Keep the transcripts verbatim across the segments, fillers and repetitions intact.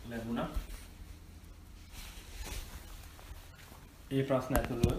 ලැබුණා. ඒ ප්‍රශ්න ඇතුළු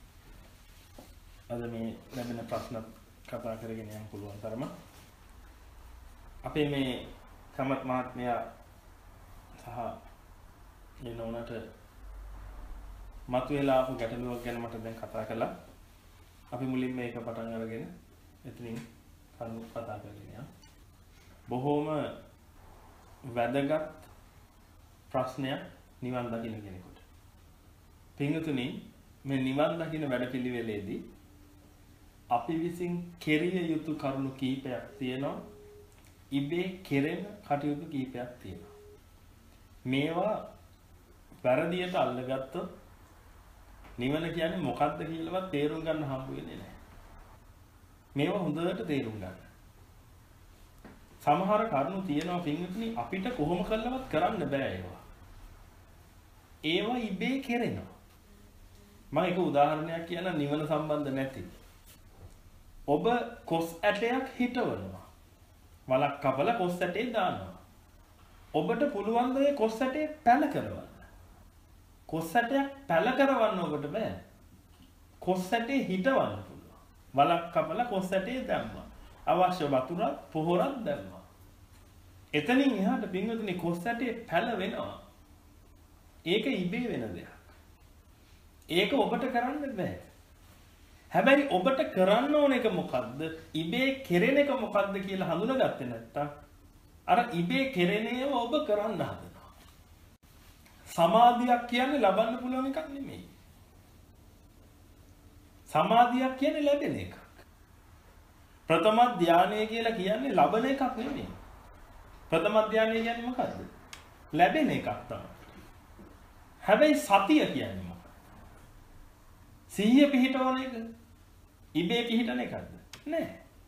අද මේ ලැබෙන ප්‍රශ්න කතා කරගෙන යන්න පුළුවන් තරම අපේ මේ සමත් මහත්මයා සහ මේ නෝනට මතුවලා ආපු ගැටලුවක් ගැන මට දැන් කතා කළා. අපි මුලින්ම මේක පටන් අරගෙන එතනින් කරුණු කතා කරගෙන යමු. බොහෝම වැදගත් ප්‍රශ්නයක් නිවන් දකින්න කෙනෙකුට. පින්තුනි මේ නිවන් දකින්න වැඩපිළිවෙලේදී අපි විසින් කෙරිය යුතු කරුණු කීපයක් තියෙනවා. ඉබේ කෙරෙන කටයුතු කීපයක් තියෙනවා. මේවා වැරදියට අල්ලගත්තොත් නිවන කියන්නේ මොකක්ද කියලාවත් තේරුම් ගන්න හම්බ වෙන්නේ නැහැ. මේවා හොඳට තේරුම් ගන්න. සමහර කරුණු තියෙනවා පින්විතනි අපිට කොහොම කළවත් කරන්න බෑ ඒවා. ඒවා ඉබේ කෙරෙනවා. මම එක උදාහරණයක් කියන්න නිවන සම්බන්ධ නැති. ඔබ කොස් ඇටයක් හිටවනවා. වලක් කපලා කොස් ඇටේ දානවා. ඔබට පුළුවන් ද ඒ කොස් ඇටේ පැල කරවන්න. කොස් ඇටයක් පැල කරවන්න ඔබට බෑ. කොස් ඇටේ හිටවන්න පුළුවන්. වලක් කපලා කොස් ඇටේ දැම්මා. අවශ්‍ය වතුරක් පොහොරක් දැම්මා. එතනින් එහාට පින්වතුනි කොස් ඇටේ පැල වෙනවා. ඒක ඉබේ වෙන දෙයක්. ඒක ඔබට කරන්න බෑ. හැබැයි ඔබට කරන්න ඕන එක මොකද්ද? ඉබේ කෙරෙන එක මොකද්ද කියලා හඳුනාගත්තේ නැත්තම් අර ඉබේ කෙරෙන ඒවා ඔබ කරන්න හදනවා. සමාධියක් කියන්නේ ලබන්න පුළුවන් එකක් නෙමෙයි. සමාධියක් කියන්නේ ලැබෙන එකක්. ප්‍රථම ධානය කියලා කියන්නේ ලබන එකක් නෙමෙයි. ප්‍රථම ධානය කියන්නේ මොකද්ද? ලැබෙන එකක් තමයි. හැබැයි සතිය කියන්නේ මොකක්ද? සිහිය පිහිටවන එක. ඉබේ පිහිටන එකක්ද? නෑ.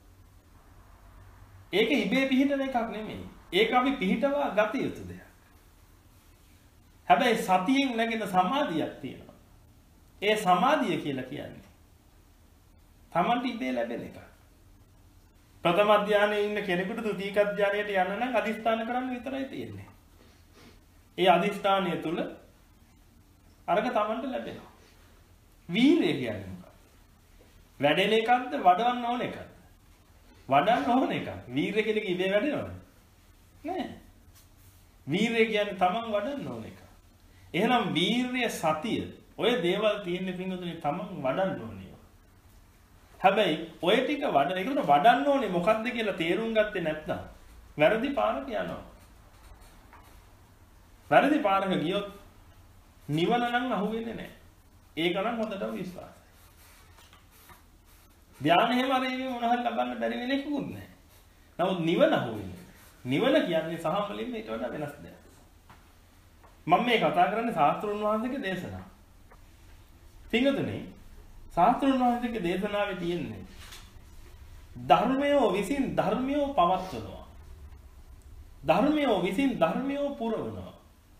ඒක ඉබේ පිහිටන එකක් නෙමෙයි. ඒක අපි පිහිටවා ගත යුතු දෙයක්. හැබැයි සතියෙන් නැගෙන සමාධියක් තියෙනවා. ඒ සමාධිය කියලා කියන්නේ තමන්ට ඉබේ ලැබෙන එකක්. ප්‍රථම ධානයේ ඉන්න කෙනෙකුට ද්විතීක ධානයට යන්න නම් අදිස්ථාන කරන්න විතරයි තියෙන්නේ. ඒ අදිස්ථානය තුල අරක තමන්ට ලැබෙනවා. වීරිය කියන්නේ මොකක්ද? වැඩෙන එකක්ද වඩවන්න ඕන එකක්ද? වඩන්න ඕන එකක්. වීරිය කියන එක ඉබේ වැඩෙනවද? නෑ. වීරිය කියන්නේ තමන් වඩන්න ඕන එක. එහෙනම් වීරිය සතිය ඔය දේවල් තියෙන්නේ පින්වතුනි තමන් වඩන්න ඕනේ. හැබැයි ඔය ටික වඩන ඒකට වඩන්න ඕනේ මොකක්ද කියලා තේරුම් ගත්තේ නැත්නම් වැරදි පාරක යනවා. වැරදි පාරක ගියොත් නිවන නම් අහුවෙන්නේ නැහැ. ඒක නම් හොඳටම විශ්වාසයි. ධානය හැම අරේම මොන හරි ලබන්න බැරි වෙන එකකුත් නැහැ. නමුත් නිවන අහුවෙන්නේ. නිවන කියන්නේ සහ මුලින්ම ඊට වඩා වෙනස් දෙයක්. මම මේ කතා කරන්නේ ශාස්ත්‍රුන් වහන්සේගේ දේශනාව. පින්වතුනි ශාස්ත්‍රුන් වහන්සේගේ දේශනාවේ තියෙන්නේ ධර්මයෝ විසින් ධර්මයෝ පවත්වනවා. ධර්මයෝ විසින් ධර්මයෝ පුරවනවා.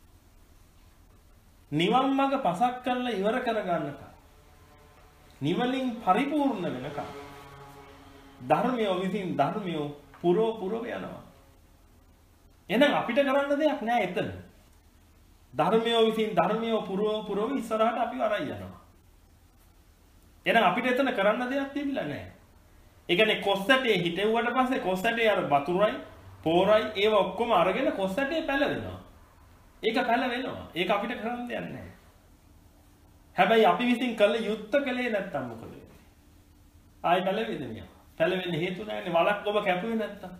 නිවන් මඟ පසක් කරලා ඉවර කර ගන්නකම් නිවලින් පරිපූර්ණ වෙනකම් ධර්මයෝ විසින් ධර්මයෝ පුරව පුරව යනවා. එහෙනම් අපිට කරන්න දෙයක් නෑ එතන. ධර්මයෝ විසින් ධර්මයෝ පුරව පුරව ඉස්සරහට අපි වරයි යනවා. එහෙනම් අපිට එතන කරන්න දෙයක් තිබිලා නෑ. ඒ කියන්නේ කොස් ඇටේ හිටෙව්වට පස්සේ කොස් ඇටේ අර වතුරයි පෝරයි ඒව ඔක්කොම අරගෙන කොස් ඇටේ පැලවෙනවා. ඒක පැල වෙනවා. ඒක අපිට කරන්න දෙයක් නැහැ. හැබැයි අපි විසින් කළ යුත්ත කලේ නැත්තම් මොකද වෙන්නේ? ආයි පැලෙවිද මියා? පැලෙන්න හේතු නැන්නේ වලක් ඔබ කැපුවේ නැත්තම්.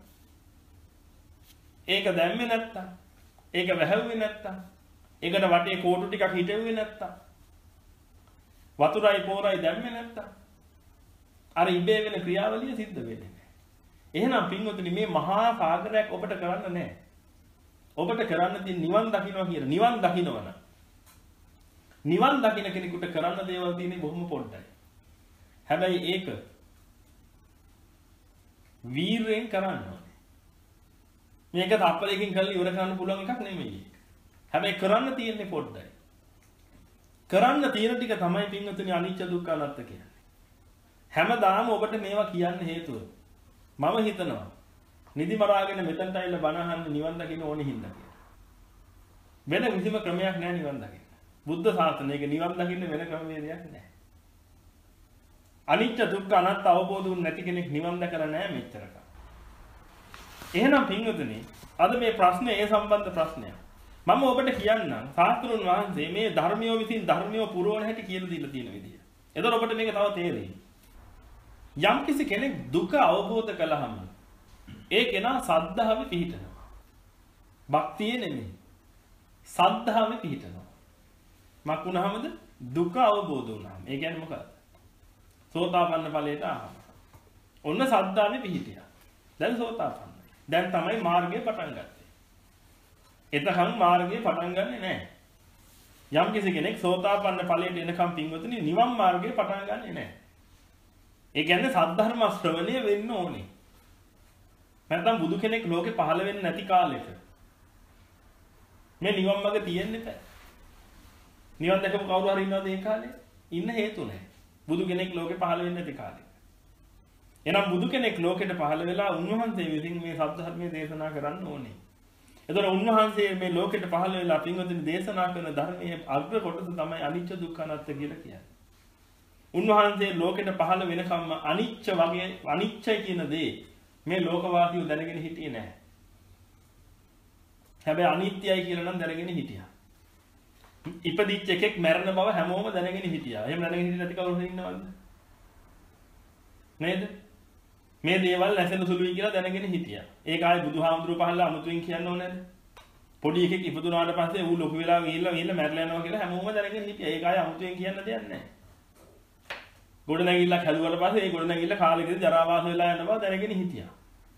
ඒක දැම්මේ නැත්තම්. ඒක වැහැව්වේ නැත්තම්. ඒකට වටේ කෝටු ටිකක් හිටෙව්වේ නැත්තම්. වතුරයි පෝරයි දැම්මේ නැත්තම්. අර ඉබේ වෙන ක්‍රියාවලිය සිද්ධ වෙන්නේ නැහැ. එහෙනම් පින්වතුනි මේ මහා සාගරයක් ඔබට කරන්න නැහැ. ඔබට කරන්න තියෙන නිවන් දකින්නවා කියන නිවන් දකින්නවන නිවන් දකින්න කෙනෙකුට කරන්න දේවල් තියෙන්නේ බොහොම පොඩ්ඩයි. හැබැයි ඒක වීරයෙන් කරන්න ඕනේ. මේක තප්පරයකින් කරලා ඉවර කරන්න පුළුවන් එකක් නෙමෙයි. හැබැයි කරන්න තියෙන්නේ පොඩ්ඩයි. කරන්න තියෙන ටික තමයි පින්වතුනි අනිච්ච දුක්ඛ අනාත්ම කියන්නේ. හැමදාම ඔබට මේවා කියන්න හේතුව මම හිතනවා නිදි මරාගෙන මෙතනට ඇවිල්ලා බණ අහන්න නිවන් දකින්න ඕනේ හින්දා කියලා. වෙන කිසිම ක්‍රමයක් නැහැ නිවන් දකින්න. බුද්ධ ශාසනයක නිවන් දකින්න වෙන ක්‍රමවේදයක් නැහැ. අනිත්‍ය දුක්ඛ අනාත්ම අවබෝධ වුනේ නැති කෙනෙක් නිවන් දැකලා නැහැ මෙච්චරක. එහෙනම් පින්වතුනි අද මේ ප්‍රශ්නේ ඒ සම්බන්ධ ප්‍රශ්නයක්. මම ඔබට කියන්නම් සාස්ත්‍රුන් වහන්සේ මේ ධර්මියෝ විසින් ධර්මියෝ පුරවන හැටි කියලා දීලා තියෙන විදිය. එතකොට ඔබට මේක තව තේරෙයි. යම් කිසි කෙනෙක් දුක අවබෝධ කළාම ඒ කෙනා සද්ධාවේ පිහිටනවා. භක්තියේ නෙමෙයි. සද්ධාවේ පිහිටනවා. මක් වුණාමද දුක අවබෝධ වුණාම. ඒ කියන්නේ මොකක්ද? සෝතාපන්න ඵලයට ආවම. ඔන්න සද්ධාවේ පිහිටියා. දැන් සෝතාපන්නයි. දැන් තමයි මාර්ගය පටන් ගත්තේ. එතකන් මාර්ගය පටන් ගන්නෙ නැහැ. යම් කිසි කෙනෙක් සෝතාපන්න ඵලයට එනකම් පින්වතුනි නිවන් මාර්ගය පටන් ගන්නෙ නැහැ. ඒ කියන්නේ සද්ධර්ම ශ්‍රවණය වෙන්න ඕනේ. නැත්නම් බුදු කෙනෙක් ලෝකේ පහළ වෙන්නේ නැති කාලෙක මේ නිවන් මාර්ගය තියෙන්නේ නැහැ. නිවන් දැකපු කවුරු හරි ඉන්නවද ඒ කාලේ? ඉන්න හේතු නැහැ. බුදු කෙනෙක් ලෝකේ පහළ වෙන්නේ නැති කාලෙක. එහෙනම් බුදු කෙනෙක් ලෝකෙට පහළ වෙලා උන්වහන්සේ විසින් මේ සත්‍ය දේශනා කරන්න ඕනේ. එතකොට උන්වහන්සේ මේ ලෝකෙට පහළ වෙලා පින්වතුනි දේශනා කරන ධර්මයේ අග්‍ර කොටස තමයි අනිච්ච දුක්ඛ අනාත්ම කියලා කියන්නේ. උන්වහන්සේ ලෝකෙට පහළ වෙනකම්ම අනිච්ච වගේ අනිච්චයි කියන දේ මේ ලෝකවාසීව දැනගෙන හිටියේ නැහැ. හැබැයි අනිත්‍යයි කියලා නම් දැනගෙන හිටියා. ඉපදිච්ච එකෙක් මැරෙන බව හැමෝම දැනගෙන හිටියා. එහෙම දැනගෙන හිටියේ නැති කවුරු හරි ඉන්නවද? නේද? මේ දේවල් නැසෙන සුළුයි කියලා දැනගෙන හිටියා. ඒක ආයේ බුදුහාමුදුරුවෝ පහළලා අමුතුවෙන් කියන්න ඕනේ නැද්ද? පොඩි එකෙක් ඉපදුනාට පස්සේ ඌ ලොකු වෙලා ගිහිල්ලා ගිහිල්ලා මැරලා යනවා කියලා හැමෝම දැනගෙන හිටියා. ඒක ආයේ අමුතුවෙන් කියන්න දෙයක් නැහැ. ගොඩ නැගිල්ලක් හැදුවට පස්සේ ඒ ගොඩ නැගිල්ල කාලෙකදී ජරා වාස වෙලා යන බව දැනගෙන හිටියා.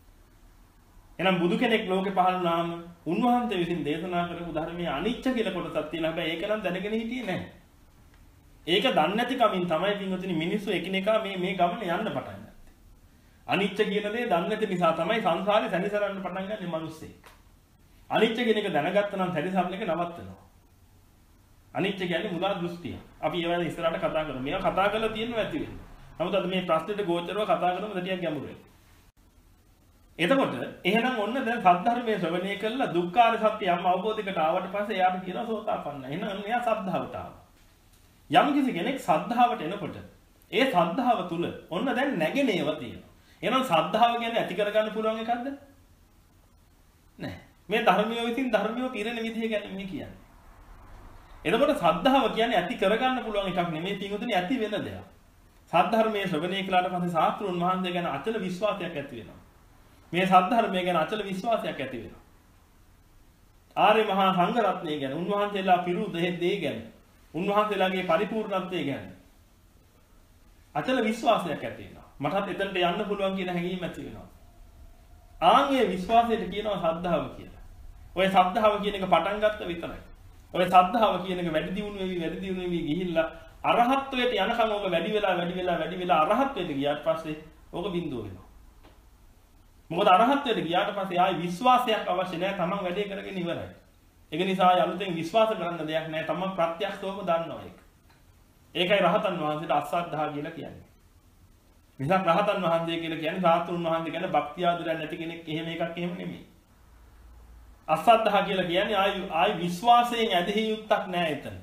එහෙනම් බුදු කෙනෙක් ලෝකේ පහළ වුණාම උන්වහන්සේ විසින් දේශනා කරපු ධර්මයේ අනිච්ච කියලා කොටසක් තියෙනවා. හැබැයි ඒක නම් දැනගෙන හිටියේ නැහැ. ඒක දන්නේ නැති කමින් තමයි පින්වතුනි මිනිස්සු එකිනෙකා මේ මේ ගමන යන්න පටන් ගත්තේ. අනිච්ච කියන දේ දන්නේ නැති නිසා තමයි සංසාරේ සැරිසරන්න පටන් ගන්නේ මිනිස්සෙක්. අනිච්ච කියන එක දැනගත්ත නම් සැරිසරන එක නවත්තනවා. අනිච්ච කියන්නේ මුලා දෘෂ්ටිය. අපි ඒවා ඉස්සරහට කතා කරමු. මේවා කතා කරලා තියෙනවා ඇති වෙන්නේ. නමුත් අද මේ ප්‍රශ්නෙට ගෝචරව කතා කරනකොට ටිකක් ගැඹුරුයි. එතකොට එහෙනම් ඔන්න දැන් සද්ධර්මයේ ශ්‍රවණය කළා දුක්ඛාර සත්‍ය යම් අවබෝධයකට ආවට පස්සේ එයාට කියනවා සෝතාපන්න. එහෙනම් එයා සද්ධාවට ආවා. යම් කිසි කෙනෙක් සද්ධාවට එනකොට ඒ සද්ධාව තුල ඔන්න දැන් නැගෙන ඒවා තියෙනවා. එහෙනම් සද්ධාව කියන්නේ ඇති කරගන්න පුළුවන් එකක්ද? නෑ. මේ ධර්මියෝ විසින් ධර්මියෝ පිරෙන විදිය ගැන මේ කියන්නේ. එතකොට සද්ධාව කියන්නේ ඇති කරගන්න පුළුවන් එකක් නෙමෙයි පිටුතුනේ ඇති වෙන දෙයක්. සද්ධර්මයේ ශ්‍රවණය කළාට පස්සේ ශාස්ත්‍රෝන් වහන්සේ ගැන අචල විශ්වාසයක් ඇති වෙනවා. මේ සද්ධර්මය ගැන අචල විශ්වාසයක් ඇති වෙනවා. ආර්ය මහා සංඝ රත්නය ගැන උන්වහන්සේලා පිරු දෙහි ගැන උන්වහන්සේලාගේ පරිපූර්ණත්වය ගැන අචල විශ්වාසයක් ඇති වෙනවා. මටත් එතනට යන්න පුළුවන් කියන හැඟීම ඇති වෙනවා. ආන්ගේ විශ්වාසයට කියනවා සද්ධාව කියලා. ඔය සද්ධාව කියන එක පටන් ගත්ත විතරයි. ඔය සද්ධාව කියන එක වැඩි දියුණු වෙවි වැඩි දියුණු වෙවි ගිහිල්ලා අරහත්ත්වයට යනකම් ඕක වැඩි වෙලා වැඩි වෙලා වැඩි වෙලා අරහත්ත්වයට ගියාට පස්සේ ඕක බිඳුව වෙනවා. මොකද අරහත්ත්වයට ගියාට පස්සේ ආයි විශ්වාසයක් අවශ්‍ය නැහැ. තමන් වැඩේ කරගෙන ඉවරයි. ඒක නිසා ආයි අලුතෙන් විශ්වාස කරන්න දෙයක් නැහැ. තමන් ප්‍රත්‍යක්ෂවම දන්නවා ඒක. ඒකයි රහතන් වහන්සේට අස්සද්ධා කියලා කියන්නේ. මිසක් රහතන් වහන්සේ කියලා කියන්නේ සාතුන් වහන්සේ ගැන භක්තිය ආදරයක් නැති කෙනෙක් එහෙම එකක් එහෙම නෙමෙයි. අස්සද්ධා කියලා කියන්නේ ආයි ආයි විශ්වාසයෙන් ඇදහි යුක්තක් නැහැ එතන.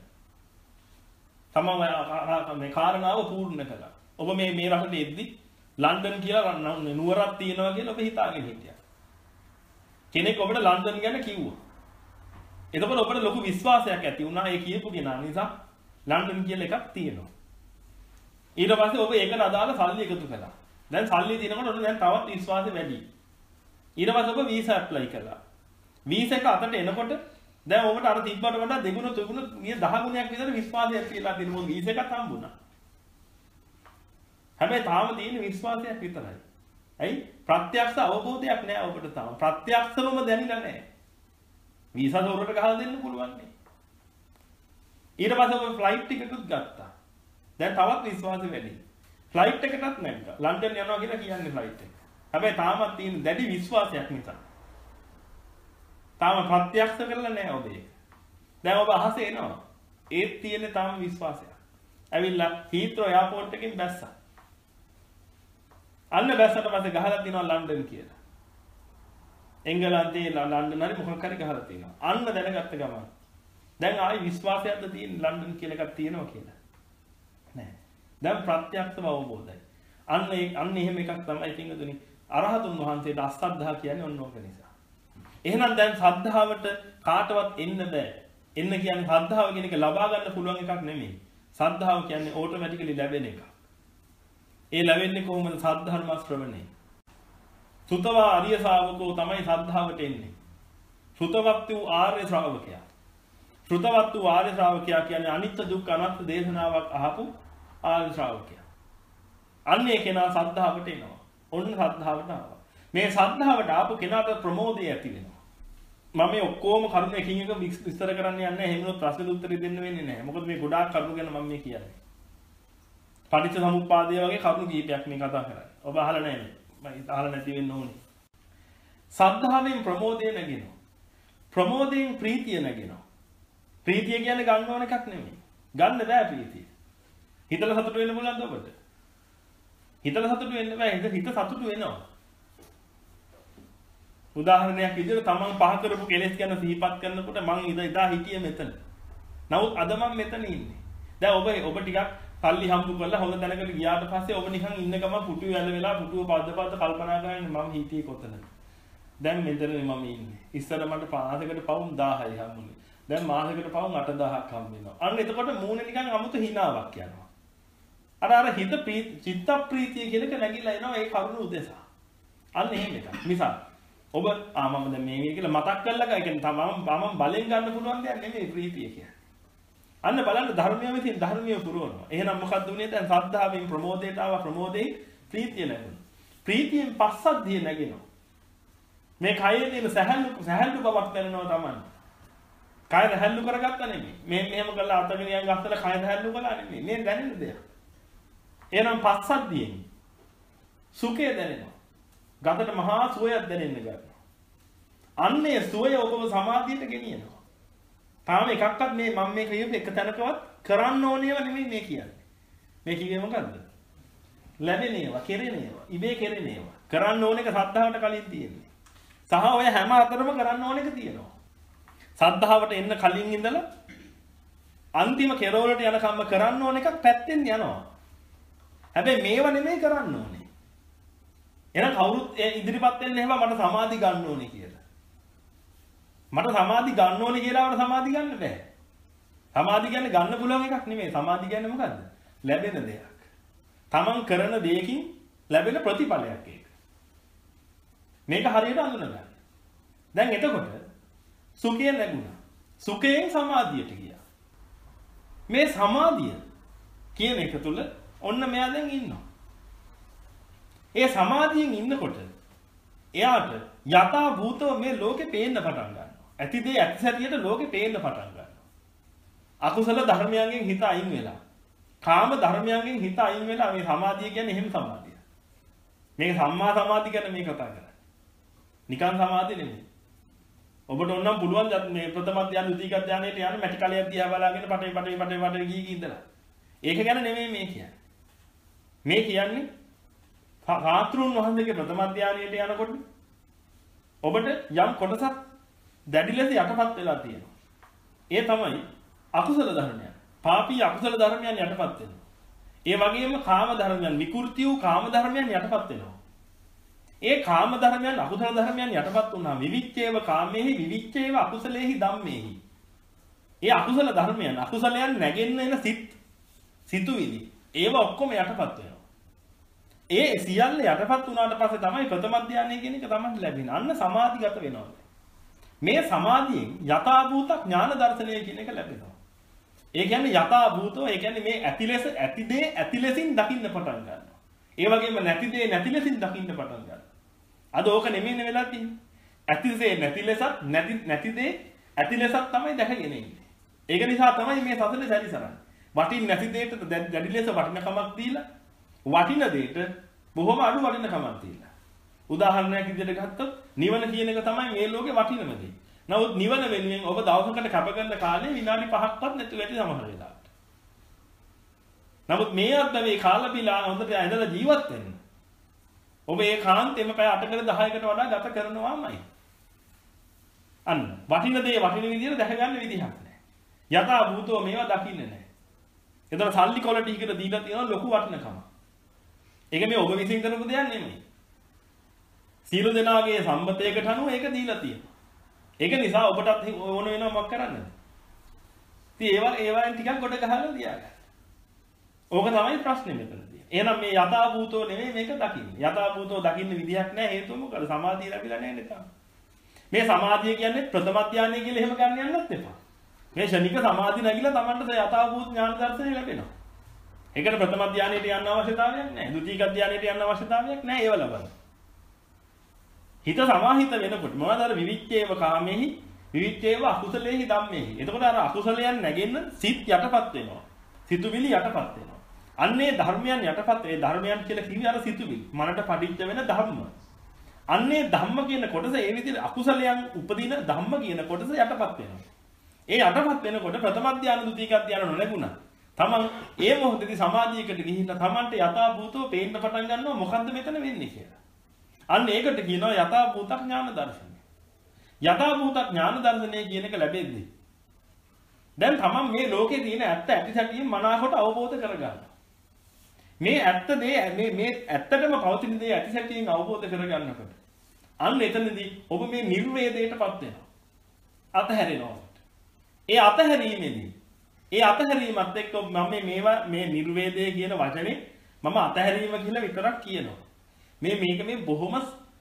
තමන් මේ කාරණාව පූර්ණ කළා. ඔබ මේ මේ රටට එද්දි ලන්ඩන් කියලා නුවරක් තියෙනවා කියලා ඔබ හිතාගෙන හිටියා. කෙනෙක් ඔබට ලන්ඩන් ගැන කිව්වා. එතකොට ඔබට ලොකු විශ්වාසයක් ඇති වුණා ඒ කියපු කෙනා නිසා ලන්ඩන් කියලා එකක් තියෙනවා. ඊට පස්සේ ඔබ ඒකට අදාළ සල්ලි එකතු කළා. දැන් සල්ලි දිනනකොට ඔන්න දැන් තවත් විශ්වාසය වැඩි. ඊට පස්සේ ඔබ වීසා ඇප්ලයි කළා. වීසා එක අතට එනකොට දැන් ඔබට අර තිබ්බට වඩා දෙගුණ තුගුණ ගිය දහ ගුණයක් විතර විශ්වාසය ඇති වෙලා තියෙනවා. වීසා එකක් හම්බුණා. හැබැයි තාම තියෙන විශ්වාසයක් විතරයි. ඇයි? ප්‍රත්‍යක්ෂ අවබෝධයක් නැහැ ඔබට තාම. ප්‍රත්‍යක්ෂවම දැනෙලා නැහැ. වීසා දොරට ගහලා දෙන්න පුළුවන් නේ. ඊට පස්සේ ඔබ ෆ්ලයිට් ටිකටුත් ගත්තා. දැන් තවත් විශ්වාසය වැඩි. ෆ්ලයිට් එකටත් නැග්ගා. ලන්ඩන් යනවා කියලා කියන්නේ ෆ්ලයිට් එක. හැබැයි තාමත් තියෙන දැඩි විශ්වාසයක් නිසා. තාම ප්‍රත්‍යක්ෂ කරලා නැහැ ඔබ ඒක. දැන් ඔබ අහසේ එනවා. ඒත් තියෙන්නේ තාම විශ්වාසයක්. ඇවිල්ලා හීත්‍රෝ එයාපෝට් එකකින් බැස්සා. අන්න බැස්සට පස්සේ ගහලා තිනවා ලන්ඩන් කියලා. එංගලන්තේ ලන්ඩන් හරි මොකක් හරි ගහලා තිනවා. අන්න දැනගත්ත ගමන් දැන් ආයි විශ්වාසයක්ද තියෙන ලන්ඩන් කියලා එකක් තියෙනවා කියලා. නෑ. දැන් ප්‍රත්‍යක්ෂව අවබෝධයි. අන්න ඒ අන්න එහෙම එකක් තමයි පින්වතුනි අරහතුන් වහන්සේට අසද්ධා කියන්නේ ඔන්න ඕක නිසා. එහෙනම් දැන් සද්ධාවට කාටවත් එන්න බෑ. එන්න කියන්නේ සද්ධාව කියන එක ලබා ගන්න පුළුවන් එකක් නෙමෙයි. සද්ධාව කියන්නේ ඕටෝමැටිකලි ලැබෙන එකක්. ඒ ලැබෙන්නේ කොහොමද? සද්ධර්ම ශ්‍රවණේ. සුතවා ආර්ය ශ්‍රාවකෝ තමයි සද්ධාවට එන්නේ. සුතවත් වූ ආර්ය ශ්‍රාවකයා. සුතවත් වූ ආර්ය ශ්‍රාවකයා කියන්නේ අනිත්‍ය දුක්ඛ අනාත්ම දේශනාවක් අහපු ආර්ය ශ්‍රාවකයා. අන්නේ කෙනා සද්ධාවට එනවා. ඔන්න සද්ධාවට ආවා. මේ සද්ධාවට ආපු කෙනාට ප්‍රමෝදය ඇති වෙනවා. මම මේ ඔක්කොම කරුණු එකින් එක විස්තර කරන්න යන්නේ නැහැ. එහෙම වුණොත් ප්‍රශ්නෙට උත්තර දෙන්න වෙන්නේ නැහැ. මොකද මේ ගොඩාක් කරුණු ගැන මම මේ කියන්නේ. පටිච්ච සමුප්පාදය වගේ කරුණු කීපයක් මේ කතා කරන්නේ. ඔබ අහලා නැහැ නේ. මම අහලා නැති වෙන්න ඕනේ. සද්ධාවෙන් ප්‍රමෝදය නැගෙනවා. ප්‍රමෝදයෙන් ප්‍රීතිය නැගෙනවා. ප්‍රීතිය කියන්නේ ගන්න ඕන එකක් නෙමෙයි. ගන්න බෑ ප්‍රීතිය. හිතලා සතුට වෙන්න පුළුවන්ද ඔබට? හිතලා සතුට වෙන්න බෑ. හිත සතුට වෙනවා. උදාහරණයක් විදිහට තමන් පහ කරපු කෙලෙස් ගැන සිහිපත් කරනකොට මං ඉඳ ඉදා හිටියේ මෙතන. නමුත් අද මම මෙතන ඉන්නේ. දැන් ඔබ ඔබ ටිකක් සල්ලි හම්බු කරලා හොඳ තැනකට ගියාට පස්සේ ඔබ නිකන් ඉන්න ගම පුටුව යල වෙලා පුටුව පද්ද පද්ද කල්පනා කරන්නේ මම හිටියේ කොතනද? දැන් මෙතන මම ඉන්නේ. ඉස්සර මට පාසකට පවුම් දහයයි හම්බුනේ. දැන් මාසෙකට පවුම් අට දහයක් හම්බ වෙනවා. අන්න එතකොට මූණේ නිකන් අමුතු හිනාවක් යනවා. අර අර හිත චිත්ත ප්‍රීතිය කියලා එක නැగిලා එනවා ඒ කරුණ උදෙසා. අන්න එහෙම එකක්. නිසා ඔබ ආ මම දැන් මේ මේ කියලා මතක් කරලා ගා කියන්නේ තමම මම බලෙන් ගන්න පුළුවන් දෙයක් නෙමෙයි ප්‍රීතිය කියන්නේ. අන්න බලන්න ධර්මයේ විසින් ධර්මයේ පුරවනවා. එහෙනම් මොකක්ද උනේ දැන් සද්ධාවෙන් ප්‍රමෝදයට ආව ප්‍රමෝදයෙන් ප්‍රීතිය නැගුණා. ප්‍රීතියෙන් පස්සද්ධිය නැගෙනවා. මේ කයේ තියෙන සැහැල්ලු සැහැල්ලු බවක් දැනෙනවා තමයි. කය සැහැල්ලු කරගත්තා නෙමෙයි. මේ මෙහෙම කරලා අතගෙන ගස්සලා කය සැහැල්ලු කළා නෙමෙයි. මේ දැනෙන දෙයක්. එහෙනම් පස්සද්ධියෙන් සුඛය දැනෙනවා. ගතට මහා සුවයක් දැනෙන්න ගන්නවා. අන්නේ සුවය ඔබව සමාධියට ගෙනියනවා. තාම එකක්වත් මේ මම මේ කියපු එක තැනකවත් කරන්න ඕනේව නෙමෙයි මේ කියන්නේ. මේ කිව්වේ මොකද්ද? ලැබෙන ඒවා, කෙරෙන ඒවා, ඉබේ කෙරෙන ඒවා. කරන්න ඕන එක සද්ධාවට කලින් තියෙන්නේ. සහ ඔය හැම අතරම කරන්න ඕන එක තියෙනවා. සද්ධාවට එන්න කලින් ඉඳලා අන්තිම කෙරවලට යනකම්ම කරන්න ඕන එකක් පැත්තෙන් යනවා. හැබැයි මේව නෙමෙයි කරන්න ඕනේ. එහෙනම් කවුරුත් ඉදිරිපත් වෙන්නේ නැහැ මට සමාධි ගන්න ඕනේ කියලා. මට සමාධි ගන්න ඕනේ කියලා අපට සමාධි ගන්න බෑ. සමාධි කියන්නේ ගන්න පුළුවන් එකක් නෙමෙයි. සමාධි කියන්නේ මොකද්ද? ලැබෙන දෙයක්. තමන් කරන දෙයකින් ලැබෙන ප්‍රතිඵලයක් ඒක. මේක හරියට අඳුනගන්න. දැන් එතකොට සුඛය ලැබුණා. සුඛයෙන් සමාධියට ගියා. මේ සමාධිය කියන එක තුල ඔන්න මෙයා දැන් ඉන්නවා. ඒ සමාධියෙන් ඉන්නකොට එයාට යථා භූතව මේ ලෝකේ පේන්න පටන් ගන්නවා. ඇති දේ ඇති සැටියට ලෝකේ පේන්න පටන් ගන්නවා. අකුසල ධර්මයන්ගෙන් හිත අයින් වෙලා, කාම ධර්මයන්ගෙන් හිත අයින් වෙලා මේ සමාධිය කියන්නේ එහෙම සමාධිය. මේක සම්මා සමාධිය ගැන මේ කතා කරන්නේ. නිකන් සමාධිය නෙමෙයි. ඔබට ඕනම් පුළුවන් මේ ප්‍රථම ධ්‍යාන, ද්විතීක ධ්‍යානයට යන්න මැටි කලයක් දිහා බලාගෙන පටේ පටේ පටේ පටේ ගිහී ගිහී ඉඳලා. ඒක ගැන නෙමෙයි මේ කියන්නේ. මේ කියන්නේ සාත්‍රුන් වහන්සේගේ ප්‍රථම ධ්‍යානයට යනකොට ඔබට යම් කොටසක් දැඩි ලෙස යටපත් වෙලා තියෙනවා. ඒ තමයි අකුසල ධර්මයන්. පාපී අකුසල ධර්මයන් යටපත් වෙනවා. ඒ වගේම කාම ධර්මයන්, විකෘති වූ කාම ධර්මයන් යටපත් වෙනවා. ඒ කාම ධර්මයන්, අකුසල ධර්මයන් යටපත් වුණා විවිච්ඡේව කාමේහි විවිච්ඡේව අකුසලේහි ධම්මේහි. ඒ අකුසල ධර්මයන්, අකුසලයන් නැගෙන්න එන සිත්, සිතුවිලි ඒව ඔක්කොම යටපත් වෙනවා. ඒ සියල්ල යටපත් වුණාට පස්සේ තමයි ප්‍රථම ධානය කියන එක තමයි ලැබෙන්නේ. අන්න සමාධිගත වෙනවා. මේ සමාධියෙන් යථා භූත ඥාන දර්ශනය කියන එක ලැබෙනවා. ඒ කියන්නේ යථා භූතෝ, ඒ කියන්නේ මේ ඇති ලෙස ඇති දේ ඇති ලෙසින් දකින්න පටන් ගන්නවා. ඒ වගේම නැති දේ නැති ලෙසින් දකින්න පටන් ගන්නවා. අද ඕක නෙමෙයිනේ වෙලා තියෙන්නේ. ඇති දේ නැති ලෙසත්, නැති නැති දේ ඇති ලෙසත් තමයි දැකගෙන ඉන්නේ. ඒක නිසා තමයි මේ සසලේ සැරිසරන්නේ. වටින් නැති දෙයට දැඩි ලෙස වටිනකමක් දීලා වටින දෙයට බොහොම අඩු වටිනකමක් දීලා. උදාහරණයක් විදිහට ගත්තොත් නිවන කියන එක තමයි මේ ලෝකේ වටිනම දේ. නමුත් නිවන වෙනුවෙන් ඔබ දවසකට කැප කරන කාලේ විනාඩි පහක්වත් නැතුව ඇති සමහර වෙලාවට. නමුත් මේ අද්දවේ කාලා බිලා හොඳට ඇඳලා ජීවත් වෙන්න. ඔබ ඒ කාන්තේම පැය අටකට දහයකට වඩා ගත කරනවාමයි. අන්න වටින දේ වටින විදිහට දැක ගන්න විදිහක් නැහැ. යථා භූතෝ මේවා දකින්නේ නැහැ. එතන සල්ලි ක්වොලිටි එකට දීලා තියෙනවා ලොකු වටිනකම. ඒක මේ ඔබ විසින් කරපු දෙයක් නෙමෙයි. සීල දෙනාගේ සම්මතයකට අනුව ඒක දීලා තියෙනවා. ඒක නිසා ඔබටත් ඕන වෙනවා මොකක් කරන්නද? ඉතින් ඒවා ඒවායින් ටිකක් ගොඩ ගහලා තියාගන්න. ඕක තමයි ප්‍රශ්නේ මෙතනදී. එහෙනම් මේ යථා භූතෝ නෙමෙයි මේක දකින්නේ. යථා භූතෝ දකින්න විදියක් නැහැ හේතුව මොකද? සමාධිය ලැබිලා නැහැ නේද? මේ සමාධිය කියන්නේ ප්‍රථම ධානය කියලා එහෙම ගන්න යන්නත් එපා. මේ ශනික සමාධි නැගිලා Tamanට යථා භූත ඥාන දර්ශනය ලැබෙනවා. ඒකට ප්‍රථම ධානයට යන්න අවශ්‍යතාවයක් නැහැ. ද්විතීක ධානයට යන්න අවශ්‍යතාවයක් නැහැ ඒව ලබන්න. හිත සමාහිත වෙනකොට මොනවාද අර විවිච්ඡේව කාමෙහි විවිච්ඡේව අකුසලෙහි ධම්මෙහි. එතකොට අර අකුසලයන් නැගෙන්න සිත් යටපත් වෙනවා. සිතුවිලි යටපත් වෙනවා. අන්නේ ධර්මයන් යටපත් ඒ ධර්මයන් කියලා කිව්වේ අර සිතුවිලි. මනට පටිච්ච වෙන ධම්ම. අන්නේ ධම්ම කියන කොටස ඒ විදිහට අකුසලයන් උපදින ධම්ම කියන කොටස යටපත් වෙනවා. ඒ යටපත් වෙනකොට ප්‍රථම ධානය ද්විතීක ධානය නොලැබුණා. තමන් ඒ මොහොතේදී සමාධියකට ගිහිල්ලා තමන්ට යථා භූතව පේන්න පටන් ගන්නවා මොකද්ද මෙතන වෙන්නේ කියලා. අන්න ඒකට කියනවා යථා භූත ඥාන දර්ශනය. යථා භූත ඥාන දර්ශනය කියන එක ලැබෙද්දී දැන් තමන් මේ ලෝකේ තියෙන ඇත්ත ඇති සැටියෙන් මනාකොට අවබෝධ කරගන්නවා. මේ ඇත්ත දේ මේ මේ ඇත්තටම පවතින දේ ඇති සැටියෙන් අවබෝධ කරගන්නකොට අන්න එතනදී ඔබ මේ නිර්වේදයටපත් වෙනවා. අතහැරෙනවා. ඒ අතහැරීමේදී ඒ අතහැරීමත් එක්ක මම මේවා මේ නිර්වේදය කියන වචනේ මම අතහැරීම කියලා විතරක් කියනවා. මේ මේක මේ බොහොම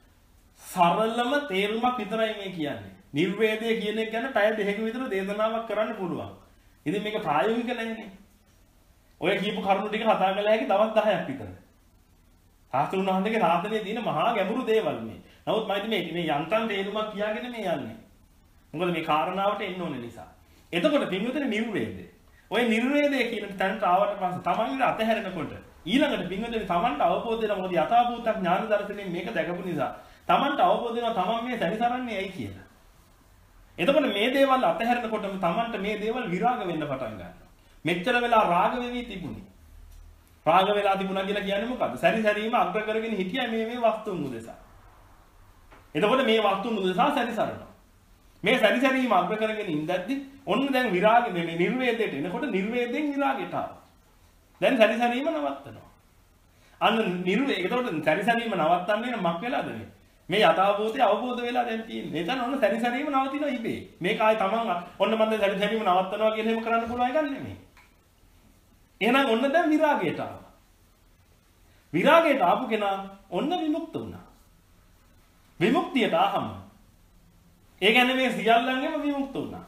සරලම තේරුමක් විතරයි මේ කියන්නේ. නිර්වේදය කියන එක ගැන පැය දෙකක විතර දේශනාවක් කරන්න පුළුවන්. ඉතින් මේක ප්‍රායෝගික නැහැනේ. ඔය කියපු කරුණු ටික කතා කළා හැකි දවස් දහයක් විතර. සාස්ත්‍රුණ වහන්සේගේ සාසනයේ තියෙන මහා ගැඹුරු දේවල් මේ. නමුත් මම ඉතින් මේ මේ යන්තම් තේරුමක් කියාගෙන මේ යන්නේ. මොකද මේ කාරණාවට එන්න ඕන නිසා. එතකොට පින්විතනේ නිර්වේදය. ඔය නිර්වේදය කියන තැනට ආවට පස්සේ තමන්ගේ අතහැරෙනකොට ඊළඟට පින්විතනේ තමන්ට අවබෝධ වෙනවා මොකද යථාභූත ඥාන දර්ශනයෙන් මේක දැකපු නිසා තමන්ට අවබෝධ වෙනවා තමන් මේ සැරිසරන්නේ ඇයි කියලා. එතකොට මේ දේවල් අතහැරෙනකොටම තමන්ට මේ දේවල් විරාග වෙන්න පටන් ගන්නවා. මෙච්චර වෙලා රාග වෙවි තිබුණේ. රාග වෙලා තිබුණා කියලා කියන්නේ මොකද්ද? සැරිසැරීම අග්‍ර කරගෙන හිටියා මේ මේ වස්තුන් උදෙසා. එතකොට මේ වස්තුන් උදෙසා සැරිසරනවා. මේ සැරිසැරීම අග්‍ර කරගෙන ඉඳද්දි ඔන්න දැන් විරාග මේ නිර්වේදයට එනකොට නිර්වේදයෙන් විරාගයට ආවා. දැන් සැරිසැරීම නවත්තනවා. අන්න නිර්වේ එතකොට සැරිසැරීම නවත්තන්නේ නම් මක් වෙලාද මේ? මේ යථාභූතය අවබෝධ වෙලා දැන් තියෙන්නේ. එතන ඔන්න සැරිසැරීම නවතිනවා ඉබේ. මේක ආයි තමන් ඔන්න මම දැන් සැරිසැරීම නවත්තනවා කියලා එහෙම කරන්න පුළුවන් එකක් නෙමෙයි. එහෙනම් ඔන්න දැන් විරාගයට ආවා. විරාගයට ආපු කෙනා ඔන්න විමුක්ත වුණා. විමුක්තියට ආවම ඒ කියන්නේ මේ සියල්ලංගෙම විමුක්ත වුණා.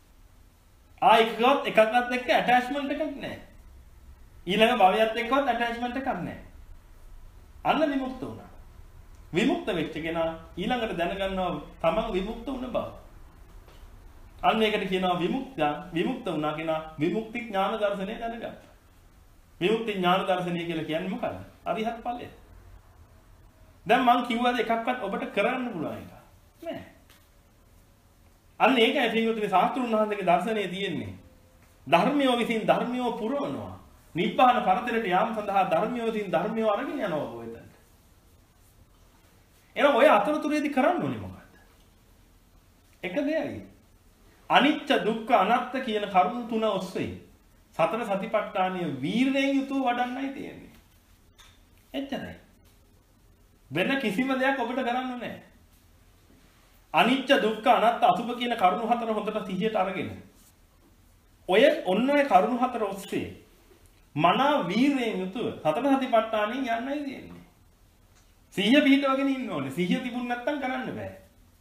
ආ එකකවත් එකක්වත් එක්ක ඇටැච්මන්ට් එකක් නැහැ. ඊළඟ භවයත් එක්කවත් ඇටැච්මන්ට් එකක් නැහැ. අන්න විමුක්ත වුණා. විමුක්ත වෙච්ච කෙනා ඊළඟට දැනගන්නවා තමන් විමුක්ත වුණ බව. අන්න ඒකට කියනවා විමුක්ත විමුක්ත වුණා කෙනා විමුක්ති ඥාන දර්ශනය දැනගත්තා. විමුක්ති ඥාන දර්ශනය කියලා කියන්නේ මොකක්ද? අරිහත් ඵලය. දැන් මං කිව්වද එකක්වත් ඔබට කරන්න පුළුවන් එක නෑ. අන්න ඒකයි පින්වතුනි සාස්ත්‍රුන් වහන්සේගේ දර්ශනයේ තියෙන්නේ. ධර්මියෝ විසින් ධර්මියෝ පුරවනවා. නිබ්බාන පරතරයට යාම සඳහා ධර්මියෝ විසින් ධර්මියෝ අරගෙන යනවා ඔයතනට. එහෙනම් ඔය අතරතුරේදී කරන්න ඕනේ මොකක්ද? එක දෙයයි. අනිච්ච දුක්ඛ අනාත්ත කියන කරුණු තුන ඔස්සේ සතර සතිපට්ඨානය වීරයෙන් යුතුව වඩන්නයි තියෙන්නේ. එච්චරයි. වෙන කිසිම දෙයක් ඔබට කරන්න නැහැ. අනිච්ච දුක්ඛ අනාත්ත අසුභ කියන කරුණු හතර හොඳට සිහියට අරගෙන ඔය ඔන්න ඔය කරුණු හතර ඔස්සේ මනා වීරයෙන් යුතුව සතර සතිපට්ඨානෙන් යන්නයි තියෙන්නේ. සිහිය පිටවගෙන ඉන්න ඕනේ. සිහිය තිබුණ නැත්නම් කරන්න බෑ.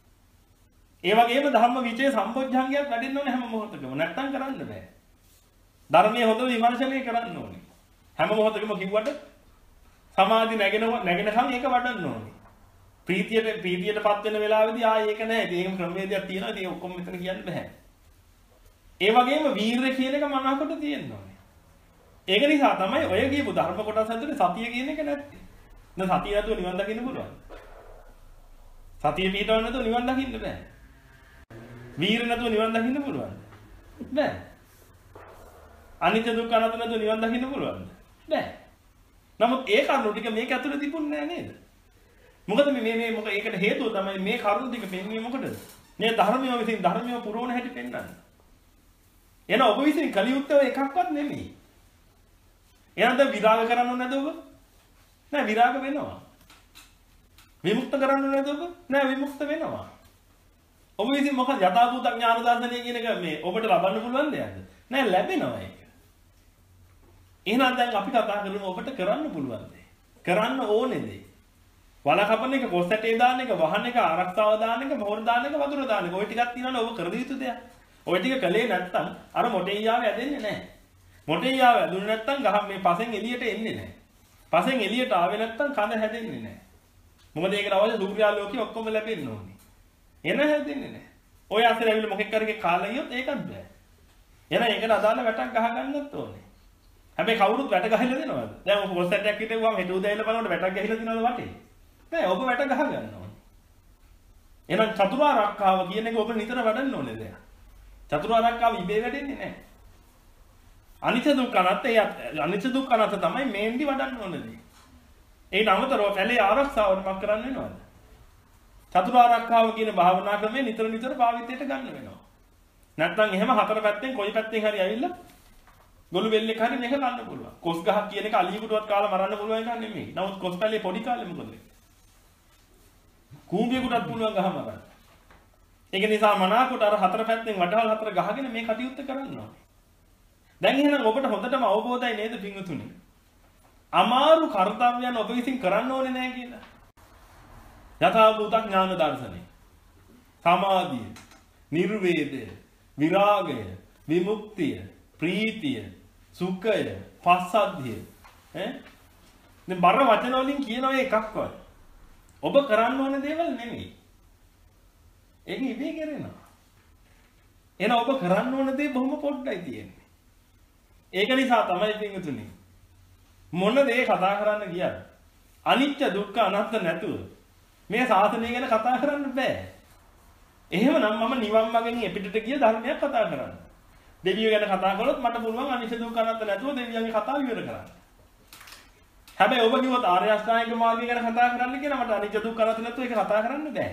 ඒ වගේම ධම්ම විචේ සම්පොඥංගයක් වැඩෙන්න ඕනේ හැම මොහොතකම. නැත්නම් කරන්න බෑ. ධර්මයේ හොඳ විමර්ශනය කරන්න ඕනේ. හැම මොහොතකම කිව්වට සමාධි නැගෙනව නැගෙනකම් ඒක වඩන්න ඕනේ. ප්‍රීතියට ප්‍රීතියටපත් වෙන වෙලාවෙදී ආයේ ඒක නැහැ. ඒකම ක්‍රමවේදයක් තියෙනවා. ඒක ඔක්කොම මෙතන කියන්න බෑ. ඒ වගේම වීරය කියන එක මනකට තියෙන්න ඕනේ. ඒක නිසා තමයි ඔය කියපු ධර්ම කොටස් ඇතුලේ සතිය කියන එක නැත්තේ. දැන් සතිය නැතුව නිවන් දකින්න පුළුවන්. සතිය පිටවන්න නැතුව නිවන් දකින්න බෑ. වීර නැතුව නිවන් දකින්න පුළුවන්ද? බෑ. අනිත්‍ය දුක්ඛ අනාත්ම නැතුව නිවන් දකින්න පුළුවන්ද? බෑ. නමුත් ඒ කරුණු ටික මේක ඇතුලේ තිබුණේ නෑ නේද? මොකද මේ මේ මොකද ඒකට හේතුව තමයි මේ කරුණු ටික පෙන්වන්නේ මොකටද? මේ ධර්මිය විසින් ධර්මිය පුරවන හැටි පෙන්වන්නේ. එන ඔබ විසින් කලියුත්තේ එකක්වත් නෙමෙයි. එහෙනම් දැන් විරාග කරන්න ඕනේ නැද ඔබ? නෑ විරාග වෙනවා. විමුක්ත කරන්න ඕනේ නැද ඔබ? නෑ විමුක්ත වෙනවා. ඔබ විසින් මොකද යථාභූත ඥාන දර්ශනය කියන එක මේ ඔබට ලබන්න පුළුවන් දෙයක්ද? නෑ ලැබෙනවා ඒක. එහෙනම් දැන් අපි කතා කරමු ඔබට කරන්න පුළුවන් දේ. කරන්න ඕනේ දේ. වල කපන එක, කොස් ඇටේ දාන එක, වහන එක, ආරක්ෂාව දාන එක, මොහොර දාන එක, වතුර දාන එක. ওই ටිකක් තියෙනවනේ ඔබ කර යුතු දෙයක්. ওই ටික කළේ නැත්නම් අර මොටෙයියාව ඇදෙන්නේ නැහැ. මොටෙයියාව ඇදුනේ නැත්නම් ගහ මේ පසෙන් එළියට එන්නේ නැහැ. පසෙන් එළියට ආවේ නැත්නම් කඳ හැදෙන්නේ නැහැ. මොකද ඒකට අවශ්‍ය සූර්යාලෝකය ඔක්කොම ලැබෙන්න ඕනේ. එන හැදෙන්නේ නැහැ. ඔය අතර ඇවිල්ලා මොකෙක් කරගේ කාලා ගියොත් ඒකත් බෑ. එන ඒකට අදාළ වැටක් ගහ ගන්නත් ඕනේ. හැබැයි කවුරුත් වැට ගහලා දෙනවද? දැන් ඔය පොස් ඇටයක් හිටුවාම හෙට උදේයිල බලනකොට වැටක් ගහලා දිනවද වටේ? නෑ ඔබ වැට ගහ ගන්න ඕනේ. එහෙනම් චතුරාර්යකාව කියන එක ඔබ නිතර වඩන්න ඕනේ දෙයක්. චතුරාර්යකාව ඉබේ වැඩෙන්නේ නෑ. අනිත්‍ය දුක්ඛ අනාත්ම ඒ අනිත්‍ය දුක්ඛ අනාත්ම තමයි මේන්දි වඩන්න ඕනේ. ඒ නමතරව කැලේ ආරක්ෂාවට මක් කරන්න වෙනවද? චතුරාර්යකාව කියන භාවනා ක්‍රමය නිතර නිතර භාවිතයට ගන්න වෙනවා. නැත්නම් එහෙම හතර පැත්තෙන් කොයි පැත්තෙන් හරි ඇවිල්ලා ගොළු බෙල්ලෙක් හරි මේක ගන්න පුළුවන්. කොස් ගහක් කියන එක අලියෙකුටවත් කාලා මරන්න පුළුවන් එකක් නෙමෙයි. නමුත් කොස් පැලේ පොඩි කාලේ මොකද? කූඹියෙකුටත් පුළුවන් ගහ මරන්න. ඒක නිසා මනාකොට අර හතර පැත්තෙන් වඩහල් හතර ගහගෙන මේ කටයුත්ත කරන්න ඕනේ. දැන් එහෙනම් ඔබට හොඳටම අවබෝධයි නේද පින්වතුනි? අමාරු කර්තව්‍යයන් ඔබ විසින් කරන්න ඕනේ නැහැ කියලා. යථාභූත ඥාන දර්ශනය. සමාධිය, නිර්වේදය, විරාගය, විමුක්තිය, ප්‍රීතිය, සුඛය, පස්සද්ධිය. ඈ? දැන් බර වචන වලින් කියනවා එකක්වත්. ඔබ කරන්න ඕන දේවල් නෙමෙයි. ඒක ඉබේ කරනවා. එහෙනම් ඔබ කරන්න ඕන දේ බොහොම පොඩ්ඩයි තියෙන්නේ. ඒක නිසා තමයි පින්වතුනි මොන දේ කතා කරන්න ගියත් අනිත්‍ය දුක්ඛ අනාත්ම නැතුව මේ සාසනය ගැන කතා කරන්න බෑ. එහෙමනම් මම නිවන් මාගෙන් එපිටට ගිය ධර්මයක් කතා කරන්න. දෙවියෝ ගැන කතා කළොත් මට පුළුවන් අනිත්‍ය දුක්ඛ අනාත්ම නැතුව දෙවියන්ගේ කතාව ඉවර කරන්න. හැබැයි ඔබ කිව්වොත් ආර්ය අෂ්ටාංගික මාර්ගය ගැන කතා කරන්න කියලා මට අනිත්‍ය දුක්ඛ අනාත්ම නැතුව ඒක කතා කරන්න බෑ.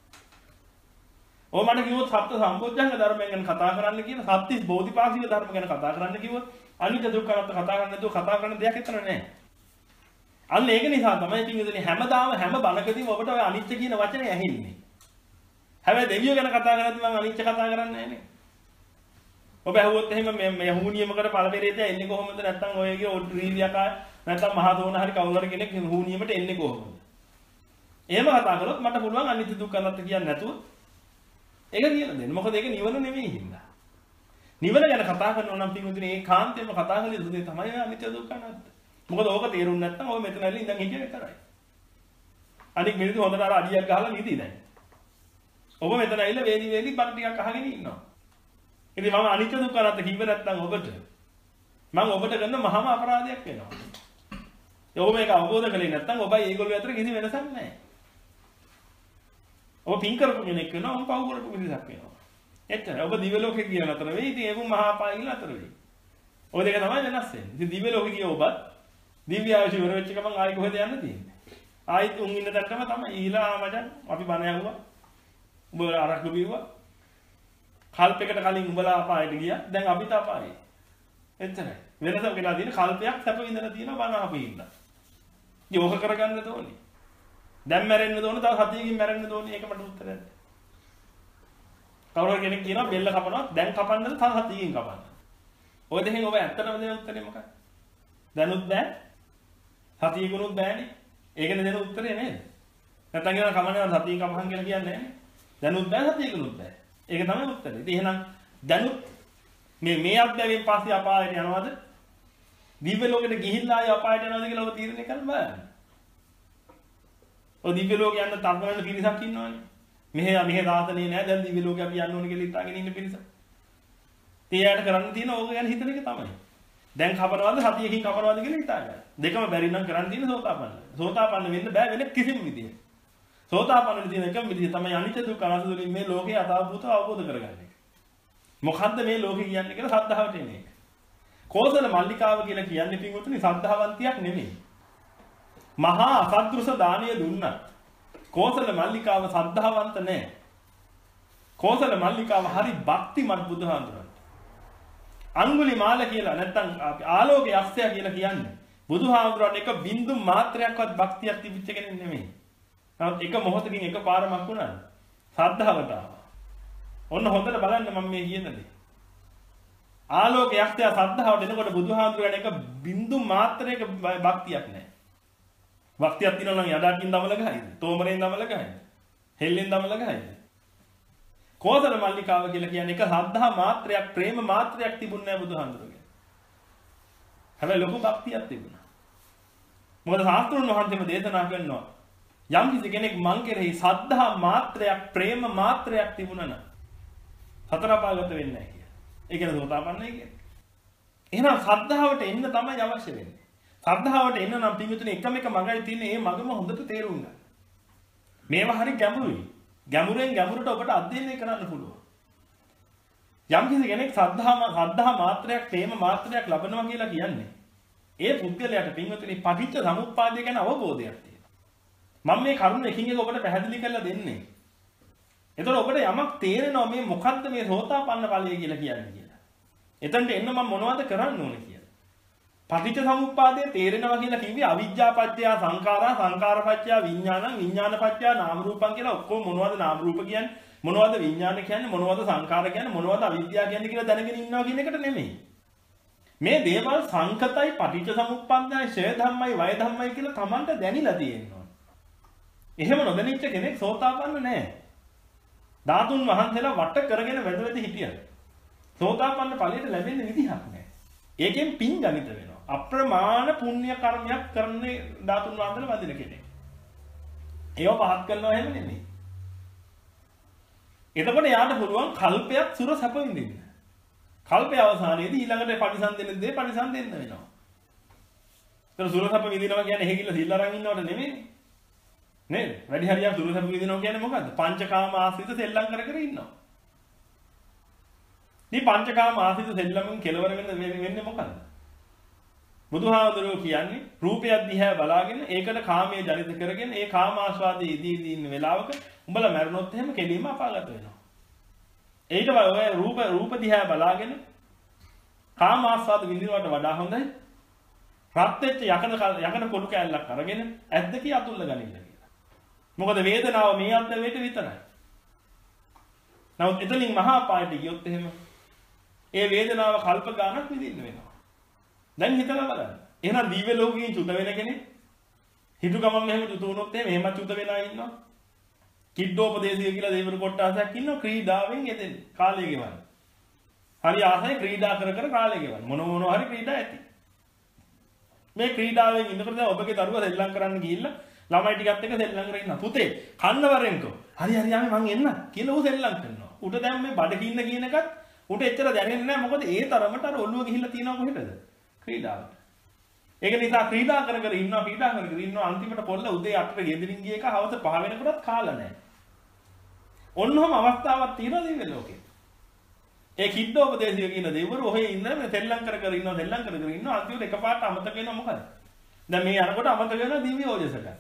ඔබ මට කිව්වොත් සප්ත සම්පෝඥංග ධර්මයන් ගැන කතා කරන්න කියන සත්‍තිස් බෝධිපාක්ෂික ධර්ම ගැන කතා කරන්න කිව්වොත් අනිත්‍ය දුක්ඛ අනාත්ම කතා කරන්න නැතුව කතා කරන්න දෙයක් එතන නැහැ. අන්න ඒක නිසා තමයි පින්විතනි හැමදාම හැම බණකදීම ඔබට ඔය අනිත්‍ය කියන වචනේ ඇහෙන්නේ. හැබැයි දෙවියෝ ගැන කතා කරද්දී මම අනිත්‍ය කතා කරන්නේ නැහැ නේ. ඔබ ඇහුවොත් එහෙම මේ මේ හුනියමකට පළපෙරේතය එන්නේ කොහොමද නැත්නම් ඔයගේ ත්‍රිවිධයකා නැත්නම් මහා දෝන හරි කවුරු හරි කෙනෙක් හුනියමට එන්නේ කොහොමද? එහෙම කතා කරොත් මට පුළුවන් අනිත්‍ය දුක්ඛ අනාත්ම කියන්නේ නැතුව ඒක කියලා දෙන්න. මොකද ඒක නිවන නෙමෙයි හින්දා. නිවන ගැන කතා කරනවා නම් පින්වතුනි ඒ කාන්තේම කතා කළ යුතු දේ තමයි අනිත්‍ය දුක්ඛ අනාත්ම. මොකද ඕක තේරුම් නැත්නම් ඔය මෙතන ඇවිල්ලා ඉඳන් හිටිය විතරයි. අනික මිනිස්සු හොඳට අර අඩියක් ගහලා නිදි දැන්. ඔබ මෙතන ඇවිල්ලා වේදි වේදි බණ ටිකක් අහගෙන ඉන්නවා. ඉතින් මම අනිත්‍ය දුක්ඛ අනාත්ම කිව්ව නැත්නම් ඔබට මම ඔබට කරන මහාම අපරාධයක් වෙනවා. ඒ ඔබ මේක අවබෝධ කරේ නැත්නම් ඔබයි ඒගොල්ලෝ අතර කිසි වෙනසක් නැහැ. ඔබ පින් කරපු කෙනෙක් වෙනවා ඔබ පව් කරපු මිනිසක් වෙනවා. එච්චරයි. ඔබ දිව්‍ය ලෝකේ කියන අතර වෙයි. ඉතින් ඒකම මහා පායිල අතර වෙයි. ඔය දෙක තමයි වෙනස් වෙන්නේ. ඉතින් දිව්‍ය ලෝකේ කිය ඔබත් දිව්‍ය ආශි වර වෙච්ච ගමන් ආයි කොහෙද යන්න තියෙන්නේ? ආයිත් උන් ඉන්න තැනටම තමයි ඊළා මචං අපි බණ ඇහුවා. උඹ අරක්කු බිව්වා. කල්පයකට කලින් උඹලා අපායට ගියා. දැන් අපිට අපායේ. එච්චරයි. වෙනසක් වෙලා තියෙන කල්පයක් සැප විඳලා තියෙනවා බණ අපේ ඉන්න. යෝග කරගන්න ඕනේ. දැන් මැරෙන්න ඕනේ තව සතියකින් මැරෙන්න ඕනේ. ඒක මට උත්තරයක්. කවුරු කෙනෙක් කියනවා බෙල්ල කපනවා දැන් කපන්නද තව සතියකින් කපන්න. ඔය දෙකෙන් ඔබ ඇත්තටම දෙන උත්තරේ මොකක්ද? දැනුත් බෑ. සතියකුණුත් බෑනේ. ඒකනේ දෙන උත්තරේ නේද? නැත්නම් කියනවා කමන්නේ සතිය කපහන් කියලා කියන්නේ නැහැ. දැනුත් බෑ සතියකුණුත් බෑ. ඒක තමයි උත්තරේ. ඉතින් එහෙනම් දැනුත් මේ මේ අධ්‍යයනයෙන් පස්සේ අපායට යනවද? දිව්‍ය ලෝකෙට ගිහිල්ලා ආය අපායට යනවද කියලා ඔබ තීරණය කරන්න බලන්න. ඔය දිව්‍ය ලෝකේ යන්න තරම් වෙන පිරිසක් ඉන්නවනේ. මෙහෙ මෙහෙ දාතනේ නෑ දැන් දිව්‍ය ලෝකේ අපි යන්න ඕනේ කියලා හිතාගෙන ඉන්න පිරිසක්. තියාට කරන්න තියෙන ඕක ගැන හිතන එක තමයි. දැන් කපනවද සතියකින් කපනවද කියලා හිතාගන්න. දෙකම බැරි නම් කරන්න තියෙන සෝතාපන්න. සෝතාපන්න වෙන්න බෑ වෙන කිසිම විදියක්. සෝතාපන්න වෙන්න තියෙන එකම විදිය තමයි අනිත්‍ය දුක්ඛ අනාත්ම වලින් මේ ලෝකේ අතාවූතව අවබෝධ කරගන්න එක. මොකද්ද මේ ලෝකේ කියන්නේ කියලා සද්ධාවට එන එක. කෝසල මල්ලිකාව කියලා කියන්නේ පින්වතුනි සද්ධාවන්තියක් නෙමෙයි. මහා අසද්දෘස දානීය දුන්නා. කෝසල මල්ලිකාව සද්ධාවන්ත නැහැ. කෝසල මල්ලිකාව හරි භක්තිමත් බුදුහාමුදුරන්ට. අඟුලිමාල කියලා නැත්නම් ආලෝක යක්ෂයා කියලා කියන්නේ බුදුහාමුදුරන් එක බින්දු මාත්‍රයක්වත් භක්තියක් තිබිච්ච කෙනෙක් නෙමෙයි. නමුත් එක මොහොතකින් එක පාරමක් වුණාද? ශ්‍රද්ධාවට ආවා. ඔන්න හොඳට බලන්න මම මේ කියන දේ. ආලෝක යක්ෂයා ශ්‍රද්ධාවට එනකොට බුදුහාමුදුරන් එක බින්දු මාත්‍රයක භක්තියක් නැහැ. භක්තියක් තියෙනවා නම් යඩකින් දමල ගහයිද? තෝමරෙන් දමල ගහයිද? හෙල්ලෙන් දමල ගහයිද? කෝසල මල්ලිකාව කියලා කියන්නේ එක ශ්‍රද්ධා මාත්‍රයක් ප්‍රේම මාත්‍රයක් තිබුණ නැහැ බුදුහාමුදුරගේ. හැබැයි ලොකු භක්තියක් තිබුණා. මොකද සාස්ත්‍රුන් වහන්සේම දේශනා කරනවා යම් කිසි කෙනෙක් මං කෙරෙහි ශ්‍රද්ධා මාත්‍රයක් ප්‍රේම මාත්‍රයක් තිබුණා නම් හතර පාගත වෙන්නේ නැහැ කියලා. ඒ කියන්නේ සෝතාපන්නයි කියන්නේ. එහෙනම් ශ්‍රද්ධාවට එන්න තමයි අවශ්‍ය වෙන්නේ. ශ්‍රද්ධාවට එන්න නම් පිටුතුනේ එකම එක මගයි තියෙන්නේ. ඒ මගම හොඳට තේරුම් ගන්න. මේවා හරි ගැඹුරුයි. ගැඹුරෙන් ගැඹුරට ඔබට අධ්‍යයනය කරන්න පුළුවන්. යම් කිසි කෙනෙක් ශ්‍රද්ධාම ශ්‍රද්ධා මාත්‍රයක් ප්‍රේම මාත්‍රයක් ලබනවා කියලා කියන්නේ ඒ පුද්ගලයාට පින්වතුනි පටිච්ච සමුප්පාදය ගැන අවබෝධයක් තියෙනවා. මම මේ කරුණ එකින් එක ඔබට පැහැදිලි කරලා දෙන්නේ. එතකොට ඔබට යමක් තේරෙනවා මේ මොකද්ද මේ සෝතාපන්න ඵලය කියලා කියන්නේ කියලා. එතනට එන්න මම මොනවද කරන්න ඕනේ කියලා. පටිච්ච සමුප්පාදය තේරෙනවා කියලා කිව්වේ අවිජ්ජා පත්‍ය සංඛාරා සංඛාර පත්‍ය විඥානං විඥාන පත්‍ය නාම රූපං කියලා ඔක්කොම මොනවද නාම රූප කියන්නේ මොනවද විඥාන කියන්නේ මොනවද සංඛාර කියන්නේ මොනවද අවිද්‍යාව කියන්නේ කියලා දැනගෙන ඉන්නවා කියන එකට නෙමෙයි. මේ දේවල් සංකතයි පටිච්ච සමුප්පන්නයි ෂය ධම්මයි වය ධම්මයි කියලා Tamanට දැනිලා තියෙනවා. එහෙම නොදැනිච්ච කෙනෙක් සෝතාපන්න නැහැ. ධාතුන් වහන්සේලා වට කරගෙන වැදවැද හිටියා. සෝතාපන්න ඵලයට ලැබෙන්න විදිහක් නැහැ. ඒකෙන් පින් ගනිත වෙනවා. අප්‍රමාණ පුණ්‍ය කර්මයක් කරන්නේ ධාතුන් වහන්සේලා වදින කෙනෙක්. ඒව පහත් කරනවා එහෙම නෙමෙයි. එතකොට යාට පුළුවන් කල්පයක් සුර සැප විඳින්න. කල්පය අවසානයේදී ඊළඟට පරිසම්දෙන්න දේ පරිසම්දෙන්න වෙනවා. ඒතර සුර සැප විඳිනවා කියන්නේ එහෙ ගිහලා සිල් අරන් ඉන්නවට නෙමෙයි. නේද? වැඩි හරියක් සුර සැප විඳිනවා කියන්නේ මොකද්ද? පංචකාම ආශ්‍රිත සෙල්ලම් කර කර ඉන්නවා. මේ පංචකාම ආශ්‍රිත සෙල්ලමෙන් කෙලවර වෙන්නේ මොකද්ද? බුදුහාමුදුරුවෝ කියන්නේ රූපයක් දිහා බලාගෙන ඒකට කාමයේ ජනිත කරගෙන ඒ කාම ආස්වාදයේ ඉදී ඉදී ඉන්න වෙලාවක උඹලා මැරුණොත් එහෙම කෙලින්ම අපාගත වෙනවා. ඊට ඔය රූප රූප දිහා බලාගෙන කාම ආස්වාද විඳිනවට වඩා හොඳයි රත් වෙච්ච යකඩ යකඩ පොඩු කෑල්ලක් අරගෙන ඇද්දකී අතුල්ල ගනින්න කියලා. මොකද වේදනාව මේ අත්දැවීමට විතරයි. නමුත් එතනින් මහා පායට ගියොත් එහෙම ඒ වේදනාව කල්ප ගානක් විඳින්න වෙනවා. දැන් හිතලා බලන්න. එහෙනම් දීව ලෝකයෙන් චුත වෙන කෙනෙක් හිතු ගමන් මෙහෙම චුත වුණොත් එහෙම එහෙම චුත වෙලා ඉන්නවා. කිඩ්ඩෝපදේශිය කියලා දේවරු කොටසක් ඉන්නවා ක්‍රීඩාවෙන් යෙදෙන්නේ. කාලය ගෙවන්න. හරි ආසයි ක්‍රීඩා කර කර කාලය ගෙවන්න. මොන මොනවා හරි ක්‍රීඩා ඇති. මේ ක්‍රීඩාවෙන් ඉන්නකොට දැන් ඔබගේ දරුවා සෙල්ලම් කරන්න ගිහිල්ලා ළමයි ටිකත් එක්ක සෙල්ලම් කරගෙන ඉන්නවා. පුතේ කන්න වරෙන්කෝ. හරි හරි ආමේ මං එන්න කියලා ඌ සෙල්ලම් කරනවා. උට දැන් මේ බඩගින්න කියන එකත් උට එච්චර දැනෙන්නේ නැහැ. මොකද ඒ තරමට අර ඔළුව ගිහිල්ලා තියෙනවා කොහෙටද? ක්‍රීඩාවට. ඒක නිසා ක්‍රීඩා කර කර ඉන්නවා ක්‍රීඩා කර කර ඉන්නවා අන්තිමට කොල්ල උදේ අටට ගෙදරින් ගිය එක හවස පහ වෙනකොටත් කාලා නැහැ. ඔන්නෝම අවස්ථාවක් තියෙනවා දිව්‍ය ලෝකේ. ඒ කිඩ්ඩෝපදේශිය කියන දෙවිවරු ඔහේ ඉන්න මේ සෙල්ලම් කර කර ඉන්නවා සෙල්ලම් කර කර ඉන්නවා අන්තිමට එකපාරට අමතක වෙනවා මොකද? දැන් මේ යනකොට අමතක වෙනවා දිව්‍ය ඕජස ගන්න.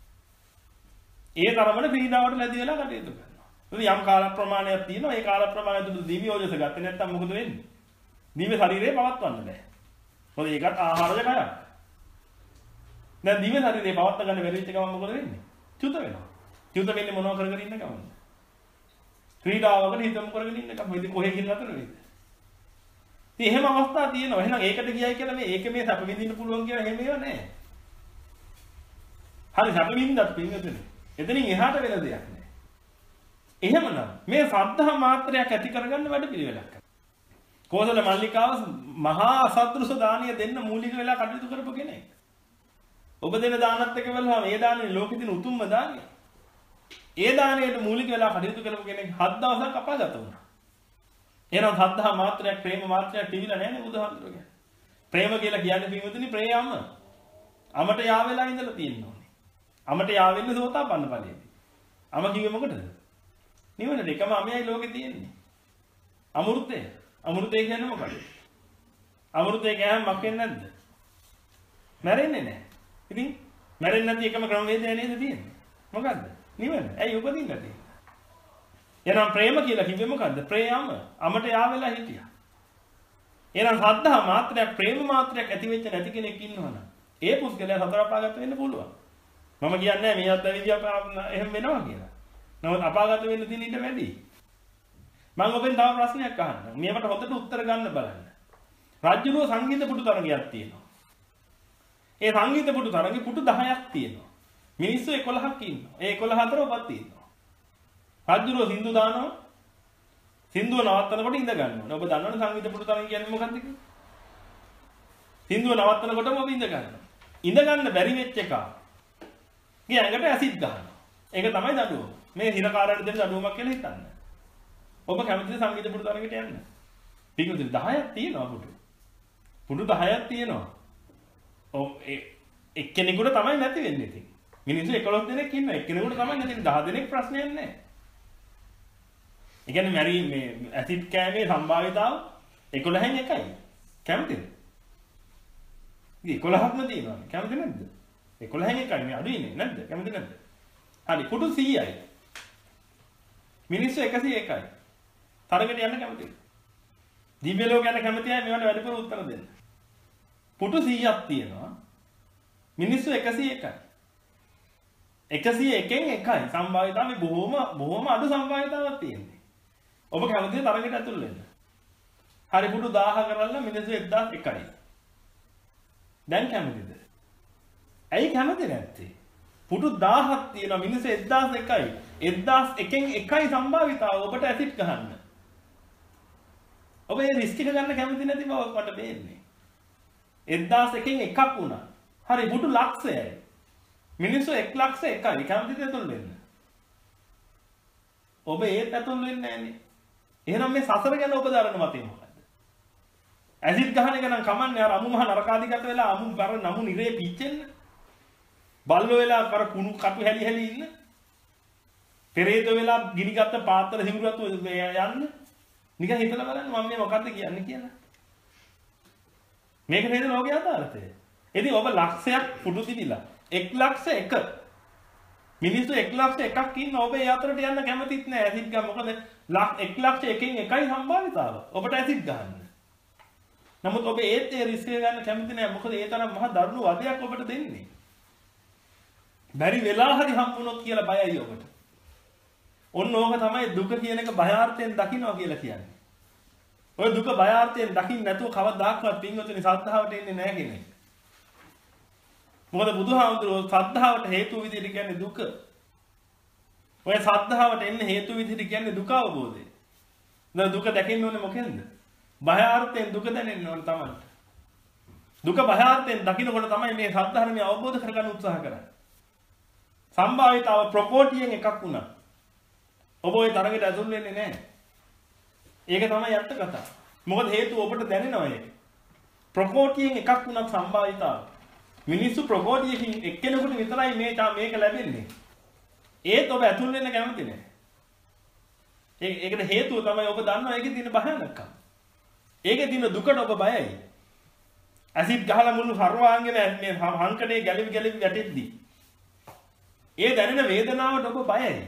ඒ තරමට ක්‍රීඩාවට ලැබි වෙලා කටයුතු කරනවා. ඉතින් යම් කාල ප්‍රමාණයක් තියෙනවා ඒ කාල ප්‍රමාණය තුළ දිව්‍ය ඕජස ගත්තේ නැත්නම් මොකද වෙන්නේ? දිව්‍ය ශරීරය පවත්වන්න බෑ. මොකද ඒකත් ආහාරජ කයක්. දැන් දිව්‍ය ශරීරේ පවත්ව ගන්න බැරි වෙච්ච ගමන් මොකද වෙන්නේ? චුත වෙනවා. චුත වෙන්නේ මොනව කර කර ඉන්න ගමන්ද? ක්‍රීඩාවකට හිතමු කරගෙන ඉන්න ගමන්. ඉතින් කොහෙන් ගිහින් නතර වෙයිද? ඉතින් එහෙම අවස්ථා තියෙනවා. එහෙනම් ඒකට ගියයි කියලා මේ ඒක මේ සැප විඳින්න පුළුවන් කියලා එහෙම ඒවා නැහැ. හරි සැප විඳින්නත් පින්නතුනේ. එතනින් එහාට වෙන දෙයක් නැහැ. එහෙමනම් මේ ශ්‍රද්ධා මාත්‍රයක් ඇති කරගන්න වැඩ පිළිවෙලක්. කෝසල මල්ලිකාව මහා අසත්‍රුස දානිය දෙන්න මූලික වෙලා කටයුතු කරපු කෙනෙක්. ඔබ දෙන දානත් එක්ක බලලා මේ දානේ ලෝකෙ දින උතුම්ම දානිය. ඒ දාණයට මූලික වෙලා කටයුතු කරපු කෙනෙක් හත් දවසක් අපාගත වුණා. එහෙනම් සද්ධා මාත්‍රයක් ප්‍රේම මාත්‍රයක් තිබිලා නැහැ නේ බුදුහාමුදුරුවෝ. ප්‍රේම කියලා කියන්නේ පින්වතුනි ප්‍රේයම. අමට යා වෙලා ඉඳලා තියෙන්න ඕනේ. අමට යා වෙන්නේ සෝතාපන්න ඵලයේදී. අම කිව්වේ මොකටද? නිවනට එකම අමයයි ලෝකේ තියෙන්නේ. අමෘතය. අමෘතය කියන්නේ මොකද? අමෘතය ගෑම මක් වෙන්නේ නැද්ද? මැරෙන්නේ නැහැ. ඉතින් මැරෙන්නේ නැති එකම ක්‍රමවේදය නේද තියෙන්නේ? මොකද්ද? නිවන. ඇයි උපදින්න තියෙන්නේ? එහෙනම් ප්‍රේම කියලා කිව්වේ මොකද්ද? ප්‍රේයම. අමට යා වෙලා හිටියා. එහෙනම් සද්ධා මාත්‍රයක් ප්‍රේම මාත්‍රයක් ඇති වෙච්ච නැති කෙනෙක් ඉන්නවනම් ඒ පුද්ගලයා සතර අපාගත වෙන්න පුළුවන්. මම කියන්නේ මේ අත්දැකීම් එහෙම වෙනවා කියලා. නමුත් අපාගත වෙන්න තියෙන ඊට වැඩි. මම ඔබෙන් තව ප්‍රශ්නයක් අහන්නම්. මේකට හොඳට උත්තර ගන්න බලන්න. රාජ්‍යරුව සංගීත පුටු තරගයක් තියෙනවා. ඒ සංගීත පුටු තරගේ පුටු දහයක් තියෙනවා. මිනිස්සු එකොළහක් ඉන්නවා. ඒ එකොළහ අතර ඔබත් ඉන්නවා. රාජ්‍යරුව සින්දු දානවා. සින්දුව නවත්තනකොට ඉඳ ගන්න ඕනේ. ඔබ දන්නවනේ සංගීත පුටු තරග කියන්නේ මොකක්ද කියලා? සින්දුව නවත්තනකොටම ඔබ ඉඳ ගන්නවා. ඉඳ ගන්න බැරි වෙච්ච එක. ගේ ඇඟට ඇසිඩ් ගන්නවා. ඒක තමයි දඩුවම. මේ හිරකාරයට දෙන දඩුවමක් කියලා හිතන්න. ඔබ කැමතිද සංගීත පුටු තරගයට යන්න? පිටුදින දහයක් තියෙනවා පුටු. පුටු දහයක් තියෙනවා. ඔව් එක්කෙනෙකුට තමයි නැති වෙන්නේ ඉතින්. මිනිස්සු එකොළහ දෙනෙක් ඉන්නවා. එක්කෙනෙකුට තමයි නැති වෙන්නේ. දහ දෙනෙක් ප්‍රශ්නයක් නැහැ. ඒ කියන්නේ මැරි මේ ඇසිඩ් කෑමේ සම්භාවිතාව එකොළහෙන් එකයි. කැමතිද? එකොළහක්ම තියෙනවා. කැමති නැද්ද? එකොළහෙන් එකයි මේ අඩුයිනේ නැද්ද? කැමති නැද්ද? හරි පුටු සීයයි. මිනිස්සු එකසිය එකයි. තරගයට යන්න කැමතිද? දිව්‍ය ලෝක යන කැමති අය මේවට වැඩිපුර උත්තර දෙන්න. පුටු සීයක් තියෙනවා. මිනිස්සු එකසිය එකයි. එකසිය එකෙන් එකයි සම්භාවිතාවය බොහොම බොහොම අඩු සම්භාවිතාවක් තියෙනවා. ඔබ කැමතිද තරගයට ඇතුල් වෙන්න? හරි පුටු දහය කරලා මිනිස්සු එක්දාස් එකයි. දැන් කැමතිද? ඇයි කැමති නැත්තේ? පුටු දහයක් තියෙනවා මිනිස්සු එක්දාස් එකයි. එක්දාස් එකෙන් එකයි සම්භාවිතාව ඔබට ඇසිඩ් ගන්න. ඔබ මේ රිස්ක් එක ගන්න කැමති නැති බව මට පේන්නේ. එක්දාස් එකෙන් එකක් වුණා. හරි පුටු ලක්ෂයයි. මිනිස්සු එක් ලක්ෂ එකයි. කැමතිද ඇතුල් වෙන්න? ඔබ ඒත් ඇතුල් වෙන්නේ නැහනේ. එහෙනම් මේ සසර ගැන ඔබ දරන මතය මොකද්ද? ඇසිඩ් ගහන එක නම් කමන්නේ අර අමු මහ නරකාදිගත වෙලා අමු බර නමු නිරේ පිච්චෙන්න. බල්ලෝ වෙලා අර කුණු කටු හැලි හැලි ඉන්න. පෙරේත වෙලා ගිනිගත්ත පාත්‍ර හිඟුරතු යන්න. නිකන් හිතලා බලන්න මම මේ මොකද්ද කියන්නේ කියලා. මේක නේද ලෝකයේ අදාළතය. ඉතින් ඔබ ලක්ෂයක් පුටු තිබිලා එක් ලක්ෂ එක මිනිස්සු එක් ලක්ෂ එකක් ඉන්න ඔබ ඒ අතරට යන්න කැමතිත් නෑ ඇසිඩ් ගන්න. මොකද එක් ලක්ෂ එකෙන් එකයි සම්භාවිතාව. ඔබට ඇසිඩ් ගන්න. නමුත් ඔබ ඒත් ඒ රිස්ක් එක ගන්න කැමති නෑ. මොකද ඒ තරම් මහා දරුණු වදයක් ඔබට දෙන්නේ. බැරි වෙලා හරි හම්බුනොත් කියලා බයයි ඔබට. ඔන්න ඕක තමයි දුක කියන එක භයාර්ථයෙන් දකින්නවා කියලා කියන්නේ. ඔය දුක භයාර්ථයෙන් දකින්න නැතුව කවදාකවත් පින්වතුනි සද්ධාවට එන්නේ නැහැ කෙනෙක්. මොකද බුදුහාමුදුරුවෝ සද්ධාවට හේතු විදිහට කියන්නේ දුක. ඔය සද්ධාවට එන්නේ හේතු විදිහට කියන්නේ දුක අවබෝධය. දැන් දුක දැකින්න ඕනේ මොකෙන්ද? භයාර්ථයෙන් දුක දැනෙන්න ඕනේ තමයි. දුක භයාර්ථයෙන් දකින්නකොට තමයි මේ සද්ධර්මය අවබෝධ කරගන්න උත්සාහ කරන්නේ. සම්භාවිතාව ප්‍රොපෝටියෙන් එකක් වුණා. ඔබ ওই තරගෙට ඇතුල් වෙන්නේ නැහැ. ඒක තමයි යත්ත කතාව. මොකද හේතුව ඔබට දැනෙනවා ඒක. ප්‍රොපෝටියෙන් එකක් වුණා සම්භාවිතාව. මිනිස්සු ප්‍රොපෝටියකින් එක්කෙනෙකුට විතරයි මේ මේක ලැබෙන්නේ. ඒත් ඔබ ඇතුල් වෙන්න කැමති නැහැ. ඒකට හේතුව තමයි ඔබ දන්නවා ඒකේ තියෙන භයානකකම. ඒකේ තියෙන දුකට ඔබ බයයි. ඇසිඩ් ගහලා මුළු සර්වාංගෙම මේ හංකඩේ ගැලවි ගැලවි වැටෙද්දී ඒ දැනෙන වේදනාවට ඔබ බයයි.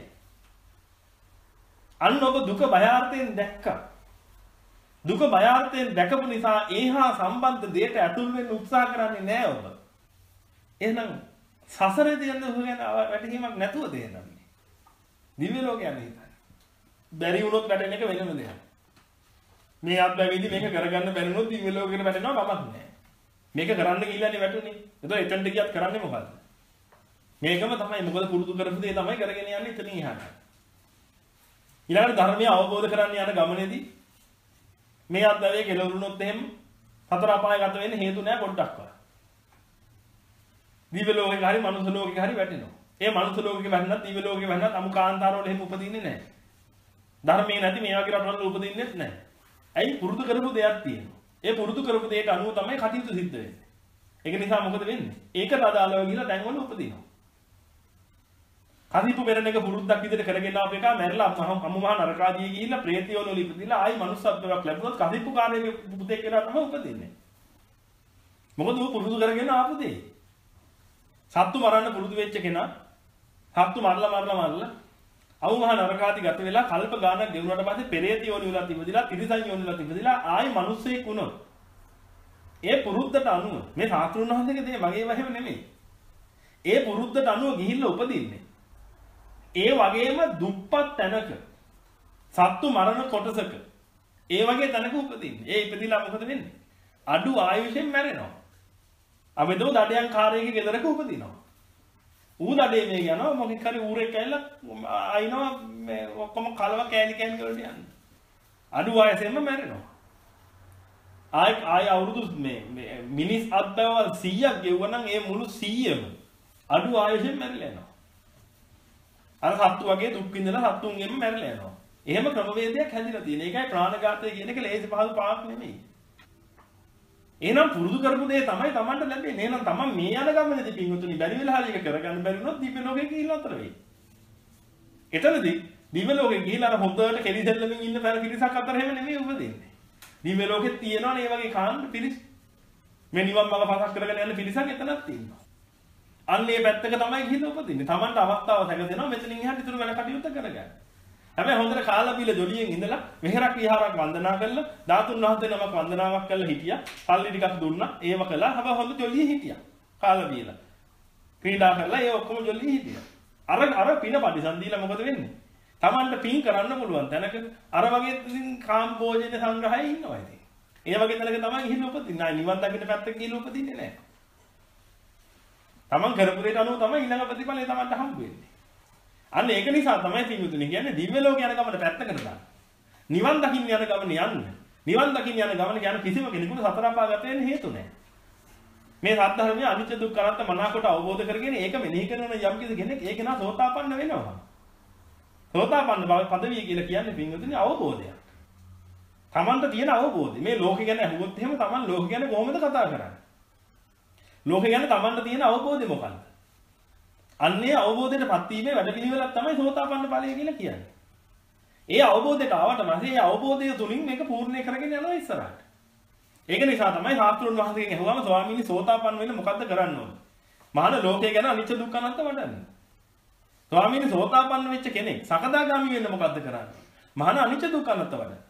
අන්න ඔබ දුක භයාර්ථයෙන් දැක්කා. දුක භයාර්ථයෙන් දැකපු නිසා ඒහා සම්බන්ධ දෙයට ඇතුල් වෙන්න උත්සාහ කරන්නේ නැහැ ඔබ. එහෙනම් සසරේ තියෙන දුක ගැන වැටහීමක් නැතුව දෙන්නන්නේ. දිව්‍ය ලෝක යන්නේ හිතන්නේ. බැරි වුණොත් වැටෙන එක වෙනම දෙයක්. මේ අත්දැකීමේදී මේක කරගන්න බැරි වුණොත් දිව්‍ය ලෝකෙට වැටෙනවා කමක් නැහැ. මේක කරන්න ගිහිල්ලානේ වැටුනේ. ඒතකොට එතනට ගියත් කරන්නේ මොකද්ද? මේකම තමයි මොකද පුරුදු කරපු දේ තමයි කරගෙන යන්නේ එතනින් එහාට. ඊළඟට ධර්මය අවබෝධ කරගන්න යන ගමනේදී මේ අත්දැකීම කෙලවුණොත් එහෙම හතර අපායගත වෙන්න හේතු නැහැ පොඩ්ඩක්වත්. දිව්‍ය ලෝකෙක හරි මනුස්ස ලෝකෙක හරි වැටෙනවා. ඒ මනුස්ස ලෝකෙක වැටෙනත් දිව්‍ය ලෝකෙක වැටෙනත් අමු කාන්තාරවල එහෙම උපදින්නේ නැහැ. ධර්මයේ නැති මේ වගේ රටවල උපදින්නෙත් නැහැ. ඇයි පුරුදු කරපු දෙයක් තියෙනවා. ඒ පුරුදු කරපු දෙයට අනුව තමයි කටයුතු සිද්ධ වෙන්නේ. ඒක නිසා මොකද වෙන්නේ? ඒකට අදාළව ගිහලා දැන් වල උපදිනවා. කදිපු වෙරණ එක පුරුද්දක් විදිහට කරගෙන ආපු එක මැරිලා අමු මහ නරකාදී ගිහිල්ලා ප්‍රේතියෝන වල ඉපදිලා ආයි මනුස්සත්වයක් ලැබුණොත් කදිපු කාර්යයේ පුතෙක් කියලා තමයි උපදින්නේ. මොකද ඌ පුරුදු කරගෙන ආපු දෙය. සත්තු මරන්න පුරුදු වෙච්ච කෙනා සත්තු මරලා මරලා මරලා අමු මහ නරකාදී ගත වෙලා කල්ප ගානක් ගෙවුනට පස්සේ ප්‍රේතියෝන වල ඉපදිලා තිරිසන් යෝන වල ඉපදිලා ආයි මනුස්සයෙක් වුණොත් ඒ පුරුද්දට අනුව මේ සාස්ත්‍රුන් වහන්සේගේ දේ මගේ වහම නෙමෙයි. ඒ පුරුද්දට අනුව ගිහිල්ලා උපදින්නේ. ඒ වගේම දුප්පත් තැනක සත්තු මරණ කොටසක ඒ වගේ තැනක උපදින්නේ. ඒ ඉපදිලා මොකද වෙන්නේ? අඩු ආයුෂෙන් මැරෙනවා. අපෙදෝ දඩයන් කාර්යයක ගෙදරක උපදිනවා. ඌ දඩේ මේ යනවා මොකෙක් හරි ඌරෙක් ඇවිල්ලා අයින්නවා මේ ඔක්කොම කලව කෑලි කෑලි වලට යනවා. අඩු ආයසෙන්ම මැරෙනවා. ආය ආය අවුරුදු මේ මිනිස් අත්දවල් සීයක් ගෙවුවා නම් ඒ මුළු සීයම අඩු ආයසෙන් මැරිලා යනවා. අර සත්තු වගේ දුක් විඳලා සත්තුන්ගෙම මැරිලා යනවා. එහෙම ක්‍රමවේදයක් හැදිලා තියෙන. ඒකයි ප්‍රාණඝාතය කියන එක ලේසි පහසු පාක් නෙමෙයි. එහෙනම් පුරුදු කරපු දේ තමයි Tamanට ලැබෙන්නේ. එහෙනම් Taman මේ යන ගමනේදී පින්වතුනි බැරි වෙලා හරි එක කරගන්න බැරි වුණොත් දිව්‍ය ලෝකේ ගිහිල්ලා අතර වෙයි. එතනදී දිව්‍ය ලෝකේ ගිහිල්ලා අර හොඳට කෙලිසෙල්ලමින් ඉන්න පෙර පිරිසක් අතර හැම නෙමෙයි උපදින්නේ. දිව්‍ය ලෝකෙත් තියෙනවනේ මේ වගේ කාණ්ඩ පිරිස්. මේ නිවන් මාර්ග පසක් කරගෙන යන පිරිසක් එතනක් තියෙනවා. අන්න ඒ පැත්තක තමයි ගිහිල්ලා උපදින්නේ. Tamanට අවස්ථාව සැකසෙනවා මෙතනින් එහාට ඉතුරු වැඩ කටයුත්ත කරගන්න. හැබැයි හොඳට කාලා බීලා ජොලියෙන් ඉඳලා මෙහෙරක් විහාරයක් වන්දනා කරලා ධාතුන් වහන්සේ නමක් වන්දනාවක් කරලා හිටියා. සල්ලි ටිකක් දුන්නා. ඒව කළා. හැබැයි හොඳ ජොලියේ හිටියා. කාලා බීලා. ක්‍රීඩා කරලා ඒ ඔක්කොම ජොලියේ හිටියා. අර අර පින පරිසම් දීලා මොකද වෙන්නේ? Tamanට පින් කරන්න පුළුවන් තැනක අර වගේ ඉතින් කාම් භෝජන සංග්‍රහයේ ඉන්නවා ඉතින්. ඒ වගේ තැනක තමයි ගිහින් උපදින්නේ. නෑ නිවන් දකින්න පැත්තක ගිහින් උපදින්නේ නෑ. Taman කරපු දෙයට අනුව තමයි ඊළඟ ප්‍රතිඵලය Tamanට හම්බ වෙන්නේ. අන්න ඒක නිසා තමයි පින්වතුනි කියන්නේ දිව්‍ය ලෝක යන ගමන පැත්තකට දාන්න. නිවන් දකින්න යන ගමන යන්න. නිවන් දකින්න යන ගමන යන කිසිම කෙනෙකුට සතර අපාගත වෙන්න හේතු නැහැ. මේ සත්‍ය අනිත්‍ය දුක්ඛ අනාත්ම මනාකොට අවබෝධ කරගෙන ඒක මෙනෙහි කරන යම් කිසි කෙනෙක් ඒක නා සෝතාපන්න වෙනවා. සෝතාපන්න බව පදවිය කියලා කියන්නේ පින්වතුනි අවබෝධයක්. Tamanට තියෙන අවබෝධය. මේ ලෝකෙ ගැන අහුවොත් එහෙම Taman ලෝකෙ ගැන කොහොමද කතා කරන්නේ? ලෝකෙ ගැන Tamanට තියෙන අවබෝධය මොකක්ද? අන්නේ අවබෝධයටපත් වීමේ වැඩපිළිවෙලක් තමයි සෝතාපන්න ඵලය කියලා කියන්නේ. ඒ අවබෝධයට ආවට පස්සේ ඒ අවබෝධය තුලින් මේක පූර්ණේ කරගෙන යනවා ඉස්සරහට. ඒක නිසා තමයි සාස්ත්‍රුන් වහන්සේගෙන් අහුවාම ස්වාමීනි සෝතාපන්න වෙන්න මොකද්ද කරන්න ඕනේ? මහාන ලෝකය ගැන අනිත්‍ය දුක්ඛ අනාත්ම වඩන්න. ස්වාමීනි සෝතාපන්න වෙච්ච කෙනෙක් සකදාගාමි වෙන්න මොකද්ද කරන්නේ? මහාන අනිත්‍ය දුක්ඛ අනාත්ම වඩන්න.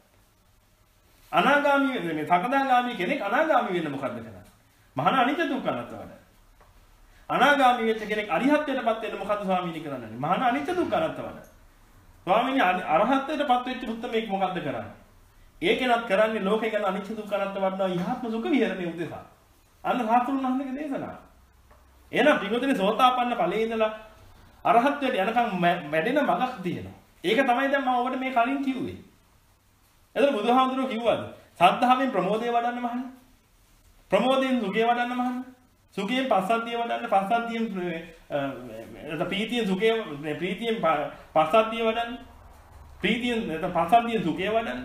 අනාගාමි වෙන්නේ සකදාගාමි කෙනෙක් අනාගාමි වෙන්න මොකද්ද කරන්නේ? මහාන අනිත්‍ය දුක්ඛ අනාත්ම වඩන්න. අනාගාමී වෙච්ච කෙනෙක් අරිහත්ත්වයටපත් වෙන්න මොකද්ද ස්වාමීනි කරන්නේ? මහාන අනිත්‍ය දුක්ඛ අනාත්ම වඩ. ස්වාමීනි අරහත්ත්වයටපත් වෙච්ච උත්තමෙක් මොකද්ද කරන්නේ? ඒකෙනත් කරන්නේ ලෝකේ ගැන අනිත්‍ය දුක්ඛ අනාත්ම වඩනවා යහත්ම සුඛ විහරණය උදෙසා. අන්න සාතුරුන් වහන්සේගේ දේශනාව. එහෙනම් පිටුදින සෝතාපන්න ඵලයේ ඉඳලා අරහත්ත්වයට යනකම් වැඩෙන මගක් තියෙනවා. ඒක තමයි දැන් මම ඔබට මේ කලින් කිව්වේ. එතන බුදුහාමුදුරුවෝ කිව්වද? සද්ධාවෙන් ප්‍රමෝදය වඩන්න මහන්න. ප්‍රමෝදයෙන් සුඛය වඩන්න මහන්න. සුඛයෙන් පස්සද්ධිය වඩන්න පස්සද්ධියෙන් ප්‍රීතියෙන් සුඛය ප්‍රීතියෙන් පස්සද්ධිය වඩන්න ප්‍රීතියෙන් නැත්නම් පස්සද්ධියෙන් සුඛය වඩන්න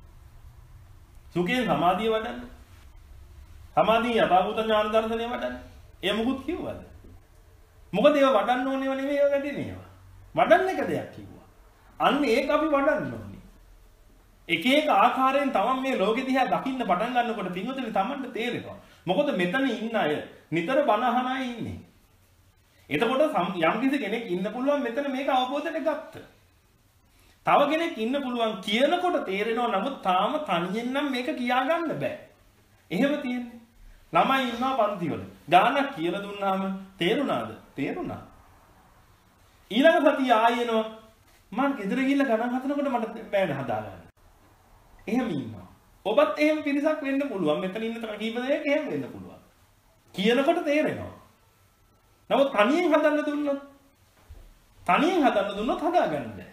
සුඛයෙන් සමාධිය වඩන්න සමාධියෙන් යථාභූත ඥාන දර්ශනය වඩන්න එය මොකුත් කිව්වද මොකද ඒව වඩන්න ඕනේව නෙමෙයි ඒව වැඩිනේ ඒවා වඩන්න එක දෙයක් කිව්වා අන්න ඒක අපි වඩන්න ඕනේ එක එක ආකාරයෙන් තමයි මේ ලෝකෙ දිහා දකින්න පටන් ගන්නකොට පින්වතුනි Tamanට තේරෙනවා මොකද මෙතන ඉන්න අය නිතර බණ අහන අය ඉන්නේ. එතකොට යම් කිසි කෙනෙක් ඉන්න පුළුවන් මෙතන මේක අවබෝධයට ගත්ත. තව කෙනෙක් ඉන්න පුළුවන් කියනකොට තේරෙනවා නමුත් තාම තනියෙන් නම් මේක කියා ගන්න බෑ. එහෙම තියෙන්නේ. ළමයි ඉන්නවා පන්ති වල. ගානක් කියලා දුන්නාම තේරුණාද? තේරුණා. ඊළඟ සතිය ආයෙනවා මං ගෙදර ගිහිල්ලා ගණන් හදනකොට මට බෑනේ හදාගන්න. එහෙම ඉන්නවා. ඔබත් එහෙම පිරිසක් වෙන්න පුළුවන්. මෙතන ඉන්න තරම් කීප දෙනෙක් එහෙම වෙන්න පුළුවන්. කියනකොට තේරෙනවා. නමුත් තනියෙන් හදන්න දුන්නොත් තනියෙන් හදන්න දුන්නොත් හදාගන්න බෑ.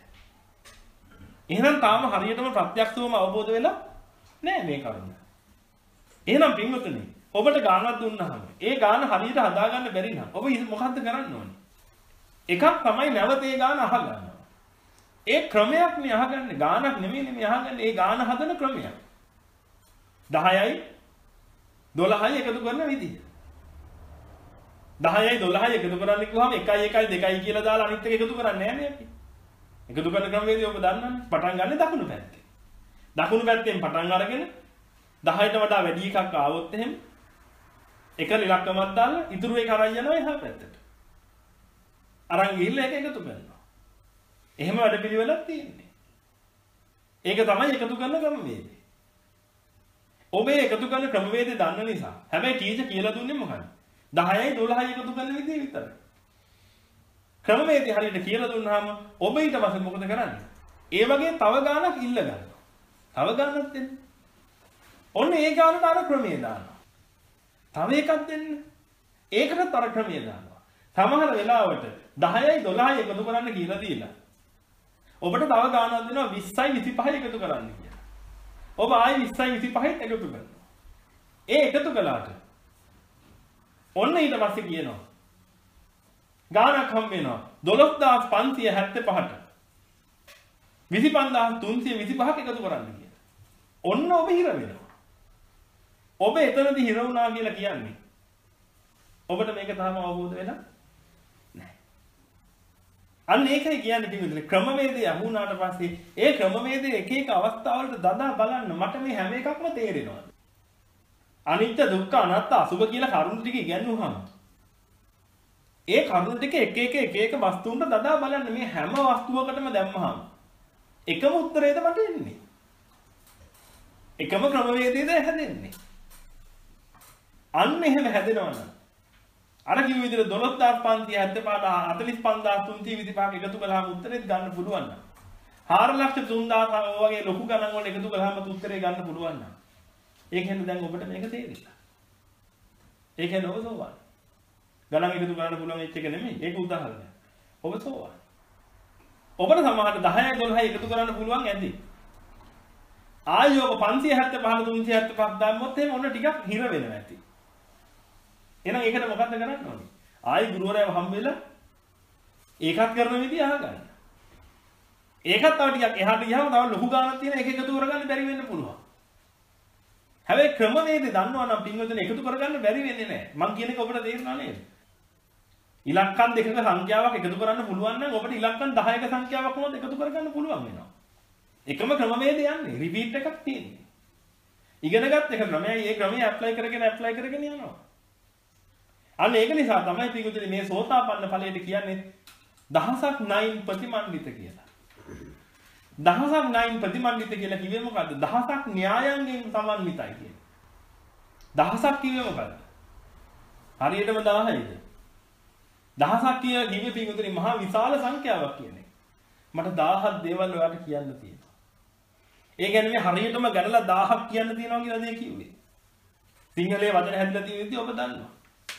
එහෙනම් තාම හරියටම ප්‍රත්‍යක්ෂවම අවබෝධ වෙලා නෑ මේ කරුණ. එහෙනම් පින්වතුනි ඔබට ගානක් දුන්නාම ඒ ගාන හරියට හදාගන්න බැරි නම් ඔබ මොකද්ද කරන්න ඕනේ? එකක් තමයි නැවත ඒ ගාන අහගන්නවා. ඒ ක්‍රමයක් නේ අහගන්නේ ගානක් නෙමෙයි මේ අහගන්නේ ඒ ගාන හදන ක්‍රමයක්. දහයයි දොළහයි එකතු කරන විදිහ. දහයයි දොළහයි එකතු කරන්න කිව්වම එකයි එකයි දෙකයි කියලා දාලා අනිත් එක එකතු කරන්නේ නැහැ නේ අපි. එකතු කරන ක්‍රමවේදය ඔබ දන්නවනේ. පටන් ගන්න දකුණු පැත්තේ. දකුණු පැත්තෙන් පටන් අරගෙන දහයට වඩා වැඩි එකක් ආවොත් එහෙම එක ඉලක්කමක් දාලා ඉතුරු එක අරන් යනවා එහා පැත්තට. අරන් ගිහිල්ලා ඒක එකතු කරනවා. එහෙම වැඩ පිළිවෙලක් තියෙන්නේ. ඒක තමයි එකතු කරන ක්‍රමවේදය. ඔබේ එකතු කරන ක්‍රමවේදය දන්න නිසා. හැබැයි ටීචර් කියලා දුන්නේ මොකක්ද? දහයයි දොළහයි එකතු කරන විදිය විතරයි. ක්‍රමවේදය හරියට කියලා දුන්නාම ඔබ ඊට පස්සේ මොකද කරන්නේ? ඒ වගේ තව ගානක් ඉල්ල ගන්නවා. තව ගානක් දෙන්න. ඔන්න ඒ ගානට අර ක්‍රමයේ දානවා. තව එකක් දෙන්න. ඒකටත් අර ක්‍රමයේ දානවා. සමහර වෙලාවට දහයයි දොළහයි එකතු කරන්න කියලා දීලා. ඔබට තව ගානක් දෙනවා විස්සයි විසිපහයි එකතු කරන්න කියලා. ඔබ ආයි විස්සයි විසිපහයි එකතු කරනවා. ඒ එකතු කළාට ඔන්න ඊට පස්සේ කියනවා ගානක් හම් වෙනවා දොළොස් හදාස් පන්සිය හැත්තෑ පහට විසිපන්දාස් තුන්සිය විසිපහක් එකතු කරන්න කියලා. ඔන්න ඔබ හිර වෙනවා. ඔබ එතනදී හිර වුණා කියලා කියන්නේ ඔබට මේක තාම අවබෝධ වෙලා නැහැ. අන්න ඒකයි කියන්නේ පිටුදේ ක්‍රමවේදය අහුණාට පස්සේ ඒ ක්‍රමවේදයේ එක එක අවස්ථාවලට දදා බලන්න මට මේ හැම එකක්ම තේරෙනවා. අනිත්‍ය දුක්ඛ අනාත්ම අසුභ කියලා කරුණු ටික ඉගෙනුවාම ඒ කරුණු ටික එක එක එක එක වස්තුන්ට දදා බලන්න මේ හැම වස්තුවකටම දැම්මහම එකම උත්තරේද මට එන්නේ. එකම ක්‍රමවේදයේද හැදෙන්නේ. අන්න එහෙම හැදෙනවා නම් අර කිව්ව විදිහට දොළොස් හදාස් පන්සිය හැත්තෑ පහට හතළිස් පන්දාස් තුන්සිය විසිපහක් එකතු කළාම උත්තරේ ගන්න පුළුවන් නම් හාර ලක්ෂ තුන්දාස් වගේ ලොකු ගණන් වල එකතු කළාම උත්තරේ ගන්න පුළුවන් නම් ඒ කියන්නේ දැන් ඔබට මේක තේරෙලා. ඒ කියන්නේ ඔබ සෝවාන්. ගණන් එකතු කරන්න පුළුවන් එච්ච එක නෙමෙයි. ඒක උදාහරණයක්. ඔබ සෝවාන්. ඔබට සමහරට දහයයි දොළහයි එකතු කරන්න පුළුවන් ඇති. ආයෝක පන්සිය හැත්තෑ පහ තුන්සිය හැත්තෑ පහ දාන්නොත් එහෙම ඔන්න ටිකක් හිර වෙනවා ඇති. එහෙනම් ඒකට මොකද්ද කරන්න ඕනේ? ආයි ගුරුවරයාව හම්බෙලා ඒකත් කරන විදිය අහගන්න. ඒකත් තව ටිකක් එහාට ගියාම තව ලොකු ගාණක් තියෙන එක එකතු කරගන්න බැරි වෙන්න පුළුවන්. හැබැයි ක්‍රමවේදය දන්නවා නම් පින්වතුනි එකතු කරගන්න බැරි වෙන්නේ නැහැ. මං කියන එක ඔබට තේරෙනව නේද? ඉලක්කම් දෙකක සංඛ්‍යාවක් එකතු කරන්න පුළුවන් නම් ඔබට ඉලක්කම් දහයක සංඛ්‍යාවක් වුණොත් එකතු කරගන්න පුළුවන් වෙනවා. එකම ක්‍රමවේදය යන්නේ රිපීට් එකක් තියෙන්නේ. ඉගෙනගත් එක ක්‍රමයයි ඒ ක්‍රමය ඇප්ලයි කරගෙන ඇප්ලයි කරගෙන යනවා. අන්න ඒක නිසා තමයි පිටුතුනි මේ සෝතාපන්න ඵලයට කියන්නේ දහසක් නයින් ප්‍රතිමන්විත කියලා. දහසක් නයින් ප්‍රතිමන්විත කියලා කිව්වේ මොකද්ද? දහසක් න්‍යායන්ගෙන් සමන්විතයි කියන්නේ. දහසක් කිව්වේ මොකද්ද? හරියටම දහයයිද? දහසක් කිය කිව්වේ පිටුතුනි මහා විශාල සංඛ්‍යාවක් කියන්නේ. මට දහහක් දේවල් ඔයාලට කියන්න තියෙනවා. ඒ කියන්නේ මේ හරියටම ගණලා දහහක් කියන්න තියෙනවා කියලා දේ කිව්වේ. සිංහලයේ වචන හැදලා තියෙන විදිහ ඔබ දන්නවා.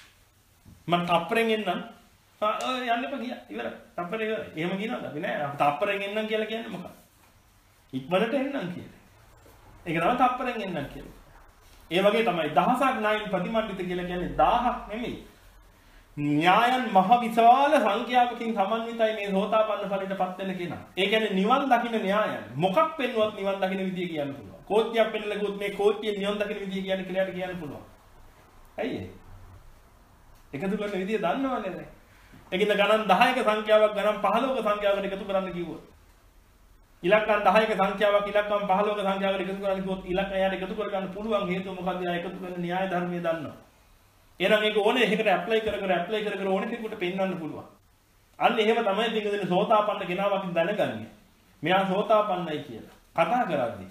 මම තප්පරෙන් එන්නම්. ආ යන්න එපා ගියා. ඉවරයි. තප්පරේ ඉවරයි. එහෙම කියනවද? අපි නෑ. තප්පරෙන් එන්නම් කියලා කියන්නේ මොකක්ද? ඉක්මනට එන්නම් කියන්නේ. ඒක තමයි තප්පරෙන් එන්නම් කියන්නේ. ඒ වගේ තමයි දහසක් නයින් ප්‍රතිමන්විත කියලා කියන්නේ දහහක් නෙමෙයි. න්‍යායන් මහ විශාල සංඛ්‍යාවකින් සමන්විතයි මේ සෝතාපන්න ඵලයටපත් වෙන කෙනා. ඒ කියන්නේ නිවන් දකින්න න්‍යායන්. මොකක් පෙන්වුවත් නිවන් දකින්න විදිය කියන්න පුළුවන්. කෝච්චියක් පෙන්නලා ගියොත් මේ කෝච්චිය නිවන් දකින්න විදිය කියන්නේ කියලාට කියන්න පුළුවන්. ඇයි ඒ? එකතු කරන විදිය දන්නවනේ දැන්. ඒකින්ද ගණන් දහයක සංඛ්‍යාවක් ගණන් පහළොවක සංඛ්‍යාවකට එකතු කරන්න කිව්වොත්. ඉලක්කම් දහයක සංඛ්‍යාවක් ඉලක්කම් පහළොවක සංඛ්‍යාවකට එකතු කරන්න කිව්වොත් ඉලක්කම් යාට එකතු කරගන්න පුළුවන් හේතුව මොකක්ද? යා එකතු කරන න්‍යාය ධර්මයේ දන්නවා. එහෙනම් ඒක ඕනේ එකකට ඇප්ලයි කර කර ඇප්ලයි කර කර ඕනේ කෙනෙකුට පෙන්වන්න පුළුවන්. අන්න එහෙම තමයි පිටින් සෝතාපන්න කෙනාව අපි දැනගන්නේ. මෙයා සෝතාපන්නයි කියලා. කතා කරද්දී.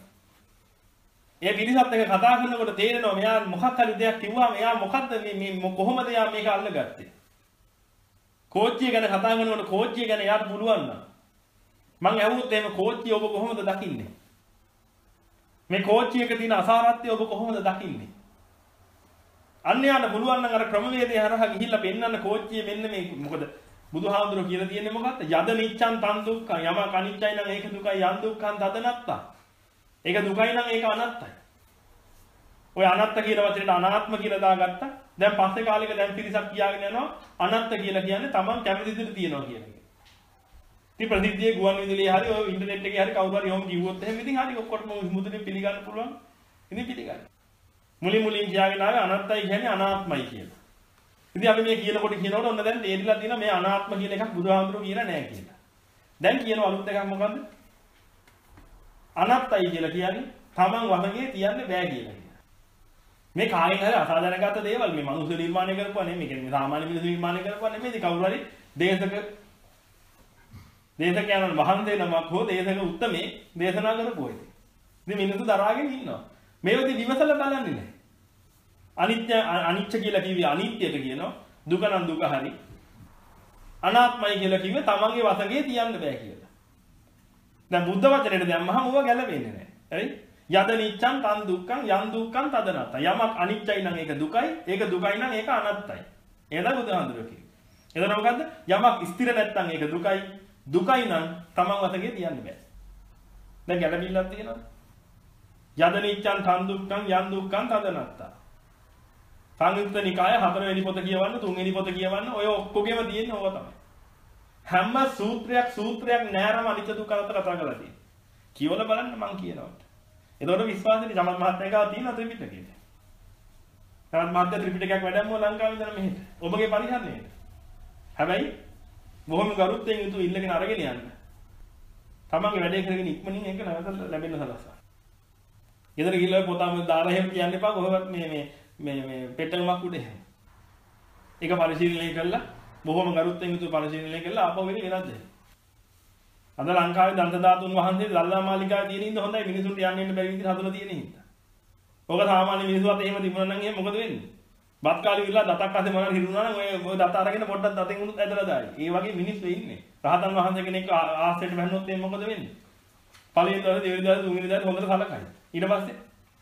ඒ පිළිසත් එක කතා කරනකොට තේරෙනවා මෙයා මොකක් හරි දෙයක් කිව්වම එයා මොකද්ද මේ මේ කොහොමද යා මේක අල්ලගත්තේ? කෝච්චිය ගැන කතා කරනකොට කෝච්චිය ගැන යාට පුළුවන් නම් මං ඇහුවොත් එහෙම කෝච්චිය ඔබ කොහොමද දකින්නේ? මේ කෝච්චියක තියෙන අසාරත්වය ඔබ කොහොමද දකින්නේ? අන්න යාට පුළුවන් නම් අර ක්‍රමවේදය හරහා ගිහිල්ලා පෙන්වන්න කෝච්චිය මෙන්න මේ මොකද බුදුහාමුදුරුවෝ කියලා තියෙන්නේ මොකක්ද? යද නිච්ඡන් තන් දුක්ඛං යම කනිච්චයි නම් ඒක දුකයි යන් දුක්ඛං තද නැත්තා. ඒක දුකයි නම් ඒක අනාත්තයි. ඔය අනාත්ත කියන වචනේට අනාත්ම කියලා දාගත්තා. දැන් පස්සේ කාලෙක දැන් පිරිසක් කියාගෙන යනවා අනාත්ත කියලා කියන්නේ Taman කැමති විදිහට තියනවා කියන එක. ඉතින් ප්‍රසිද්ධියේ ගුවන් විදුලියේ හරි ඔය ඉන්ටර්නෙට් එකේ හරි කවුරු හරි ඔහොම කිව්වොත් එහෙම ඉතින් හරි ඔක්කොටම මුදුනේ පිළිගන්න පුළුවන්. ඉතින් පිළිගන්න. මුලින් මුලින් කියාගෙන ආවේ අනාත්තයි කියන්නේ අනාත්මයි කියලා. ඉතින් අපි මේ කියනකොට කියනකොට ඔන්න දැන් තේරිලා තියෙනවා මේ අනාත්ම කියන එකක් බුදුහාමුදුරුවෝ කියලා නෑ කියලා. දැන් කියන අලුත් එකක් මොකද්ද? අනාත්තයි කියලා කියන්නේ Taman වශයෙන් තියන්න බෑ කියලා. මේ කාගෙන් හරි අසාධාරණගත දේවල් මේ මනුස්ස නිර්මාණය කරපුවා නෙමෙයි. කියන්නේ සාමාන්‍ය මිනිස්සු නිර්මාණය කරපුවා නෙමෙයි. ඉතින් කවුරු හරි දේශක දේශකයන්න් වහන්සේ නමක් හෝ දේශක උත්තමේ දේශනා කරපුවා ඉතින්. ඉතින් මිනිස්සු දරාගෙන ඉන්නවා. මේවදී විමසලා බලන්නේ නැහැ. අනිත්‍ය අනිත්‍ය කියලා කිව්වේ අනිත්‍යද කියනවා. දුක නම් දුක හරි. අනාත්මයි කියලා කිව්වේ තමන්ගේ වසඟේ තියන්න බෑ කියලා. දැන් බුද්ධ වචනේට දැම්මහම ඌව ගැලපෙන්නේ නැහැ. හරි? යද නිච්ඡං තන් දුක්ඛං යන් දුක්ඛං තදනත්ත. යමක් අනිත්‍යයි නම් ඒක දුකයි, ඒක දුකයි නම් ඒක අනාත්තයි. එහෙනම් බුදුහාඳුර කිව්වේ. එතන මොකද්ද? යමක් ස්ථිර නැත්නම් ඒක දුකයි, දුකයි නම් තමන් වසඟේ තියන්න බෑ. දැන් ගැළපිල්ලක් තියෙනවද? යද නිච්ඡං තන් දුක්ඛං යන් දුක්ඛං තදනත්ත. සංයුක්ත නිකාය හතරවෙනි පොත කියවන්න, තුන්වෙනි පොත කියවන්න, ඔය ඔක්කොගෙම තියෙන්නේ ඕවා තමයි. හැම සූත්‍රයක් සූත්‍රයක් නෑරම අනිත්‍ය දුක්ඛ අතර කතා කරලා තියෙනවා. කියවලා බලන්න මං කියනවා. එතකොට විශ්වාසෙට ජමන් මහත්තයා ගාව තියෙන ත්‍රිපිටකය. ජමන් මහත්තයා ත්‍රිපිටකයක් වැඩමුව ලංකාවේ ඉඳලා මෙහෙට. ඔබගේ පරිහරණයට. හැබැයි බොහොම ගරුත්වයෙන් යුතු ඉල්ලගෙන අරගෙන යන්න. තමන්ගේ වැඩේ කරගෙන ඉක්මනින් ඒක නැවත ලැබෙන්න සලස්වා. ඊතර ගිහලා පොතම දාලා එහෙම කියන්න එපා කොහොමවත් මේ මේ මේ මේ පෙට්ටමක් උඩ එහෙම. ඒක පරිශීලනය කළා බොහොම ගරුත්වයෙන් යුතු පරිශීලනය කළා ආපහු වෙන්නේ වෙනත් දෙයක්. අද ලංකාවේ දන්ත ධාතුන් වහන්සේ දල්ලා මාලිකාවේ තියෙන ඉඳ හොඳයි මිනිසුන්ට යන්න එන්න බැරි විදිහට හදලා තියෙන හින්දා. ඔක සාමාන්‍ය මිනිස්සුන්ට එහෙම තිබුණා නම් එහෙම මොකද වෙන්නේ? බත් කාලේ විලා දතක් අස්සේ මොනවාරි හිරුණා නම් ඔය ඔය දත අරගෙන පොඩ්ඩක් දතෙන් උණුත් ඇදලා දායි. ඒ වගේ මිනිස්සු ඉන්නේ. රහතන් වහන්සේ කෙනෙක් ආශ්‍රයට බැන්නොත් එහෙම මොකද වෙන්නේ? පළවෙනි දවසේ දෙවෙනි දවසේ තුන්වෙනි දවසේ හොඳට සලකයි. ඊට පස්සේ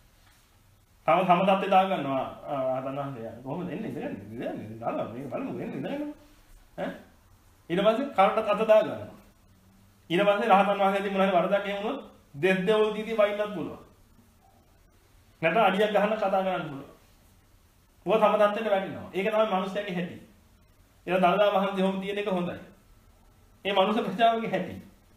තම තම තත්ත්වේ දා ගන්නවා රහතන් වහන්සේ. කොහොමද එන්නේ? ඉඳගෙන ඉඳගෙන දාලා මේක බලමු එන්නේ ඉඳගෙන. ඈ ඊට පස්සේ කරට අත දා ගන්නවා. ඊට පස්සේ රහතන් වහන්සේදී මොනවාරි වරදක් එහෙම වුණොත් දෙස් දෙවල් දීදී වයින්නත් පුළුවන්. නැත්නම් අඩියක් ගහන්න කතා කරන්න පුළුවන්. ඔය තම තත්ත්වෙට වැටෙනවා. ඒක තමයි මිනිස්යාගේ හැටි. ඒක දළදා වහන්සේ හොම තියෙන එක හොඳයි. ඒ මනුස්ස ප්‍රජාවගේ හැටි.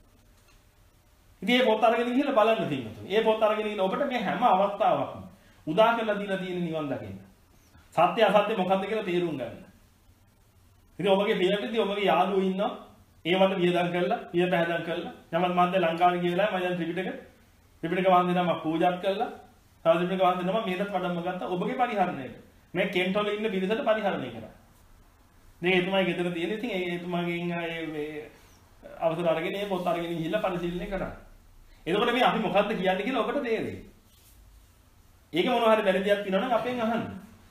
ඉතින් මේ පොත් අරගෙන ගිහලා බලන්න තියෙනවා. මේ පොත් අරගෙන ගිහලා ඔබට මේ හැම අවස්ථාවකම උදා කරලා දීලා තියෙන නිවන් දකින්න. සත්‍ය අසත්‍ය මොකක්ද කියලා තේරුම් ගන්න. ඉතින් ඔබගේ පිළිවෙලදී ඔබගේ යාළුවෝ ඉන්නවා. ඒවට වියදම් කරලා, විය පැහැදම් කරලා, යමත් මාත් ලංකාවේ ගිහලා මම දැන් ත්‍රිපිටක ත්‍රිපිටක වහන්සේ නම පූජාත් කළා. තව ත්‍රිපිටක වහන්සේ නම මේකට වඩම්ම ගත්තා ඔබගේ පරිහරණයට. මේ කෙන්ටෝල ඉන්න පිරිසට පරිහරණය කරා. දැන් එතුමාගේ ගෙදර තියෙන ඉතින් ඒ එතුමාගෙන් මේ අවසර අරගෙන මේ පොත් අරගෙන ගිහිල්ලා පරිශීලනය කරා. එතකොට මේ අපි මොකද්ද කියන්නේ කියලා ඔබට තේරෙයි. ඒක මොනවා හරි වැරදියක් තියෙනවා නම් අපෙන් අහන්න.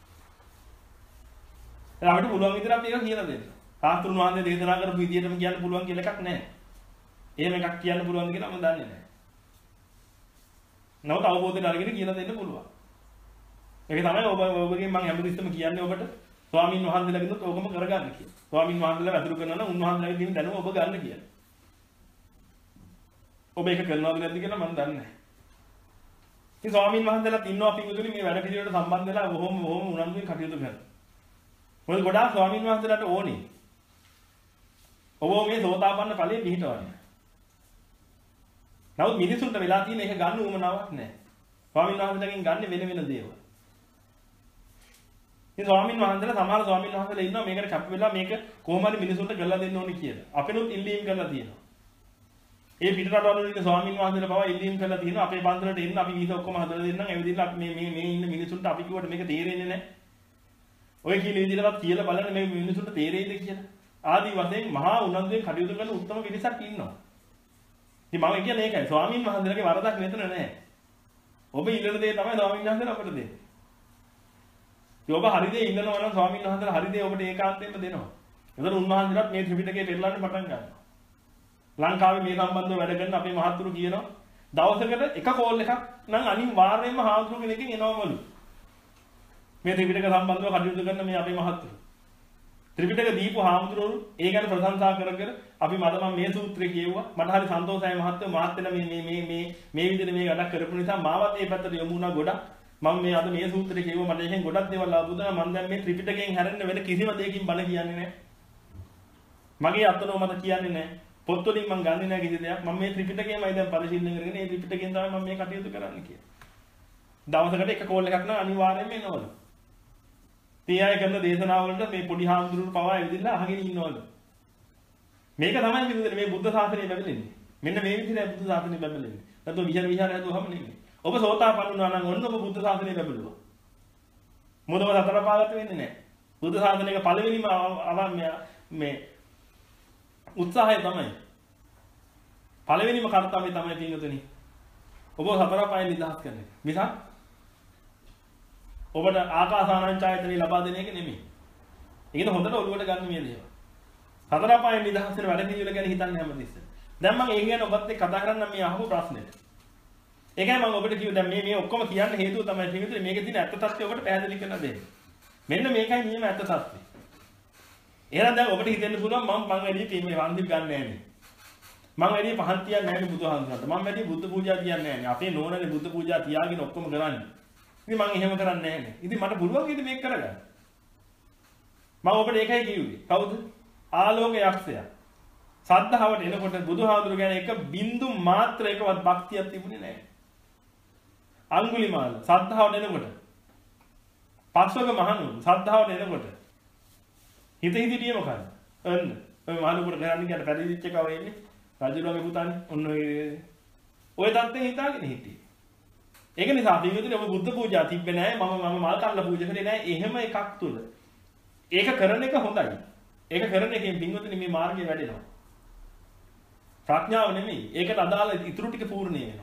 එහෙනම් අපිට පුළුවන් විදිහට අපි ඒක කියලා දෙන්න. සාස්ත්‍රුන් වහන්සේ දේශනා කරපු විදිහටම කියන්න පුළුවන් කියලා එකක් නැහැ. එහෙම එකක් කියන්න පුළුවන්ද කියලා මම දන්නේ නැහැ. නමුත් අවබෝධයෙන් අරගෙන කියලා දෙන්න පුළුවන්. ඒක තමයි ඔබ ඔබගෙන් මම හැමතිස්සෙම කියන්නේ ඔබට ස්වාමින් වහන්සේලාගෙනුත් ඕකම කරගන්න කියලා. ස්වාමින් වහන්සේලා වැදුරු කරනවා නම් උන්වහන්සේලාගේ තියෙන දැනුම ඔබ ගන්න කියලා. ඔබ ඒක කරනවද නැද්ද කියලා මම දන්නේ නැහැ. ඉතින් ස්වාමින් වහන්සේලාත් ඉන්නවා පිටුතුනි මේ වැඩ පිළිවෙලට සම්බන්ධ වෙලා බොහොම බොහොම උනන්දුවෙන් කටයුතු කරනවා. මොකද ගොඩාක් ස්වාමින් වහන්සේලාට ඕනේ. ඔබ මේ සෝතාපන්න ඵලයේ පිහිටවන්නේ. නමුත් මිනිසුන්ට වෙලා තියෙන එක ගන්න උවමනාවක් නැහැ. ස්වාමින් වහන්සේලාගෙන් ගන්න වෙන වෙන දේවල්. ඉතින් ස්වාමින් වහන්සේලා සමහර ස්වාමින් වහන්සේලා ඉන්නවා මේකට කැප වෙලා මේක කොහොම හරි මිනිසුන්ට කරලා දෙන්න ඕනේ කියලා. අපෙනුත් ඉල්ලීම් කරලා තියෙනවා. ඒ පිටරටවල ඉන්න ස්වාමින් වහන්සේලා පවා ඉල්ලීම් කරලා තියෙනවා අපේ පන්සලට එන්න අපි වීසා ඔක්කොම හදලා දෙන්නම්. ඇවිදින්න අපි මේ මේ මේ ඉන්න මිනිසුන්ට අපි කිව්වට මේක තේරෙන්නේ නැහැ. ඔය කියන විදිහටවත් කියලා බලන්න මේ මිනිසුන්ට තේරෙයිද කියලා. ආදි වශයෙන් මහා උනන්දුවෙන් කටයුතු කරන උත්තම පිරිසක් ඉන්නවා. ඉතින් මම කියන්නේ ඒකයි ස්වාමින් වහන්සේලාගේ වරදක් මෙතන නැහැ. ඔබ ඉල්ලන දේ තමයි ස්වාමින් වහන්සේලා අපට දෙන්නේ. ඉතින් ඔබ හරි දේ ඉල්ලනවා නම් ස්වාමින් වහන්සේලා හරි දේ ඔබට ඒකාන්තයෙන්ම දෙනවා. ඒතර උන්වහන්සේලාත් මේ ත්‍රිපිටකේ පෙරලන්න පටන් ගන්නවා. ලංකාවේ මේ සම්බන්ධව වැඩ කරන අපේ මහත්තුරු කියනවා දවසකට එක කෝල් එකක් නම් අනිවාර්යයෙන්ම හාමුදුරු කෙනකින් එනවමලු. මේ ත්‍රිපිටක සම්බන්ධව කටයුතු කරන මේ අපේ මහත්තුරු. ත්‍රිපිටක දීපු හාමුදුරුවෝ ඒ ගැන ප්‍රශංසා කර කර අපි මට මම මේ සූත්‍රය කියුවා. මට හරි සන්තෝෂයි මහත්තයෝ මාත් වෙන මේ මේ මේ මේ මේ විදිහට මේ වැඩක් කරපු නිසා මාවත් ඒ පැත්තට යමු වුණා ගොඩක්. මම මේ අද මේ සූත්‍රය කියුවා මට එහෙන් ගොඩක් දේවල් ආපු දුනා. මම දැන් මේ ත්‍රිපිටකයෙන් හැරෙන්න වෙන කිසිම දෙයකින් බල කියන්නේ නැහැ. මගේ අත්නෝ මට කියන්නේ නැහැ. පොත් වලින් මම ගන්නෙ නැහැ කිසි දෙයක්. මම මේ ත්‍රිපිටකයමයි දැන් පරිශීලනය කරගෙන මේ ත්‍රිපිටකයෙන් තමයි මම මේ කටයුතු කරන්නේ කියලා. දවසකට එක කෝල් එකක් නම් අනිවාර්යයෙන්ම එනවලු. තියය කරන දේශනාවලට මේ පොඩි හාමුදුරුවෝ පවා ඇවිදලා අහගෙන ඉන්නවලු. මේක තමයි පිළිදෙන මේ බුද්ධ ශාසනය බැබලෙන්නේ. මෙන්න මේ විදිහට බුද්ධ ශාසනය බැබලෙන්නේ. නැත්නම් විහාර විහාර හැදුවම නෙමෙයි. ඔබ සෝතාපන්න වුණා නම් ඔන්න ඔබ බුද්ධ ශාසනය බැබලුවා. මොනව සතර පාගත වෙන්නේ නැහැ. බුද්ධ ශාසනයක පළවෙනිම මේ උත්සාහය තමයි. පළවෙනිම කර්තව්‍යය තමයි පින්වතුනි. ඔබ සතර පායෙන් නිදහස් කරන්නේ. මිසක් ඔබට ආකාසානං ඡායතනෙ ලබා දෙන එක නෙමෙයි. ඒක හොඳට ඔළුවට ගන්න මේ දේවල්. හතර අපායන් නිදහස් වෙන වැඩ පිළිවෙල ගැන හිතන්නේ හැමතිස්සෙම. දැන් මම ඒ ගැන ඔබත් එක්ක කතා කරන්න මේ අහපු ප්‍රශ්නෙට. ඒකයි මම ඔබට කිව්වේ දැන් මේ මේ ඔක්කොම කියන්න හේතුව තමයි පිටුතුනේ මේකේ තියෙන ඇත්ත තත්ත්වය ඔබට පැහැදිලි කරලා දෙන්න. මෙන්න මේකයි නියම ඇත්ත තත්ත්වය. එහෙනම් දැන් ඔබට හිතෙන්න පුළුවන් මම මං වැඩි මේ වන්දි ගන්න නැහැ නේ. මං වැඩි පහන් තියන්නේ නැහැ නේ බුදුහාමුදුරන්ට. මම වැඩි බුද්ධ පූජා කියන්නේ නැහැ නේ. අපේ නෝනනේ බුද්ධ පූජා තියාගෙන ඔක්කොම කරන්නේ. ඉතින් මං එහෙම කරන්නේ නැහැ නේ. ඉතින් මට පුළුවන් කීයද මේක කරගන්න? මම ඔබට ඒකයි කිව්වේ. කවුද? ආලෝක යක්ෂයා. සද්ධාවට එනකොට බුදුහාමුදුරු ගැන එක බින්දු මාත්‍රයකවත් භක්තියක් තිබුණේ නැහැ. අඟුලිමාල සද්ධාවට එනකොට පස්වග මහණුන් සද්ධාවට එනකොට හිත හිතියේ මොකද? අන්න ඔය මහණුකට කරන්නේ කියන පැරිදිච්ච කව එන්නේ රජුලගේ පුතානේ ඔන්න ඔය ඔය தත්ත්වෙ හිතාගෙන හිටියේ. ඒක නිසා පින්විතනේ ඔබ බුද්ධ පූජා තිබ්බේ නැහැ මම මම මල් කල්ලා පූජා කරේ නැහැ එහෙම එකක් තුල. ඒක කරන එක හොඳයි. ඒක කරන එකෙන් පින්විතනේ මේ මාර්ගය වැඩෙනවා. ප්‍රඥාව නෙමෙයි. ඒකට අදාළ ඉතුරු ටික පූර්ණේ වෙනවා.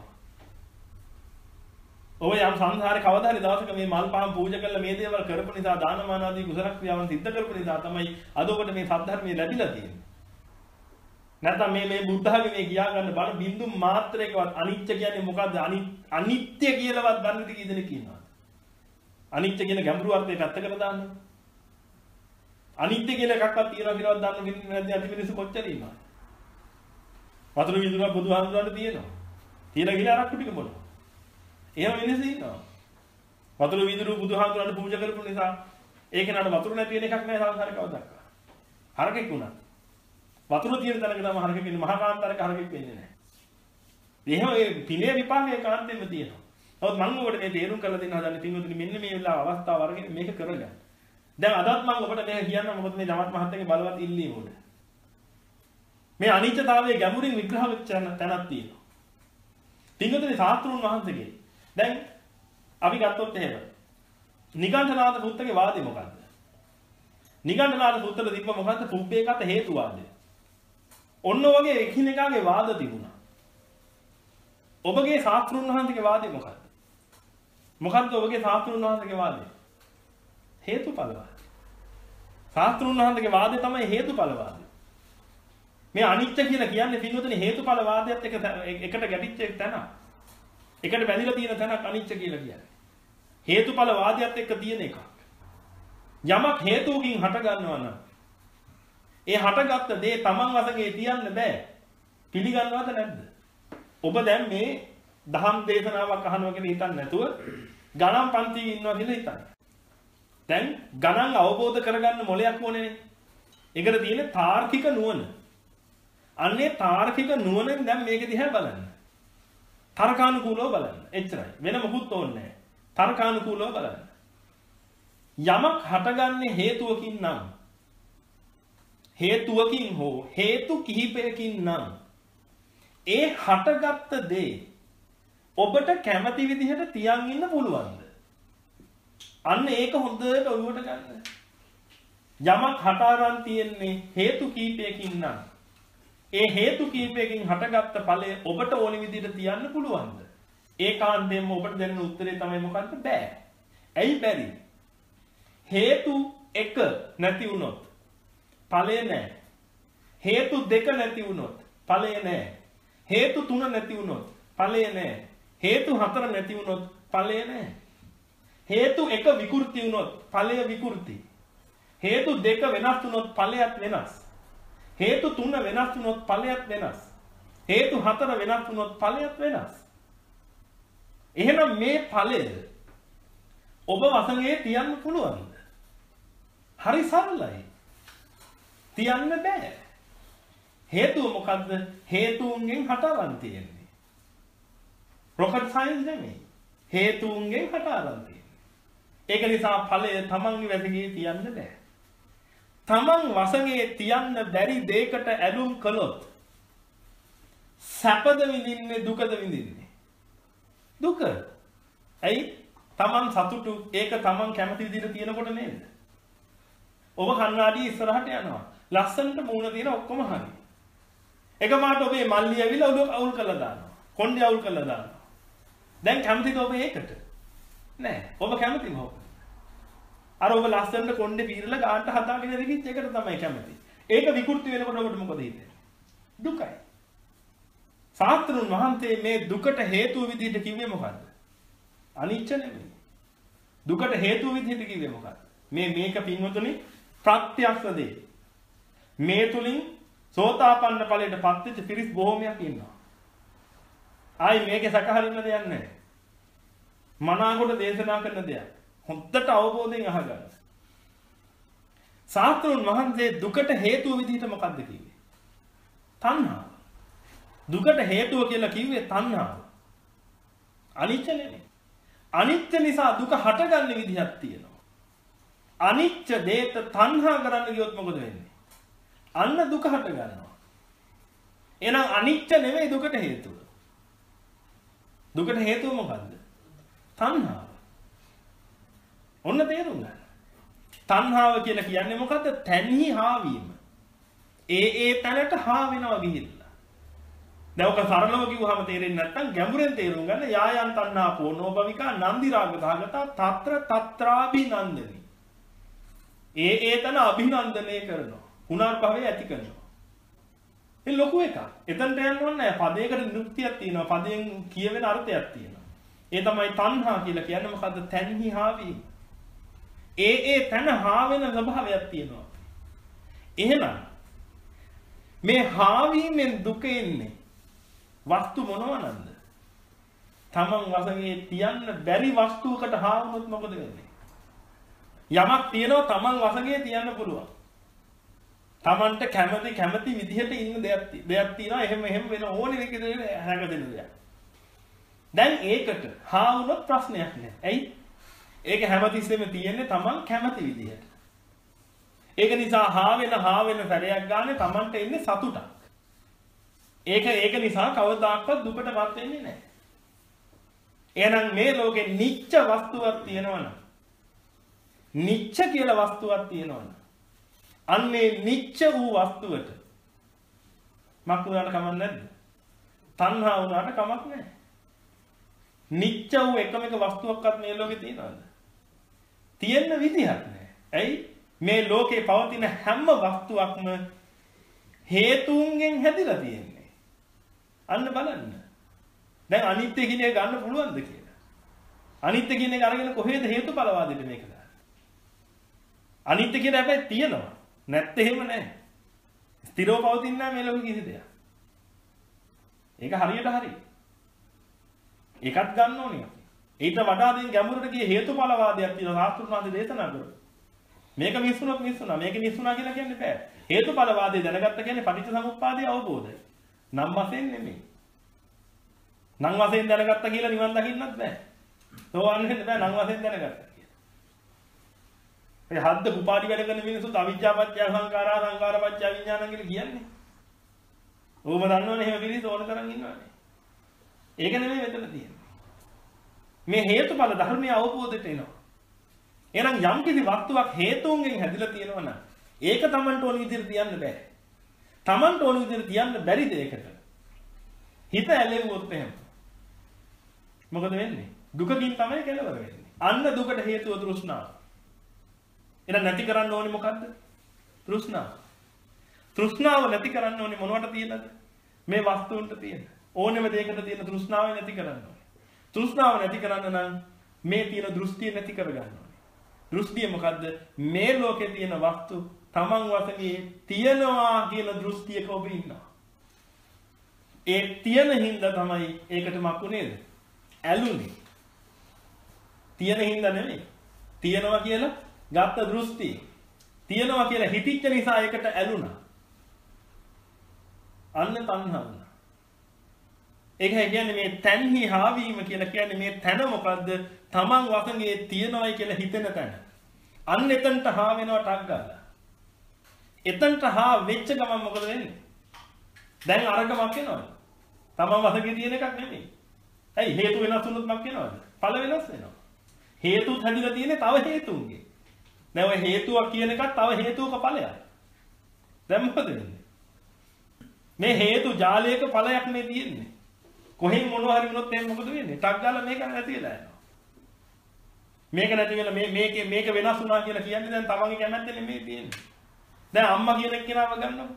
ඔබ යම් සංසාරේ කවදා හරි දවසක මේ මල් පහන් පූජා කරලා මේ දේවල් කරපු නිසා දානමාන ආදී කුසල ක්‍රියාවන් සිද්ධ කරපු නිසා තමයි අද ඔබට මේ සද්ධර්මයේ ලැබිලා තියෙන්නේ. නැත්නම් මේ මේ බුද්ධහගේ මේ කියා ගන්න බණ බින්දු මාත්‍රයකවත් අනිත්‍ය කියන්නේ මොකද්ද? අනිත්‍ය කියලාවත් දන්නේ කී දෙනෙක් ඉන්නවද? අනිත්‍ය කියන ගැඹුරු අර්ථය පැත්තකට දාන්න. අනිත්‍ය කියලා එකක්වත් තියනවා කියලාවත් දන්න නැද්ද අති මිනිස්සු කොච්චර ඉන්නවද? වතුර විදුරක් බුදුහාමුදුරන්ට තියෙනවා. තියලා ගිහලා අරක්කු ටික බොනවා. එහෙම මිනිස්සු ඉන්නවා. වතුර විදුරු බුදුහාමුදුරන්ට පූජා කරපු නිසා ඒක නඩ වතුර නැති වෙන එකක් නෑ සංසාරේ කවදාවත්. හරකෙක් වුණා. වතුර තියෙන තැනක තමයි හරකෙක් ඉන්නේ මහා කාන්තාරක හරකෙක් වෙන්නේ නෑ. එහෙම ඒ පිනේ විපාකයේ කාන්තෙම තියෙනවා. නමුත් මම ඔබට මේ තේරුම් කරලා දෙන්න හදන්නේ පින්වතුනි මෙන්න මේ වෙලාව අවස්ථාව අරගෙන මේක කරගන්න. දැන් අදත් මම ඔබට මේක කියන්න මොකද මේ ජමත් මහත්තයාගේ බලවත් ඉල්ලීම උඩ. මේ අනිත්‍යතාවයේ ගැඹුරින් විග්‍රහ වෙච්ච තැනක් තියෙනවා. පින්වතුනි සාස්ත්‍රුන් වහන්සේගේ දැන් අපි ගත්තොත් එහෙම නිගණ්ඨනාථ පුත්තගේ වාදය මොකද්ද? නිගණ්ඨනාථ පුත්තට තිබ්බ මොකද්ද? පුබ්බේකත හේතුවාදය. ඔන්න ඔයගේ එකිනෙකාගේ වාද තිබුණා. ඔබගේ සාස්ත්‍රුන් වහන්සේගේ වාදය මොකද්ද? මොකද්ද ඔබගේ සාස්ත්‍රුන් වහන්සේගේ වාදය? හේතුඵලවාද. සාස්ත්‍රුන් වහන්සේගේ වාදය තමයි හේතුඵලවාද. මේ අනිත්‍ය කියලා කියන්නේ පින්වතුනි හේතුඵලවාදයට එක එකට ගැටිච්ච තැන. එකට බැඳිලා තියෙන තැනක් අනිත්‍ය කියලා කියන්නේ. හේතුඵලවාදයට එක්ක තියෙන එකක්. යමක් හේතුවකින් හට ගන්නවා නම් ඒ හටගත්ත දේ තමන් වශයෙන් තියන්න බෑ. පිළිගන්නවද නැද්ද? ඔබ දැන් මේ දහම් දේශනාවක් අහනවා කියලා හිතන්නේ නැතුව ගණන් පන්තියේ ඉන්නවා කියලා හිතන්න. දැන් ගණන් අවබෝධ කරගන්න මොලයක් ඕනේනේ. ඒකට තියෙන තාර්කික නුවණ. අන්නේ තාර්කික නුවණෙන් දැන් මේක දිහා බලන්න. තර්කානුකූලව බලන්න. එච්චරයි. වෙන මොකුත් ඕනේ නැහැ. තර්කානුකූලව බලන්න. යමක් හටගන්නේ හේතුවකින් නම් හේතුවකින් හෝ හේතු කිහිපයකින් නම් ඒ හටගත්ත දේ ඔබට කැමති විදිහට තියන් ඉන්න පුළුවන්ද? අන්න ඒක හොඳට ඔළුවට ගන්න. යමක් හට අරන් තියෙන්නේ හේතු කිහිපයකින් නම් ඒ හේතු කිහිපයකින් හටගත්ත ඵලය ඔබට ඕන විදිහට තියන්න පුළුවන්ද? ඒකාන්තයෙන්ම ඔබට දෙන්න උත්තරේ තමයි මොකක්ද? බෑ. ඇයි බැරි? හේතු එක නැති වුණොත් ඵලය නැහැ. හේතු දෙක නැති වුණොත් ඵලය නැහැ. හේතු තුන නැති වුණොත් ඵලය නැහැ. හේතු හතර නැති වුණොත් ඵලය නැහැ. හේතු එක විකෘති වුණොත් ඵලය විකෘති. හේතු දෙක වෙනස් වුණොත් ඵලයක් වෙනස්. හේතු තුන වෙනස් වුණොත් ඵලයක් වෙනස්. හේතු හතර වෙනස් වුණොත් ඵලයක් වෙනස්. එහෙනම් මේ ඵලය ඔබ වශයෙන් තියන්න පුළුවන්ද? හරි සරලයි. තියන්න බෑ. හේතුව මොකද්ද? හේතුන්ගෙන් හටගන්න තියෙන්නේ. රොකට් සයන්ස් නෙමෙයි. හේතුන්ගෙන් හටගන්න තියෙන්නේ. ඒක නිසා ඵලය තමන්ගේ වැදගේ තියන්න බෑ. තමන් වශයෙන් තියන්න බැරි දෙයකට ඇලුම් කළොත් සැපද විඳින්නේ දුකද විඳින්නේ? දුක. ඇයි? තමන් සතුටු ඒක තමන් කැමති විදිහට තියනකොට නේද? ඔබ කණ්ණාඩිය ඉස්සරහට යනවා. ලස්සනට මූණ තියෙන ඔක්කොම හරි. එකමාට ඔබේ මල්ලි ඇවිල්ලා ඔළුව අවුල් කරලා දානවා. කොණ්ඩේ අවුල් කරලා දානවා. දැන් කැමතිද ඔබ ඒකට? නෑ. ඔබ කැමති මොකද? අර ඔබ ලස්සනට කොණ්ඩේ පීරලා ගානට හදාගෙන ඉදිරිච්ච එකට තමයි කැමති. ඒක විකෘති වෙනකොට ඔබට මොකද හිතෙන්නේ? දුකයි. සාස්ත්‍රුන් වහන්සේ මේ දුකට හේතුව විදිහට කිව්වේ මොකද්ද? අනිච්ච නෙමෙයි. දුකට හේතුව විදිහට කිව්වේ මොකද්ද? මේ මේක පින්වතුනි ප්‍රත්‍යක්ෂ දේ. මේ තුලින් සෝතාපන්න ඵලයට පත් වෙච්ච පිරිස් බොහෝමයක් ඉන්නවා. ආයි මේකේ සැකහරින්න දෙයක් නැහැ. මනාකොට දේශනා කරන දෙයක්. හොද්දට අවබෝධයෙන් අහගන්න. සාස්ත්‍රුන් වහන්සේ දුකට හේතුව විදිහට මොකද්ද කිව්වේ? තණ්හාව. දුකට හේතුව කියලා කිව්වේ තණ්හාව. අනිච්ච නෙමෙයි. අනිත්‍ය නිසා දුක හටගන්න විදිහක් තියෙනවා. අනිච්ච දේත තණ්හා කරන්න ගියොත් මොකද වෙන්නේ? අන්න දුක හට ගන්නවා. එහෙනම් අනිච්ච නෙමෙයි දුකට හේතුව. දුකට හේතුව මොකද්ද? තණ්හාව. ඔන්න තේරුම් ගන්න. තණ්හාව කියලා කියන්නේ මොකද්ද? තණ්හි හාවීම. ඒ ඒ තැනට හා වෙනවා ගිහිල්ලා. දැන් ඔක සරලව කිව්වහම තේරෙන්නේ නැත්නම් ගැඹුරෙන් තේරුම් ගන්න යායන් තණ්හා පොනෝභවිකා නන්දි රාග සහගතා తත්‍ර తත්‍රාභිනන්දනි. ඒ ඒ තැන අභිනන්දනය කරනවා. පුනර්භවය ඇති කරනවා. ඒ ලොකු එකක්. එතනට යන්න ඕනේ නැහැ. පදයකට නිරුක්තියක් තියෙනවා. පදයෙන් කියවෙන අර්ථයක් තියෙනවා. ඒ තමයි තණ්හා කියලා කියන්නේ මොකද්ද? තණ්හි හාවීම. ඒ ඒ තන හා වෙන ස්වභාවයක් තියෙනවා. එහෙනම් මේ හාවීමෙන් දුක එන්නේ වස්තු මොනවනන්ද? තමන් වශයෙන් තියන්න බැරි වස්තුවකට හා වුණොත් මොකද වෙන්නේ? යමක් තියෙනවා තමන් වශයෙන් තියන්න පුළුවන්. තමන්ට කැමති කැමති විදිහට ඉන්න දෙයක් දෙයක් තියෙනවා. එහෙම එහෙම වෙන ඕනේ විදිහට හැරගදෙන දෙයක්. දැන් ඒකට හා වුණොත් ප්‍රශ්නයක් නෑ. ඇයි? ඒක හැමතිස්සෙම තියෙන්නේ තමන් කැමති විදිහට. ඒක නිසා හා වෙන හා වෙන සැරයක් ගානේ තමන්ට එන්නේ සතුටක්. ඒක ඒක නිසා කවදාකවත් දුකටපත් වෙන්නේ නැහැ. එහෙනම් මේ ලෝකේ නිච්ච වස්තුවක් තියෙනවනම් නිච්ච කියලා වස්තුවක් තියෙනවනම් අන්නේ නිච්ච වූ වස්තුවට මක් වුණාට කමක් නැද්ද? තණ්හා වුණාට කමක් නැහැ. නිච්ච වූ එකම එක වස්තුවක්වත් මේ ලෝකේ තියෙනවද? තියෙන්න විදිහක් නැහැ. ඇයි? මේ ලෝකේ පවතින හැම වස්තුවක්ම හේතුන්ගෙන් හැදිලා තියෙන්නේ. අන්න බලන්න. දැන් අනිත්‍ය කියන එක ගන්න පුළුවන්ද කියලා? අනිත්‍ය කියන එක අරගෙන කොහෙද හේතුඵලවාදෙට මේක දාන්නේ? අනිත්‍ය කියන හැබැයි තියෙනවා. නැත්te එහෙම නැහැ. ස්ථිරව පවතින්නේ නැහැ මේ ලෝකෙ කිසි දෙයක්. ඒක හරියට හරි. ඒකත් ගන්න ඕනේ අපි. ඊට වඩා දෙයින් ගැඹුරට ගිය හේතුඵලවාදයක් තියෙනවා සාස්ත්‍රුණාදී දේශනා කරා. මේක මිස්සුනොත් මිස්සුනා. මේක මිස්සුනා කියලා කියන්නේ බෑ. හේතුඵලවාදී දැනගත්ත කියන්නේ පටිච්චසමුප්පාදයේ අවබෝධය. නම් වශයෙන් නෙමෙයි. නම් වශයෙන් දැනගත්ත කියලා නිවන් දකින්නත් බෑ. සෝවන් වෙන්න බෑ නම් වශයෙන් දැනගත්තා කියලා. ඒ හද්ද කුපාඩි වැඩ කරන මිනිස්සුත් අවිජ්ජාපච්චය සංඛාරා සංඛාරපච්චය විඥානං කියලා කියන්නේ. ඕම දන්නවනේ එහෙම පිළිස ඕන තරම් ඉන්නවනේ. ඒක නෙමෙයි මෙතන තියෙන්නේ. මේ හේතුඵල ධර්මයේ අවබෝධයට එනවා. එහෙනම් යම් කිසි වස්තුවක් හේතුන්ගෙන් හැදිලා තියෙනවා නම් ඒක Tamanට ඕන විදිහට තියන්න බෑ. Tamanට ඕන විදිහට තියන්න බැරි දෙයකට හිත ඇලෙවුවොත් එහෙම මොකද වෙන්නේ? දුකකින් තමයි කෙලවර වෙන්නේ. අන්න දුකට හේතුව තෘෂ්ණාව. එහෙනම් නැති කරන්න ඕනේ මොකද්ද? තෘෂ්ණාව. තෘෂ්ණාව නැති කරන්න ඕනේ මොනවට තියෙනද? මේ වස්තුන්ට තියෙන. ඕනෙම දෙයකට තියෙන තෘෂ්ණාව නැති කරන්න ඕනේ. තෘෂ්ණාව නැති කරන්න නම් මේ තියෙන දෘෂ්ටිය නැති කරගන්න ඕනේ. දෘෂ්ටිය මොකද්ද? මේ ලෝකේ තියෙන වස්තු තමන් වශයෙන් තියනවා කියන දෘෂ්ටියක ඔබ ඉන්නවා. ඒ තියෙන හින්දා තමයි ඒකට මක්කු නේද? ඇලුනේ. තියෙන හින්දා නෙමෙයි. තියනවා කියලා ගත්ත දෘෂ්ටිය. තියනවා කියලා හිතිච්ච නිසා ඒකට ඇලුනා. අන්න තණ්හා වුණා. ඒකයි කියන්නේ මේ තණ්හි හාවීම කියලා කියන්නේ මේ තන මොකද්ද? තමන් වශයෙන් තියනවායි කියලා හිතෙන තැන. අන්න එතනට හා වෙනවා ටක් ගාලා. එතනට හා වෙච්ච ගමන් මොකද වෙන්නේ? දැන් අරගමක් වෙනවද? තමන් වශයෙන් තියෙන එකක් නෙමෙයි. ඇයි හේතු වෙනස් වුණොත් මක් වෙනවද? ඵල වෙනස් වෙනවා. හේතුත් හැදිලා තියෙන්නේ තව හේතුන්ගේ. දැන් ඔය හේතුවක් කියන එකත් තව හේතුවක ඵලයක්. දැන් මොකද වෙන්නේ? මේ හේතු ජාලයක ඵලයක් මේ තියෙන්නේ. කොහෙන් මොනවා හරි වුණොත් එහෙනම් මොකද වෙන්නේ? ටක් ගාලා මේක නැති වෙලා යනවා. මේක නැති වෙලා මේ මේක මේක වෙනස් වුණා කියලා කියන්නේ දැන් තමන්ගේ කැමැත්ත නෙමෙයි තියෙන්නේ. දැන් අම්මා කියන කෙනාව ගන්නවා.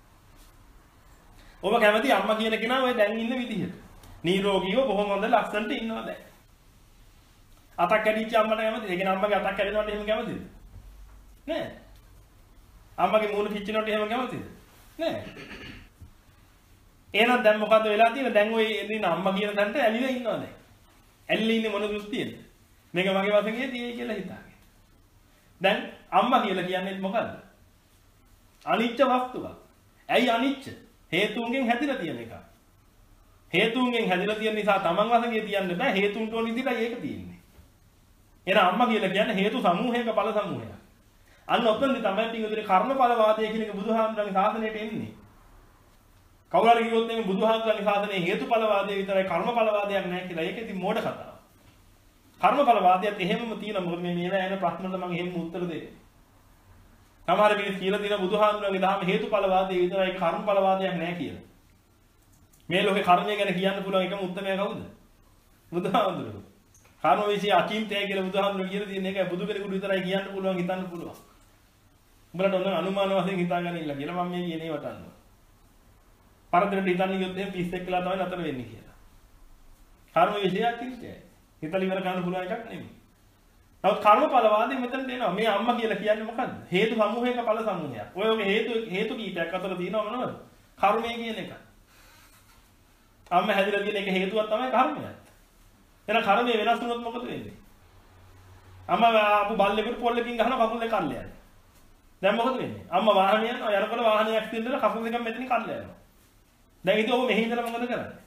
ඔබ කැමති අම්මා කියන කෙනා ඔය දැන් ඉන්න විදිහට. නිරෝගීව බොහොම හොඳ ලස්සනට ඉන්නවා දැන්. අතක් කැඩිච්ච අම්මට කැමතිද? ඒ කියන්නේ අම්මගේ අතක් කැඩෙනවට එහෙම කැමතිද? නෑ. අම්මගේ මූණ පිච්චෙනවට එහෙම කැමතිද? නෑ. එහෙනම් දැන් මොකද්ද වෙලා තියෙන්නේ? දැන් ඔය ඉන්න අම්මා කියන තැනට ඇලිලා ඉන්නවා දැන්. ඇලිලා ඉන්නේ මොන දෘෂ්ටියෙන්ද? මේක මගේ වශයෙන් තියෙයි කියලා හිතාගෙන. දැන් අම්මා කියලා කියන්නේ මොකද්ද? අනිච්ච වස්තුවක්. ඇයි අනිච්ච? හේතුන්ගෙන් හැදිලා තියෙන එක. හේතුන්ගෙන් හැදිලා තියෙන නිසා තමන් වශයෙන් තියන්න බෑ. හේතුන්ට ඕන විදිහටයි ඒක තියෙන්නේ. එහෙනම් අම්මා කියලා කියන්නේ හේතු සමූහයක ඵල සමූහයක්. අන්න ඔතනදි තමයි පිටුදේ කර්මඵල වාදය කියන එක බුදුහාමුදුරන්ගේ ශාසනයට එන්නේ. කවුරු හරි කිව්වොත් මේ බුදුහාමුදුරන්ගේ ශාසනයේ හේතුඵල වාදය විතරයි කර්මඵල වාදයක් නැහැ කියලා. ඒක ඉතින් මෝඩ කතාවක්. කර්මඵල වාදයත් එහෙමම තියෙනවා. මොකද මේ මේවා එන ප්‍රශ්න වලට මම එහෙම උත්තර දෙන්නේ. සමහර කෙනෙක් කියලා තියෙන බුදුහාමුදුරන්ගේ දහම හේතුඵල වාදය විතරයි කර්මඵල වාදයක් නැහැ කියලා. මේ ලෝකේ කර්මය ගැන කියන්න පුළුවන් එකම උත්තරය කවුද? බුදුහාමුදුරුවෝ. කර්ම විශ්ය අචින්තය කියලා බුදුහාමුදුරුවෝ කියලා තියෙන එකයි බුදු කෙනෙකුට විතරයි කියන්න පුළුවන් හිතන්න පුළුවන්. උඹලට ඔන්න අනුමාන වශයෙන් හිතාගන්න ඉන්න කියලා මම මේ කියන්නේ වටන්න. පරතරට හිතන්නේ ගියොත් එහෙනම් පිස්සෙක් කියලා තමයි නතර වෙන්නේ කියලා. කර්ම විශ්ය අචින්තය. හිතලා ඉවර ගන්න පුළුවන් එකක් නෙමෙයි. නමුත් කර්මඵල වාදයෙන් මෙතනට එනවා. මේ අම්මා කියලා කියන්නේ මොකද්ද? හේතු සමූහයක ඵල සමූහයක්. ඔය ඔගේ හේතු හේතු කීපයක් අතර තියෙනව මොනවද? කර්මය කියන එක. අම්මා හැදිලා තියෙන එක හේතුවක් තමයි කර්මය. එහෙනම් කර්මය වෙනස් වුණොත් මොකද වෙන්නේ? අම්මා ආපු බල්ලෙකුට පොල්ලකින් ගහන කකුල් දෙක කල්ල යනවා. දැන් මොකද වෙන්නේ? අම්මා වාහනේ යනවා යනකොට වාහනේ ඇක්සිඩන්ට් වෙලා කකුල් දෙකම මෙතනින් කල්ල යනවා. දැන් ඉතින් ඔබ මෙහි ඉඳලා මොකද කරන්නේ?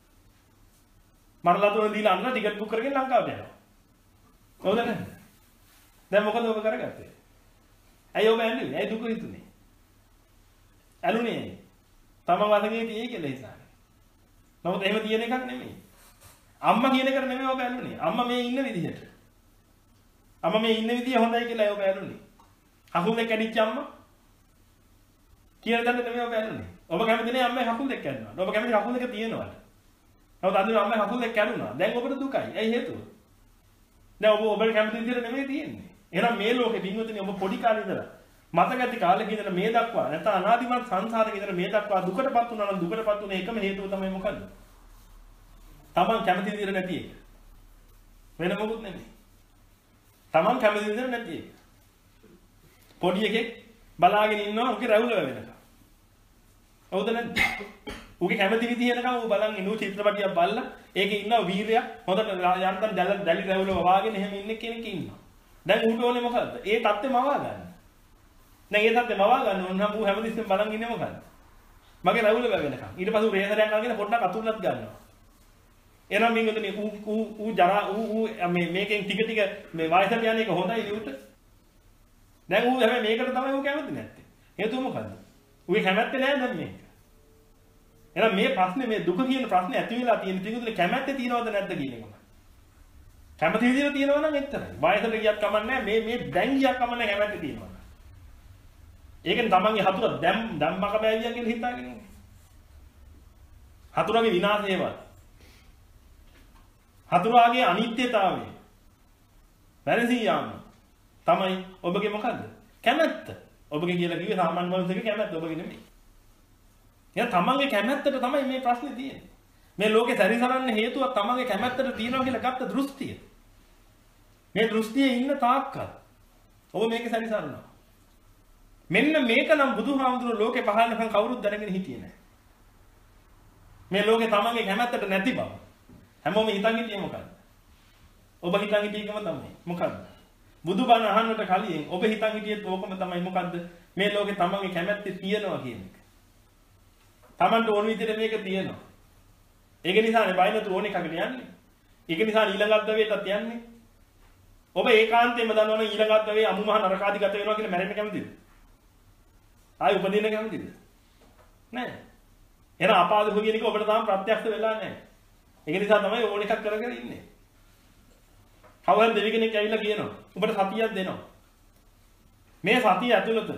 මරලා තුන දීලා අන්න ටිකට් බුක් කරගෙන ලංකාවට යනවා. හොඳ නැහැ. දැන් මොකද ඔබ කරගත්තේ? ඇයි ඔබ ඇඬුනේ? ඇයි දුක හිතුනේ? ඇලුනේ. තමන් වශයෙන් තියෙයි කියලා හිතාගෙන. නමුත් එහෙම තියෙන එකක් නෙමෙයි. අම්මා කියන එකට නෙමෙයි ඔබ ඇලුනේ. අම්මා මේ ඉන්න විදිහට. අම්මා මේ ඉන්න විදිය හොඳයි කියලා ඔබ ඇලුනේ. කකුල් දෙක කැඩිච්ච අම්මා කියලා දැන් නෙමෙයි ඔබ ඇලුනේ. ඔබ කැමති නේ අම්මේ කකුල් දෙක කැඩුණා. ඔබ කැමති කකුල් දෙක තියෙනවද? නමුත් අද අම්මේ කකුල් දෙක කැඩුණා. දැන් ඔබට දුකයි. ඇයි හේතුව? දැන් ඔබ ඔබට කැමති විදිහට නෙමෙයි තියෙන්නේ. එහෙනම් මේ ලෝකේ පින්වතුනි ඔබ පොඩි කාලේ ඉඳලා මතක ඇති කාලෙක ඉඳලා මේ දක්වා නැත්නම් අනාදිමත් සංසාරේ ඉඳලා මේ දක්වා දුකටපත් වුණා නම් දුකටපත් වුණේ එකම හේතුව තමයි මොකද්ද? තමන් කැමති විදිහට නැති එක. වෙන මොකුත් නෙමෙයි. තමන් කැමති විදිහට නැති එක. පොඩි එකෙක් බලාගෙන ඉන්නවා උගේ රැවුල වෙනකම්. හවුද නැද්ද? උගේ කැමති විදිහ එනකම් ඌ බලන් ඉන්නු චිත්‍රපටියක් බලලා ඒකේ ඉන්නවා වීරයා හොඳට යන්තම් දැල දැලි රැවුල වවාගෙන එහෙම ඉන්න කෙනෙක් ඉන්නවා. දැන් ඌට ඕනේ මොකද්ද? ඒ தත්ත්වෙ මවා ගන්න. දැන් ඒ தත්ත්වෙ මවා ගන්න ඕන නම් ඌ හැමතිස්සෙම බලන් ඉන්නේ මොකද්ද? මගේ රැවුල වැවෙනකම්. ඊට පස්සේ ඌ රේසරයක් අරගෙන පොඩ්ඩක් අතුල්ලත් ගන්නවා. එනම් මින්ගොතනේ ඌ ඌ ඌ ජරා ඌ ඌ මේ මේකෙන් ටික ටික මේ වයසට යන එක හොඳයි ඌට. දැන් ඌ හැබැයි මේකට තමයි ඌ කැමති නැත්තේ. හේතුව මොකද්ද? ඌගේ කැමැත්තේ නෑ දැන් මේක. එහෙනම් මේ ප්‍රශ්නේ මේ දුක කියන ප්‍රශ්නේ ඇති වෙලා තියෙන තිඟුතුනේ කැමැත්තේ තියනවද නැද්ද කියන එක. කැමති විදිහට තියනවා නම් එච්චරයි. වයසට ගියක් කමන්නේ මේ මේ දැන් ගියක් කමන්නේ කැමැත්තේ තියනවා. ඒකෙන් තමන්ගේ හතුර දැම් ධම්මක බෑවියා කියලා හිතාගෙන ඉන්නේ. හතුරගේ විනාශයවත්. හතුරාගේ අනිත්‍යතාවය. වැරදි යාම තමයි ඔබගේ මොකද්ද? කැමැත්ත. ඔබගේ කියලා කිව්වේ සාමාන්‍ය මනුස්සයෙක් කැමැත්ත ඔබගේ නෙමෙයි. එහෙනම් තමන්ගේ කැමැත්තට තමයි මේ ප්‍රශ්නේ තියෙන්නේ. මේ ලෝකේ සැරිසරන්න හේතුව තමන්ගේ කැමැත්තට තියෙනවා කියලා ගත්ත දෘෂ්ටිය. මේ දෘෂ්ටියේ ඉන්න තාක්කල් ඔබ මේක සැරිසරනවා. මෙන්න මේක නම් බුදුහාමුදුරුවෝ ලෝකේ පහළනකම් කවුරුත් දැනගෙන හිටියේ නැහැ. මේ ලෝකේ තමන්ගේ කැමැත්තට නැති බව. හැමෝම හිතන් හිටියේ මොකද්ද? ඔබ හිතන් හිටියේකම තමයි. මොකද්ද? බුදුබණ අහන්නට කලින් ඔබ හිතන් හිටියේත් ඕකම තමයි. මොකද්ද? මේ ලෝකේ තමන්ගේ කැමැත්තේ තියනවා කියන එක. තමන්ට ඕන විදිහට මේක තියෙනවා. ඒක නිසානේ බයිනතු ඕන එකකට යන්නේ. ඒක නිසා ඊළඟ අද්දවේටත් යන්නේ. ඔබ ඒකාන්තයෙන්ම දන්නවනේ ඊළඟ අද්දවේ අමුමහ නරකාදිගත වෙනවා කියලා මැරෙන්න කැමතිද? ආයි උපදින්න කැමතිද? නෑ. එහෙනම් අපාදුක කියන එක ඔබට තාම ප්‍රත්‍යක්ෂ වෙලා නැහැ. ඒක නිසා තමයි ඕන එකක් කරගෙන ඉන්නේ. කවුරුන් දෙවි කෙනෙක් ඇවිල්ලා කියනවා ඔබට සතියක් දෙනවා. මේ සතිය ඇතුළත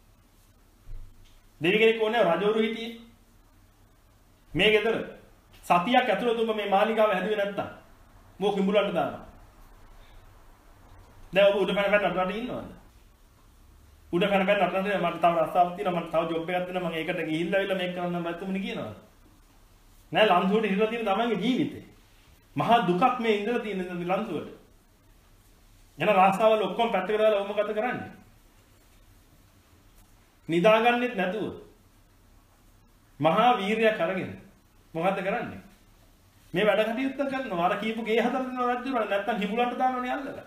දෙවි කෙනෙක් ඕනේ රජවරු හිටියේ. මේ ගෙදර සතියක් ඇතුළත ඔබ මේ මාලිගාව හැදුවේ නැත්තම් මොක කිඹුලන්ට දානවා. දැන් ඔබ උඩ පැන පැන නටනට ඉන්නවද? උඩ පැන පැන නටනට මට තව රස්සාවක් තියෙනවා මට තව ජොබ් එකක් තියෙනවා මම ඒකට ගිහිල්ලා ඇවිල්ලා මේක කරන්න බෑ තුමුනි කියනවා. නෑ ලන්සුවට හිරලා තියෙන තමන්ගේ ජීවිතේ. මහා දුකක් මේ ඉඳලා තියෙන ලන්සුවට. යන රස්සාවල ඔක්කොම පැත්තකට දාලා ඔබ මොකද කරන්නේ? නිදාගන්නෙත් නැතුව මහා වීරයක් අරගෙන මොකද්ද කරන්නේ? මේ වැඩ කටයුත්ත කරනවා. අර කීපු ගේ හතර දෙනවා රජුරණ නැත්තම් හිබුලන්ට දානවනේ අල්ලලා.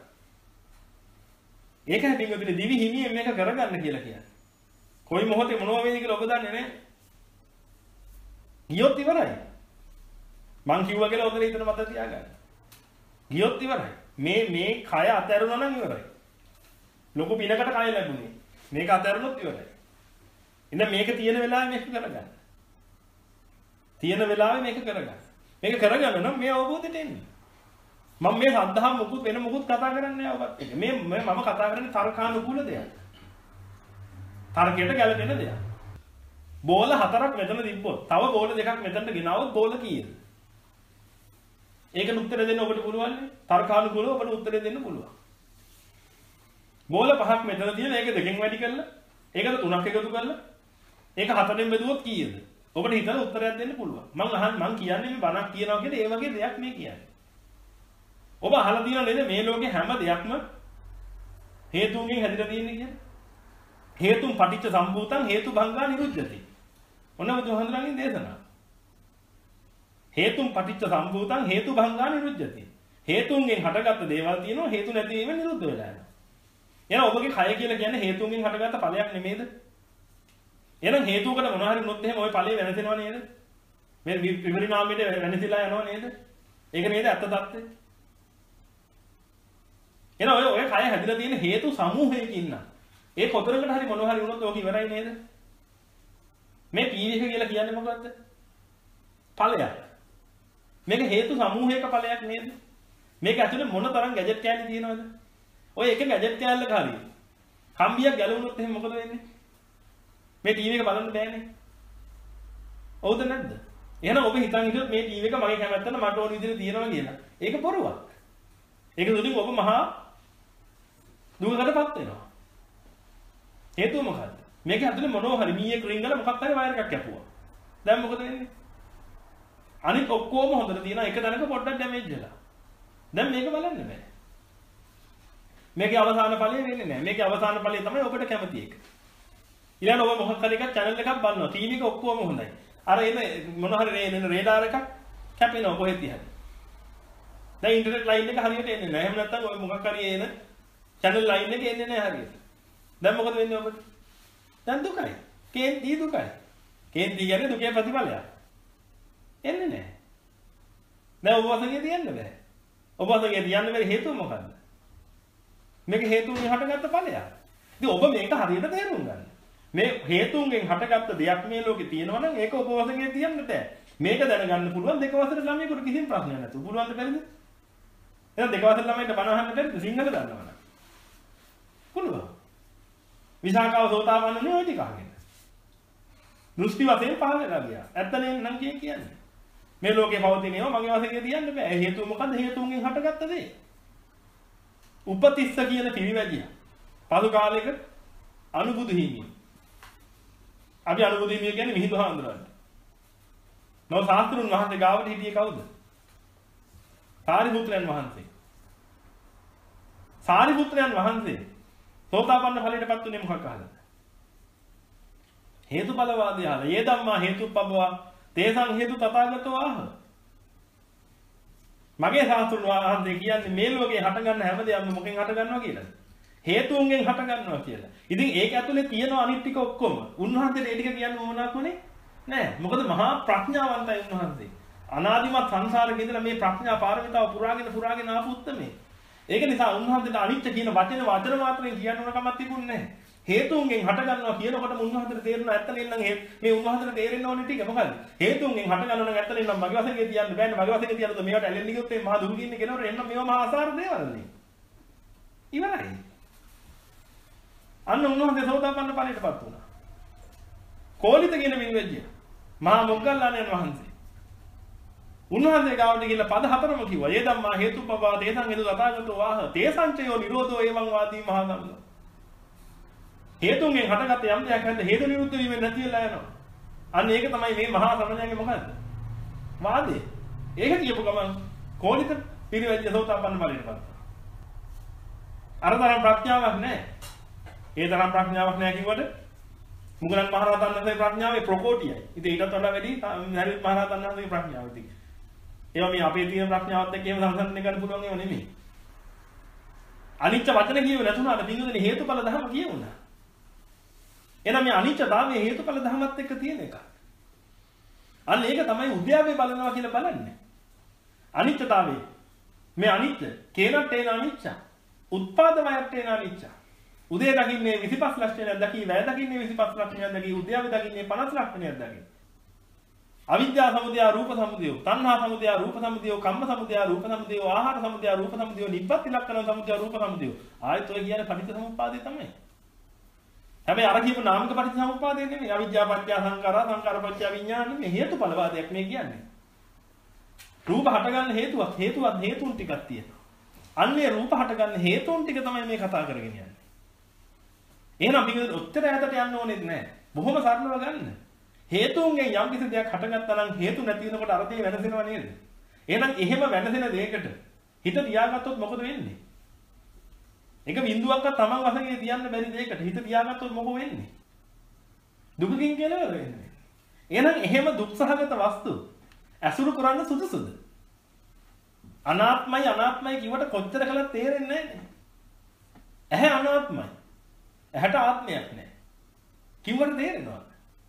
ඒකයි පින්වතුනි දිවි හිමියෙන් මේක කරගන්න කියලා කියන්නේ. කොයි මොහොතේ මොනවා වෙයිද කියලා ඔබ දන්නේ නැහැ. ගියොත් ඉවරයි. මං කිව්වා කියලා ඔතන හිතන මත තියාගන්න. ගියොත් ඉවරයි. මේ මේ කය අතහැරුණා නම් ඉවරයි. ලොකු පිනකට කය ලැබුණේ. මේක අතහැරුණොත් ඉවරයි. ඉතින් මේක තියෙන වෙලාවෙ මේක කරගන්න. තියෙන වෙලාවෙ මේක කරගන්න. මේක කරගන්න නම් මේ අවබෝධයට එන්න. මම මේ සද්ධාම් මුකුත් වෙන මුකුත් කතා කරන්නේ නැහැ ඔබත් එක්ක. මේ මම කතා කරන්නේ තර්කානුකූල දෙයක්. තර්කයට ගැලපෙන දෙයක්. බෝල හතරක් මෙතන තිබ්බොත් තව බෝල දෙකක් මෙතනට ගෙනාවොත් බෝල කීයද? ඒකට උත්තර දෙන්න ඔබට පුළුවන් නේ. තර්කානුකූලව ඔබට උත්තර දෙන්න පුළුවන්. බෝල පහක් මෙතන තියෙන ඒක දෙකෙන් වැඩි කරලා ඒකට තුනක් එකතු කරලා ඒක හතරෙන් බෙදුවොත් කීයද? ඔබට හිතලා උත්තරයක් දෙන්න පුළුවන්. මම අහන් මම කියන්නේ මේ බණක් කියනවා කියන්නේ ඒ වගේ දෙයක් මේ කියන්නේ. ඔබ අහලා තියෙනව නේද මේ ලෝකේ හැම දෙයක්ම හේතුන්ගෙන් හැදිලා තියෙන්නේ කියන්නේ? හේතුන් පටිච්ච සම්භූතං හේතු භංගා නිරුද්ධති. ඔන්න බුදුහාමුදුරන්ගේ දේශනාව. හේතුන් පටිච්ච සම්භූතං හේතු භංගා නිරුද්ධති. හේතුන්ගෙන් හටගත්ත දේවල් තියෙනවා හේතු නැති ඒවා නිරුද්ධ වෙලා යනවා. එහෙනම් ඔබගේ කය කියලා කියන්නේ හේතුන්ගෙන් හටගත්ත ඵලයක් නෙමෙයිද? එහෙනම් හේතුවකට මොනවා හරි වුණොත් එහෙම ওই ඵලය වෙනසෙනව නේද? මේ විපරිණාමයට වෙනසිලා යනව නේද? ඒක නේද ඇත්ත தත්ත්වය? එහෙනම් ඔය ඔය කය හැදිලා තියෙන හේතු සමූහයකින් නම් ඒ කොතරකට හරි මොනවා හරි වුණොත් ඕක ඉවරයි නේද? මේ පීවික කියලා කියන්නේ මොකද්ද? ඵලයක්. මේක හේතු සමූහයක ඵලයක් නේද? මේක ඇතුලේ මොන තරම් ගැජට් කෑලි තියෙනවද? ඔය එක ගැජට් කෑල්ලක හරි කම්බියක් ගැලවුණොත් එහෙනම් මොකද වෙන්නේ? මේ ටීවී එක බලන්න බෑනේ. හවුද නැද්ද? එහෙනම් ඔබ හිතන් හිටියොත් මේ ටීවී එක මගේ කැමැත්තට මට ඕන විදිහට තියෙනවා කියලා. ඒක බොරුවක්. ඒක දුලින් ඔබ මහා දුකකටපත් වෙනවා. හේතුව මොකද්ද? මේක ඇතුලේ මොනවා හරි මීයක් රින්ගල මොකක් හරි වයර් එකක් කැපුවා. දැන් මොකද වෙන්නේ? අනිත් ඔක්කොම හොඳට තියෙනවා එක තැනක පොඩ්ඩක් ඩැමේජ් වෙලා. දැන් මේක බලන්න බෑ. මේකේ අවසාන ඵලය වෙන්නේ නැහැ. මේකේ අවසාන ඵලය තමයි ඔබට කැමති එක. ඊළඟ ඔබ මොකක් හරි එකක් channel එකක් බලනවා. ටීවී එක ඔක්කොම හොඳයි. අර එන මොන හරි එන රේඩාර එකක් කැපෙනවා කොහෙද හරි. දැන් ඉන්ටර්නෙට් ලයින් එක හරියට එන්නේ නැහැ. එහෙම නැත්නම් ඔය මොකක් හරි එන channel ලයින් එක එන්නේ නැහැ හරියට. දැන් මොකද වෙන්නේ ඔබට? දැන් දුකයි. කේන්ති දුකයි. කේන්ති කියන්නේ දුකේ ප්‍රතිඵලයක්. එන්නේ නැහැ. දැන් ඔබ වශයෙන් තියන්න බෑ. ඔබ වශයෙන් තියන්න බැරි හේතුව මොකද්ද? මේක හේතුන්ගෙන් හටගත්ත ඵලයක්. ඉතින් ඔබ මේක හරියට තේරුම් ගන්න. මේ හේතුන්ගෙන් හටගත්ත දෙයක් මේ ලෝකේ තියෙනවා නම් ඒක ඔබ වශයෙන් තියන්න බෑ. මේක දැනගන්න පුළුවන් දෙක වසර ළමයෙකුට කිසිම ප්‍රශ්නයක් නැතුව. පුළුවන්ද බැරිද? එහෙනම් දෙක වසර ළමයින්ට බණ අහන්න බැරිද සිංහල දන්නවනම්? පුළුවන්. විසාකාව සෝතාපන්න නේ ඔය ටික අහගෙන. දෘෂ්ටි වශයෙන් පහළ වෙලා ගියා. ඇත්තනේ නම් කියන්නේ. මේ ලෝකේ පවතින ඒවා මගේ වශයෙන් තියන්න බෑ. හේතුව මොකද්ද? හේතුන්ගෙන් හටගත්ත දේ. උපතිස්ස කියන පිරිවැජිය. පසු කාලයක අනුබුදු හිමිය. අපි අනුබුදු හිමිය කියන්නේ මිහිඳු හාමුදුරුවෝ. නෝ ශාස්ත්‍රුන් වහන්සේ ගාවට හිටියේ කවුද? සාරිපුත්‍රයන් වහන්සේ. සාරිපුත්‍රයන් වහන්සේ සෝතාපන්න ඵලයටපත් උනේ මොකක් අහලාද? හේතුඵලවාදී අහලා. "යේ ධම්මා හේතුප්පබ්බවා තේසං හේතු තථාගතෝ ආහ." මගේ ශාස්ත්‍රුන් වහන්සේ කියන්නේ මේ ලෝකේ හට ගන්න හැම දෙයක්ම මොකෙන් හට ගන්නවා කියලාද? හේතුන්ගෙන් හට ගන්නවා කියලා. ඉතින් ඒක ඇතුලේ තියෙන අනිත් ටික ඔක්කොම උන්වහන්සේට ඒ ටික කියන්න ඕනක් වුණේ නෑ. මොකද මහා ප්‍රඥාවන්තයි උන්වහන්සේ. අනාදිමත් සංසාරේ ඉඳලා මේ ප්‍රඥා පාරමිතාව පුරාගෙන පුරාගෙන ආපු උත්මේ. ඒක නිසා උන්වහන්සේට අනිත්‍ය කියන වචන වචන මාත්‍රෙන් කියන්න ඕන කමක් තිබුණේ නැහැ. හේතුන්ගෙන් හට ගන්නවා කියනකොටම උන්වහන්සේට තේරෙනවා ඇත්තලින් නම් මේ උන්වහන්සේට තේරෙන්න ඕනේ ටික මොකද්ද? හේතුන්ගෙන් හට ගන්නවා නම් ඇත්තලින් නම් මගේ වශයෙන් කියන්න බෑනේ. මගේ වශයෙන් කියනකොට මේවට ඇලෙන්න ගියොත් මේ මහා දුක කියන්නේ කෙනෙකුට එන්න මේවා මහා අසාර දේවල් නේ. ඉවරයි. අන්න උන්වහන්සේ සෝතාපන්න ඵලයටපත් වුණා. කෝලිත කියන මිනිවෙජ්ජිය මහා මොග්ගල්ලාණන් වහන්සේ. උන්වහන්සේ ගාවට ගිහලා පද හතරම කිව්වා. "ඒ ධම්මා හේතුපබා තේසං හේතු තථාගතෝ වාහ තේසංචයෝ නිරෝධෝ එවං වාදී මහා ධම්ම." හේතුන්ගෙන් හටගත් යම් දෙයක් නැද්ද හේතු නිරුද්ධ වීමෙන් නැති වෙලා යනවා. අන්න ඒක තමයි මේ මහා සමණයන්ගේ මොකද්ද? වාදේ. ඒක කියපු ගමන් කොහොලිත පිරිවැජ්‍ය සෝතාපන්න ඵලයටපත්. අර තරම් ප්‍රඥාවක් නැහැ. ඒ තරම් ප්‍රඥාවක් නැහැ කිව්වට මුගලන් මහරහතන් වහන්සේගේ ප්‍රඥාවේ ප්‍රකෝටියයි. ඉතින් ඊටත් වඩා වැඩි හරිත් මහරහතන් වහන්සේගේ ප්‍රඥාව තියෙනවා. ඒවා මේ අපේ තියෙන ප්‍රඥාවත් එක්ක එහෙම සංසන්දනය කරන්න පුළුවන් ඒවා නෙමෙයි. අනිච්ච වචන කියුවේ නැතුණාට පින්වතුනි හේතුඵල ධර්ම කියුණා. එහෙනම් මේ අනිච්චතාවයේ හේතුඵල ධර්මත් එක්ක තියෙන එක. අන්න ඒක තමයි උද්‍යාවේ බලනවා කියලා බලන්නේ. අනිච්චතාවයේ මේ අනිච්ච කේනත් එන අනිච්ච. උත්පාද වයත් එන අනිච්ච. උදේ දකින්නේ විසිපස් ලක්ෂණයක් දකි, වැය දකින්නේ විසිපස් ලක්ෂණයක් දකි, උද්‍යාවේ දකින්නේ පනස් ලක්ෂණයක් දකි. අවිද්‍යා සමුදය රූප සමුදය, තණ්හා සමුදය රූප සමුදය, කම්ම සමුදය රූප සමුදය, ආහාර සමුදය රූප සමුදය, නිබ්බති ලක්ෂණ සමුදය රූප සමුදය. ආයත ඔය කියන්නේ පටිච්චසමුප්පාදේ තමයි. හැබැයි අර කියපු නාමික පටිච්චසමුප්පාදේ නෙමෙයි. අවිද්‍යා පත්‍ය සංඛාරා, සංඛාර පත්‍ය විඥාන නෙමෙයි. හේතුඵල වාදයක් මේ කියන්නේ. රූප හටගන්න හේතුවක්, හේතුවක් හේතුන් ටිකක් තියෙනවා. අන්නේ රූප හටගන්න හේතුන් ටික තමයි මේ කතා කරගෙන යන්නේ. එහෙනම් මේක උත්තර ඈතට යන්න ඕනෙත් නැහැ. බොහොම සරලව ගන්න. හේතුන්ගෙන් යම් කිසි දෙයක් හටගත්තා නම් හේතු නැති වෙනකොට අර දේ වෙනසෙනව නේද? එහෙනම් එහෙම වෙනසෙන දෙයකට හිත තියාගත්තොත් මොකද වෙන්නේ? එක බිඳුවක්වත් Taman වශයෙන් තියන්න බැරි දෙයකට හිත තියාගත්තොත් මොකෝ වෙන්නේ? දුකකින් කෙලවර වෙන්නේ. එහෙනම් එහෙම දුක්සහගත වස්තු ඇසුරු කරන්න සුදුසුද? අනාත්මයි අනාත්මයි කිව්වට කොච්චර කළත් තේරෙන්නේ නැහැ. ඇහැ අනාත්මයි. ඇහැට ආත්මයක් නැහැ. කිව්වට තේරෙනවද?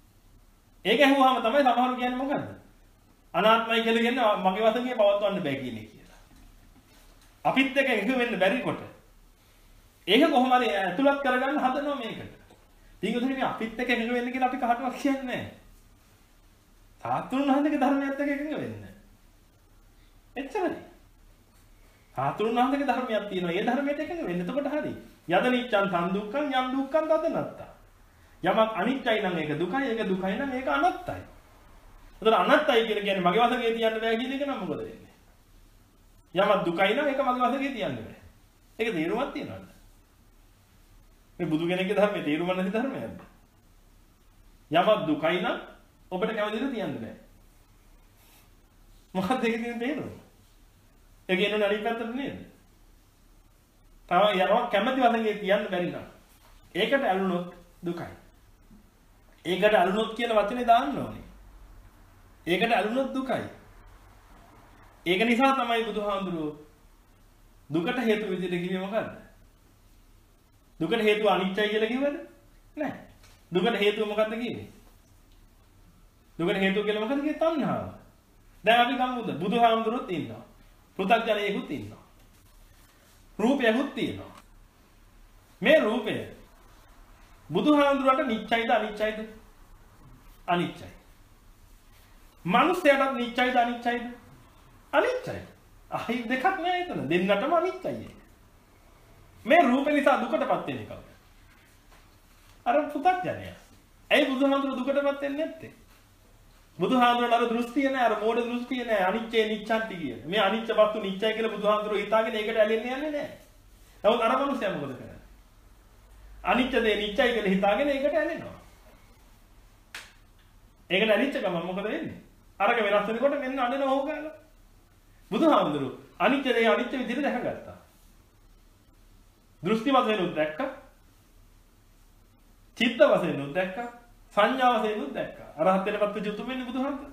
ඒක ඇහුවාම තමයි සමහරු කියන්නේ මොකද්ද? අනාත්මයි කියලා කියන්නේ මගේ වශයෙන් පවත්වන්න බෑ කියන එක කියලා. අපිත් එක්ක එකතු වෙන්න බැරි කොට. ඒක කොහොම හරි ඇතුළත් කරගන්න හදනවා මේකට. ඊගොතේ මේ අපිත් එක්ක එකතු වෙන්න කියලා අපි කාටවත් කියන්නේ නැහැ. සාතුරුන් වහන්සේගේ ධර්මයත් එක්ක එකතු වෙන්න. එච්චරයි. සාතුරුන් වහන්සේගේ ධර්මයක් තියෙනවා. ඒ ධර්මයට එකතු වෙන්න. එතකොට හරි. යද නිච්ඡං තන් දුක්ඛං යම් දුක්ඛං තද නත්තා. යමක් අනිත්‍යයි නම් ඒක දුකයි, ඒක දුකයි නම් ඒක අනත්තයි. ඒතර අනත්තයි කියලා කියන්නේ මගේ වශයෙන් තියන්න බෑ කියන එක නම් මොකද වෙන්නේ? යමක් දුකයි නම් ඒක මගේ වශයෙන් තියන්න බෑ. ඒක තේරුමක් තියනවද? මේ බුදු කෙනෙක්ගේ ධර්මයේ තේරුම නැති ධර්මයක්ද? යමක් දුකයි නම් ඔබට කැමති විදිහට තියන්න බෑ. මොකක්ද ඒකේ තියෙන තේරුම? ඒක එන්නේ අනිත් පැත්තට නේද? තව යමක් කැමති වශයෙන් තියන්න බැරි නම් ඒකට ඇලුනොත් දුකයි. ඒකට ඇලුනොත් කියන වචනේ දාන්න ඕනේ. ඒකට ඇලුනොත් දුකයි. ඒක නිසා තමයි බුදුහාමුදුරුවෝ දුකට හේතු විදිහට කිව්වේ මොකද්ද? දුකට හේතුව අනිත්‍යයි කියලා කිව්වද? නැහැ. දුකට හේතුව මොකද්ද කිව්වේ? දුකට හේතුව කියලා මොකද්ද කිව්වේ? තණ්හාව. දැන් අපි ගමුද? බුදුහාමුදුරුවෝත් ඉන්නවා. පෘථග්ජනයෙකුත් ඉන්නවා. රූපයකුත් තියෙනවා. මේ රූපය බුදුහාමුදුරුවන්ට නිච්චයිද අනිච්චයිද? අනිච්චයි. මනුස්සයාට නිච්චයිද අනිච්චයිද? අනිච්චයි. අහි දෙකක් නෑ එතන. දෙන්නටම අනිච්චයි. මේ රූපේ නිසා දුකටපත් වෙන්නේ කවුද? අර පුතග්ජනයා. ඇයි බුදුහාමුදුරුවෝ දුකටපත් වෙන්නේ නැත්තේ? බුදුහාමුදුරුවෝ අර දෘෂ්ටිය නෑ, අර මෝඩ දෘෂ්ටිය නෑ, අනිච්චේ නිච්ඡන්ති කියන. මේ අනිච්ච වස්තු නිච්චයි කියලා බුදුහාමුදුරුවෝ හිතාගෙන ඒකට ඇලෙන්නේ යන්නේ නෑ. නමුත් අර මනුස්සයා මොකද කරන්නේ? අනිච්ච දේ නිච්චයි කියලා හිතාගෙන ඒකට ඇලෙනවා. ඒකට ඇලිච්ච ගමන් මොකද වෙන්නේ? අරක වෙනස් වෙනකොට මෙන්න අඬන ඕගාලා. බුදුහාමුදුරුවෝ අනිච්ච දේ අනිච්ච විදිහට දැකගත්තා. දෘෂ්ටි වශයෙන් උත් දැක්කා. චිත්ත වශයෙන් උත් දැක්කා. සංඥා වශයෙන් උත් දැක්කා. අරහත් වෙනපත් චුතු වෙන්නේ බුදුහාමුදුරුවෝ.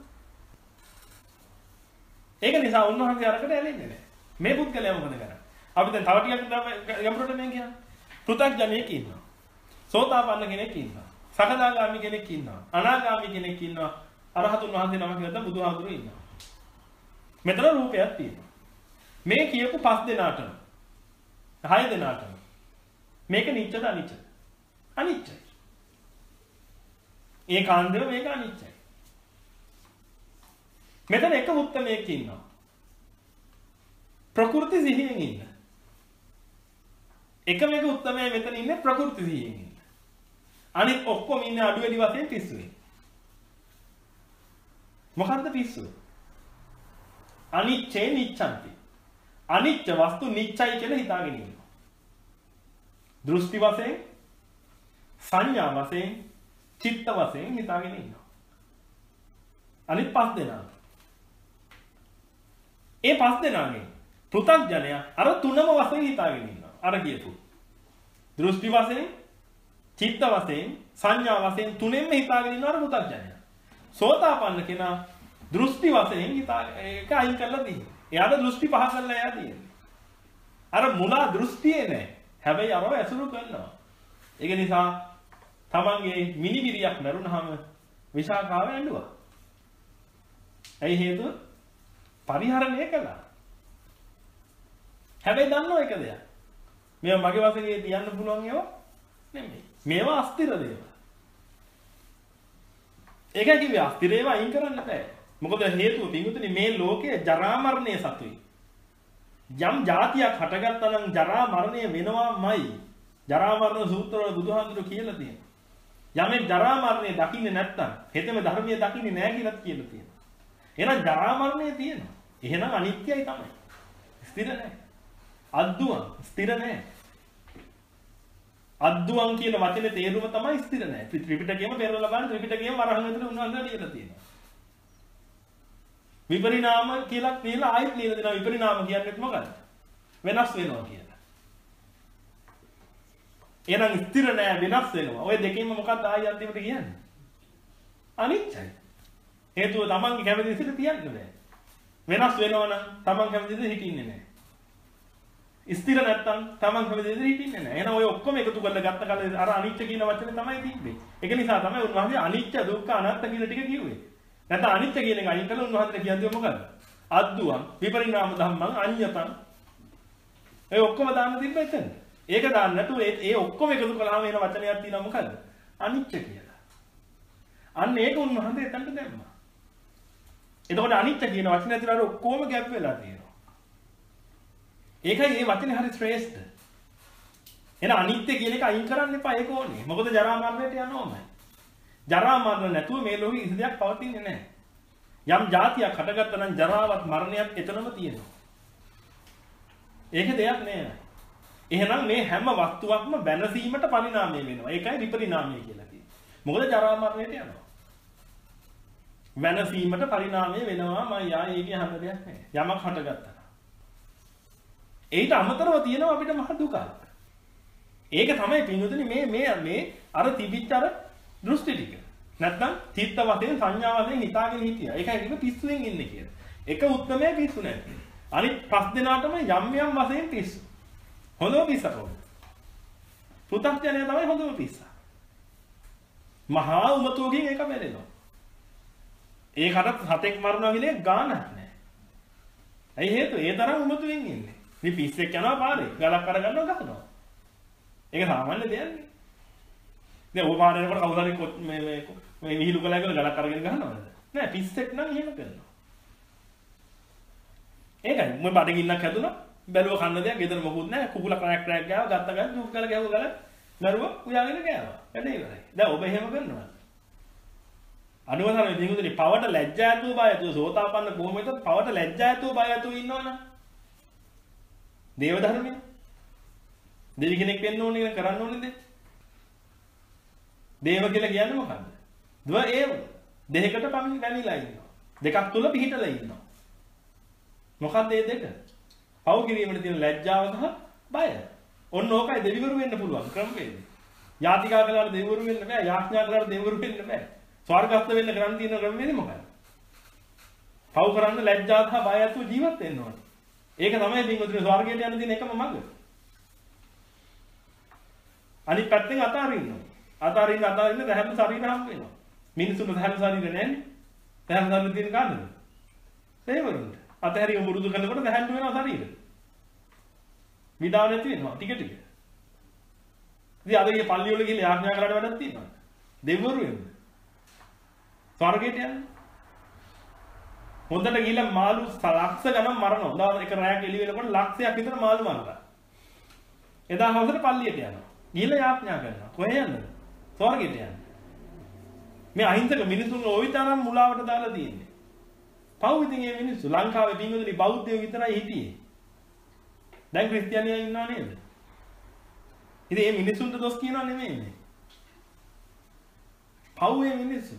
ඒක නිසා උන්වහන්සේ අරකට ඇලෙන්නේ නැහැ. මේ පුද්ගලයා මොකද කරන්නේ? අපි දැන් තව ටිකක් යම්රොට මෙන් කියනවා. පෘථග්ජනෙක් ඉන්නවා. සෝතාපන්න කෙනෙක් ඉන්නවා. සකදාගාමි කෙනෙක් ඉන්නවා. අනාගාමි කෙනෙක් ඉන්නවා. අරහතුන් වහන්සේ නමක් නැත්නම් බුදුහාමුදුරුවෝ ඉන්නවා. මෙතන රූපයක් තියෙනවා. මේ කියපු පස් දෙනාටම හය දෙනාටම මේක නිච්චද අනිච්චද? අනිච්චයි. ඒ කාන්දේව මේක අනිච්චයි. මෙතන එක උත්තමයෙක් ඉන්නවා. ප්‍රകൃති සිහියෙන් ඉන්න. එකම එක උත්තමයා මෙතන ඉන්නේ ප්‍රകൃති සිහියෙන් ඉන්න. අනිත් ඔක්කොම ඉන්නේ අඩු වැඩි වශයෙන් පිස්සුවේ. මොකද්ද පිස්සුව? අනිච්චේ නිච්ඡන්ති. අනිච්ච වස්තු නිච්චයි කියලා හිතාගෙන ඉන්නවා. දෘෂ්ටි වශයෙන්, සංඥා වශයෙන්, චිත්ත වශයෙන් හිතාගෙන ඉන්නවා. අනිත් පස් දෙනා. ඒ පස් දෙනාගේ පෘථග්ජනයා අර තුනම වශයෙන් හිතාගෙන ඉන්නවා. අර කියපු. දෘෂ්ටි වශයෙන්, චිත්ත වශයෙන්, සංඥා වශයෙන් තුනෙන්ම හිතාගෙන ඉන්නවා අර පෘථග්ජනයා. සෝතාපන්න කෙනා දෘෂ්ටි වශයෙන් හිතා ඒක අයින් කරලා තියෙනවා. එයාට දෘෂ්ටි පහ කරලා එයා තියෙන්නේ. අර මුලා දෘෂ්ටියේ නැහැ. හැබැයි අරව ඇසුරු කරනවා. ඒක නිසා තමන්ගේ මිනිබිරියක් මරුණාම විශාකාව ඇඬුවා. ඇයි හේතුව? පරිහරණය කළා. හැබැයි දන්නව එක දෙයක්. මේවා මගේ වශයෙන් තියන්න පුළුවන් ඒවා නෙමෙයි. මේවා අස්තිර දේවල්. ඒක කිව්වේ අස්තිර ඒවා අයින් කරන්න බෑ. මොකද හේතුව පිටුතුනි මේ ලෝකයේ ජරා මරණය සතුයි. යම් જાතියක් හටගත්තා නම් ජරා මරණය වෙනවාමයි. ජරා මරණ සූත්‍රවල බුදුහාමුදුරුවෝ කියලා තියෙනවා. යමෙක් ජරා මරණය දකින්නේ නැත්නම් හෙතෙම ධර්මයේ දකින්නේ නැහැ කියලා කියලා තියෙනවා. එහෙනම් ජරා මරණය තියෙනවා. එහෙනම් අනිත්‍යයි තමයි. ස්ථිර නැහැ. අද්දුවම් ස්ථිර නැහැ. අද්දුවම් කියන වචනේ තේරුම තමයි ස්ථිර නැහැ. ත්‍රිපිටකයේම පෙරලා බලන්න ත්‍රිපිටකයේම වරහන් ඇතුලේ උන්වහන්සේ ලියලා තියෙනවා. විපරිණාම කියලා කියලා ආයෙත් ලියලා දෙනවා. විපරිණාම කියන්නේ මොකක්ද? වෙනස් වෙනවා කියලා. එහෙනම් ස්ථිර නැහැ වෙනස් වෙනවා. ඔය දෙකෙන්ම මොකක්ද ආයෙ අන්තිමට කියන්නේ? අනිත්‍යයි. හේතුව තමන්ගේ කැමති විදිහට තියන්න බෑ. වෙනස් වෙනවා නම් තමන් කැමති විදිහට හිටින්නේ නැහැ. ස්ථිර නැත්තම් තමන් කැමති විදිහට හිටින්නේ නැහැ. එහෙනම් ඔය ඔක්කොම එකතු කරලා ගත්ත කල අර අනිත්‍ය කියන වචනේ තමයි තිබ්බේ. ඒක නිසා තමයි උන්වහන්සේ අනිත්‍ය දුක්ඛ අනාත්ම කියන ටික කිව්වේ. නැත්නම් අනිත්‍ය කියන එක අයින් කළා උන්වහන්සේ කියන්නේ මොකද්ද? අද්දුවම් විපරිණාම ධම්මං අඤ්ඤතං. ඒ ඔක්කොම දාන්න තිබ්බ එතන. ඒක දාන්න නැතුව ඒ ඔක්කොම එකතු කළාම එන වචනයක් තියෙනවා මොකද්ද? අනිත්‍ය කියලා. අන්න ඒක උන්වහන්සේ එතනට දැම්මා. එතකොට අනිත්‍ය කියන වචනේ ඇතුළේ අර ඔක්කොම ගැප් වෙලා තියෙනවා. ඒකයි මේ වචනේ හරි ශ්‍රේෂ්ඨ. එන අනිත්‍ය කියන එක අයින් කරන්න එපා ඒක ඕනේ. මොකද ජරා මරණයට යනවාමයි. ජරා මරණ නැතුව මේ ලෝකෙ කිසි දෙයක් පවතින්නේ නැහැ. යම් જાතියක් හටගත්තා නම් ජරාවත් මරණයත් එතනම තියෙනවා. ඒක දෙයක් නෑ. එහෙනම් මේ හැම වස්තුවක්ම බැනසීමට පරිණාමය වෙනවා. ඒකයි විපරිණාමය කියලා කියන්නේ. මොකද ජරා මරණයට යනවා. වෙනසීමට පරිණාමය වෙනවා මම යා ඒකේ හැම දෙයක් නෑ. යමක් හටගත්තා. ඒකට අමතරව තියෙනවා අපිට මහ දුකක්. ඒක තමයි පින්වතුනි මේ මේ මේ අර තිබිච්ච අර දෘෂ්ටි ටික. නැත්නම් චිත්ත වශයෙන් සංඥා වශයෙන් හිතාගෙන හිටියා. ඒකයි කිව්ව පිස්සුවෙන් ඉන්නේ කියලා. එක උත්තරමයි පිස්සු නැහැ. අනිත් පස් දෙනාටම යම් යම් වශයෙන් පිස්සු. හොඳම පිස්සකෝ. පුතත්ජනය තමයි හොඳම පිස්සා. මහා උමතුවකින් ඒක මැරෙනවා. ඒකට හතෙක් මරනවා කියන එක ගානක් නැහැ. ඇයි හේතුව? ඒ තරම් උමතුවෙන් ඉන්නේ. මේ පිස්සෙක් යනවා පාරේ ගලක් අර ගන්නවා ගහනවා. ඒක සාමාන්‍ය දෙයක් නේ. දැන් ඔය පාරේ යනකොට කවුරු හරි මේ මේ මේ විහිළු කළා කියලා ගලක් අරගෙන ගහනවද? නෑ පිස්සෙක් නම් එහෙම කරනවා. ඒකයි මම බඩගින්නක් හැදුනා බැලුව කන්න දෙයක් ගෙදර මොකුත් නෑ කුකුලා කණක් ට්‍රැක් ගාව ගත්ත ගන්න දුක් කළ ගැහුව ගල මරුවා උයාගෙන ගෑවා. වැඩේ ඉවරයි. දැන් ඔබ එහෙම කරනවා. අනුවතර දෙවියන්ගේ පවට ලැජ්ජා ඇතුව බය ඇතුව සෝතාපන්න කොහොමද පවට ලැජ්ජා ඇතුව බය ඇතුව ඉන්නවනම් දේව ධර්මය දෙවි කෙනෙක් වෙන්න ඕනේ කියලා කරන්න ඕනේද? දේව කියලා කියන්නේ මොකද්ද? ද්ව ඒව දෙයකට පමින් පැමිණලා ඉන්නවා. දෙකක් තුල පිහිටලා ඉන්නවා. මොකද්ද මේ දෙක? පව් කිරීමේ තියෙන ලැජ්ජාව සහ බය. ඔන්න ඕකයි දෙවිවරු වෙන්න පුළුවන් ක්‍රමවේදය. යාතිකා කළාට දෙවිවරු වෙන්න බෑ. යාඥා කළාට දෙවිවරු වෙන්න බෑ. ස්වර්ගස්ත වෙන්න කරන් තියෙන ක්‍රමවේදය මොකක්ද? පව් කරන්න ලැජ්ජා සහ බය ඇතුව ජීවත් වෙන්න ඕනේ. ඒක තමයි පින්වතුනි ස්වර්ගයට යන්න තියෙන එකම මඟ. අනිත් පැත්තෙන් අතාරින්න. අතාරින්න අතාරින්න දැහැම ශරීර හම් වෙනවා. මිනිසුන්ට දැහැම ශරීර නැන්නේ. දැහැම ශරීර තියෙන කාටද? දෙවිවරුන්ට. අතහැරිය මුරුදු කරනකොට දැහැම් වෙනවා ශරීර. විඩාව නැති වෙනවා ටික ටික. ඉතින් අද මේ පල්ලි වල ගිහලා යාඥා කරලා වැඩක් තියෙනවා. දෙවිවරු වෙන්නේ. ස්වර්ගයට යන්නේ. හොඳට ගිහලා මාළු ලක්ෂ ගණන් මරනවා. උදා එක රැයක් එළි වෙනකොට ලක්ෂයක් විතර මාළු මරනවා. එදා හවසට පල්ලියට යනවා. ගිහලා යාඥා කරනවා. කොහේ යන්නද? ස්වර්ගයට යන්න. මේ අහිංසක මිනිසුන් ওই තරම් මුලාවට දාලා තියෙන්නේ. පව් ඉතින් මේ මිනිස්සු ලංකාවේ පින්වතුනි බෞද්ධයෝ විතරයි හිටියේ. දැන් ක්‍රිස්තියානියෝ ඉන්නව නේද? ඉතින් මේ මිනිස්සුන්ට දොස් කියනවා නෙමෙයි මේ. පව් මේ මිනිස්සු.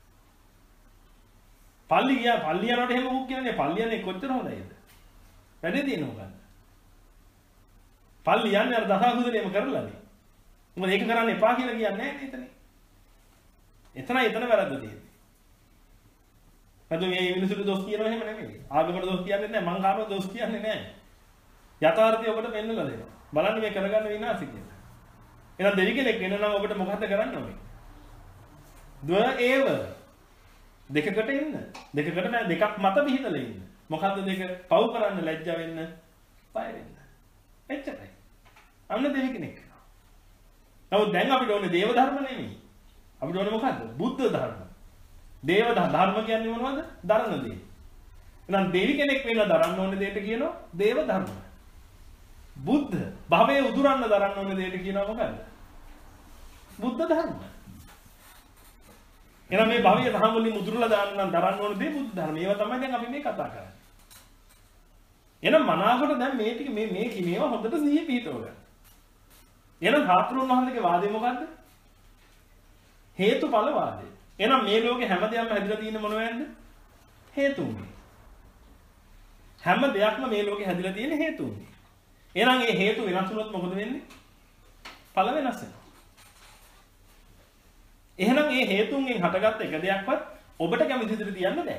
පල්ලි ගියා පල්ලි යනකොට එහෙම ඌ කියන්නේ පල්ලි යන්නේ කොච්චර හොඳයිද? වැඩේ තියෙන මොකක්ද? පල්ලි යන්නේ අර දසකුසලේම කරලානේ. මොකද ඒක කරන්න එපා කියලා කියන්නේ නැහැ නේද එතන. එතනයි එතන වැරද්ද තියෙන්නේ. නැත්නම් මේ මිනිස්සුන්ට දොස් කියනවා එහෙම නෙමෙයි. ආගමකට දොස් කියන්නේ නැහැ මං කාටවත් දොස් කියන්නේ නැහැ. යථාර්ථය ඔබට පෙන්නලා දෙනවා. බලන්න මේ කරගන්න විනාශය කියලා. එහෙනම් දෙවි කෙනෙක් වෙන නම් ඔබට මොකද්ද කරන්න ඕනේ? ද්ව ඒව දෙකකට ඉන්න. දෙකකට නෑ දෙකක් මත පිහිටලා ඉන්න. මොකද්ද දෙක? පව් කරන්න ලැජ්ජා වෙන්න, බය වෙන්න. එච්චරයි. අන්න දෙවි කෙනෙක්. නමුත් දැන් අපිට ඕනේ දේව ධර්ම නෙමෙයි. අපිට ඕනේ මොකද්ද? බුද්ධ ධර්ම. දේව ධර්ම කියන්නේ මොනවද? දරන දේ. එහෙනම් දෙවි කෙනෙක් වෙන්න දරන්න ඕනේ දෙයට කියනවා දේව ධර්ම. බුද්ධ භවයේ උදුරන්න දරන්න ඕනේ දෙයට කියනවා මොකද්ද? බුද්ධ ධර්ම. එහෙනම් මේ භවයේ දහම් වලින් උදුරලා දාන්න නම් දරන්න ඕනේ දේ බුද්ධ ධර්ම. ඒවා තමයි දැන් අපි මේ කතා කරන්නේ. එහෙනම් මනාවකට දැන් මේ ටික මේ මේ මේවා හොඳට සිහිය පිහිටව ගන්න. එහෙනම් සාත්‍රුන් වහන්සේගේ වාදය මොකද්ද? හේතුඵල වාදය. එහෙනම් මේ ලෝකේ හැම දෙයක්ම හැදිලා තියෙන්නේ මොනවෙන්ද? හේතුන්ගෙන්. හැම දෙයක්ම මේ ලෝකේ හැදිලා තියෙන්නේ හේතුන්ගෙන්. එහෙනම් මේ හේතු වෙනස් වුණොත් මොකද වෙන්නේ? ඵල වෙනස් වෙනවා. එහෙනම් මේ හේතුන්ගෙන් හටගත්ත එක දෙයක්වත් ඔබට කැමති විදිහට තියන්න බෑ.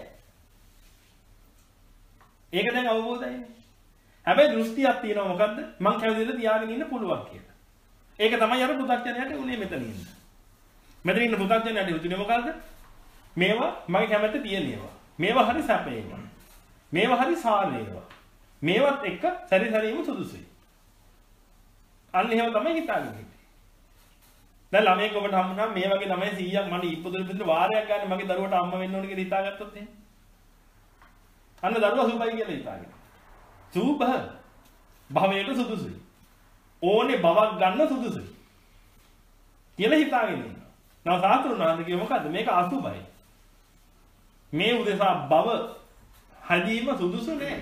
ඒක දැන් අවබෝධයනේ. හැබැයි දෘෂ්ටියක් තියෙනවා මොකද්ද? මං කැමති විදිහට තියාගෙන ඉන්න පුළුවන් කියලා. ඒක තමයි අර පු탁ඥයට උනේ මෙතන ඉන්න. මෙතන ඉන්න පු탁ඥයට උතුනේ මොකද්ද? මේවා මගේ කැමැත්ත තියෙන ඒවා. මේවා හරි සැපේවා. මේවා හරි සාරේවා. මේවත් එක්ක සැරිසැරීම සුදුසුයි. අන්න එහෙම තමයි හිතාගෙන ඉන්නේ. දැන් ළමයෙක් ඔබට හම්බුනා මේ වගේ ළමයි සීයක් මට ඉපදුන පිටර වාරයක් ගන්න මගේ දරුවට අම්මා වෙන්න ඕන කියලා හිතාගත්තොත් එහෙම. අන්න දරුවා සුබයි කියලා හිතාගෙන. සුබ භවයට සුදුසුයි. ඕනේ බවක් ගන්න සුදුසුයි. කියලා හිතාගෙන ඉන්නවා. නව සාතුරුනාන්ද කිය මොකද්ද? මේක අසුබයි. මේ උදෙසා භව හැදීම සුදුසු නෑ.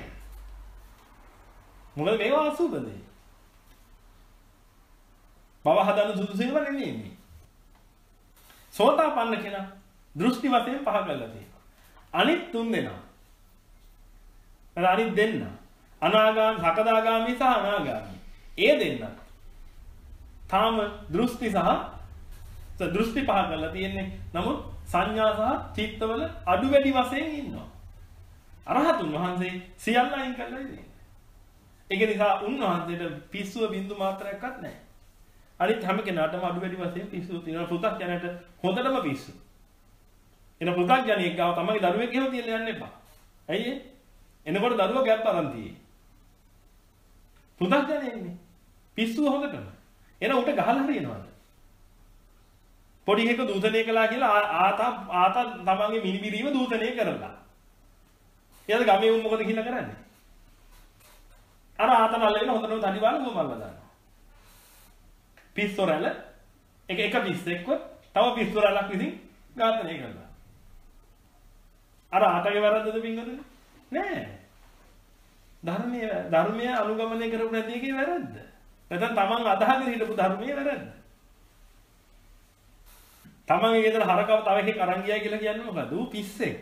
මොකද මේවා අසුබද? භව හදන සුදුසු ඒවා නෙමෙයි මේ. සෝතාපන්න කෙනා දෘෂ්ටි වශයෙන් පහ කරලා තියෙනවා. අනිත් තුන් දෙනා. අනිත් දෙන්න. අනාගාමී, සකදාගාමී සහ අනාගාමී. ඒ දෙන්න. තාම දෘෂ්ටි සහ දෘෂ්ටි පහ කරලා තියෙන්නේ. නමුත් සංඥා සහ චිත්තවල අඩු වැඩි වශයෙන් ඉන්නවා. අරහතුන් වහන්සේ සියල්ල අයින් කරලා ඉන්නේ. ඒක නිසා උන්වහන්සේට පිස්සුව බින්දු මාත්‍රයක්වත් නැහැ. අනිත් හැම කෙනාටම අඩු වැඩි වශයෙන් පිස්සුව තියෙනවා. පු탁ජනයට හොඳටම පිස්සු. එන පු탁ජනියෙක් ගාව තමයි දරුවෙක් එහෙම තියලා යන්න එපා. ඇයි ඒ? එනකොට දරුවා ගැප් අරන් තියෙන්නේ. පු탁ජනෙන්නේ පිස්සුව හොඳටම. එන උට ගහලා හරියනවාද? පොඩි එකක දූෂණය කළා කියලා ආතා ආතා තමන්ගේ මිනිබිරීම දූෂණය කරලා. ඊළඟ ගමේ උන් මොකද කියලා කරන්නේ? අර ආතන අල්ලගෙන හොඳටම තනි බාල ගොමල්ලා දානවා. පිස්සොරැල එක එක පිස්සෙක්ව තව පිස්සොරැලක් විසින් ඝාතනය කරනවා. අර ආතගේ වැරද්දද පින්වතුනි? නෑ. ධර්මයේ ධර්මය අනුගමනය කරපු නැති එකේ වැරද්ද. නැත්නම් තමන් අදහගෙන හිටපු ධර්මයේ වැරද්ද. තමන්ගේ ගෙදර හරකව තව එකෙක් අරන් ගියයි කියලා කියන්නේ මොකද්ද? ඌ පිස්සෙක්.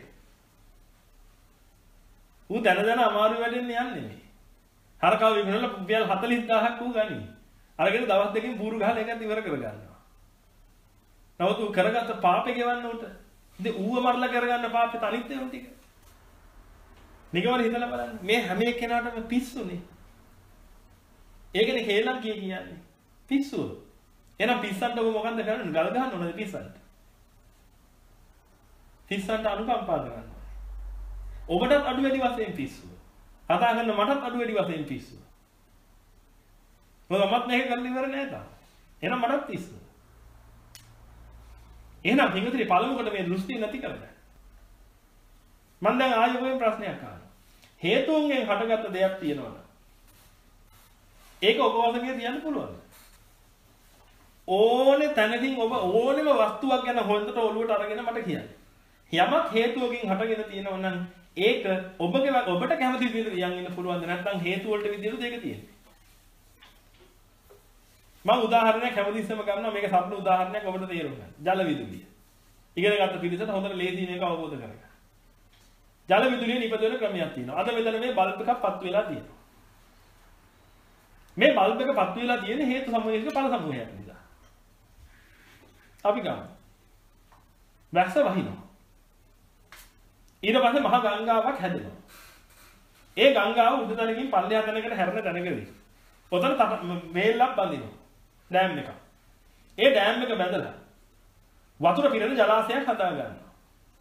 ඌ දැන දැන අමාරු වැඩෙන්න යන්නේ නෙමෙයි. හරකව විකුණලා රුපියල් හතළිස් දාහක් ඌ ගනි. අරගෙන දවස් දෙකකින් බూరు ගහලා එකත් ඉවර කරගන්නවා. නමුත් ඌ කරගත්ත පාපේ ගෙවන්න උට. ඉතින් ඌව මරලා කරගන්න පාපේ තනිත් ඒවා ටික. නිකවර හිතලා බලන්න. මේ හැම එක්කෙනාටම පිස්සුනේ. ඒකනේ හේලම් කිය කියන්නේ. පිස්සුව. එහෙනම් පිස්සන්ට ඔබ මොකන්ද කරන්නේ? ගල් ගහන්න ඕනද පිස්සන්ට? පිස්සන්ට අනුකම්පා කරන්න. ඔබටත් අඩු වැඩි වශයෙන් පිස්සුව. කතා කරන මටත් අඩු වැඩි වශයෙන් පිස්සුව. මොකද මත් මේක කරන්න ඉවර නෑ තාම. එහෙනම් මටත් පිස්සුව. එහෙනම් පිටුතරේ පළමුවට මේ දෘෂ්ටි නැති කරගන්න. මම දැන් ආයෙත් ප්‍රශ්නයක් අහනවා. හේතුන්ගෙන් හටගත්ත දෙයක් තියෙනවද? ඒක ඔබ වශයෙන් කියන්න පුළුවන්ද? ඕනේ තැනකින් ඔබ ඕනෙම වස්තුවක් ගැන හොඳට ඔළුවට අරගෙන මට කියන්න. යමක් හේතුවකින් හටගෙන තියෙනවා නම් ඒක ඔබගේ ඔබට කැමති විදිහට යන් ඉන්න පුළුවන් ද නැත්නම් හේතු වලට විදිහට දෙක තියෙන්නේ. මම උදාහරණයක් හැමදෙස්සම ගන්නවා මේක සම්පූර්ණ උදාහරණයක් ඔබට තේරුම් ගන්න. ජල විදුලිය. ඉගෙන ගන්න පිළිසෙට හොඳට ලේසි මේක අවබෝධ කරගන්න. ජල විදුලියේ නිපද වෙන ක්‍රමයක් තියෙනවා. අද මෙතන මේ බල්බ් එකක් පත් වෙලා තියෙනවා. මේ බල්බ් එක පත් වෙලා තියෙන හේතු සමූහයක ඵල සමූහයක් නිසා. අපි ගමු. වැස්ස වහිනවා. ඊට පස්සේ මහා ගංගාවක් හැදෙනවා. ඒ ගංගාව උඩ තැනකින් පල්ලෙහා තැනකට හැරෙන තැනකදී ඔතන වේල්ලක් බඳිනවා. ඩෑම් එකක්. ඒ ඩෑම් එක බැඳලා වතුර පිරෙන ජලාශයක් හදා ගන්නවා.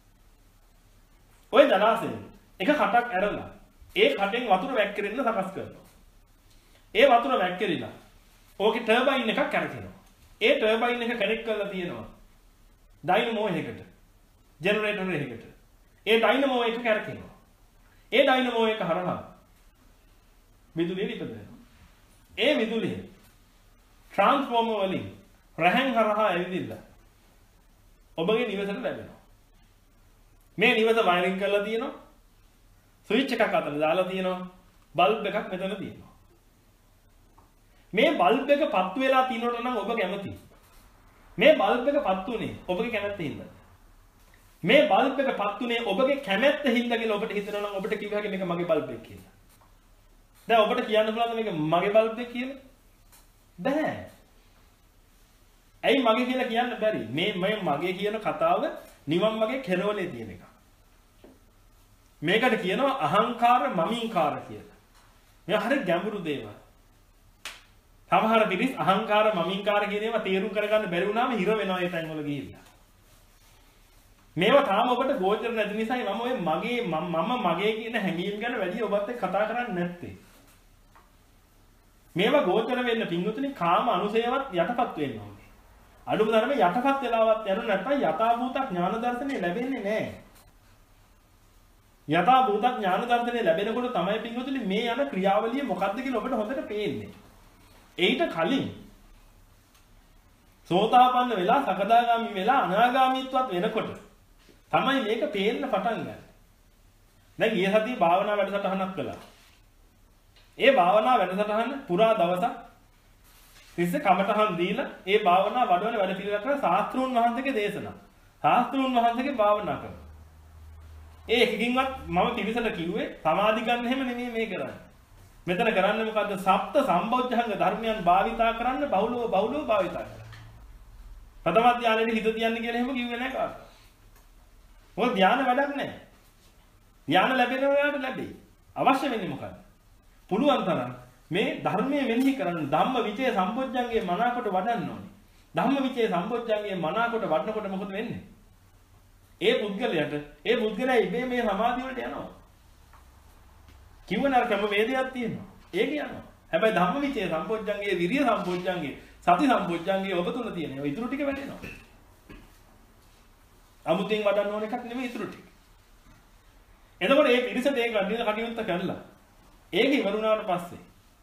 ওই ජලාශයෙන් එක කටක් ඇරලා ඒ කටෙන් වතුර වැක්කිරෙන්න සකස් කරනවා. ඒ වතුර වැක්කිරිලා ඕකේ ටර්බයින් එකක් කරකිනවා. ඒ ටර්බයින් එක කනෙක්ට් කරලා තියෙනවා ඩයිනමෝ එකකට. ජෙනරේටර් එකකට. ඒ ඩයිනමෝ එක කරකිනවා. ඒ ඩයිනමෝ එක හරහා විදුලිය නිපදවෙනවා. ඒ විදුලිය ට්‍රාන්ස්ෆෝමර් වලින් රැහැන් හරහා ඇවිදින්න ඔබගේ නිවසට ලැබෙනවා. මේ නිවස වයරින් කරලා තියෙනවා. ස්විච් එකක් අතට දාලා තියෙනවා. බල්බ් එකක් මෙතන තියෙනවා. මේ බල්බ් එක පත්තු වෙලා තිනොට නම් ඔබ කැමතියි. මේ බල්බ් එක පත්තු උනේ ඔබගේ කැමැත්ත හින්දාද? මේ බල්බ් එක පත්තු උනේ ඔබගේ කැමැත්ත හින්දා කියලා ඔබට හිතෙනවා නම් ඔබට කිව්ව හැකි මේක මගේ බල්බ් එක කියලා. දැන් ඔබට කියන්න පුළුවන්ද මේක මගේ බල්බ් එක කියලා? බෑ. ඇයි මගේ කියලා කියන්න බැරි? මේ මේ මගේ කියන කතාව නිවන් මගේ කෙරවලේ තියෙන එක. මේකට කියනවා අහංකාර මමින්කාර කියලා. මේ හරිය ගැඹුරු දේවල්. සමහර පිරිස් අහංකාර මමින්කාර කියන ඒවා තේරුම් කරගන්න බැරි වුණාම හිර වෙනවා ඒ තැන්වල ගිහිල්ලා. මේවා තාම ඔබට ගෝචර නැති නිසායි මම ඔය මගේ මම මගේ කියන හැඟීම් ගැන වැඩි ඔබත් එක්ක කතා කරන්නේ නැත්තේ. මේවා ගෝචර වෙන්න පිංගුතුනි කාම අනුසයවත් යටපත් වෙන්න ඕනේ. අඩුම තරමේ යටපත් වෙලාවත් යන නැත්නම් යථාභූත ඥාන දර්ශනය ලැබෙන්නේ නැහැ. යථාභූත ඥාන දර්ශනය ලැබෙනකොට තමයි පිංගුතුනි මේ යන ක්‍රියාවලිය මොකක්ද කියලා ඔබට හොඳට පේන්නේ. ඒිට කලින් සෝතාපන්න වෙලා සකදාගාමි වෙලා අනාගාමීත්වත් වෙනකොට තමයි මේක පේන්න පටන් ගන්නේ. දැන් ඊයේ සතියේ භාවනා වැඩසටහනක් කළා. ඒ භාවනා වැඩසටහන පුරා දවසක් තිස්සේ කමටහන් දීලා ඒ භාවනා වඩවන වැඩ පිළිවෙල කරලා ශාස්ත්‍රූන් වහන්සේගේ දේශනා. ශාස්ත්‍රූන් වහන්සේගේ භාවනා කරනවා. ඒ එකකින්වත් මම පිළිසල කිව්වේ සමාධි ගන්න හැම නෙමෙයි මේ කරන්නේ. මෙතන කරන්නේ මොකද්ද? සප්ත සම්බොජ්ජංග ධර්මයන් භාවිතා කරන්න බහුලව බහුලව භාවිතා කරන්න. ප්‍රථම ධානයේ හිත තියන්නේ කියලා එහෙම කිව්වේ නැහැ කාටවත්. මොකද ධානය වැඩක් නැහැ. ධානය ලැබෙන වෙලාවට ලැබෙයි. අවශ්‍ය වෙන්නේ මොකද්ද? පුළුවන් තරම් මේ ධර්මයේ මෙනෙහි කරන්න ධම්ම විචේ සම්බොජ්ජංගේ මනාකොට වඩන්න ඕනේ. ධම්ම විචේ සම්බොජ්ජංගේ මනාකොට වඩනකොට මොකද වෙන්නේ? ඒ පුද්ගලයාට ඒ පුද්ගලයා ඉබේ මේ සමාධිය වලට යනවා. කිව්වන අර ක්‍රම වේදයක් තියෙනවා. ඒක යනවා. හැබැයි ධම්ම විචේ සම්බොජ්ජංගේ විරිය සම්බොජ්ජංගේ සති සම්බොජ්ජංගේ ඔබ තුල තියෙන ඒවා ඉතුරු ටික වැඩෙනවා. අමුතෙන් වඩන්න ඕන එකක් නෙමෙයි ඉතුරු ටික. එතකොට මේ පිරිසට ඒක කටයුත්ත කරලා ඒක ඉවරුණාට පස්සේ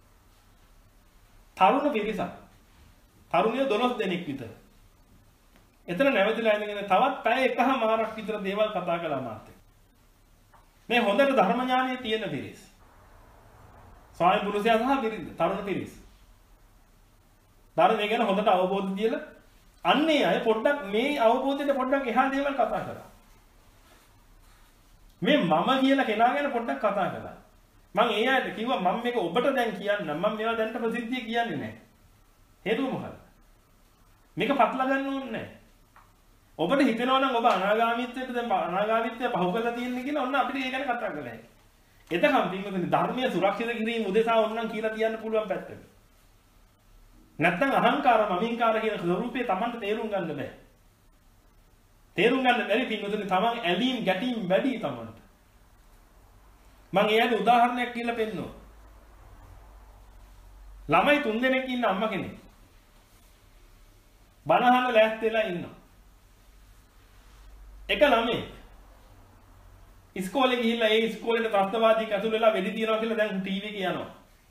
තරුණ පිරිසක් තරුණිය දොළොස් දෙනෙක් විතර එතන නැවතිලා ඉඳගෙන තවත් පැය එකමාරක් විතර දේවල් කතා කළා මාත් එක්ක. මේ හොඳට ධර්ම ඥානයේ තියෙන පිරිස. ස්වාමි පුරුෂයා සහ පිරිස තරුණ පිරිස. ධර්මය ගැන හොඳට අවබෝධ තියලා අන්නේ අය පොඩ්ඩක් මේ අවබෝධයට පොඩ්ඩක් එහා දේවල් කතා කරා. මේ මම කියලා කෙනා ගැන පොඩ්ඩක් කතා කළා. මම ඒ අයට කිව්වා මම මේක ඔබට දැන් කියන්න මම මේවා දැන්ට ප්‍රසිද්ධිය කියන්නේ නැහැ. හේතුව මොකද? මේක පටල ගන්න ඕනේ නැහැ. ඔබට හිතෙනවා නම් ඔබ අනාගාමීත්වයට දැන් අනාගාමීත්වය පහු කරලා තියෙන්නේ කියලා ඔන්න අපිට ඒක ගැන කතා කරලා නැහැ. එතකම් පින්වතුනි ධර්මයේ සුරක්ෂිත කිරීම උදෙසා ඕනනම් කියලා කියන්න පුළුවන් පැත්තක. නැත්තම් අහංකාර මමින්කාර කියන ස්වරූපේ Tamanට තේරුම් ගන්න බෑ. තේරුම් ගන්න බැරි පින්වතුනි Taman ඇලීම් ගැටීම් වැඩි Tamanට. මම එයාට උදාහරණයක් කියලා පෙන්නනවා. ළමයි තුන් දෙනෙක් ඉන්න අම්මා කෙනෙක්. බණ අහන්න ලෑස්ති වෙලා ඉන්නවා. එක ළමයි ඉස්කෝලේ ගිහිල්ලා ඒ ඉස්කෝලේට ත්‍ස්තවාදී ඇතුල් වෙලා වෙඩි තියනවා කියලා දැන් ටීවී එකේ යනවා.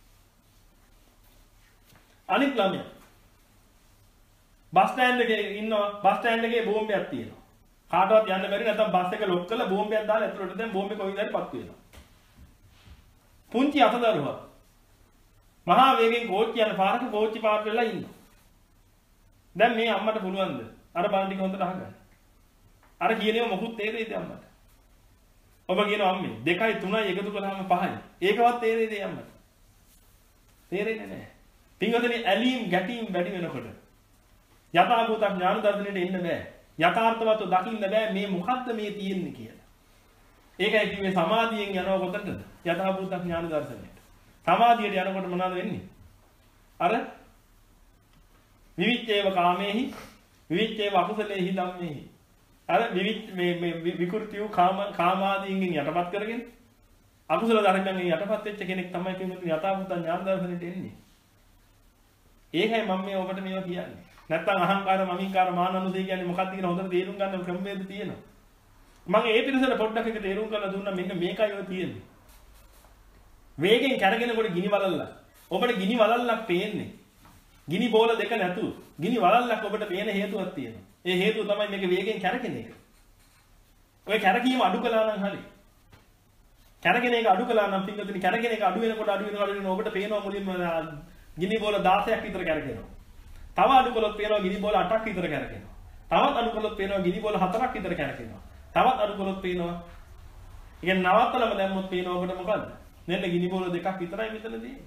අනිත් ළමයා බස් ස්ටෑන්ඩ් එකේ ඉන්නවා. බස් ස්ටෑන්ඩ් එකේ බෝම්බයක් තියෙනවා. කාටවත් යන්න බැරි නැත්නම් බස් එක ලොක් කරලා බෝම්බයක් දාලා ඇතුළට දැන් බෝම්බේ කොයින්ද හරි පත්තු වෙනවා. පුංචි අතදරුවා මහා වේගෙන් කෝච්චි යන පාරක කෝච්චි පාත් වෙලා ඉන්නවා. දැන් මේ අම්මට පුළුවන්ද අර බණ ටික හොඳට අහගන්න? අර කියනේම මොකුත් තේරෙයිද අම්මට? ඔබ කියනවා අම්මේ දෙකයි තුනයි එකතු කරාම පහයි. ඒකවත් තේරෙයිද අම්මට? තේරෙන්නේ නැහැ. පින්වතුනි ඇලීම් ගැටීම් වැඩි වෙනකොට යථාභූත ඥාන දර්ශනයට එන්න බෑ. යථාර්ථවත්ව දකින්න බෑ මේ මොකද්ද මේ තියෙන්නේ කියලා. ඒකයි කිව්වේ සමාධියෙන් යනවා කොතනද? යථාභූත ඥාන දර්ශනයට. සමාධියට යනකොට මොනවද වෙන්නේ? අර විවිච්ඡේව කාමේහි විවිච්ඡේව අකුසලේහි ධම්මේහි අර විවිච් මේ මේ විකෘතිය කාම කාමාදීන්ගෙන් යටපත් කරගෙන අකුසල ධර්මයන්ගෙන් යටපත් වෙච්ච කෙනෙක් තමයි පින්වතුනි යථාභූත ඥාන දර්ශනයට එන්නේ. ඒකයි මම මේ ඔබට මේවා කියන්නේ. නැත්තම් අහංකාර මමින්කාර මානනුසය කියන්නේ මොකක්ද කියලා හොඳට තේරුම් ගන්න ක්‍රමවේද තියෙනවා. මම ඒ පිළිසල පොඩ්ඩක් එක තේරුම් කරලා දුන්නා මෙන්න මේකයි ඔය තියෙන්නේ. වේගෙන් කරගෙනකොට ගිනි වලල්ලක්. ඔබට ගිනි වලල්ලක් පේන්නේ. ගිනි බෝල දෙක නැතුව ගිනි වලල්ලක් ඔබට පේන හේතුවක් තියෙනවා. ඒ හේතුව තමයි මේක වේගෙන් කරගෙන එක. ඔය කරකීම අඩු කළා නම් හරි. කරගෙන එක අඩු කළා නම් පින්වතුනි කරගෙන එක අඩු වෙනකොට අඩු වෙනකොට අඩු වෙනකොට ඔබට පේනවා මුලින්ම ගිනි බෝල දහසක් විතර කරගෙනවා. තව අඩු කළොත් පේනවා ගිනි බෝල අටක් විතර කරගෙනවා. තවත් අඩු කළොත් පේනවා ගිනි බෝල හතරක් විතර කරගෙනවා. තවත් අඩු කළොත් පේනවා ඉතින් නවත්තලම දැම්මොත් පේනවා ඔබට මොකද්ද? මෙන්න ගිනි බෝල දෙකක් විතරයි මෙතන තියෙන්නේ.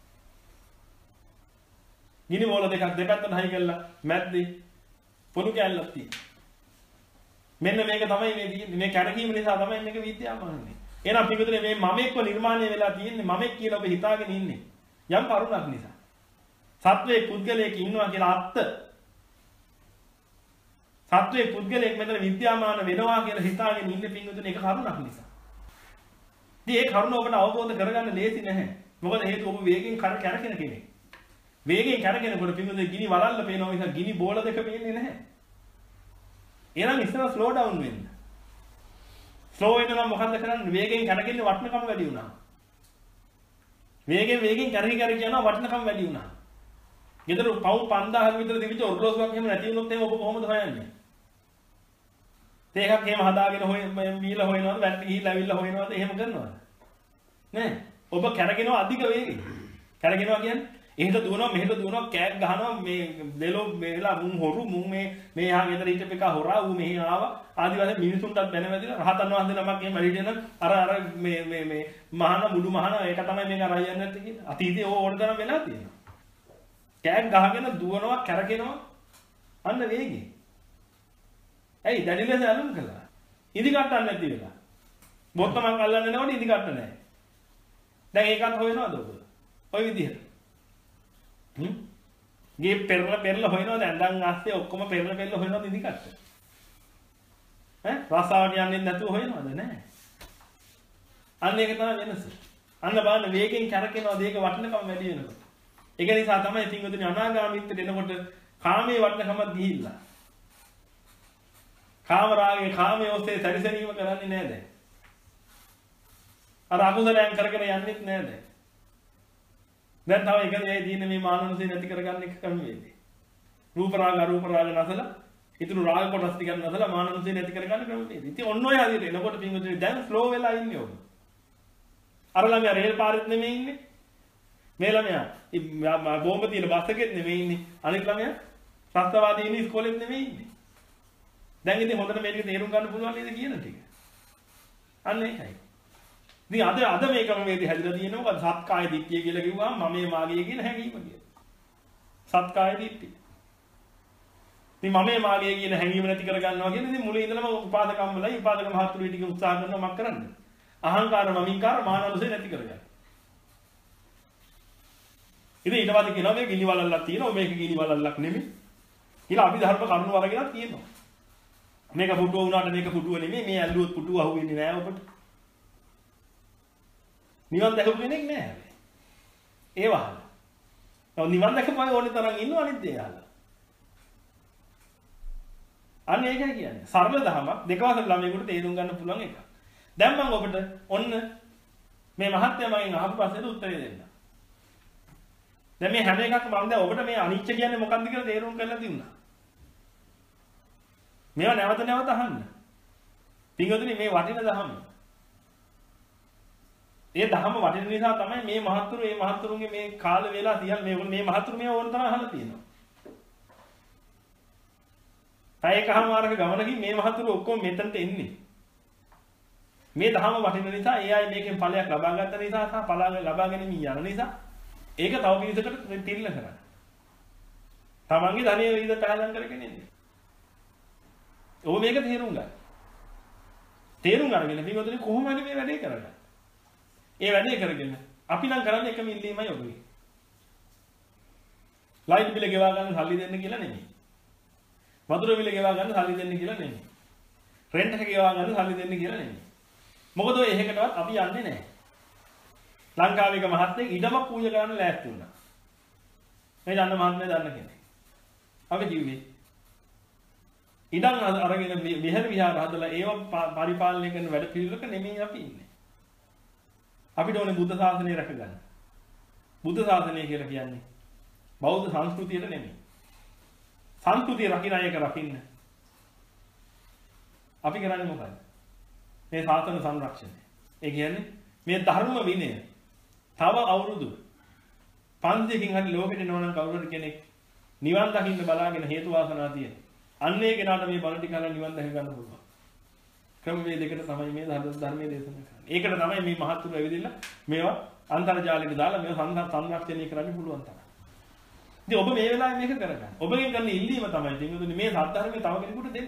ගිනි බෝල දෙකක් දෙපැත්තට හයි කරලා මැද්දේ පොඩු කැල්ලක් තියෙනවා. මෙන්න මේක තමයි මේ තියෙන්නේ. මේ කැරකීම නිසා තමයි මේක විද්‍යාමානනේ. එහෙනම් පිටුදේ මේ මමෙක්ව නිර්මාණය වෙලා තියෙන්නේ මමෙක් කියලා ඔබ හිතාගෙන ඉන්නේ. යම් කරුණක් නිසා. සත්වයේ පුද්ගලයෙක් ඉන්නවා කියලා අත්ත. සත්වයේ පුද්ගලයෙක් මෙතන විද්‍යාමාන වෙනවා කියලා හිතාගෙන ඉන්නේ පිටුදේ ඒක කරුණක් නිසා. ඉතින් ඒ කරුණ ඔබට අවබෝධ කරගන්න ලේසි නැහැ. මොකද හේතුව ඔබ වේගෙන් කර කැරකෙන කෙනෙක්. වේගෙන් කරගෙනකොට පින්වතුනි ගිනි වලල්ල පේනවා නිසා ගිනි බෝල දෙක පේන්නේ නැහැ. එහෙනම් ඉස්සර ස්ලෝ ඩවුන් වෙන්න. ස්ලෝ වෙන්න නම් මොකද්ද කරන්නේ? වේගෙන් කරගෙන්නේ වටනකම වැඩි වුණා. වේගෙන් වේගෙන් කරගි කරගි යනවා වටනකම වැඩි වුණා. ගෙදර පවුන් පන්දාහක විතර දිවිච්ච ඔර්ලෝසුවක් එහෙම නැති වුණොත් එහෙම ඔබ කොහොමද හොයන්නේ? තේකක් එහෙම හදාගෙන හොය වීලා හොයනවද? වැටි ගිහිල්ලා ඇවිල්ලා හොයනවද? එහෙම කරනවද? නෑ. ඔබ කරගෙනවා අධික වේගෙන්. කරගෙනවා කියන්නේ එහෙට දුවනවා මෙහෙට දුවනවා කෑක් ගහනවා මේ දෙලෝ මෙලා මුන් හොරු මුන් මේ මේ යහා ගෙදර හිටපු එක හොරා ඌ මෙහි ආවා ආදි වශයෙන් මිනිසුන්ටත් බැන වැදිලා රහතන් වහන්සේ නමක් එහෙම වැඩිදෙන අර අර මේ මේ මේ මහාන මුඩු මහාන ඒක තමයි මේක අරයන් නැත්තේ කියන්නේ අතීතයේ ඕක ඕන තරම් වෙලා තියෙනවා කෑක් ගහගෙන දුවනවා කැරකෙනවා අන්න වේගي ඇයි දැඩි ලෙස අලුම් කළා ඉදි කට්ටන්න නැති වෙලා බොත්තමක් අල්ලන්නේ නැවනේ ඉදි කට්ට නැහැ දැන් ඒකත් හොයනවද ඔබ ඔය විදිහට හ්ම් ගේ පෙරලා පෙරලා හොයනවද ඇඳන් ආස්සේ ඔක්කොම පෙරලා පෙරලා හොයනවද ඉදි කට්ට ඈ රසාවට යන්නේ නැතුව හොයනවද නැහැ අන්න ඒක තමයි වෙනස අන්න බලන්න වේගෙන් කරකිනවද ඒක වටිනකම වැඩි වෙනකොට ඒක නිසා තමයි පින්වතුනි අනාගාමීත්වයට එනකොට කාමයේ වටිනකමක් ගිහිල්ලා කාම රාගයේ කාමයේ ඔස්සේ සැරිසැරීම කරන්නේ නැහැ දැන් අර අකුසලයන් කරගෙන යන්නෙත් නැහැ දැන් දැන් තව එක දේ දින මේ මානනුසේ නැති කරගන්න එක ක්‍රමවේදේ. රූප රාග අරූප රාග නැසලා, ඊතුරු රාග කොටස් ටිකක් නැසලා මානනුසේ නැති කරගන්න ක්‍රමවේදේ. ඉතින් ඔන්න ඔය හදිහට එනකොට පින්වතුනි දැන් ෆ්ලෝ වෙලා ඉන්නේ ඔබ. අර ළමයා රේල් පාරෙත් නෙමෙයි ඉන්නේ. මේ ළමයා බෝම්බ තියෙන බස් එකෙත් නෙමෙයි ඉන්නේ. අනිත් ළමයා ත්‍ස්තවාදී ඉන්නේ ඉස්කෝලෙත් නෙමෙයි ඉන්නේ. දැන් ඉතින් හොඳට මේක තේරුම් ගන්න පුළුවන් නේද කියන ටික. අන්න ඒකයි. ඉතින් අද අද මේ ක්‍රමවේදය හැදිලා තියෙනවා මොකද සත්කාය දිට්ඨිය කියලා කිව්වම මම මේ මාගේ කියන හැඟීම කියලා. සත්කාය දිට්ඨිය. ඉතින් මම මේ මාගේ කියන හැඟීම නැති කර ගන්නවා කියන්නේ ඉතින් මුලින් ඉඳලම උපාදකම් වලයි උපාදක මහත්තුරු ටික උත්සාහ කරනවා මක් කරන්නේ. අහංකාර මමින්කාර මානනුසේ නැති කරගන්න. ඉතින් ඊට පස්සේ කියනවා මේ ගිනි වලල්ලක් තියෙනවා මේක ගිනි වලල්ලක් නෙමෙයි. කියලා අපි ධර්ම කරුණු වරගෙනක් තියෙනවා. මේක පුටුව වුණාට මේක පුටුව නෙමෙයි මේ ඇල්ලුවොත් පුටුව අහුවෙන්නේ නෑ ඔබට. නිවන් දැකපු කෙනෙක් නෑ. ඒ වහල. ඔව් නිවන් දැකපු අය ඕනේ තරම් ඉන්නව අනිත් දේ අහලා. අන්න ඒකයි කියන්නේ. සරල දහමක් දෙකවසර ළමයෙකුට තේරුම් ගන්න පුළුවන් එක. දැන් මම ඔබට ඔන්න මේ මහත්ය මගෙන් අහපු ප්‍රශ්නෙට උත්තරේ දෙන්න. දැන් මේ හැම එකක්ම මම දැන් ඔබට මේ අනිච්ච කියන්නේ මොකක්ද කියලා තේරුම් කරලා දුන්නා. මේවා නැවත නැවත අහන්න. පින්වතුනි මේ වටින දහම. ඒ දහම වටින නිසා තමයි මේ මහත්තුරු මේ මහත්තුරුන්ගේ මේ කාල වේලා තියල් මේගොල්ලෝ මේ මහත්තුරු මේ ඕන තරම් අහලා තියෙනවා. පැයකම මාර්ග ගමනකින් මේ මහත්තුරු ඔක්කොම මෙතනට එන්නේ. මේ දහම වටින නිසා ඒ අය මේකෙන් ඵලයක් ලබා ගන්න නිසා සහ ඵල ලබා ගැනීම යන නිසා ඒක තව පිළිසකට තිරිල්ල කරන්නේ. තමන්ගේ ධනෙ විවිධ පහදම් කරගෙන ඉන්නේ. ඕ මේක තේරුම් ගන්න. තේරුම් ගන්න පින්වතුනි කොහොම හරි මේ වැඩේ කරගන්න. ඒ වැඩේ කරගෙන අපි නම් කරන්නේ එකම ඉල්ලීමයි ඔබගේ. ලයිට් බිල ගෙවා ගන්න සල්ලි දෙන්න කියලා නෙමෙයි. වතුර බිල ගෙවා ගන්න සල්ලි දෙන්න කියලා නෙමෙයි. රෙන්ට් එක ගෙවා ගන්න සල්ලි දෙන්න කියලා නෙමෙයි. මොකද ඔය එහෙකටවත් අපි යන්නේ නැහැ. ලංකාවේ එක මහත්මයෙක් ඉඩමක් පූජා කරන්න ලෑස්ති වුණා. මේ දන්න මහත්මයා දන්න කෙනෙක්. අපි ජීවිතේ ඉඩම් අරගෙන විහෙර විහාර හදලා ඒව පරිපාලනය කරන වැඩ පිළිවෙලක නෙමෙයි අපි ඉන්නේ. අපිට ඕනේ බුද්ධ ශාසනය රැකගන්න. බුද්ධ ශාසනය කියලා කියන්නේ බෞද්ධ සංස්කෘතියට නෙමෙයි. සංස්කෘතිය රකින්න අයක රකින්න. අපි කරන්නේ මොකක්ද? මේ ශාසන සංරක්ෂණය. ඒ කියන්නේ මේ ධර්ම විනය තව අවුරුදු පන්සියකින් හරි ලෝකෙට නෝනම් කවුරුහරි කෙනෙක් නිවන් දකින්න බලාගෙන හේතු වාසනා තියෙන. අන්නේ කෙනාට මේ බණ ටික අහලා නිවන් දැක ගන්න පුළුවන්. ක්‍රම මේ දෙකට තමයි මේ ධර්මයේ දේශනා කරන්නේ. ඒකට තමයි මේ මහත්තුරු ඇවිදින්න මේවා අන්තර්ජාලයට දාලා මේවා සංරක්ෂණය කරන්න පුළුවන් තමයි. ඉතින් ඔබ මේ වෙලාවේ මේක කරගන්න. ඔබගෙන් කරන ඉල්ලීම තමයි දෙවියන් මේ සත්‍ය ධර්මයේ තව කෙනෙකුට දෙන්න.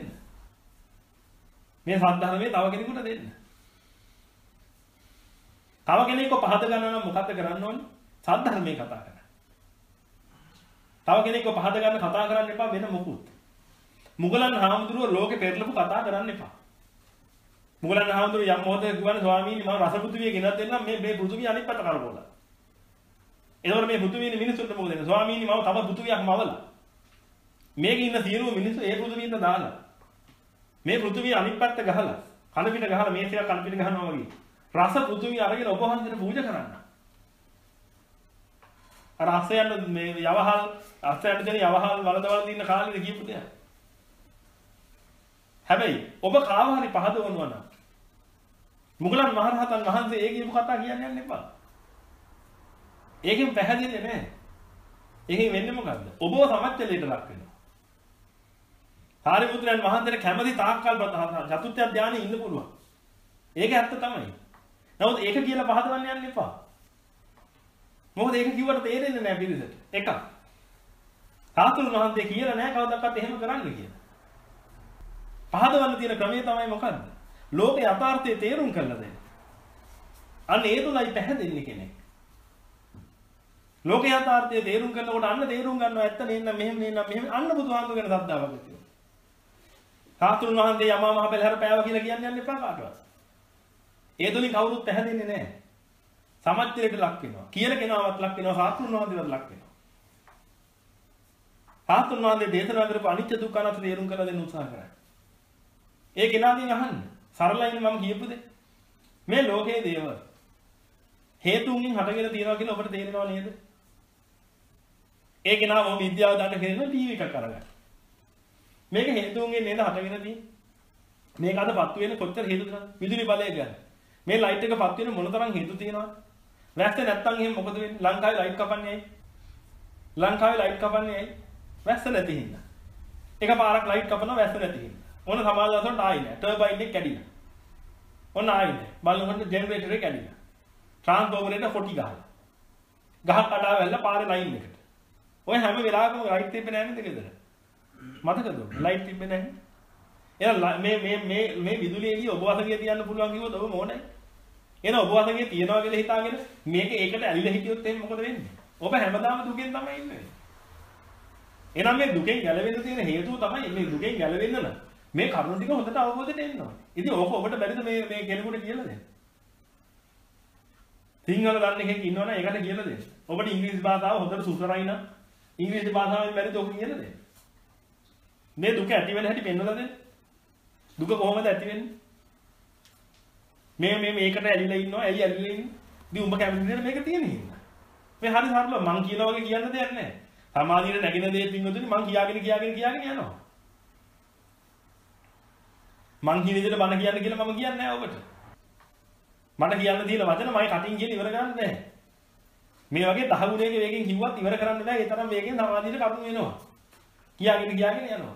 මේ සත්‍ය ධර්මයේ තව කෙනෙකුට දෙන්න. තව කෙනෙක්ව පහද ගන්නවා නම් මොකද්ද කරන්න ඕනේ? සත්‍ය ධර්මයේ කතා කරන්න. තව කෙනෙක්ව පහද ගන්න කතා කරන්න එපා වෙන මොකුත්. මුගලන් හාමුදුරුවෝ ලෝකේ පෙරලපු කතා කරන්න එපා. මුගලන් හාමුදුරුවෝ යම් මොහොතක කිව්වනේ ස්වාමීනි මම රස පෘථුවිය ගෙනත් දෙන්නම් මේ මේ පෘථුවිය අනිත් පැත්ත කරපොලා. එතකොට මේ පෘථුවියේ මිනිස්සුන්ට මොකද වෙන්නේ? ස්වාමීනි මම තව පෘථුවියක් මවලා. මේකේ ඉන්න සියලුම මිනිස්සු ඒ පෘථුවියට දාලා. මේ පෘථුවිය අනිත් පැත්ත ගහලා කන පිට ගහලා මේ තියා කන පිට ගහනවා වගේ. රස පෘථුවිය අරගෙන ඔබ වහන්සේට පූජා කරන්න. අර අස්සයන් මේ යවහල් අස්සයන් දෙන යවහල් වලදවල් දින්න කාලෙද කියපු දෙයක්. හැබැයි ඔබ කාව හරි පහදවනවා නම් මුගලන් මහරහතන් වහන්සේ ඒ කියපු කතා කියන්නේ යන්න එපා. ඒකෙන් පැහැදිලි නෑ. ඒකෙන් වෙන්නේ මොකද්ද? ඔබව සමච්චලයට ලක් වෙනවා. සාරිපුත්‍රයන් වහන්සේට කැමැති තාක්කල් චතුර්ථ ධානයේ ඉන්න පුළුවන්. ඒක ඇත්ත තමයි. නමුත් ඒක කියලා පහදවන්න යන්න එපා. මොකද ඒක කිව්වට තේරෙන්නේ නෑ පිළිසෙට. එකක්. සාතුරු වහන්සේ කියලා නෑ කවදාවත් එහෙම කරන්න කියලා. පහදවන්න තියෙන ක්‍රමය තමයි මොකද්ද? ලෝකේ යථාර්ථය තේරුම් කරලා දෙන්න. අන්න ඒ තුලයි පැහැදෙන්නේ කෙනෙක්. ලෝකේ යථාර්ථය තේරුම් කරනකොට අන්න තේරුම් ගන්නවා ඇත්ත නේනම් මෙහෙම නේනම් මෙහෙම අන්න බුදුහාමුදුර ගැන ශ්‍රද්ධාවක් ඇති වෙනවා. සාතුරු වහන්සේ යමා මහ පෙළහැර පෑව කියලා කියන්නේ යන්න එපා කාටවත්. ඒ තුලින් කවුරුත් පැහැදෙන්නේ නෑ. සමච්චලයට ලක් වෙනවා. කියන කෙනාවත් ලක් වෙනවා සාතුරු වහන්සේවත් ලක් වෙනවා. සාතුරු වහන්සේ දේශනා කරපු අනිත්‍ය දුක්ඛ අනාත්ම තේරුම් කරලා දෙන්න උත්සාහ කරා. ඒ කෙනාගෙන් අහන්න. සරලයිනේ මම කියපු දේ. මේ ලෝකයේ දේවල් හේතුන්ගෙන් හටගෙන තියෙනවා කියලා ඔබට තේරෙනව නේද? ඒ කෙනා මොම විද්‍යාව දාන්න කියන ටීවී එකක් අරගන්න. මේක හේතුන්ගෙන් නේද හටගෙන තියෙන්නේ? මේක අද පත්තු වෙන කොච්චර හේතුද? විදුලි බලය ගන්න. මේ ලයිට් එක පත්තු වෙන මොන තරම් හේතු තියෙනවද? වැස්ස නැත්තම් එහෙම මොකද වෙන්නේ? ලංකාවේ ලයිට් කපන්නේ ඇයි? ලංකාවේ ලයිට් කපන්නේ ඇයි? වැස්ස නැති හින්දා. එක පාරක් ලයිට් කපනවා වැස්ස නැති හින්දා. ඕන සමාජ දවසට ආයි නෑ. ටර්බයින් එක කැඩිලා. ඔන්න ආයි නෑ. බලනකොට ජෙනරේටර් එක කැඩිලා. ට්‍රාන්ස්ෆෝමරේට කොටි ගහලා. ගහ කඩා වැල්ලා පාරේ ලයින් එකට. ඔය හැම වෙලාවකම ලයිට් තිබ්බේ නෑ නේද ගෙදර? මතකද? ලයිට් තිබ්බේ නැහැ. එහෙනම් මේ මේ මේ මේ විදුලිය එළිය ඔබ වසඟිය තියන්න පුළුවන් කිව්වොත් ඔබ මොනයි? එහෙනම් ඔබ වසඟිය තියනවා කියලා හිතාගෙන මේක ඒකට ඇලිලා හිටියොත් එහෙනම් මොකද වෙන්නේ? ඔබ හැමදාම දුකෙන් තමයි ඉන්නේ. එහෙනම් මේ දුකෙන් ගැලවෙන්න තියෙන හේතුව තමයි මේ දුකෙන් ගැලවෙන්න නම් මේ කරුණු ටික හොඳට අවබෝධයට එන්න ඕනේ. ඉතින් ඕක ඔබට බැරිද මේ මේ කෙනෙකුට කියලා දෙන්න? සිංහල දන්න කෙනෙක් ඉන්නවනම් ඒකට කියලා දෙන්න. ඔබට ඉංග්‍රීසි භාෂාව හොඳට සුසරයි නම් ඉංග්‍රීසි භාෂාවෙන් බැරිද ඔක කියලා දෙන්න. මේ දුක ඇති වෙන හැටි පෙන්වලා දෙන්න. දුක කොහොමද ඇති වෙන්නේ? මේ මේ මේකට ඇලිලා ඉන්නවා, ඇලි ඇලිලා ඉන්නේ. ඉතින් උඹ කැමති නේද මේක තියෙන හින්දා. මේ හරි සරලව මං කියනවා වගේ කියන්න දෙයක් නැහැ. සමාධියට නැගින දේ පින්වතුනි මං කියාගෙන කියාගෙන කියාගෙන යනවා. මං කියන විදිහට බණ කියන්න කියලා මම කියන්නේ නැහැ ඔබට. මට කියන්න තියෙන වචන මම කටින් කියලා ඉවර කරන්න බෑ. මේ වගේ දහ ගුණයක වේගෙන් කිව්වත් ඉවර කරන්න බෑ. ඒ තරම් වේගෙන් සමාධියට කරුණු වෙනවා. කියාගෙන කියාගෙන යනවා.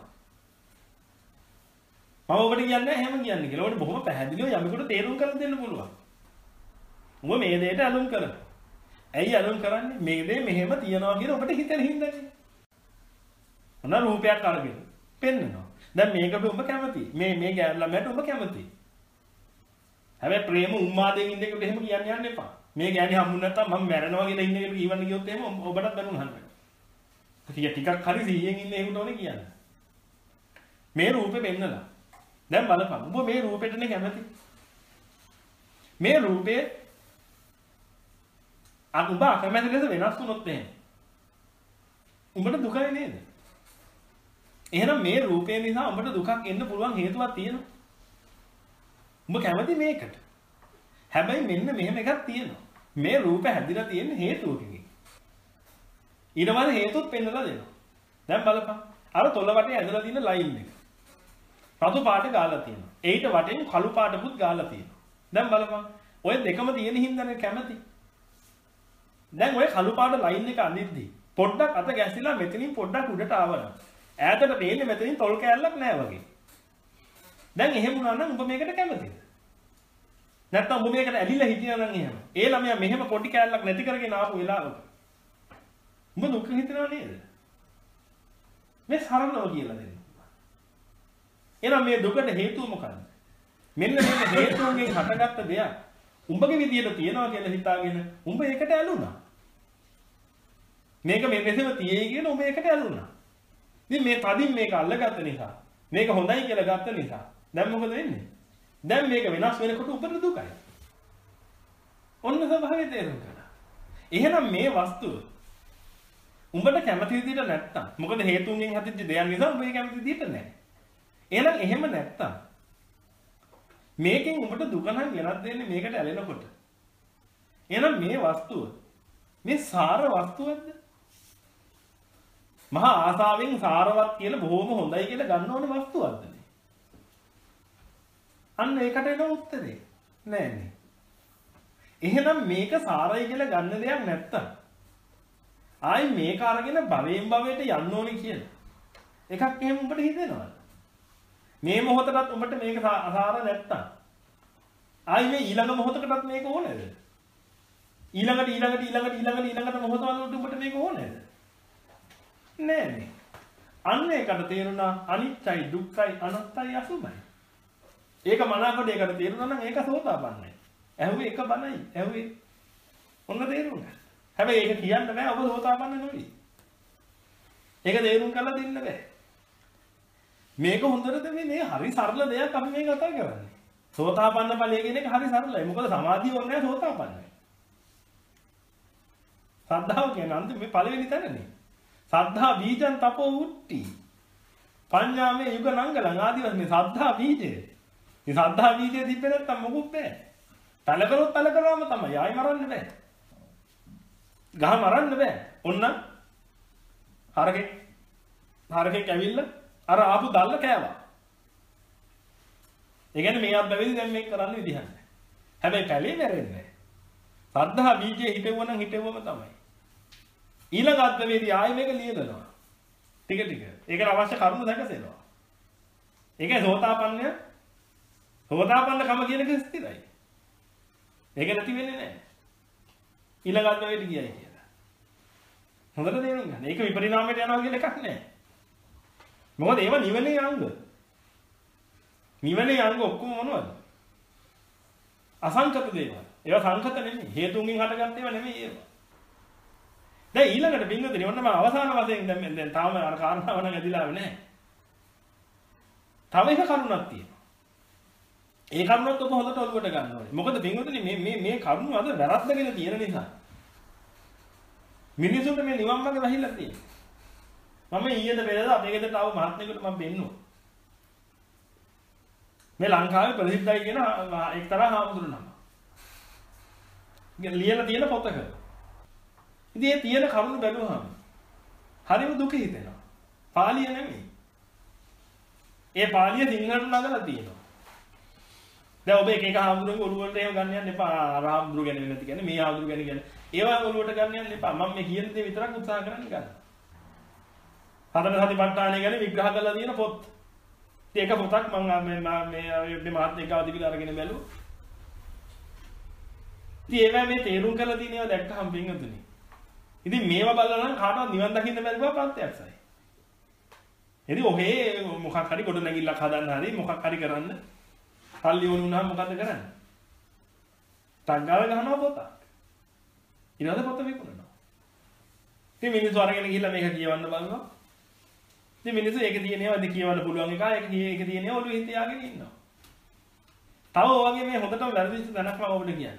මම ඔබට කියන්නේ නැහැ එහෙම කියන්නේ කියලා. ඔබට බොහොම පැහැදිලිව යමෙකුට තේරුම් කරලා දෙන්න පුළුවන්. ඔබ මේ දෙයට අලුම් කරන. ඇයි අලුම් කරන්නේ? මේ දේ මෙහෙම තියනවා කියලා ඔබට හිතෙන හින්දානේ. මොන රූපයක් අරගෙන පෙන්නනවා. දැන් මේකට ඔබ කැමතියි. මේ මේ ළමයට ඔබ කැමතියි. හැබැයි ප්‍රේම උන්මාදයෙන් ඉන්න එකට එහෙම කියන්න යන්න එපා. මේ ගෑණි හම්බුනේ නැත්තම් මම මැරෙනවා කියලා ඉන්න එකට කියවන්න ගියොත් එහෙම ඔබටත් බැනුම් අහන්න. ටික ටිකක් හරි සීයෙන් ඉන්න ඒකට ඕනේ කියන්න. මේ රූපේ පෙන්නලා. දැන් බලපන්. ඔබ මේ රූපෙටනේ කැමති. මේ රූපේ අනුබ අකමැති ලෙස වෙනස් වුණොත් එහෙම. උඹට දුකයි නේද? එහෙනම් මේ රූපය නිසා උඹට දුකක් එන්න පුළුවන් හේතුවක් තියෙනවා. උඹ කැමති මේකට. හැබැයි මෙන්න මෙහෙම එකක් තියෙනවා. මේ රූප හැදිලා තියෙන හේතුවකින්. ඊළඟ හේතුත් පෙන්නලා දෙනවා. දැන් බලපන්. අර තොල වටේ ඇදලා තියෙන ලයින් එක. රතු පාට ගාලා තියෙනවා. ඒිට වටෙන් කළු පාටකුත් ගාලා තියෙනවා. දැන් බලපන්. ඔය දෙකම තියෙන හින්දානේ කැමති. දැන් ඔය කළු පාට ලයින් එක අඳිද්දි පොඩ්ඩක් අත ගැසිලා මෙතනින් පොඩ්ඩක් උඩට ආවනම් ඈතට පේන්නේ මෙතනින් තොල් කෑල්ලක් නැහැ වගේ. දැන් එහෙම වුණා නම් උඹ මේකට කැමතිද? නැත්නම් උඹ මේකට ඇලිලා හිටියා නම් එහෙම. ඒ ළමයා මෙහෙම පොඩි කෑල්ලක් නැති කරගෙන ආපු වෙලාවක උඹ දුක හිතනවා නේද? මේ සරලව කියලා දෙන්න. එහෙනම් මේ දුකට හේතුව මොකක්ද? මෙන්න මේ හේතුන්ගෙන් හටගත්ත දෙයක් උඹගේ විදියට තියනවා කියලා හිතාගෙන උඹ ඒකට ඇලුනා. මේක මේ මෙතන තියේයි කියන උඹ ඒකට ඇලුනා. ඉතින් මේ තදින් මේක අල්ලගත්ත නිසා මේක හොඳයි කියලා ගත්ත නිසා දැන් මොකද වෙන්නේ? දැන් මේක වෙනස් වෙනකොට උඹට දුකයි. ඔන්න ස්වභාවය තේරුම් ගන්න. එහෙනම් මේ වස්තුව උඹට කැමති විදිහට නැත්තම් මොකද හේතුන්ගෙන් හදිච්ච දෙයක් නිසා උඹ ඒ කැමති විදිහට නැහැ. එහෙනම් එහෙම නැත්තම් මේකෙන් උඹට දුක නම් වෙනත් දෙන්නේ මේකට ඇලෙනකොට. එහෙනම් මේ වස්තුව මේ සාර වස්තුවක්ද? මහා ආසාවෙන් සාරවත් කියලා බොහොම හොඳයි කියලා ගන්න ඕනේ වස්තුවක්ද මේ? අන්න ඒකට එන උත්තරේ නෑනේ. එහෙනම් මේක සාරයි කියලා ගන්න දෙයක් නැත්තම් ආයි මේක අරගෙන භවයෙන් භවයට යන්න ඕනේ කියලා එකක් එහෙම උඹට හිතෙනවද? මේ මොහොතටත් උඹට මේක සාර නැත්තම් ආයි මේ ඊළඟ මොහොතකටත් මේක ඕනේද? ඊළඟට ඊළඟට ඊළඟට ඊළඟට ඊළඟට මොහොත වලට උඹට මේක ඕනේද? නෑනේ. අන්න ඒකට තේරුණා අනිත්‍යයි දුක්ඛයි අනාත්තයි අසුභයි. ඒක මනාකොට ඒකට තේරුණා නම් ඒක සෝතාපන්නයි. ඇහුවේ එක බණයි. ඇහුවේ ඔන්න තේරුණා. හැබැයි ඒක කියන්න බෑ ඔබ සෝතාපන්න නෙවෙයි. ඒක තේරුම් කරලා දෙන්න බෑ. මේක හොඳට මේ මේ හරි සරල දෙයක් අපි මේ කතා කරන්නේ. සෝතාපන්න ඵලය කියන එක හරි සරලයි. මොකද සමාධිය ඕනේ නැහැ සෝතාපන්නයි. සද්ධාව කියන්නේ අන්තිම මේ පළවෙනි තැනනේ. සද්ධා බීජං තපෝ උට්ටි. පඤ්ඤාමේ යුග නංගලං ආදී වශයෙන් මේ සද්ධා බීජය. මේ සද්ධා බීජය තිබ්බේ නැත්තම් මොකුත් බෑ. තල කරොත් තල කරාම තමයි. ආයි මරන්න බෑ. ගහ මරන්න බෑ. ඔන්න හරකේ හරකේ කැවිල්ල අර ආපු දැල්ල කෑවා. ඒ කියන්නේ මේ අබ්බැවිලි දැන් මේක කරන්න විදිහක් නැහැ. හැබැයි පැලේ මැරෙන්නේ නැහැ. සද්ධා බීජේ හිටෙවුවනම් හිටෙවුවම තමයි. ඊළඟ අබ්බැවිලි ආයෙ මේක ලියනවා. ටික ටික. ඒකට අවශ්‍ය කරුණු දැකසෙනවා. ඒකයි සෝතාපන්නය. සෝතාපන්න කම කියන එක ස්ථිරයි. ඒක නැති වෙන්නේ නැහැ. ඊළඟ අබ්බැවිලි ගියයි කියලා. හොඳට තේරුම් ගන්න. ඒක විපරිණාමයට යනවා කියලා එකක් නැහැ. මොකද ඒව නිවනේ අංග. නිවනේ අංග ඔක්කොම මොනවද? අසංකත දේවල්. ඒවා සංකත නෙමෙයි. හේතුන්ගෙන් හටගත් ඒවා නෙමෙයි ඒවා. දැන් ඊළඟට බින්දුවේදී ඔන්න මම අවසාන වශයෙන් දැන් දැන් තාම අර කාරණාව නම් ඇදිලා නැහැ. තව එක කරුණක් තියෙනවා. ඒ කරුණත් ඔබ හොඳට ඔලුවට ගන්න ඕනේ. මොකද බින්දුවේදී මේ මේ මේ කරුණ අද වැරද්දගෙන තියෙන නිසා මිනිසුන්ට මේ නිවන් මාර්ගය වැහිලා තියෙනවා. මම ඊයේද පෙරේද අපේ ගෙදරට ආව මහත්මයෙකුට මම බෙන්නුවා. මේ ලංකාවේ ප්‍රසිද්ධයි කියන එක්තරා හාමුදුරුවෝ නම. ලියලා තියෙන පොතක. ඉතින් මේ තියෙන කරුණු බැලුවහම හරිම දුක හිතෙනවා. පාලිය නෙමෙයි. ඒ පාලිය සිංහලට නගලා තියෙනවා. දැන් ඔබ එක එක හාමුදුරුවෝ ඔළුව වලට එහෙම ගන්න යන්න එපා. අර හාමුදුරුවෝ ගැන නැති කියන්නේ මේ හාමුදුරුවෝ ගැන කියන්නේ. ඒවා ඔළුවට ගන්න යන්න එපා. මම මේ කියන දේ විතරක් උත්සාහ කරන්න ගන්න. හතර සතිපට්ඨානය ගැන විග්‍රහ කරලා තියෙන පොත්. ඉතින් ඒක පොතක් මම මේ මේ මේ මහත්මයා අධිපති අරගෙන බැලුවා. ඉතින් ඒවා මේ තේරුම් කරලා තියෙන ඒවා දැක්කහම පින්වතුනි. ඉතින් මේවා බලලා නම් කාටවත් නිවන් දකින්න බැරි බව ප්‍රත්‍යක්ෂයි. ඉතින් ඔහේ මොකක් හරි කොට නැගිල්ලක් හදන්න හරි මොකක් හරි කරන්න සල්ලි ඕන වුණාම මොකද කරන්නේ? ටංගාව ගහනවා පොතක්. ඊළඟ පොත විකුණනවා. ඉතින් මිනිස්සු අරගෙන ගිහිල්ලා මේක කියවන්න බලනවා. ඉතින් මිනිස්සු ඒක තියෙනවද කියවන්න පුළුවන් එක ඒක ඒක තියෙනවා ඔළුවේ හිත යාගෙන ඉන්නවා. තව ඔයගේ මේ හොඳටම වැරදිච්ච දැනක් මම ඔබට කියන්න.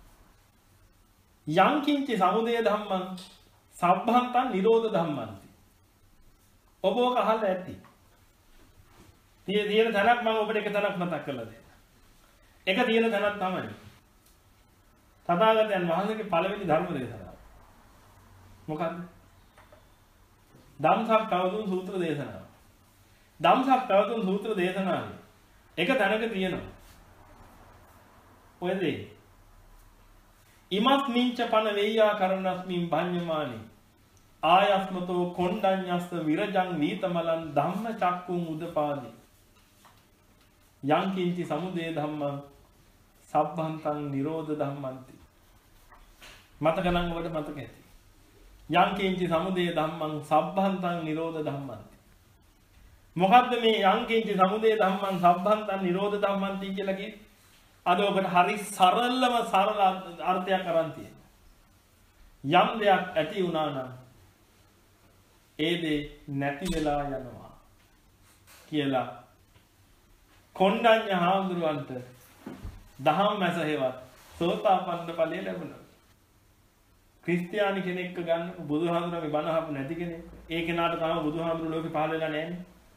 යං කිංචි සමුදය ධම්මං සබ්බන්තං නිරෝධ ධම්මන්ති. ඔබ ඔක අහලා ඇති. tie තියෙන තැනක් මම ඔබට එක තැනක් මතක් කරලා දෙන්න. එක තියෙන තැනක් තමයි තථාගතයන් වහන්සේගේ පළවෙනි ධර්ම දේශනාව. මොකක්ද? ධම්සක් තවතුන් සූත්‍ර දේශනාව. ධම්සක් තවතුන් සූත්‍ර දේශනාවේ එක තැනක තියෙනවා. ඔය දේ. ඉමස්මින්ච පන වේයා කරණස්මින් භඤ්ඤමානි ආයස්මතෝ කොණ්ඩඤ්ඤස්ස විරජං වීතමලං ධම්ම චක්කුං උදපාදි යං කිංචි සමුදය ධම්මං සබ්බන්තං නිරෝධ ධම්මන්ති. මතක නම් ඔබට මතක ඇති. යං කිංචි සමුදය ධම්මං සබ්බන්තං නිරෝධ ධම්මන්ති. මොකද්ද මේ යං කිංචි සමුදය ධම්මං සබ්බන්තං නිරෝධ ධම්මන්ති කියලා කියේ? අද ඔබට හරි සරලම සරල අර්ථයක් අරන් තියෙනවා. යම් දෙයක් ඇති වුණා නම් ඒ දේ නැති වෙලා යනවා කියලා කොණ්ඩඤ්ඤ හාමුදුරුවන්ට දහම් මැස හේවත් සෝතාපන්න ඵලය ලැබුණා. ක්‍රිස්තියානි කෙනෙක්ව ගන්න බුදුහාමුදුරුවන්ගේ බණ අහපු නැති කෙනෙක්. ඒ කෙනාට තාම බුදුහාමුදුරුවෝ ලෝකේ පහළ වෙලා නැහැ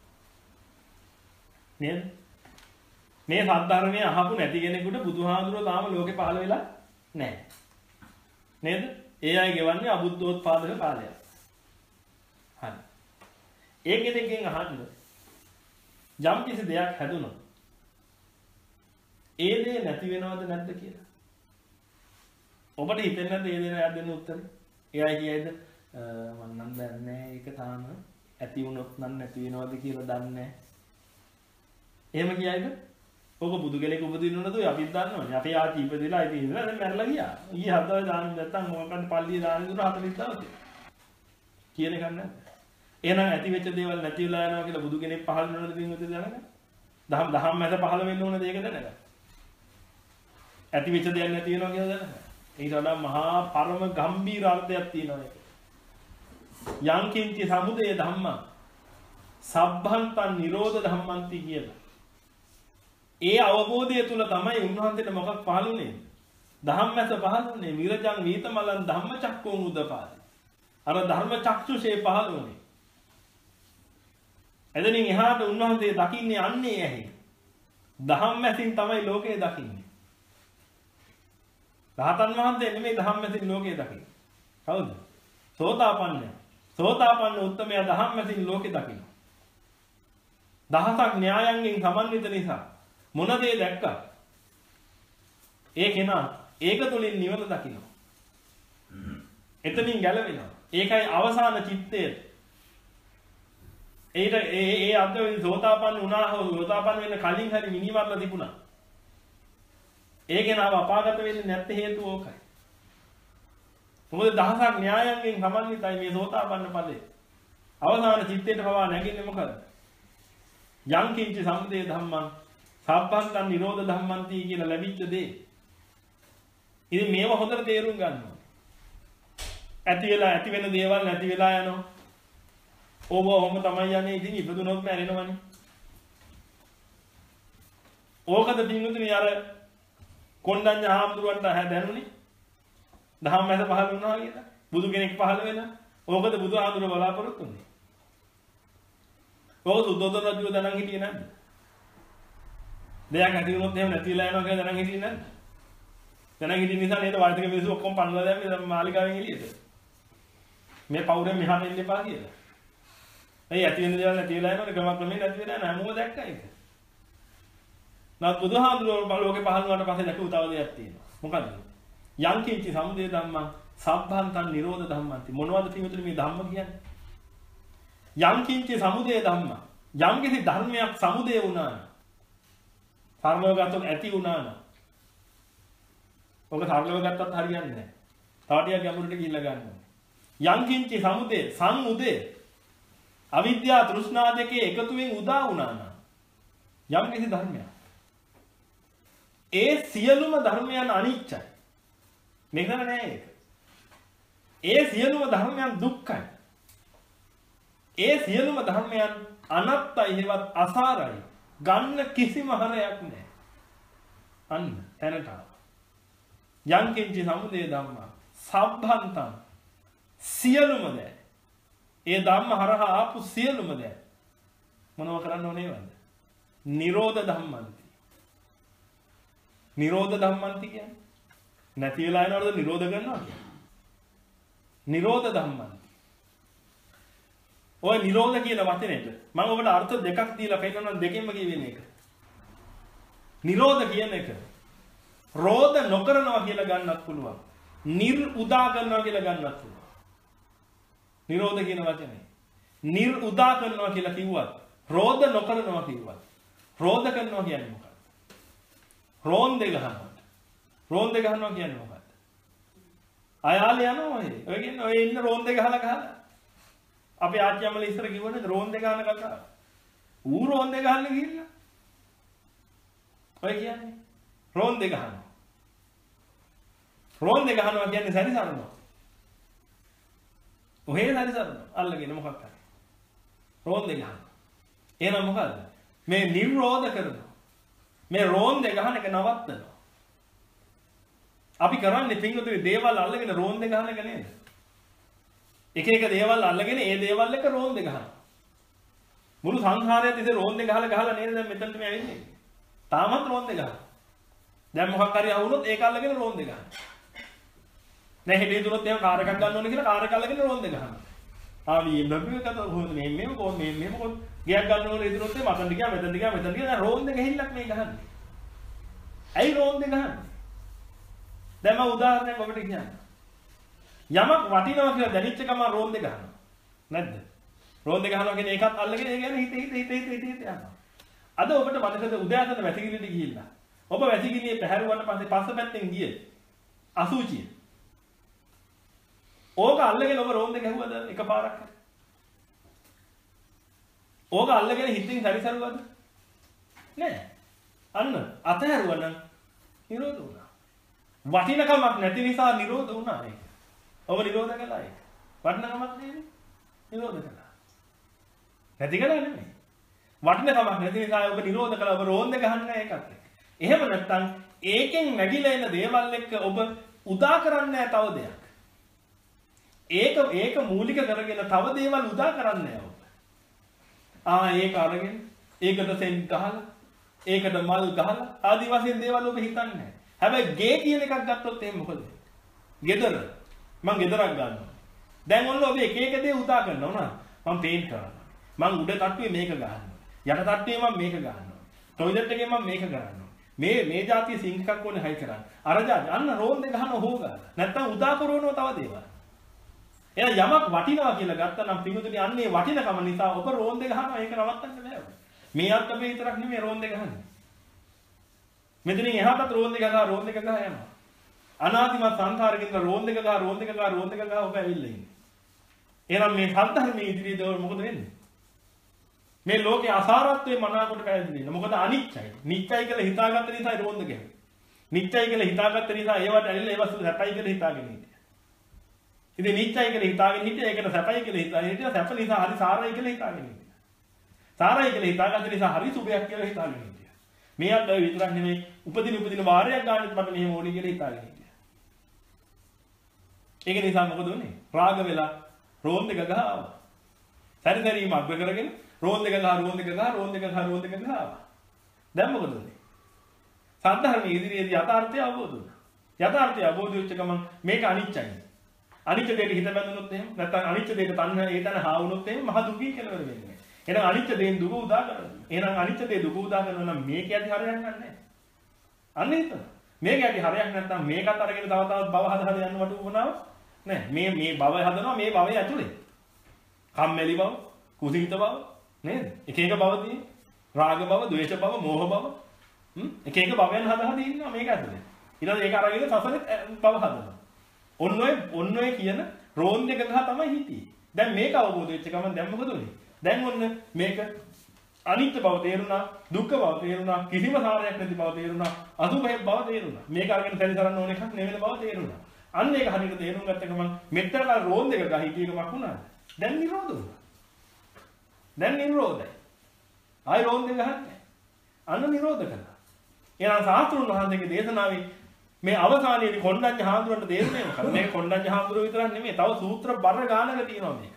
නේද? මේ සද්ධර්මයේ අහපු නැති කෙනෙකුට බුදුහාමුදුරුවෝ තාම ලෝකේ පහළ වෙලා නැහැ. නේද? ඒ අය ගෙවන්නේ අබුද්ධෝත්පාදක කාලයක්. හරි. ඒ කෙනෙක්ගෙන් අහන්න යම් කිසි දෙයක් හැදුනොත් ඒ දේ නැති වෙනවද නැද්ද කියලා. ඔබට හිතෙන්නේ නැද්ද ඒ දේ නෑ දෙන්න උත්තරේ? ඒ අය කියයිද මම නම් දන්නේ ඒක තාම ඇති වුණොත් නම් නැති වෙනවද කියලා දන්නේ නැහැ. එහෙම කියයිද? ඔක බුදු කෙනෙක් උපදින්න උනද ඔය අපිත් දන්නවනේ. අපේ ආච්චි ඉපදිලා ඉතින් ඉඳලා දැන් මැරලා ගියා. ඊයේ හදවත දාන්න නැත්තම් මොකක්ද පල්ලිය දාන්න දුර හතලිස් දවසේ. කියන එක නෑ. එහෙනම් ඇති වෙච්ච දේවල් නැති වෙලා යනවා කියලා බුදු කෙනෙක් පහළ වෙනවද පින්වතුනි දැනගන්න? දහම් දහම් මැද පහළ වෙන්න ඕන දෙයක දැනගන්න. ඇති වෙච්ච දෙයක් නැති වෙනවා කියලා දැනගන්න. ඊට වඩා මහා පරම ගම්බීර අර්ථයක් තියෙනවා මේක. යං කිංචි සමුදය ධම්මං සබ්බන්තං නිරෝධ ධම්මන්ති කියලා. ඒ අවබෝධය තුල තමයි උන්වහන්සේට මොකක් පහළුනේ? ධම්මස පහළුනේ විරජං වීතමලං ධම්මචක්කුං උදපාදි. අර ධර්ම චක්ෂුෂේ පහළුනේ. එදෙනින් එහාට උන්වහන්සේ දකින්නේ යන්නේ ඇහි. ධම්මසින් තමයි ලෝකේ දකින්නේ. රහතන් වහන්සේ නෙමෙයි ධම්මසින් ලෝකේ දකින්නේ. කවුද? සෝතාපන්නය. සෝතාපන්න උත්තමයා ධම්මසින් ලෝකේ දකිනවා. දහසක් න්‍යායන්ගෙන් සමන්විත නිසා මොන දේ දැක්කා? ඒ කෙනා ඒක තුලින් නිවන දකිනවා. එතනින් ගැලවෙනවා. ඒකයි අවසාන චිත්තය. ඒට ඒ ඒ අද්දවෙන් සෝතාපන්න වුණා හෝ සෝතාපන්න වෙන්න කලින් හරි මිනිවර්ලා තිබුණා. ඒ කෙනාව අපාගත වෙන්නේ නැත්තේ හේතුව ඕකයි. මොකද දහසක් න්‍යායන්ගෙන් සමන්විතයි මේ සෝතාපන්න ඵලය. අවසාන චිත්තයට පවා නැගින්නේ මොකද? යං කිංච සම්දේ ධම්මං සබ්බන්තං නිරෝධ ධම්මන්ති කියලා ලැබිච්ච දේ. ඉතින් මේව හොඳට තේරුම් ගන්න ඕනේ. ඇති වෙලා ඇති වෙන දේවල් නැති වෙලා යනවා. ඕව ඔහොම තමයි යන්නේ. ඉතින් ඉපදුනොත් මැරෙනවනේ. ඕකද පින්වතුනි අර කොණ්ඩඤ්ඤ හාමුදුරුවන්ට දැනුනේ. දහම් මැද පහළ වුණා කියලා. බුදු කෙනෙක් පහළ වෙලා. ඕකද බුදු හාමුදුරුවෝ බලාපොරොත්තු වෙන්නේ. ඕක සුද්ධෝදන රජුව දැනන් හිටියේ නැද්ද? දෙයක් ඇති වුණොත් එහෙම නැති වෙලා යනවා කියලා දැනන් හිටියේ නැද්ද? දැනන් හිටිය නිසා නේද වාර්තික මිනිස්සු ඔක්කොම පන්නලා දැම්මේ මාලිගාවෙන් එළියට. මේ පවුරෙන් මෙහාට එන්න එපා කියලා. ඇයි ඇති වෙන දේවල් නැති වෙලා යනවනේ ක්‍රම ක්‍රමයෙන් නැති වෙලා යනවා. හැමෝම දැක්කා ඒක. නමුත් බුදුහාමුදුරුවෝ ලෝකේ පහළ වුණාට පස්සේ දැකපු තව දෙයක් තියෙනවා. මොකද්ද? යං කිංචි සමුදය ධම්මං සබ්බන්තං නිරෝධ ධම්මන්ති. මොනවද පිටුතුනි මේ ධම්ම කියන්නේ? යං කිංචි සමුදය ධම්ම. යම් කිසි ධර්මයක් සමුදය වුණා නම් සරලව ගත්තොත් ඇති වුණා නම් ඔක සරලව ගත්තත් හරියන්නේ නැහැ. තව ටිකක් ගැඹුරට ගිහිල්ලා ගන්න ඕනේ. යං කිංචි සමුදය සංඋදේ අවිද්‍යාව තෘෂ්ණා දෙකේ එකතුවෙන් උදා වුණා නම් යම් කිසි ධර්මයක් ඒ සියලුම ධර්මයන් අනිච්චයි. මෙතන නෑ ඒක. ඒ සියලුම ධර්මයන් දුක්ඛයි. ඒ සියලුම ධර්මයන් අනත්තයි හේවත් අසාරයි. ගන්න කිසිම හරයක් නෑ. අන්න තැනට ආවා. යං කිංචි සමුදය ධම්මා සබ්බන්තං සියලුම දෑ. ඒ ධම්ම හරහා ආපු සියලුම දෑ මොනව කරන්න ඕනේ වන්ද? නිරෝධ ධම්මන්ති. නිරෝධ ධම්මන්ති කියන්නේ නැති වෙලා යනවද නිරෝධ කරනවා කියන්නේ? නිරෝධ ධම්මන්ති. ඔය නිරෝධ කියන වචනේට මම ඔබට අර්ථ දෙකක් දීලා පෙන්නනවා දෙකෙන්ම කියවෙන එක. නිරෝධ කියන එක රෝධ නොකරනවා කියලා ගන්නත් පුළුවන්. නිර් උදා කරනවා කියලා ගන්නත් පුළුවන්. නිරෝධ කියන වචනේ නිර් උදා කරනවා කියලා කිව්වත් රෝධ නොකරනවා කිව්වත් රෝධ කරනවා කියන්නේ මොකක්ද? රෝන්දේ ගහනවා. රෝන්දේ ගහනවා කියන්නේ මොකක්ද? අයාල යනවා ඔය. ඔය කියන්නේ ඔය ඉන්න රෝන්දේ ගහලා ගහලා. අපේ ආච්චියම්මල ඉස්සර කිව්වනේ රෝන්දේ ගහන කතාව. ඌ රෝන්දේ ගහන්න ගිහිල්ලා. ඔය කියන්නේ රෝන්දේ ගහනවා. රෝන්දේ ගහනවා කියන්නේ සැරිසරනවා. ඔහේ සැරිසරනවා. අල්ලගෙන මොකක් කරන්නේ? රෝන්දේ ගහනවා. එහෙනම් මොකද්ද? මේ නිරෝධ කරනවා. මේ රෝන්දේ ගහන එක නවත්තනවා. අපි කරන්නේ පින්වතුනි දේවල් අල්ලගෙන රෝන්දේ ගහන එක නේද? එක එක දේවල් අල්ලගෙන ඒ දේවල් එක රෝන්දේ ගහනවා. මුළු සංසාරයත් ඉතින් රෝන්දේ ගහලා ගහලා නේද දැන් මෙතනට මේ ඇවිල්න්නේ. තාමත් රෝන්දේ ගහනවා. දැන් මොකක් හරි අහුනොත් ඒක අල්ලගෙන රෝන්දේ ගහනවා. දැන් හිතේ දුනොත් එහෙම කාර් එකක් ගන්න ඕනේ කියලා කාර් එක අල්ලගෙන රෝන්දේ ගහනවා. ආ මේ බබ්බේ කතා කොහොමද මේ මේම කොහොම මේ මේම කොහොම ගියක් ගන්න ඕනේ ඉදිරියට එහෙම අතන්ට ගියා මෙතනට ගියා මෙතනට ගියා දැන් රෝන්දේ ගහිල්ලක් මේ ගහන්නේ. ඇයි රෝන්දේ ගහන්නේ? දැන් මම උදාහරණයක් ඔබට කියන්නම්. යමක් වටිනවා කියලා දැනෙච්ච ගමන් රෝන්දේ ගහනවා. නැද්ද? රෝන්දේ ගහනවා කියන්නේ ඒකත් අල්ලගෙන ඒ කියන්නේ හිත හිත හිත හිත හිත හිත යනවා. අද ඔබට මතකද උදෑසන වැසිකිළියට ගිහිල්ලා. ඔබ වැසිකිළියේ පැහැරුවාට පස්සේ පස්ස පැත්තෙන් ගියේ අසුචිය. ඕක අල්ලගෙන ඔබ රෝන්දේ ගැහුවද එකපාරක්? ඕක අල්ලගෙන හිතින් සැරිසරුවද? නෑ. අන්න අතහැරුවා නම් නිරෝධ වුණා. වටිනකමක් නැති නිසා නිරෝධ වුණා ඒක. ඔබ නිරෝධ කළා ඒක. වටිනකමක් නෑනේ. නිරෝධ කළා. නැති කළා නෙමෙයි. වටිනකමක් නැති නිසා ඔබ නිරෝධ කළා. ඔබ රෝන්දේ ගහන්නේ ඒකත් එක්ක. එහෙම නැත්නම් ඒකෙන් නැగిලා එන දේවල් එක්ක ඔබ උදා කරන්නේ තව දෙයක්. ඒක ඒක මූලික කරගෙන තව දේවල් උදා කරන්නේ ඔබ. ආ ඒක අරගෙන ඒකට සෙන් ගහලා ඒකට මල් ගහලා ආදි වශයෙන් දේවල් ඔබ හිතන්නේ නැහැ. හැබැයි ගේ කියන එකක් ගත්තොත් එහෙනම් මොකද? ගෙදර. මං ගෙදරක් ගන්නවා. දැන් ඔන්න ඔබ එක එක දේ උදා කරනවා නේද? මං පේන්ට් කරනවා. මං උඩ තට්ටුවේ මේක ගහනවා. යට තට්ටුවේ මං මේක ගහනවා. টয়ලට් එකේ මං මේක කරනවා. මේ මේ જાතිය සිංක් එකක් ඕනේ හයි කරන්න. අර જાති අන්න රෝන්දේ ගහනවා හොගා. නැත්තම් උදා කරනවා තව දේවල්. එහෙනම් යමක් වටිනවා කියලා ගත්තා නම් පිටුතුනි අන්නේ වටිනකම නිසා ඔබ රෝන්දේ ගහනවා ඒක නවත්තන්න බෑ. මේ අත් අපේ විතරක් නෙමෙයි රෝන්දේ ගහන්නේ. මෙතනින් එහාටත් රෝන්දේ ගහලා රෝන්දේ ගහලා යනවා. අනාදිමත් සංසාරකින් රෝන්දේ ගහලා රෝන්දේ ගහලා රෝන්දේ ගහලා ඔබ ඇවිල්ලා ඉන්නේ. එහෙනම් මේ සත්‍යධර්මයේ ඉදිරියේදී මොකද වෙන්නේ? මේ ලෝකේ අසාරත්වයේ මනාකොට පැහැදිලි වෙනවා. මොකද අනිත්‍යයි. නිත්‍යයි කියලා හිතාගත්ත නිසා රෝන්දේ ගහන්නේ. නිත්‍යයි කියලා හිතාගත්ත නිසා ඒවට ඇවිල්ලා ඒව සැපයි කියලා හිතාගෙන ඉන්නේ. ඉතින් නිත්‍යයි කියලා හිතාගෙන හිටියා ඒකට සැපයි කියලා හිතාගෙන හිටියා සැප නිසා හරි සාරයි කියලා හිතාගෙන හිටියා. සාරයි කියලා හිතාගත්ත නිසා හරි සුභයක් කියලා හිතාගෙන හිටියා. මේ අත් විතරක් නෙමෙයි උපදින උපදින වාරයක් ගන්නත් මට මෙහෙම ඕනි කියලා හිතාගෙන හිටියා. ඒක නිසා මොකද වුනේ? රාග වෙලා රෝන්දේ ගහනවා. සැරිසැරීම අග්‍ර කරගෙන රෝන්දේ ගහලා රෝන්දේ ගහලා රෝන්දේ ගහලා රෝන්දේ ගහනවා. දැන් මොකද වුනේ? සාධාරණ ඉදිරියේදී යථාර්ථය අවබෝධ වුණා. යථාර්ථය අවබෝධ වෙච්ච ගමන් මේක අනිත්‍යයි. අනිත්‍ය දෙයට හිත බැඳුනොත් එහෙම නැත්නම් අනිත්‍ය දෙයට තණ්හා ඒ තන හා වුණොත් එහෙම මහ දුකී කෙලවර වෙන්නේ. එහෙනම් අනිත්‍ය දේෙන් දුක උදා කරනවා. එහෙනම් අනිත්‍ය දේ දුක උදා කරනවා නම් මේක ඇති හරයක් නැහැ. අන්න හිතන්න. මේක ඇති හරයක් නැත්නම් මේකත් අරගෙන තව තවත් භව හද හද යන්න වට උවනාව නෑ. මේ මේ භවය හදනවා මේ භවය ඇතුලේ. කම්මැලි භව, කුසීත භව නේද? එක එක භව තියෙන. රාග භව, ද්වේෂ භව, මෝහ භව. හ්ම් එක එක භවයන් හද හද ඉන්නවා මේක ඇතුලේ. ඊළඟ ඒක අරගෙන සසරේ භව හදනවා. ඔන්න ඔය ඔන්න ඔය කියන රෝන් දෙක ගහ තමයි හිටියේ. දැන් මේක අවබෝධ වෙච්ච ගමන් දැන් මොකද වෙන්නේ? දැන් ඔන්න මේක අනිත්‍ය බව තේරුණා, දුක්ඛ බව තේරුණා, කිසිම සාරයක් නැති බව තේරුණා, අසුභය බව තේරුණා. මේක අරගෙන සැරිසරන්න ඕන එකක් නෙවෙයි බව තේරුණා. අන්න ඒක හරියට තේරුම් ගත්ත ගමන් මෙතන කල රෝන් දෙක ගහ හිටියකමක් වුණාද? දැන් නිරෝධ වුණා. දැන් නිරෝධයි. ආයි රෝන් දෙක ගහන්නේ. අන්න නිරෝධ කළා. එහෙනම් සාස්ත්‍රුන් වහන්සේගේ දේශනාවේ මේ අවසානයේදී කොණ්ඩඤ්ඤ හාමුදුරන්ට තේරුනේ මොකක්ද? මේක කොණ්ඩඤ්ඤ හාමුදුරුවෝ විතරක් නෙමෙයි. තව සූත්‍ර බර ගානක තියෙනවා මේක.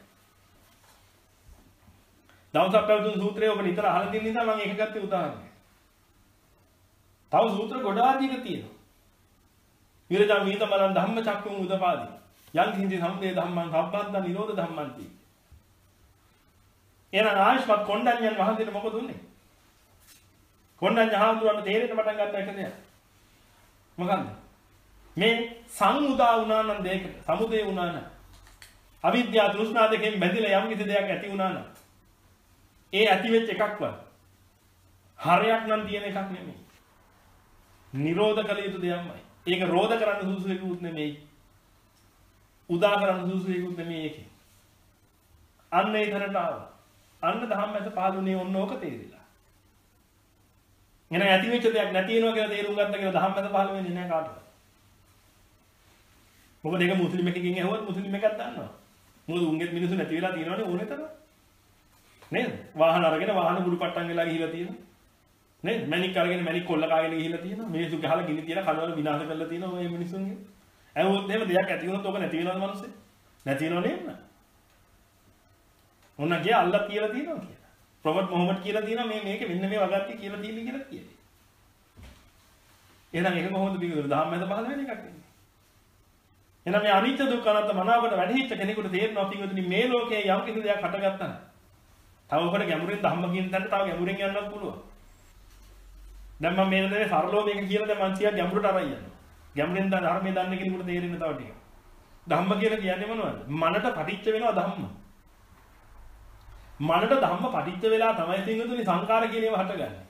දවසක් පැවතුණු සූත්‍රය ඔබ නිතර අහලා තියෙන නිසා මම ඒක ගත්තේ උදාහරණයක්. තව සූත්‍ර ගොඩාක් දීක තියෙනවා. විරජා මීත බලන් ධම්ම චක්කුම් උදපාදී. යං කිංචි සම්දේ ධම්මං සම්බන්ත නිරෝධ ධම්මන්ති. එහෙනම් ආයස්පත් කොණ්ඩඤ්ඤන් වහන්සේට මොකද උනේ? කොණ්ඩඤ්ඤ හාමුදුරන්ට තේරෙන්න පටන් ගත්ත එක දෙයක්. මොකන්ද? මේ සංඋදා වුණා නම් දෙයකට සමුදේ වුණා නම් අවිද්‍යාව තෘෂ්ණා දෙකෙන් බැඳිලා යම් කිසි දෙයක් ඇති වුණා නම් ඒ ඇති වෙච්ච එකක්වත් හරයක් නම් තියෙන එකක් නෙමෙයි. නිරෝධ කළ යුතු දෙයක්මයි. ඒක රෝධ කරන්න සුදුසු එකකුත් නෙමෙයි. උදා කරන්න සුදුසු එකකුත් නෙමෙයි ඒකේ. අන්න ඒ තැනට ආවා. අන්න දහම් මැද පහළුනේ ඔන්න ඕක තේරිලා. එන ඇති වෙච්ච දෙයක් නැති වෙනවා කියලා තේරුම් ගත්ත කියලා දහම් මැද පහළ වෙන්නේ නැහැ කාටවත්. මොකද ඒක මුස්ලිම් එකකින් ඇහුවත් මුස්ලිම් එකක් දන්නවා. මොකද උන්ගෙත් මිනිස්සු නැති වෙලා තියෙනවනේ ඕනේ තරම්. නේද? වාහන අරගෙන වාහන බුරු පට්ටම් වෙලා ගිහිලා තියෙනවා. නේද? මැණික් අරගෙන මැණික් කොල්ල කාගෙන ගිහිලා තියෙනවා. මිනිස්සු ගහලා ගිනි තියලා කනවල විනාශ කරලා තියෙනවා මේ මිනිස්සුන්ගේ. ඇහුවොත් එහෙම දෙයක් ඇති වුණොත් ඔක නැති වෙනවද මිනිස්සේ? නැති වෙනව නේද? මොන ගිය අල්ලා කියලා තියෙනවා කියලා. ප්‍රොෆට් මොහමඩ් කියලා තියෙනවා මේ මේක මෙන්න මේ වගන්ති කියලා තියෙන්නේ කියලා කියයි. එහෙනම් ඒක කොහොමද බිගුර දහම් මැද පහළ වෙන එකක් නෙමෙයි. එහෙනම් මේ අනිත්‍ය දුක්ඛ අනාත්ම මනාවකට වැඩිහිච්ච කෙනෙකුට තේරෙනවා පිටුතුනි මේ ලෝකයේ යම් කිසි දෙයක් හටගත්තා නම් තව ඔකට ගැඹුරින් ධම්ම කියන තැනට තව ගැඹුරින් යන්නත් පුළුවන්. දැන් මම මේ දේ සරලව මේක කියලා දැන් මං සියා ගැඹුරට අරන් යනවා. ගැඹුරින් දැන් ධර්මයේ දන්න කෙනෙකුට තේරෙන්න තව ටික. ධම්ම කියලා කියන්නේ මොනවද? මනට පටිච්ච වෙනවා ධම්ම. මනට ධම්ම පටිච්ච වෙලා තමයි පිටුතුනි සංකාර කියන ඒවා හටගන්නේ.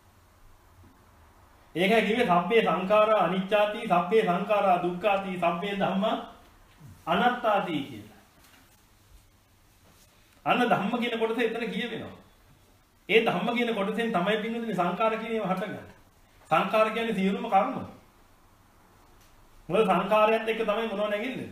ඒකයි කිව්වේ සබ්බේ සංඛාරා අනිච්චාති, සබ්බේ සංඛාරා දුක්ඛාති, සබ්බේ ධම්මා අනාත්තාති කියලා. අන්න ධම්ම කියන කොටස එතන කියවෙනවා. ඒ ධම්ම කියන කොටසෙන් තමයි පින්නුනේ සංඛාර කියන ඒවා හටගන්නේ. සංඛාර කියන්නේ සියලුම කර්ම. මොකද සංඛාරයත් එක්ක තමයි මොනව නැගෙන්නේ?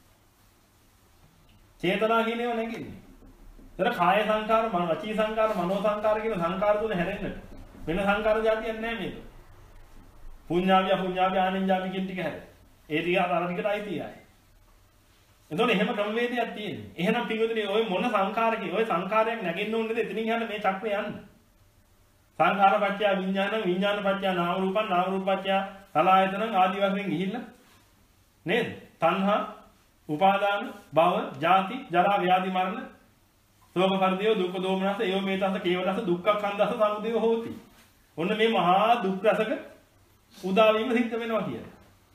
චේතනා කියන ඒවා නැගෙන්නේ. ඒතර කාය සංඛාර, වචී සංඛාර, මනෝ සංඛාර කියන සංඛාර තුන හැරෙන්නට වෙන සංඛාර જાතියක් නැහැ මේක. පුඤ්ඤාවි අපුඤ්ඤාවි ආනෙන්ජාවි කියන ටික හැර. ඒ ටික අර ටිකට අයිතියි. එතකොට එහෙම ක්‍රමවේදයක් තියෙනවා. එහෙනම් පිටුදේ ඔය මොන සංඛාරකේ ඔය සංඛාරයක් නැගෙන්න ඕනේද එතනින් යන්න මේ චක්‍රය යන්න. සංඛාරපච්චය විඥාන විඥානපච්චය නාම රූපං නාම රූපපච්චය සලආයතනං ආදී වශයෙන් ගිහිල්ලා නේද? තණ්හා, උපාදාන, භව, ජාති, ජරා, ව්‍යාධි, මරණ, ශෝක පරිදේව, දුක්ඛ දෝමනස, ඒව මේතස කේවලස දුක්ඛඛන්දස සමුදය හෝති. ඔන්න මේ මහා දුක් රසක උදා වීම සිද්ධ වෙනවා කියලා.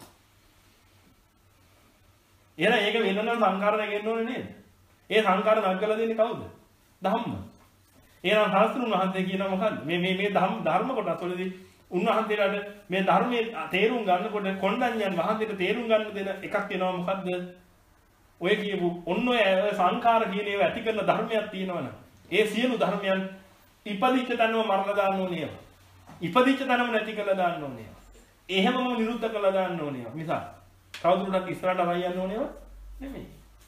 එහෙනම් ඒක වෙනනම් සංඛාර නැගෙන්න ඕනේ නේද? ඒ සංඛාර නග්ගලා දෙන්නේ කවුද? ධම්ම. එහෙනම් සාස්ත්‍රුන් වහන්සේ කියනවා මොකද්ද? මේ මේ මේ ධම්ම ධර්ම කොටස් වලදී උන්වහන්සේලාට මේ ධර්මයේ තේරුම් ගන්නකොට කොණ්ඩඤ්ඤන් වහන්සේට තේරුම් ගන්න දෙන එකක් වෙනවා මොකද්ද? ඔය කියපු ඔන්න ඔය සංඛාර කියන ඒවා ඇති කරන ධර්මයක් තියෙනවනේ. ඒ සියලු ධර්මයන් ඉපදිච්ච තැනම මරලා දාන්න ඕනේ. ඉපදිච්ච තැනම නැති කරලා දාන්න ඕනේ. එහෙමම නිරුද්ධ කරලා දාන්න ඕනේ. මිසක් තවදුරටත් ඉස්සරහට අරන් යන්න ඕනේව නෙමෙයි.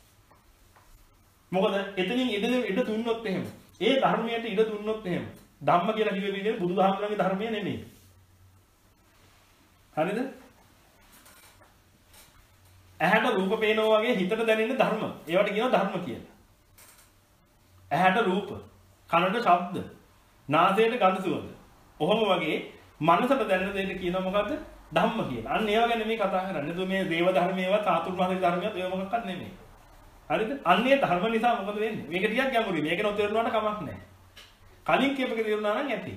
මොකද එතනින් ඉඩ ඉඩ දුන්නොත් එහෙම ඒ ධර්මයට ඉඩ දුන්නොත් එහෙම ධම්ම කියලා කිව්වේ විදිහට බුදුදහමගේ ධර්මය නෙමෙයි. හරිද? ඇහැට රූප පේනවා වගේ හිතට දැනෙන ධර්ම. ඒවට කියනවා ධර්ම කියලා. ඇහැට රූප, කනට ශබ්ද, නාසයට ගඳ සුවඳ. ඔහොම වගේ මනසට දැනෙන දෙයට කියනවා මොකද්ද? ධම්ම කියලා. අන්න ඒව ගැන මේ කතා කරන්නේ. නේද මේ දේව ධර්මයේවත් සාතුර්මාසික ධර්මයේවත් ඒව මොකක්වත් නෙමෙයි. හරිද? අන්නේ ධර්ම නිසා මොකද වෙන්නේ? මේක ටිකක් ගැඹුරුයි. මේක නොතේරුණාට කමක් නැහැ. කලින් කියපක තේරුණා නම් ඇති.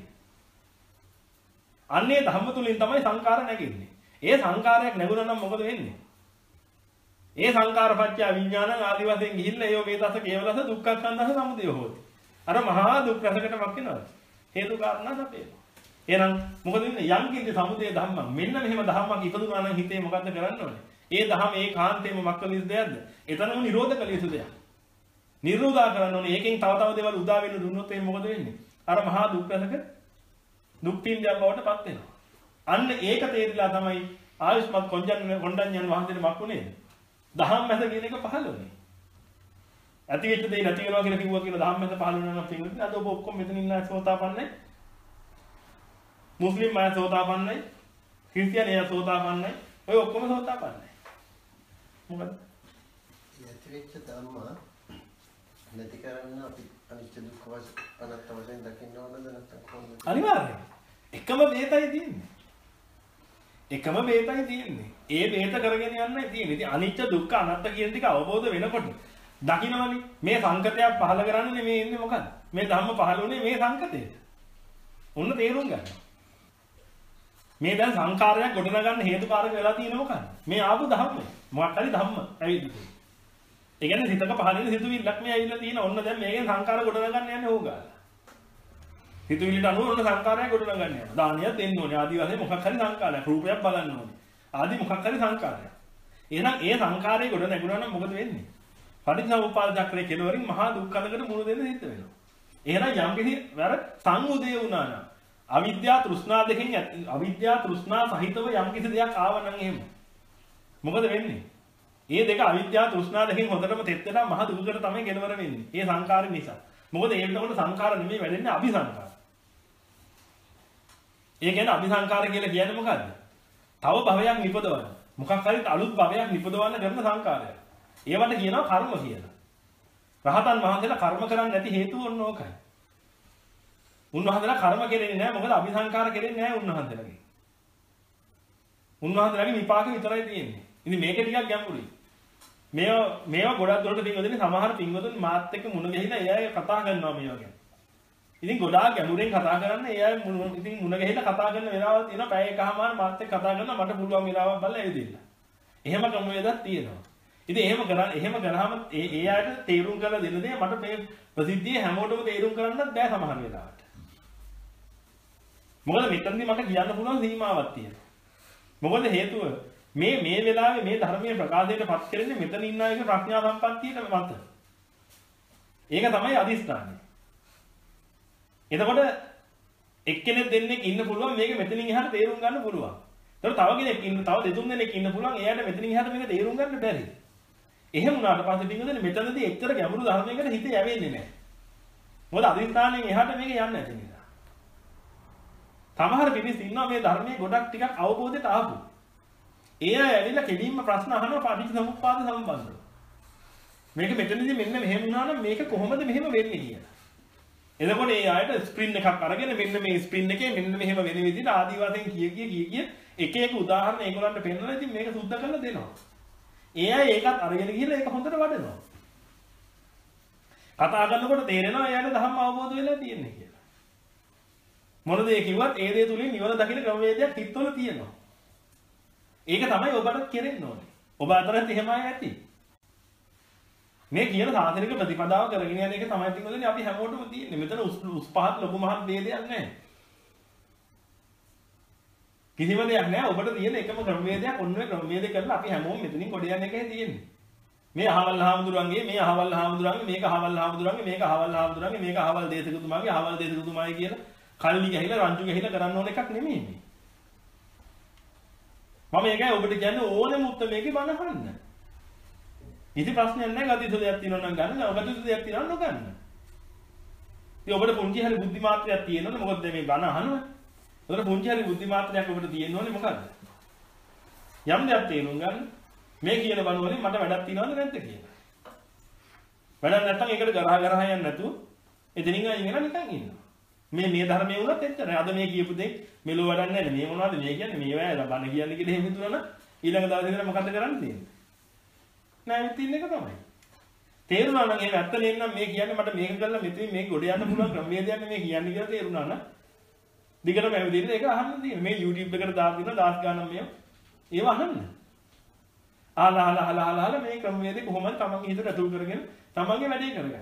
අන්නේ ධම්ම තුලින් තමයි සංකාර නැගෙන්නේ. ඒ සංකාරයක් නැගුණා නම් මොකද වෙන්නේ? ඒ සංකාරපච්චය විඥානං ආදි වශයෙන් ගිහිල්ලා ඒව මේ දස කේවලස දුක්ඛස්කන්ධස සමුදය හොති. අර මහා දුක් රසකටමක් වෙනවා. හේතු කාරණා සපේනවා. එහෙනම් මොකද වෙන්නේ? යම් කිසි සමුදය ධම්මං මෙන්න මෙහෙම ධම්මක් ඉපදුනා නම් හිතේ මොකද්ද කරන්න ඕනේ? ඒ ධම ඒ කාන්තේම මක්කලිස් දෙයක්ද? එතනම නිරෝධ කලියසු දෙයක්. නිරෝධා කරන්න ඕනේ. ඒකෙන් තව තව දේවල් උදා වෙන්න දුන්නොත් ඒ මොකද වෙන්නේ? අර මහා දුක් රසක දුක් පින්දයක් බවට පත් වෙනවා. අන්න ඒක තේරිලා තමයි ආයුෂ්මත් කොණ්ඩඤ්ඤ කොණ්ඩඤ්ඤන් වහන්සේට මක්ුණේ. දහම් මැද කියන එක පහළ වුණේ. ඇති වෙච්ච දේ නැති වෙනවා කියලා කිව්වා කියලා දහම් මැද පහළ වෙනවා නම් පින්වතුනි අද ඔබ ඔක්කොම මෙතන ඉන්න අය සෝතාපන්නයි. මුස්ලිම් අය සෝතාපන්නයි. ක්‍රිස්තියානි අය සෝතාපන්නයි. ඔය ඔක්කොම සෝතාපන්නයි. මොකද? ඇති වෙච්ච ධම්ම නැති කරන්න අපි අනිත්‍ය දුක්ඛ වශයෙන් අනාත්ම වශයෙන් දකින්න ඕනද නැත්නම් කොහොමද? අනිවාර්යයෙන්. එකම බේතයි තියෙන්නේ. එකම බේතයි තියෙන්නේ. ඒ බේත කරගෙන යන්නයි තියෙන්නේ. ඉතින් අනිත්‍ය දුක්ඛ අනාත්ම කියන ටික අවබෝධ වෙනකොට දකින්නවනේ මේ සංකතයක් පහල කරන්නේ මේ ඉන්නේ මොකද්ද? මේ ධම්ම පහල වුණේ මේ සංකතේට. ඔන්න තේරුම් ගන්න. මේ දැන් සංකාරයක් ගොඩනගන්න හේතුකාරක වෙලා තියෙන මොකක්ද? මේ ආපු ධම්ම. මොකක් හරි ධම්ම ඇවිල්ලා. ඒ කියන්නේ සිතක පහල වෙන සිතුවිල්ලක් මේ ඇවිල්ලා තියෙන. ඔන්න දැන් මේකෙන් සංකාර ගොඩනගන්න යන්නේ ඕගාලා. හිතුවිලිට අනුව ඔන්න සංකාරයක් ගොඩනගන්න යනවා. දානියක් දෙන්න ඕනේ. ආදි වශයෙන් මොකක් හරි සංකාරයක්. රූපයක් බලන්න ඕනේ. ආදි මොකක් හරි සංකාරයක්. එහෙනම් ඒ සංකාරයේ ගොඩ නැගුණා නම් මොකද වෙන්නේ? පටිච්චසමුප්පාද චක්‍රයේ කෙලවරින් මහා දුක්ඛලකට මුහුණ දෙන්න සිද්ධ වෙනවා. එහෙනම් යම් කිසි වර සංඋදේ වුණා නම් අවිද්‍යාව තෘෂ්ණා දෙකෙන් අවිද්‍යාව තෘෂ්ණා සහිතව යම් කිසි දෙයක් ආව නම් එහෙම. මොකද වෙන්නේ? මේ දෙක අවිද්‍යාව තෘෂ්ණා දෙකෙන් හොඳටම තෙත් වෙලා මහා දුකකට තමයි කෙලවර වෙන්නේ. ඒ සංකාර නිසා. මොකද ඒ වෙනකොට සංකාර නෙමෙයි වැඩෙන්නේ අபிසංකාර. ඒ කියන්නේ අபிසංකාර කියලා කියන්නේ මොකද්ද? තව භවයක් නිපදවන. මොකක් හරි අලුත් භවයක් නිපදවන්න කරන සංකාරය. ඒවට කියනවා කර්ම කියලා. රහතන් වහන්සේලා කර්ම කරන්නේ නැති හේතුව ඔන්න ඕකයි. උන්වහන්සේලා කර්ම කෙරෙන්නේ නැහැ මොකද අபிසංකාර කෙරෙන්නේ නැහැ උන්වහන්සේලාගේ. උන්වහන්සේලාගේ විපාක විතරයි තියෙන්නේ. ඉතින් මේක ටිකක් ගැඹුරුයි. මේවා මේවා ගොඩක් දුරට පින්වතුනි සමහර පින්වතුන් මාත් එක්ක මුණ ගැහිලා ඒ අය කතා කරනවා මේවා ගැන. ඉතින් ගොඩාක් ගැඹුරෙන් කතා කරන්න ඒ අය ඉතින් මුණ ගැහිලා කතා කරන වෙලාවල් තියෙනවා. පැය එකමාර මාත් එක්ක කතා කරනවා මට පුළුවන් වෙලාවක් බලලා එවිදින්න. එහෙම ක්‍රමවේදයක් තියෙනවා. ඉතින් එහෙම කරන් එහෙම කරාම ඒ ඒ අයට තේරුම් කරලා දෙන්න දේ මට මේ ප්‍රසිද්ධිය හැමෝටම තේරුම් කරන්නත් බෑ සමහර වෙලාවට. මොකද මෙතනදී මට කියන්න පුළුවන් සීමාවක් තියෙනවා. මොකද හේතුව මේ මේ වෙලාවේ මේ ධර්මයේ ප්‍රකාශයට පත් කරන්නේ මෙතන ඉන්න අයගේ ප්‍රඥා සම්පත්තියට මත. ඒක තමයි අදිස්ථානය. එතකොට එක්කෙනෙක් දෙන්නෙක් ඉන්න පුළුවන් මේක මෙතනින් එහාට තේරුම් ගන්න පුළුවන්. ඒතකොට තව කෙනෙක් ඉන්න තව දෙතුන් දෙනෙක් ඉන්න පුළුවන් එයාට මෙතනින් එහාට මේක තේරුම් ගන්න බැරි. එහෙම වුණාට පස්සේ පින්වතුනි මෙතනදී එච්චර ගැඹුරු ධර්මයකට හිත යවෙන්නේ නැහැ. මොකද අදිස්ථානයෙන් එහාට මේක යන්නේ නැති නිසා. සමහර පිරිස් ඉන්නවා මේ ධර්මයේ ගොඩක් ටිකක් අවබෝධයට ආපු. ඒ අය ඇවිල්ලා කෙලින්ම ප්‍රශ්න අහනවා පටිච්චසමුප්පාද සම්බන්ධව. මේක මෙතනදී මෙන්න මෙහෙම වුණා නම් මේක කොහොමද මෙහෙම වෙන්නේ කියලා. එතකොට ඒ ආයත ස්ප්‍රින් එකක් අරගෙන මෙන්න මේ ස්ප්‍රින් එකේ මෙන්න මෙහෙම වෙන විදිහට ආදි වශයෙන් කිය කිය කිය කිය එක එක උදාහරණ ඒගොල්ලන්ට පෙන්නලා ඉතින් මේක සුද්ධ කරලා දෙනවා. ඒ අය ඒකත් අරගෙන ගිහලා ඒක හොඳට වඩනවා. කතා කරනකොට තේරෙනවා එයාට ධර්ම අවබෝධ වෙලා තියෙන්නේ කියලා. මොන දේ කිව්වත් ඒ දේ තුලින් නිවන දකින්න ක්‍රමවේදයක් හිතවල තියෙනවා. ඒක තමයි ඔබට කෙරෙන්න ඕනේ. ඔබ අතරත් එහෙමයි ඇති. මේ කියන සාසනික ප්‍රතිපදාව කරගෙන යන එක තමයි තිබුණේ අපි හැමෝටම තියෙන්නේ. මෙතන උස් පහත් ලොකු මහත් ભેදයක් නැහැ. කිසිම දෙයක් නැහැ. ඔබට තියෙන එකම ක්‍රමවේදයක් ඔන්න ඔය ක්‍රමවේද කරලා අපි හැමෝම මෙතනින් කොට යන එකයි තියෙන්නේ. මේ අහවල් හාමුදුරන්ගේ මේ අහවල් හාමුදුරන්ගේ මේක අහවල් හාමුදුරන්ගේ මේක අහවල් හාමුදුරන්ගේ මේක අහවල් දේශකතුමාගේ අහවල් දේශකතුමායි කියලා කල්ලි ගහිලා රංචු ගහිලා කරන්න ඕන එකක් නෙමෙයි මේ. මම ඒකයි ඔබට කියන්නේ ඕනෙම උත්තරමේකේ බණ අහන්න. ඉතින් ප්‍රශ්නයක් නැහැ ගතිතු දෙයක් තියෙනවා නම් ගන්න, ගතිතු දෙයක් තියෙනවා නම් නොගන්න. ඉතින් ඔබට පුංචි හරි බුද්ධි මාත්‍රයක් තියෙනවනේ මොකද මේ බණ අහනවා. ඔබට පුංචි හරි බුද්ධි මාත්‍රයක් ඔබට තියෙනවනේ මොකද්ද? යම් දෙයක් තේරුම් ගන්න. මේ කියන බණ වලින් මට වැඩක් තියෙනවද නැද්ද කියලා. වැඩක් නැත්නම් ඒකට ගරහ ගරහ යන්නේ නැතුව එතනින් අයින් වෙලා නිකන් ඉන්නවා. මේ මේ ධර්මයේ උනත් එච්චරයි. අද මේ කියපු දෙයක් මෙලෝ වැඩක් නැහැ. මේ මොනවද මේ කියන්නේ? මේ වැය බණ කියන්නේ කියලා එහෙම හිතුණා නම් ඊළඟ දවසේ ඉඳලා මොකද කරන්න තියෙන්නේ? නැවිත් ඉන්න එක තමයි. තේරුණා නම් එහෙම ඇත්ත නෙන්නම් මේ කියන්නේ මට මේක කරලා මෙතනින් මේක ගොඩ යන්න පුළුවන් ක්‍රමවේදයක් මේ කියන්නේ කියලා තේරුණා නම් දිගටම ඇවිදින්න ඒක අහන්න තියෙනවා. මේ YouTube එකට දාලා දෙනවා දාස් ගානක් මේව. ඒව අහන්න. අහලා අහලා අහලා අහලා මේ ක්‍රමවේදේ කොහොමද තමන්ගේ හිතට අතුල් කරගෙන තමන්ගේ වැඩේ කරගන්නේ.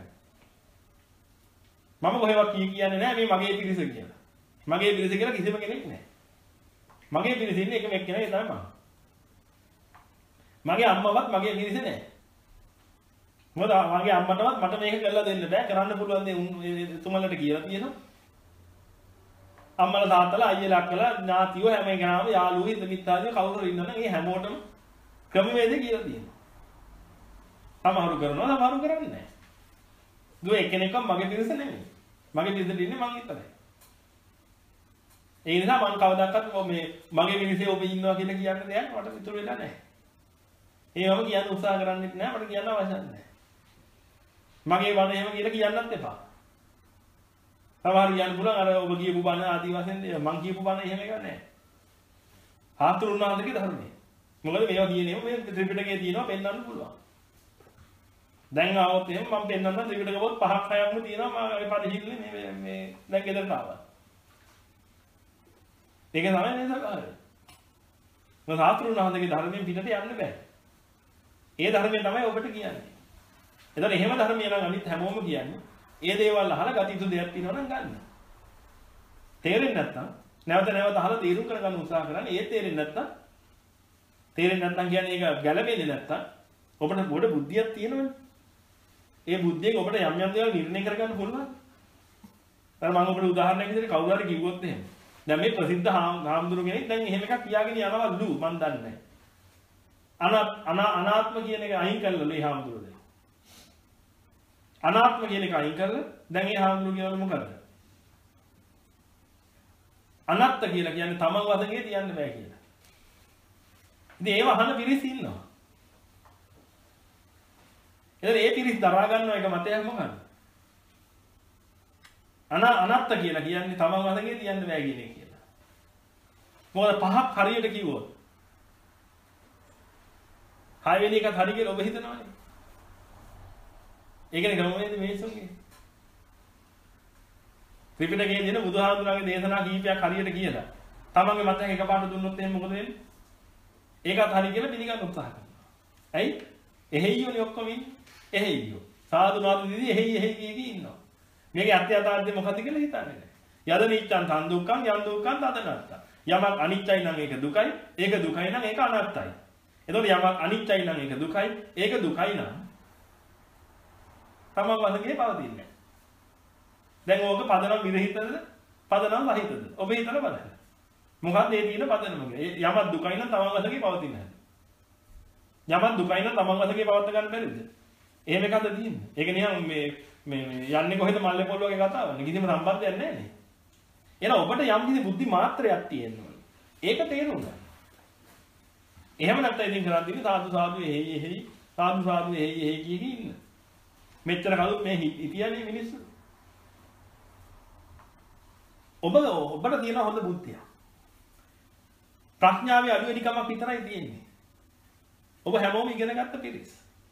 මම කොහෙවත් කී කියන්නේ නැහැ මේ මගේ පිරිස කියලා. මගේ පිරිස කියලා කිසිම කෙනෙක් නැහැ. මගේ පිරිස ඉන්නේ එකම එක්කෙනා ඒ තමයි මම. මගේ අම්මවත් මගේ පිරිස නැහැ. මොකද මගේ අම්මටවත් මට මේක කරලා දෙන්න බෑ. කරන්න පුළුවන් දේ තුමලට කියලා තියෙනවා. අම්මලා තාත්තලා අයියලා අක්කලා ඥාතියෝ හැම එකනම යාළුවෝ හිත මිත්තාදියෝ කවුරු හරි ඉන්නවනම් ඒ හැමෝටම ක්‍රමවේදේ කියලා තියෙනවා. සමහරු කරනවා සමහරු කරන්නේ නැහැ. දුව එක්කෙනෙක්ව මගේ පිරිස නෙමෙයි. මගේ පිරිසට ඉන්නේ මං විතරයි. ඒ නිසා මං කවදාකවත් මේ මගේ පිරිසේ ඔබ ඉන්නවා කියලා කියන්න දෙයක් මට ඉතුරු වෙලා නැහැ. ඒවම කියන්න උත්සාහ කරන්නෙත් නැහැ මට කියන්න අවශ්‍ය නැහැ. මගේ බණ එහෙම කියලා කියන්නත් එපා. සමහර කියන්න පුළුවන් අර ඔබ කියපු බණ ආදි වශයෙන් මං කියපු බණ එහෙම එක නැහැ. හාතුරුණාන්දගේ ධර්මයේ. මොකද මේවා කියන්නේ මේ ත්‍රිපිටකයේ තියෙනවා පෙන්වන්න පුළුවන්. දැන් ආවොත් එහෙම මම පෙන්වන්න ත්‍රිපිටක පොත් පහක් හයක්ම තියෙනවා මම පරිශීලනේ මේ මේ දැන් ගෙදරට ආවා. ඒක තමයි මේ සකාරය. මොකද හාතුරුණාන්දගේ ධර්මයෙන් පිටට යන්න බෑ. ඒ ධර්මයෙන් තමයි ඔබට කියන්නේ. එතන එහෙම ධර්මය නම් අනිත් හැමෝම කියන්නේ. ඒ දේවල් අහලා ගති යුතු දෙයක් තියෙනවා නම් ගන්න. තේරෙන්නේ නැත්නම් නැවත නැවත අහලා තීරු කරගන්න උත්සාහ කරන්න. ඒ තේරෙන්නේ නැත්නම් තේරෙන්නේ නැත්නම් කියන්නේ ඒක ගැළපෙන්නේ නැත්නම් ඔබට පොඩ බුද්ධියක් තියෙනවනේ. ඒ බුද්ධියෙන් ඔබට යම් යම් දේවල් නිර්ණය කරගන්න පුළුවන්. අර මම ඔබට උදාහරණයක් විදිහට කවුරු හරි කිව්වොත් එහෙම. දැන් මේ ප්‍රසිද්ධ හාමුදුරු කෙනෙක් දැන් එහෙම එකක් කියාගෙන යනවලු මන් දන්නේ නැහැ. අනාත්ම කියන එක අයින් කළා මේ හාමුදුරුවෝ. අනාත්ම කියන එක අයින් කරලා දැන් ඒ හාමුදුරුවෝ කියවල මොකද? අනාත්ත කියලා කියන්නේ තමන් වදගේ තියන්න බෑ කියලා. ඉතින් ඒව අහන පිරිස ඉන්නවා. එතන ඒ පිරිස දරා ගන්න එක මතයක් මොකක්ද? අනා අනාත්ත කියලා කියන්නේ තමන් වදගේ තියන්න බෑ කියන එක කියලා. මොකද පහක් හරියට කිව්වොත් හයවෙනි එකත් හරි කියලා ඔබ හිතනවනේ. ඒකනේ ක්‍රමවේද මේසුන්ගේ. ත්‍රිපිටකයේ දෙන බුදුහාමුදුරන්ගේ දේශනා කීපයක් හරියට කියලා. තමන්ගේ මතයක් එකපාරට දුන්නොත් එහෙනම් මොකද වෙන්නේ? ඒකත් හරි කියලා පිළිගන්න උත්සාහ කරනවා. ඇයි? එහෙයියෝනේ ඔක්කොම ඉන්නේ. එහෙයියෝ. සාදු නාදු දිදී එහෙයි එහෙයි කී ඉන්නවා. මේකේ අත්‍ය යථාර්ථය මොකද කියලා හිතන්නේ නැහැ. යද නිච්ඡං තන් දුක්ඛං යන් දුක්ඛං තදනත්ත. යමක් අනිත්‍යයි නම් ඒක දුකයි, ඒක දුකයි නම් ඒක අනාත්තයි. එතකොට යමක් අනිත්‍යයි නම් ඒක දුකයි, ඒක දුකයි නම් තමන් වශයෙන් පවතින්නේ නැහැ. දැන් ඕක පදනම් විරහිතද? පදනම් රහිතද? ඔබ හිතලා බලන්න. මොකක්ද මේ තියෙන පදනම කියලා? යමක් දුකයි නම් තමන් වශයෙන් පවතින්නේ නැහැ. යමක් දුකයි නම් තමන් වශයෙන් පවත්වා ගන්න බැරිද? එහෙම එකද තියෙන්නේ. ඒක නිකන් මේ මේ යන්නේ කොහෙද මල්ලේ පොල් වගේ කතාවක්. කිසිම සම්බන්ධයක් නැහැ නේ. එහෙනම් ඔබට යම් කිසි බුද්ධි මාත්‍රයක් තියෙනවා. ඒක තේරුම් ගන්න. එහෙම නැත්නම් ඉතින් කරන්නේ සාදු සාදු එහෙයි එහෙයි සාදු සාදු එහෙයි එහෙයි කිය කී ඉන්න. මෙච්චර කලුත් මේ හිටියනේ මිනිස්සු. ඔබ ඔබට තියෙන හොඳ බුද්ධිය. ප්‍රඥාවේ අඩු වැඩි කමක් විතරයි තියෙන්නේ. ඔබ හැමෝම ඉගෙන ගත්ත පිරිස්.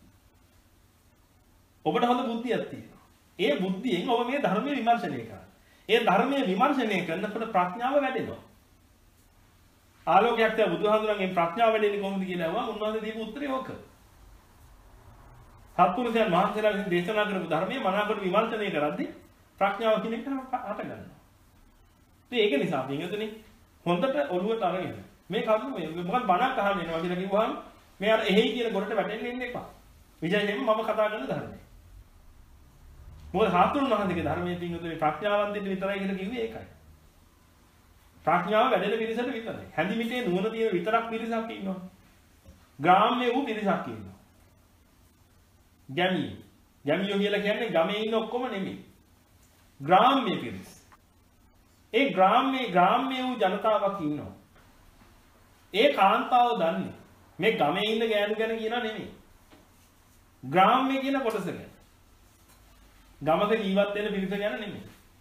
ඔබට හොඳ බුද්ධියක් තියෙනවා. ඒ බුද්ධියෙන් ඔබ මේ ධර්මයේ විමර්ශනය කරනවා. ඒ ධර්මයේ විමර්ශනය කරනකොට ප්‍රඥාව වැඩෙනවා. ආලෝකයක් තියා බුදුහාමුදුරන්ගේ ප්‍රඥාව වැඩෙන්නේ කොහොමද කියලා අහුවා. උන්වහන්සේ දීපු උත්තරේ ඕක. සත්පුරුෂයන් වහන්සේලා විසින් දේශනා කරපු ධර්මයේ මනාකොට විමර්ශනය කරද්දී ප්‍රඥාව කියන එක හට ගන්නවා. ඉතින් ඒක නිසා පින්වතුනි හොඳට ඔළුවට අරගෙන මේ කරුණ මේ මොකක්ද බණක් අහන්න එනවා කියලා කිව්වහම මේ අර එහෙයි කියන ගොඩට වැටෙන්න ඉන්න එපා. විශේෂයෙන්ම මම කතා කරන ධර්මයේ. මොකද හාතුරුන් වහන්සේගේ ධර්මයේ පින්වතුනි ප්‍රඥාවන්තයින්ට විතරයි කියලා කිව්වේ ඒකයි. ප්‍රඥාව වැඩෙන පිරිසට විතරයි. හැඳිමිටේ නුවණ තියෙන විතරක් පිරිසක් ඉන්නවා. ග්‍රාම්‍ය වූ පිරිසක් ඉන්නවා. ගැමිය. ගැමියෝ කියලා කියන්නේ ගමේ ඉන්න ඔක්කොම නෙමෙයි. ග්‍රාම්‍ය පිරිස. ඒ ග්‍රාම්‍ය ග්‍රාම්‍ය වූ ජනතාවක් ඉන්නවා. ඒ කාන්තාව දන්නේ මේ ගමේ ඉන්න ගෑනු ගැන කියනා නෙමෙයි. ග්‍රාම්‍ය කියන කොටස ගැන. ගමක ජීවත් වෙන පිරිස ගැන නෙමෙයි.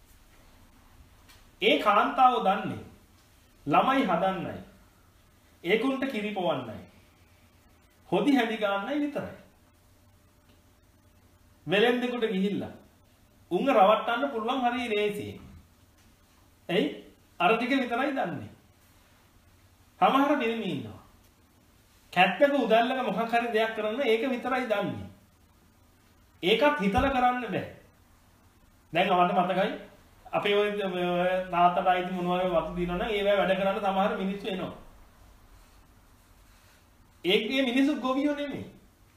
ඒ කාන්තාව දන්නේ ළමයි හදන්නයි. ඒකුන්ට කිරි පොවන්නයි. හොදි හැදි ගන්නයි විතරයි. වෙලෙන්දෙකුට ගිහිල්ලා උංග රවට්ටන්න පුළුවන් හරිය ලේසියෙන්. එයි අර ටික විතරයි දන්නේ. සමහර පිරිමි ඉන්නවා. කැත්තක උදැල්ලක මොකක් හරි දෙයක් කරන්න ඒක විතරයි දන්නේ. ඒකත් හිතලා කරන්න බෑ. දැන් මට මතකයි අපේ ඔය තාත්තට අයිති මොනවාරි වතු දිනනවා නම් ඒවැ වැඩ කරන්න සමහර මිනිස්සු එනවා. ඒකේ මිනිස්සු ගොවියෝ නෙමෙයි.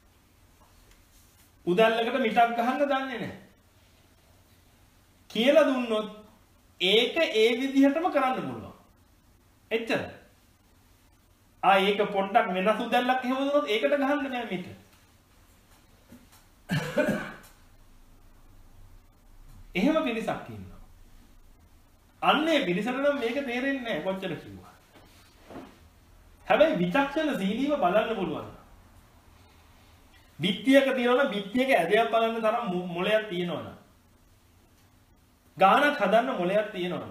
උදැල්ලකට මිටක් ගහන්න දන්නේ නැහැ. කියලා දුන්නොත් ඒක ඒ විදිහටම කරන්න පුළුවන්. එච්චර. ආ ඒක පොඩ්ඩක් වෙනස් උදැල්ලක් එහෙම දුන්නොත් ඒකට ගහන්න නෑ මිට. එහෙම පිරිසක් ඉන්නවා. අන්නේ පිරිසට නම් මේක තේරෙන්නේ නැහැ කොච්චර කිව්වා. හැබැයි විචක්ෂණ සීලීව බලන්න පුළුවන්. බිත්තියක තියනවනම් බිත්තියක ඇදයක් බලන්න තරම් මොලයක් තියෙනවනම්. ගානක් හදන්න මොලයක් තියෙනවනම්.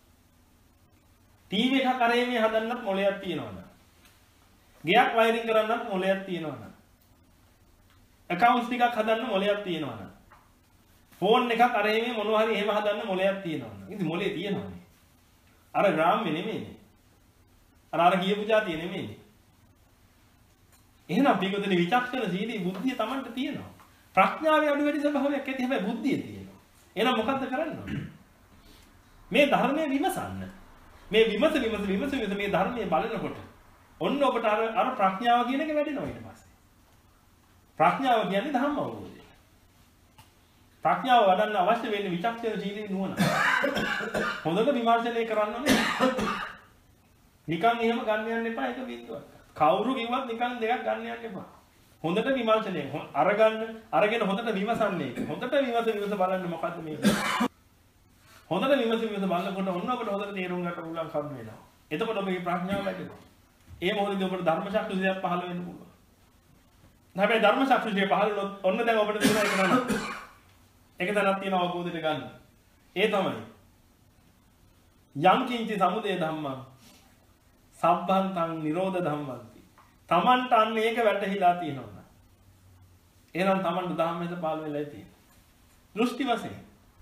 ටීවී එකක් කරේමේ හදන්නත් මොලයක් තියෙනවනම්. ගයක් වයරින් කරන්නත් මොලයක් තියෙනවනම්. accounts ටිකක් හදන්න මොලයක් තියෙනවනම්. ෆෝන් එකක් අරේමේ මොනවා හරි එහෙම හදන්න මොලයක් තියෙනවනම්. ඉතින් මොලේ තියෙනවනේ. අර ග්‍රාම්‍ය නෙමෙයිනේ. අර අර කියපු જાතිය නෙමෙයිනේ. එහෙනම් පිටුදෙනි විචක්ෂණ සීලී බුද්ධිය Tamanට තියෙනවා. ප්‍රඥාවේ අඩු වැඩි ස්වභාවයක් ඇති හැබැයි බුද්ධිය තියෙනවා. එහෙනම් මොකද්ද කරන්න ඕනේ? මේ ධර්මයේ විමසන්න. මේ විමස විමස විමස විමස මේ ධර්මයේ බලනකොට ඔන්න ඔබට අර අර ප්‍රඥාව කියන එක වැඩෙනවා ඊට පස්සේ. ප්‍රඥාව කියන්නේ ධම්ම අවබෝධය. ප්‍රඥාව වඩන්න අවශ්‍ය වෙන්නේ විචක්ෂණ සීලී නුවණ. හොඳට විමර්ශනය කරන්න ඕනේ. නිකන් එහෙම ගන්න යන්න එපා ඒක බින්දුවක්. කවුරු කිව්වත් නිකන් දෙකක් ගන්න යන්න එපා. හොඳට විමර්ශනය අරගන්න අරගෙන හොඳට විමසන්නේ. හොඳට විමස විමස බලන්න මොකද්ද මේක. හොඳට විමස විමස බලනකොට ඔන්න ඔබට හොඳට තේරුම් ගන්න පුළුවන් කම් වෙනවා. එතකොට ඔබේ ප්‍රඥාව වැඩෙනවා. ඒ මොහොතේදී ඔබට ධර්ම ශක්තියක් පහළ වෙන්න පුළුවන්. හැබැයි ධර්ම ශක්තිය පහළ වුණොත් ඔන්න දැන් ඔබට තියෙන එක නම. ඒක තනක් තියෙන අවබෝධයට ගන්න. ඒ තමයි යම් කිංචි සමුදය ධම්මං සබ්බන්තං නිරෝධ ධම්මන්ති. Tamanට අන්න ඒක වැටහිලා තියෙනවා. එහෙනම් Tamanට ධම්මයට පාල වෙලා තියෙනවා. දෘෂ්ටි වශයෙන්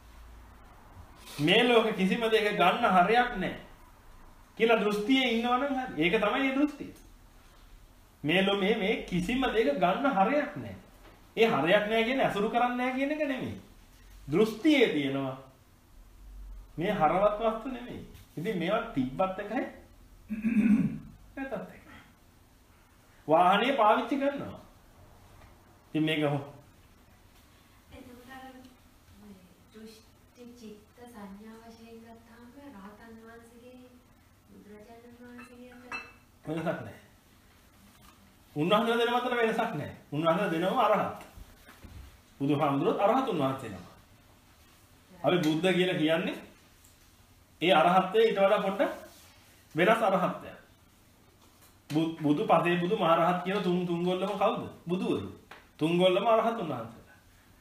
මේ ලෝකෙ කිසිම දෙයක ගන්න හරයක් නැහැ කියලා දෘෂ්ටියේ ඉන්නවනම් හරි. ඒක තමයි මේ දෘෂ්ටිය. මේ ලෝකේ මේ කිසිම දෙයක ගන්න හරයක් නැහැ. ඒ හරයක් නැහැ කියන්නේ අසුරු කරන්නේ නැහැ කියන එක නෙමෙයි. දෘෂ්ටියේ තියෙනවා මේ හරවත් වස්තු නෙමෙයි. ඉතින් මේවා තිබ්බත් එකයි නැතත් එකයි. වාහනේ පාවිච්චි කරනවා. ඉතින් මේක හො එතකොට දෘෂ්ටි චිත්ත සංඥා වශයෙන් ගත්තාම රහතන් වහන්සේගේ බුදුරජාණන් වහන්සේගේ වෙනසක් නැහැ. උන්වහන්සේ දෙනම අතර වෙනසක් නැහැ. උන්වහන්සේ දෙනම අරහත්. බුදුහාමුදුරුවෝ අරහතුන් වහන්සේ නම. අපි බුද්ධ කියලා කියන්නේ ඒ අරහත්ත්වයේ ඊට වඩා පොඩ්ඩක් වෙනස් අරහත්ත්වයක්. බුදු පදේ බුදු මහරහත් කියන තුන් තුන්ගොල්ලම කවුද? බුදුවරු. තුන්ගොල්ලම අරහතුන් වහන්සේලා.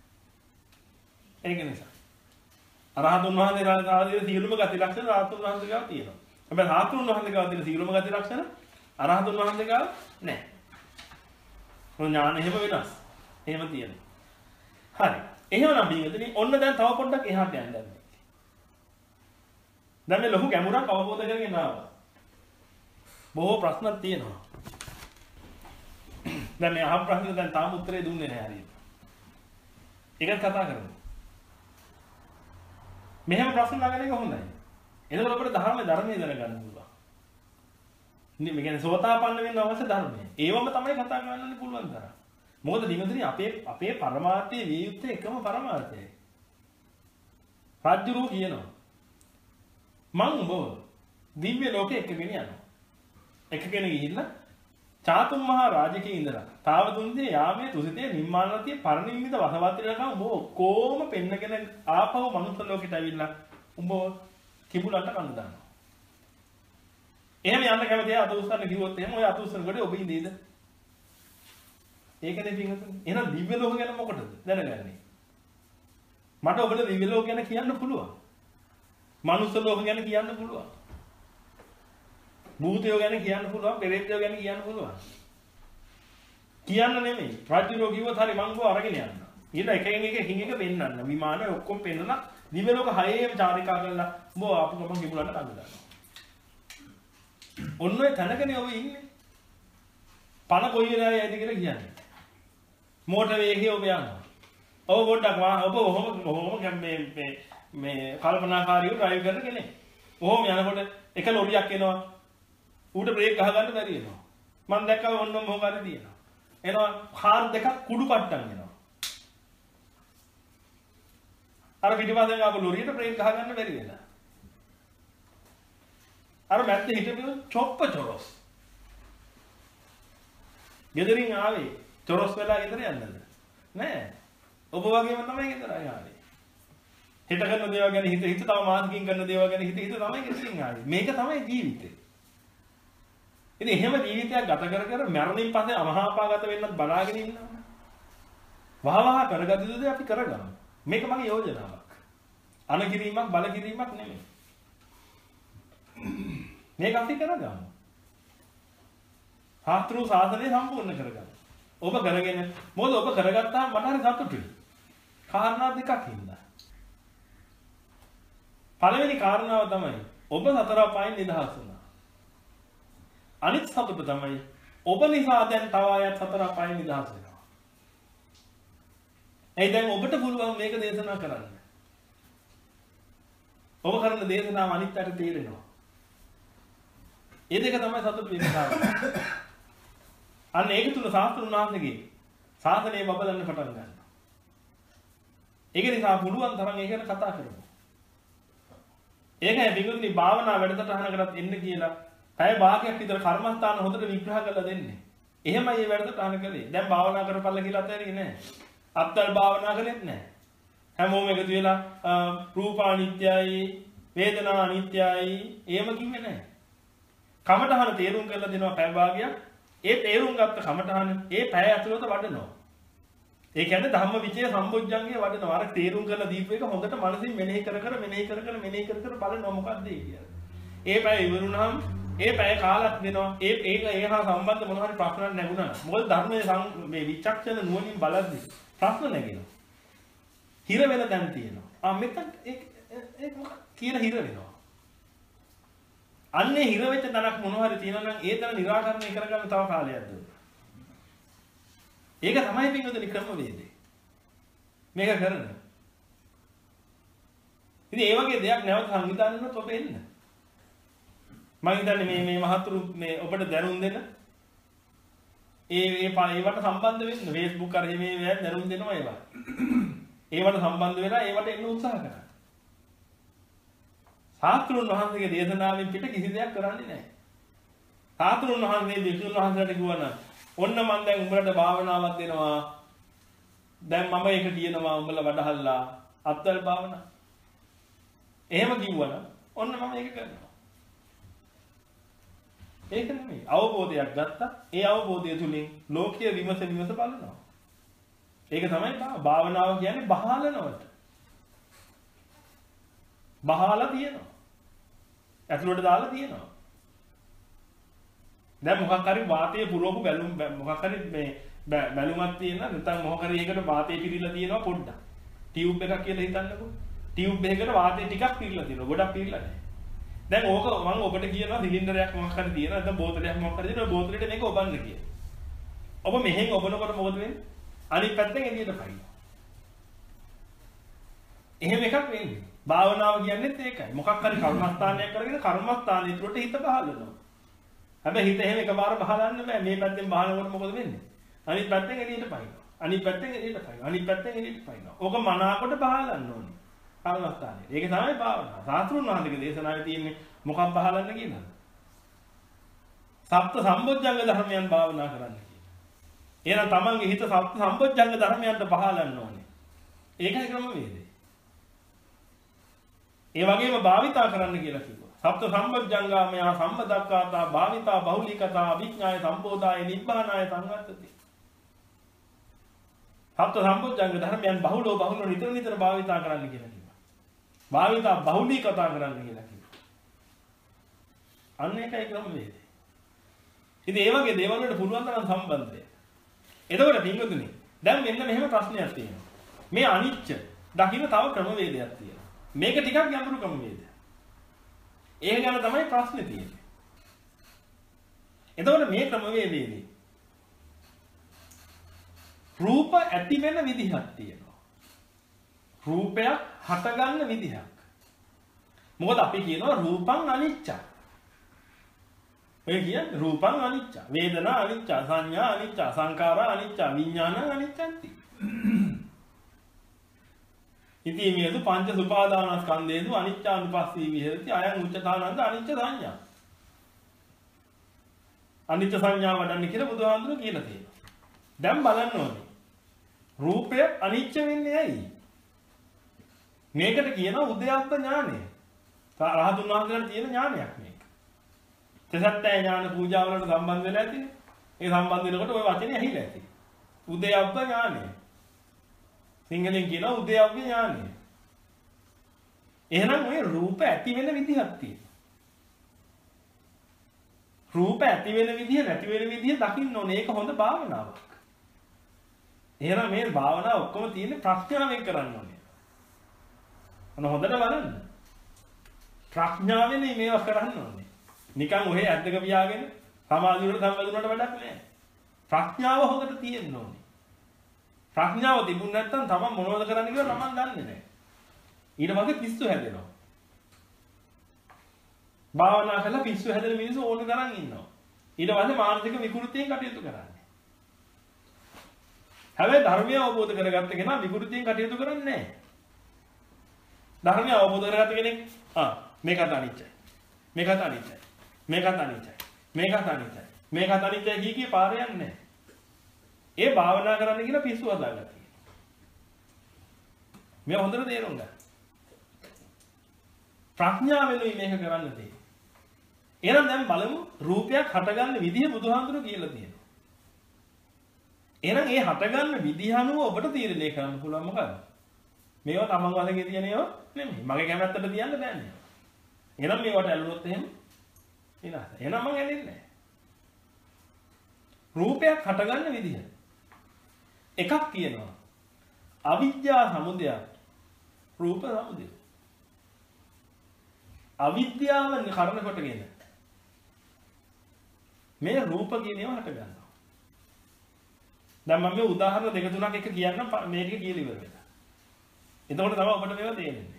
ඒක නිසා අරහතුන් වහන්සේලාගේ සියලුම ගති ලක්ෂණ රහතුන් වහන්සේගාව තියෙනවා. හැබැයි රහතුන් වහන්සේගාව තියෙන සියලුම ගති ලක්ෂණ අරහතුන් වහන්සේගාව නැහැ. මොන ඥාන එහෙම වෙනස්. එහෙම තියෙනවා. හරි. එහෙමනම් බින්දනේ ඔන්න දැන් තව පොඩ්ඩක් එහාට යන්න දැන්. දැන් මේ ලොකු ගැඹුරක් අවබෝධ කරගෙන ආවා. බොහෝ ප්‍රශ්න තියෙනවා. දැන් මේ අහපු ප්‍රශ්නෙට දැන් තාම උත්තරේ දුන්නේ නැහැ හරියට. ඒකත් කතා කරමු. මෙහෙම ප්‍රශ්න නගන එක හොඳයි. එතකොට අපිට ධර්ම ධර්මයේ දැනගන්න පුළුවන්. ඉතින් මේ කියන්නේ සෝතාපන්න වෙන්න අවශ්‍ය ධර්මය. ඒවම තමයි කතා කරන්න පුළුවන් තරම්. මොකද දිනදෙනි අපේ අපේ පරමාර්ථයේ විය යුත්තේ එකම පරමාර්ථයයි. රාජ්‍යරෝ කියනවා මං උඹ දිව්‍ය ලෝකෙ එකගෙන යනවා. එකගෙන ගිහිල්ලා චාතුම් මහා රාජකේ ඉඳලා තාවතුන්දී යාමේ තුසිතේ නිම්මානතිය පරිනිම්මිත වසවත්තිලකම් උඹ ඔක්කොම පෙන්නගෙන ආපහු මනුස්ස ලෝකෙට ඇවිල්ලා උඹ කිඹුලන්ට කන්න දානවා. එහෙම යන්න කැමතියි අත උස්සන්න කිව්වොත් එහෙම ඔය අත උස්සන කොට ඔබ ඉඳීද? ඒකනේ පින්වතුනි. එහෙනම් දිව්‍ය ලෝක ගැන මොකටද දැනගන්නේ? මට ඔබට දිව්‍ය ලෝක ගැන කියන්න පුළුවන්. මනුස්ස ලෝක ගැන කියන්න පුළුවන්. භූතයෝ ගැන කියන්න පුළුවන්, පෙරේතයෝ ගැන කියන්න පුළුවන්. කියන්න නෙමෙයි. රාජ්‍යරෝ කිව්වොත් හරි මං ගෝ අරගෙන යන්න. ඊළ එකෙන් එක එකින් එක පෙන්නන්න. විමානය ඔක්කොම පෙන්නලා දිව්‍ය ලෝක හයේම චාරිකා කරලා උඹ ආපු ගමන් කිඹුලන්ට කඳ දානවා. ඔන්න ඔය තැනකනේ ඔබ ඉන්නේ. පණ කොයි වෙලාවෙ යයිද කියලා කියන්නේ. මෝටර වේගය ඔබ යනවා. ඔබ පොඩ්ඩක් ඔබ ඔහොම ඔහොම මේ මේ මේ කල්පනාකාරීව ඩ්‍රයිව් කරන කෙනෙක්. ඔහොම යනකොට එක ලොරියක් එනවා. ඌට බ්‍රේක් ගහ ගන්න බැරි වෙනවා. මම දැක්කම ඔන්න මොකක් හරි දිනනවා. එනවා කාර් දෙකක් කුඩු පට්ටම් එනවා. අර පිටිපස්සෙන් ආපු ලොරියට බ්‍රේක් ගහ ගන්න බැරි වෙලා. අර මැත්තේ හිටපු චොප්ප චොරොස්. ගෙදරින් ආවේ චොරොස් වෙලා ගෙදර යන්නද? නෑ. ඔබ වගේම තමයි ගෙදර ආවේ. හිත කරන දේවල් ගැන හිත හිත තව මානසිකින් කරන දේවල් ගැන හිත හිත තමයි ගෙදරින් ආවේ. මේක තමයි ජීවිතේ. ඉතින් එහෙම ජීවිතයක් ගත කර කර මරණින් පස්සේ අමහාපාගත වෙන්නත් බලාගෙන ඉන්නවා. වහවහ කරගත යුතු දේ අපි කරගමු. මේක මගේ යෝජනාවක්. අනකිරීමක් බල කිරීමක් නෙමෙයි. මේක අපි කරගමු. හාත්‍රු සාධනය සම්පූර්ණ කරගමු. ඔබ කරගෙන මොකද ඔබ කරගත්තාම මට හරි සතුටුයි. කාරණා දෙකක් හින්දා. පළවෙනි කාරණාව තමයි ඔබ සතර අපායන් නිදහස් වුණා. අනිත් සතුට තමයි ඔබ නිසා දැන් තව අයත් සතර අපායන් නිදහස් වෙනවා. ඒ දැන් ඔබට පුළුවන් මේක දේශනා කරන්න. ඔබ කරන දේශනාව අනිත් අයට තේරෙනවා. ඒ දෙක තමයි සතුට වෙන කාරණා. අන්න ඒක තුල ශාස්ත්‍රුන් වහන්සේගේ සාසනය බබලන්න පටන් ගන්නවා. ඒක නිසා පුළුවන් තරම් ඒක ගැන කතා කරමු. ඒකයි බිඟුතුනි භාවනා වැඩසටහනකටත් එන්න කියලා පැය භාගයක් විතර කර්මස්ථාන හොඳට විග්‍රහ කරලා දෙන්නේ. එහෙමයි මේ වැඩසටහන කළේ. දැන් භාවනා කරපල්ලා කියලා අතහැරියේ නැහැ. අත්තල් භාවනා කළෙත් නැහැ. හැමෝම එකතු වෙලා රූප අනිත්‍යයි, වේදනා අනිත්‍යයි එහෙම කිව්වේ නැහැ. කමඨහන තේරුම් කරලා දෙනවා පැය භාගයක්. ඒ තේරුම් ගත්ත කමඨහන ඒ පැය ඇතුළත වඩනවා. ඒ කියන්නේ ධම්ම විචේ සම්බොජ්ජංගේ වඩනවා. අර තේරුම් කරලා දීපු එක හොඳට මනසින් මෙනෙහි කර කර මෙනෙහි කර කර මෙනෙහි කර කර බලනවා මොකක්ද ඒ කියන්නේ. ඒ පැය ඉවරුනහම ඒ පැය කාලක් දෙනවා. ඒ ඒක ඒ හා සම්බන්ධ මොනවා හරි ප්‍රශ්නයක් නැගුණා. මොකද ධර්මයේ මේ විචක්ෂණ නුවණින් බලද්දී ප්‍රශ්න නැගෙනවා. හිර වෙන තැන් තියෙනවා. ආ මෙතන ඒ ඒ මොකක් කියලා හිර වෙනවා. අන්නේ හිර වෙච්ච තැනක් මොනවා හරි තියෙනවා නම් ඒ තැන निराකරණය කරගන්න තව කාලයක් දුන්නා. ඒක තමයි පින්වතුනි ක්‍රමවේදය. මේක කරන්න. ඉතින් ඒ වගේ දෙයක් නැවත සංවිධානය ඔබ එන්න. මම හිතන්නේ මේ මේ මහතුරු මේ ඔබට දැනුම් දෙන්න. ඒ ඒ ඒවට සම්බන්ධ වෙන්න Facebook කරේ මේ මේ දැනුම් දෙනවා ඒවා. ඒවට සම්බන්ධ වෙලා ඒවට එන්න උත්සාහ කරන්න. සාත්‍රුන් වහන්සේගේ දේශනාවෙන් පිට කිසි දෙයක් කරන්නේ නැහැ. සාත්‍රුන් වහන්සේ විසුණු වහන්සේට කිව්වනම් ඔන්න මම දැන් උඹලට භාවනාවක් දෙනවා. දැන් මම ඒක කියනවා උඹලා වඩහල්ලා අත්වල භාවනා. එහෙම කිව්වනම් ඔන්න මම ඒක කරනවා. ඒක නෙමෙයි. අවබෝධයක් ගත්තා. ඒ අවබෝධය තුලින් ලෝකීය විමස විමස බලනවා. ඒක තමයි භාවනාව කියන්නේ බහාලනවට. බහාලා තියෙනවා. ඇතුළට දාලා තියෙනවා. දැන් මොකක් හරි වාතයේ පුරවපු බැලුම් මොකක් හරි මේ බැලුමක් තියෙනවා නැත්නම් මොකක් හරි එකකට වාතය පිරීලා තියෙනවා පොඩ්ඩක්. ටියුබ් එකක් කියලා හිතන්නකෝ. ටියුබ් එකකට වාතය ටිකක් පිරීලා තියෙනවා. ගොඩක් පිරීලා නැහැ. දැන් ඕක මම ඔබට කියනවා සිලින්ඩරයක් මොකක් හරි තියෙනවා නැත්නම් බෝතලයක් මොකක් හරි තියෙනවා බෝතලෙට මේක ඔබන්න කියලා. ඔබ මෙහෙන් ඔබනකොට මොකද වෙන්නේ? අනිත් පැත්තෙන් එළියට පයින්නවා. එහෙම එකක් වෙන්නේ. භාවනාව කියන්නේත් ඒකයි. මොකක් හරි කර්මස්ථානයක් කරගෙන කර්මස්ථානයේ තුරට හිත බහලනවා. හැබැයි හිත එහෙම එකපාර බහලන්න බෑ. මේ පැත්තෙන් බහනකොට මොකද වෙන්නේ? අනිත් පැත්තෙන් එළියට පයින්නවා. අනිත් පැත්තෙන් එළියට පයින්නවා. අනිත් පැත්තෙන් එළියට පයින්නවා. ඕක මනාකොට බහලන්න ඕනේ. කර්මස්ථානයේ. ඒක තමයි භාවනාව. සාස්ත්‍රුන් වහන්සේගේ දේශනාවේ තියෙන්නේ මොකක් බහලන්න කියලාද? සප්ත සම්බොජ්ජංග ධර්මයන් භාවනා කරන්න කියලා. එහෙනම් තමන්ගේ හිත සප්ත සම්බොජ්ජංග ධර්මයන්ට බහලන්න ඕනේ. ඒකයි ක්‍රමවේදය. ඒ වගේම භාවිතා කරන්න කියලා කිව්වා. සප්ත සම්බොජ්ජංගාමය සම්බදක්කාතා භාවිතා බහුලීකතා විඥාය සම්බෝධාය නිබ්බානාය සංවත්තති. සප්ත සම්බොජ්ජංග ධර්මයන් බහුලව බහුලව නිතර නිතර භාවිතා කරන්න කියලා කිව්වා. භාවිතා බහුලීකතා කරන්න කියලා කිව්වා. අන්න ඒකයි ක්‍රමවේදය. ඉතින් ඒ වගේ දේවල් වලට පුළුවන් තරම් සම්බන්ධය. එතකොට පින්වතුනි දැන් මෙන්න මෙහෙම ප්‍රශ්නයක් තියෙනවා. මේ අනිච්ච දකින්න තව ක්‍රමවේදයක් තියෙනවා. මේක ටිකක් ගැඹුරු ක්‍රමවේදයක්. ඒක ගැන තමයි ප්‍රශ්නේ තියෙන්නේ. එතකොට මේ ක්‍රමවේදයේදී රූප ඇති වෙන විදිහක් තියෙනවා. රූපයක් හටගන්න විදිහක්. මොකද අපි කියනවා රූපං අනිච්ච. ඔය කියන්නේ රූපං අනිච්ච, වේදනා අනිච්ච, සංඥා අනිච්ච, සංඛාරා අනිච්ච, විඥාන අනිච්චන්ති. ඉතින් මේක පංච සුපාදානස්කන්ධේසු අනිච්චානුපස්සී විහෙරති අයං උච්චතානන්ද අනිච්ච සංඥා. අනිච්ච සංඥා වඩන්න කියලා බුදුහාමුදුරුවෝ කියලා තියෙනවා. දැන් බලන්න ඕනේ. රූපය අනිච්ච වෙන්නේ ඇයි? මේකට කියනවා උද්‍යප්ප ඥානය. රහතුන් වහන්සේලාට තියෙන ඥානයක් මේක. තසත්තය ඥාන පූජා වලට සම්බන්ධ වෙලා ඇතිනේ. ඒ සම්බන්ධ වෙනකොට ওই වචනේ ඇහිලා ඇති. උද්‍යප්ප ඥානය. සිංහලෙන් කියනවා උද්‍යප්ප ඥානය. එහෙනම් ওই රූප ඇති වෙන විදිහක් තියෙනවා. රූප ඇති වෙන විදිහ නැති වෙන විදිහ දකින්න ඕනේ. ඒක හොඳ භාවනාවක්. එහෙනම් මේ භාවනාව ඔක්කොම තියෙන්නේ ප්‍රඥාවෙන් කරන්න ඕනේ. අන්න හොඳට බලන්න. ප්‍රඥාවෙන් මේවා කරන්න ඕනේ. නිකන් ඔහෙ ඇද්දක පියාගෙන සමාධිය වලට සම්බන්ධුනට වැඩක් නෑ. ප්‍රඥාව හොඳට තියෙන්න ඕනේ. ප්‍රඥාව තිබුණ නැත්නම් තමන් මොනවද කරන්න කියලා තමන් දන්නේ නෑ. ඊට පස්සේ පිස්සු හැදෙනවා. භාවනා කරලා පිස්සු හැදෙන මිනිස්සු ඕන තරම් ඉන්නවා. ඊට පස්සේ මානසික විකෘතියෙන් කටයුතු කරන්නේ. හැබැයි ධර්මය අවබෝධ කරගත්ත කෙනා විකෘතියෙන් කටයුතු කරන්නේ නැහැ. ධර්මය අවබෝධ කරගත්ත කෙනෙක් ආ මේකට අනිච්චයි. මේකට අනිච්චයි. මේකට අනිච්චයි. මේකට අනිච්චයි. මේකට අනිච්චයි කිය කී පාර යන්නේ නැහැ. ඒ භාවනා කරන්න කියලා පිස්සු හදාගත්තා. මේ හොඳට තේරුම් ගන්න. ප්‍රඥාවෙනුයි මේක කරන්න තියෙන්නේ. එහෙනම් දැන් බලමු රූපයක් හටගන්න විදිහ බුදුහාමුදුරුවෝ කියලා තියෙනවා. එහෙනම් ඒ හටගන්න විදිහ අනුව ඔබට තීරණය කරන්න පුළුවන් මොකද? මේවා තමන් වශයෙන් තියෙන ඒවා නෙමෙයි. මගේ කැමැත්තට තියන්න බෑනේ. එහෙනම් මේවට ඇලුනොත් එහෙම විනාශ. එහෙනම් මං ඇලෙන්නේ නැහැ. රූපයක් හටගන්න විදිහ. එකක් කියනවා. අවිද්‍යා සමුදය රූප සමුදය. අවිද්‍යාව කරන කොටගෙන මේ රූප කියන ඒවා හට ගන්නවා. දැන් මම මේ උදාහරණ දෙක තුනක් එක කියන්නම් මේ ටික කියලා ඉවර වෙලා. එතකොට තමයි ඔබට මේවා තේරෙන්නේ.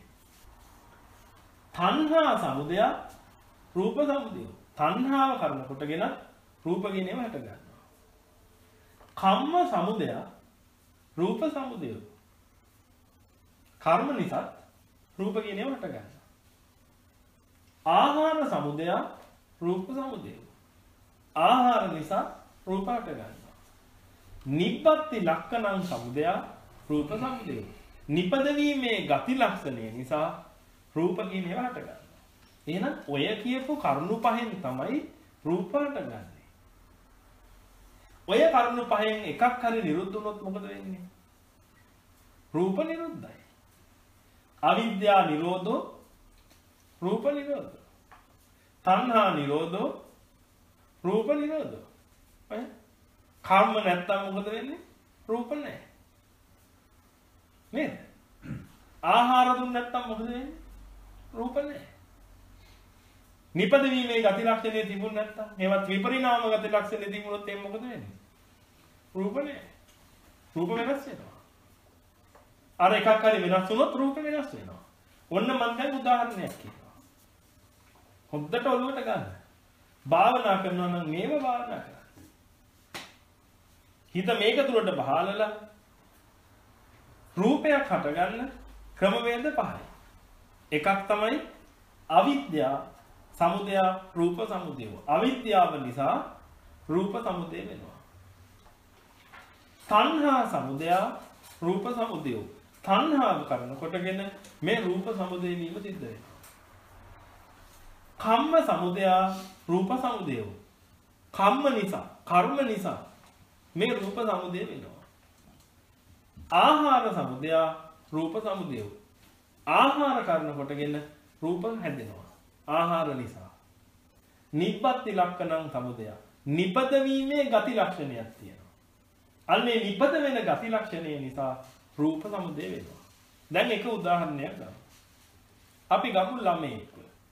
තණ්හා සමුදය රූප සමුදය. තණ්හාව කරන කොටගෙන රූප කියන ඒවා හට ගන්නවා. කම්ම සමුදය රූප සමුදය. කර්ම නිසා රූප කියන ඒවා හට ගන්නවා. ආහාර සමුදය රූප සමුදය. ආහාර නිසා රූප හට ගන්නවා. නිබ්බත්ති ලක්ෂණං සමුදය රූප සමුදය. නිපද වීමේ ගති ලක්ෂණය නිසා රූප කියන ඒවා හට ගන්නවා. එහෙනම් ඔය කියපු කරුණු පහෙන් තමයි රූප හටගන්නේ. ඔය කරුණු පහෙන් එකක් හරි නිරුද්ධ වුණොත් මොකද වෙන්නේ? රූප නිරුද්ධයි. අවිද්‍යා නිරෝධෝ රූප නිරෝධෝ. තණ්හා නිරෝධෝ රූප නිරෝධෝ. අය කර්ම නැත්තම් මොකද වෙන්නේ? රූප නැහැ. නේද? ආහාර දුන්න නැත්තම් මොකද වෙන්නේ? රූප නැහැ. නිපද වීමේ ගති ලක්ෂණය තිබුණ නැත්තම් ඒවත් විපරිණාම ගති ලක්ෂණය තිබුණොත් එම් මොකද වෙන්නේ? රූප නැහැ. රූප වෙනස් වෙනවා. අර එකක් හරි වෙනස් වුණොත් රූප වෙනස් වෙනවා. ඔන්න මම දැන් උදාහරණයක් කියනවා. හොද්දට ඔළුවට ගන්න. භාවනා කරනවා නම් මේව භාවනා කරන්න. හිත මේක තුරට බහලලා රූපයක් හටගන්න ක්‍රමවේද පහයි. එකක් තමයි අවිද්‍යාව සමුදය රූප සමුදය. අවිද්‍යාව නිසා රූප සමුදය වෙනවා. තණ්හා සමුදය රූප සමුදය. තණ්හාව කරන කොටගෙන මේ රූප සමුදය වීම සිද්ධ වෙනවා. කම්ම සමුදය රූප සමුදය. කම්ම නිසා කර්ම නිසා මේ රූප සමුදය වෙනවා. ආහාර සමුදය රූප සමුදය. ආහාර කරන කොටගෙන රූප හැදෙනවා. ආහාර නිසා. නිබ්බත්ති ලක්ෂණං සමුදය. නිපද වීමේ ගති ලක්ෂණයක් තියෙනවා. අන්නේ නිපද වෙන ගති ලක්ෂණය නිසා රූප සමුදය වෙනවා. දැන් එක උදාහරණයක් ගමු. අපි ගමු ළමයෙක්.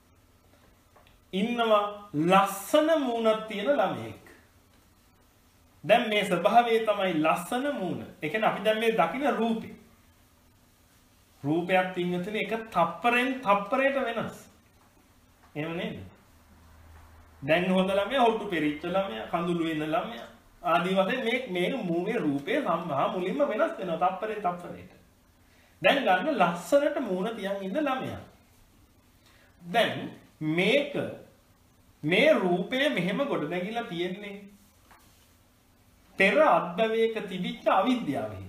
ඉන්නවා ලස්සන මූණක් තියෙන ළමයෙක්. දැන් මේ ස්වභාවය තමයි ලස්සන මූණ. ඒ කියන්නේ අපි දැන් මේ දකින රූපේ. රූපයක් තින්නතන එක තප්පරෙන් තප්පරයට වෙනස්. එහෙම නේද? දැන් හොඳ ළමයා, හොට්ටු පෙරිච්ච ළමයා, කඳුළු වෙන ළමයා ආදී වශයෙන් මේ මේ මූණේ රූපේ සම්මා මුලින්ම වෙනස් වෙනවා තප්පරෙන් තප්පරයට. දැන් ගන්න ලස්සනට මූණ තියන් ඉන්න ළමයා. දැන් මේක මේ රූපය මෙහෙම ගොඩ නැගිලා තියෙන්නේ පෙර අත්බවයක තිබිච්ච අවිද්‍යාවෙන්.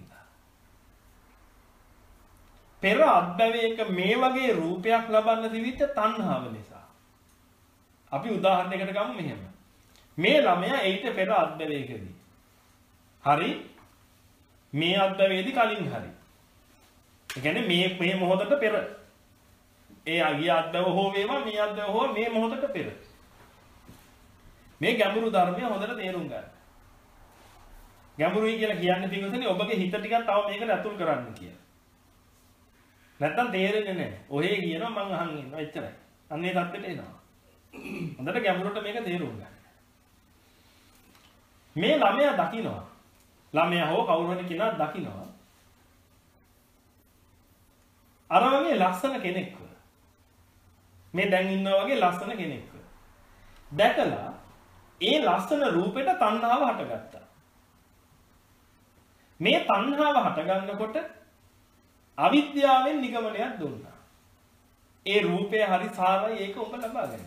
පෙර අත්බවයක මේ වගේ රූපයක් ලබන්න තිබිච්ච තණ්හාව නිසා. අපි උදාහරණයකට ගමු මෙහෙම. මේ ළමයා ඊට පෙර අත්බවයකදී. හරි? මේ අත්බවයේදී කලින් හරි. ඒ කියන්නේ මේ මේ මොහොතට පෙර. ඒ අගිය අත්බව හෝ වේවා මේ අත්බව හෝ මේ මොහොතට පෙර. මේ ගැඹුරු ධර්මය හොඳට තේරුම් ගන්න. ගැඹුරුයි කියලා කියන්නේ පිටුසනේ ඔබගේ හිත ටිකක් තව මේකට ඇතුල් කරන්න කියලා. නැත්තම් තේරෙන්නේ නැහැ. ඔහේ කියනවා මං අහන් ඉන්නවා එච්චරයි. අන්නේ தත්ත්වෙට එනවා. හොඳට ගැඹුරට මේක තේරුම් ගන්න. මේ ළමයා දකිනවා. ළමයා හෝ කවුරු හරි කෙනා දකිනවා. අර වගේ ලස්සන කෙනෙක්ව. මේ දැන් ඉන්නා වගේ ලස්සන කෙනෙක්ව. දැකලා ඒ ලස්සන රූපෙට තණ්හාව හටගත්තා. මේ තණ්හාව හටගන්නකොට අවිද්‍යාවෙන් නිගමනයක් දුන්නා. ඒ රූපය හරි සාරයි ඒක ඔබ ලබා ගන්න.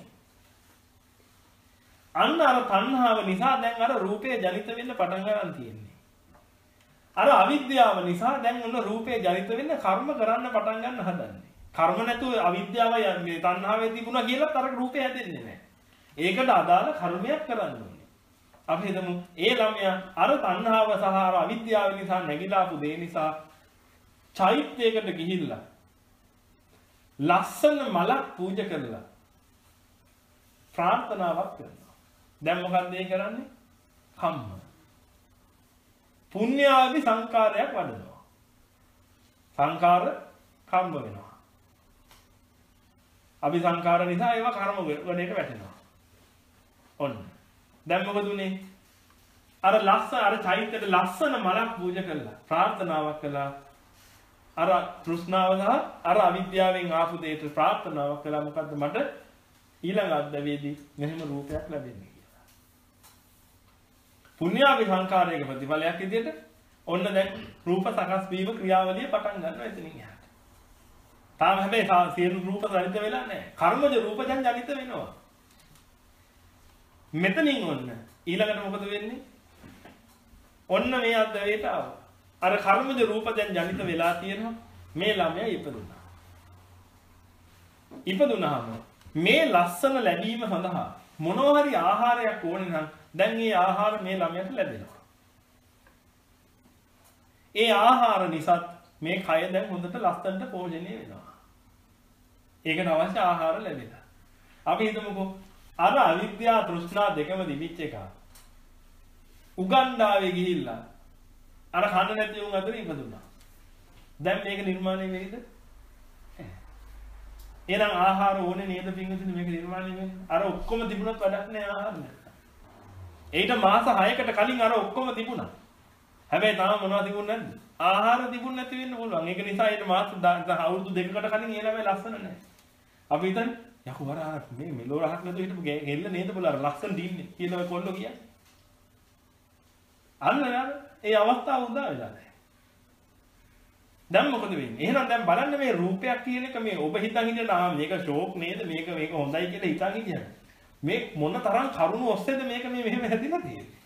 අන්න අර තණ්හාව නිසා දැන් අර රූපය ජනිත වෙන්න පටන් ගන්න තියෙන්නේ. අර අවිද්‍යාව නිසා දැන් ඔන්න රූපය ජනිත වෙන්න කර්ම කරන්න පටන් ගන්න හදන්නේ. කර්ම නැතුව අවිද්‍යාවයි මේ තණ්හාවේ තිබුණා කියලා අර රූපය හැදෙන්නේ නැහැ. ඒකට අදාළ කර්මයක් කරන්න ඕනේ. අපි හිතමු ඒ ළමයා අර තණ්හාව සහ අර අවිද්‍යාව නිසා නැగిලා ආපු දේ නිසා චෛත්‍යයකට ගිහිල්ලා ලස්සන මලක් පූජා කරලා ප්‍රාර්ථනාවක් කරනවා. දැන් මොකක්ද ඒ කරන්නේ? කම්ම. පුණ්‍යාවි සංකාරයක් වඩනවා. සංකාර කම්ම වෙනවා. අපි සංකාර නිසා ඒවා කර්ම වලට වැටෙනවා. ඔන්න. දැන් මොකද උනේ? අර ලස්සන අර චෛත්‍යයට ලස්සන මලක් පූජා කළා. ප්‍රාර්ථනාවක් කළා. අර තෘෂ්ණාව සහ අර අවිද්‍යාවෙන් ආපු දෙයට ප්‍රාර්ථනාවක් කළා මොකද්ද මට ඊළඟ අද්දවේදී මෙහෙම රූපයක් ලැබෙන්නේ කියලා. පුණ්‍යාවි සංකාරයක ප්‍රතිඵලයක් විදිහට ඔන්න දැන් රූප සකස් වීම ක්‍රියාවලිය පටන් ගන්නවා එතනින් එහාට. තාම හැබැයි සියලු රූප ජනිත වෙලා නැහැ. කර්මජ රූප දැන් ජනිත වෙනවා. මෙතනින් ඔන්න ඊළඟට මොකද වෙන්නේ? ඔන්න මේ අද්දවේට ආවා. අර කර්මජ රූප දැන් ජනිත වෙලා තියෙනවා. මේ ළමයා ඉපදුනා. ඉපදුනාම මේ ලස්සන ලැබීම සඳහා මොනවා හරි ආහාරයක් ඕනේ නම් දැන් මේ ආහාර මේ ළමයාට ලැබෙනවා. ඒ ආහාර නිසා මේ කය දැන් හොඳට ලස්සනට පෝෂණය වෙනවා. ඒකට අවශ්‍ය ආහාර ලැබෙනවා. අපි හිතමුකෝ අර අවිද්‍යාව තෘෂ්ණා දෙකම දිවිච්ච එක. උගන්ඩාවේ ගිහිල්ලා අර කන්න නැති උන් අතර ඉපදුනා. දැන් මේක නිර්මාණය වෙයිද? එහෙනම් ආහාර ඕනේ නේද පින්විතනි මේක නිර්මාණය වෙන්නේ? අර ඔක්කොම තිබුණත් වැඩක් නෑ ආහාර නැත්නම්. ඒකට මාස හයකට කලින් අර ඔක්කොම තිබුණා. හැබැයි තාම මොනවද තිබුණේ නැද්ද? ආහාර තිබුණ නැති වෙන්න පුළුවන්. ඒක නිසා ඒක මාස අවුරුදු දෙකකට කලින් ඒ ළමයි ලස්සන නැහැ. අපි හිතන්නේ යකෝ අර අර මේ මෙලෝ රහක් නැතුව හිටපු ගෙල්ල නේද බල අර ලස්සන දින්නේ කියලා ඔය කොල්ලෝ කියන්නේ. අන්න යාර ඒ අවස්ථාව උදා වෙලා නැහැ. දැන් මොකද වෙන්නේ? එහෙනම් දැන් බලන්න මේ රූපයක් කියන එක මේ ඔබ හිතන් හිටියන ආ මේක ෂෝක් නේද මේක මේක හොඳයි කියලා හිතන් හිටියන. මේ මොන තරම් කරුණු ඔස්සේද මේක මේ මෙහෙම හැදිලා තියෙන්නේ.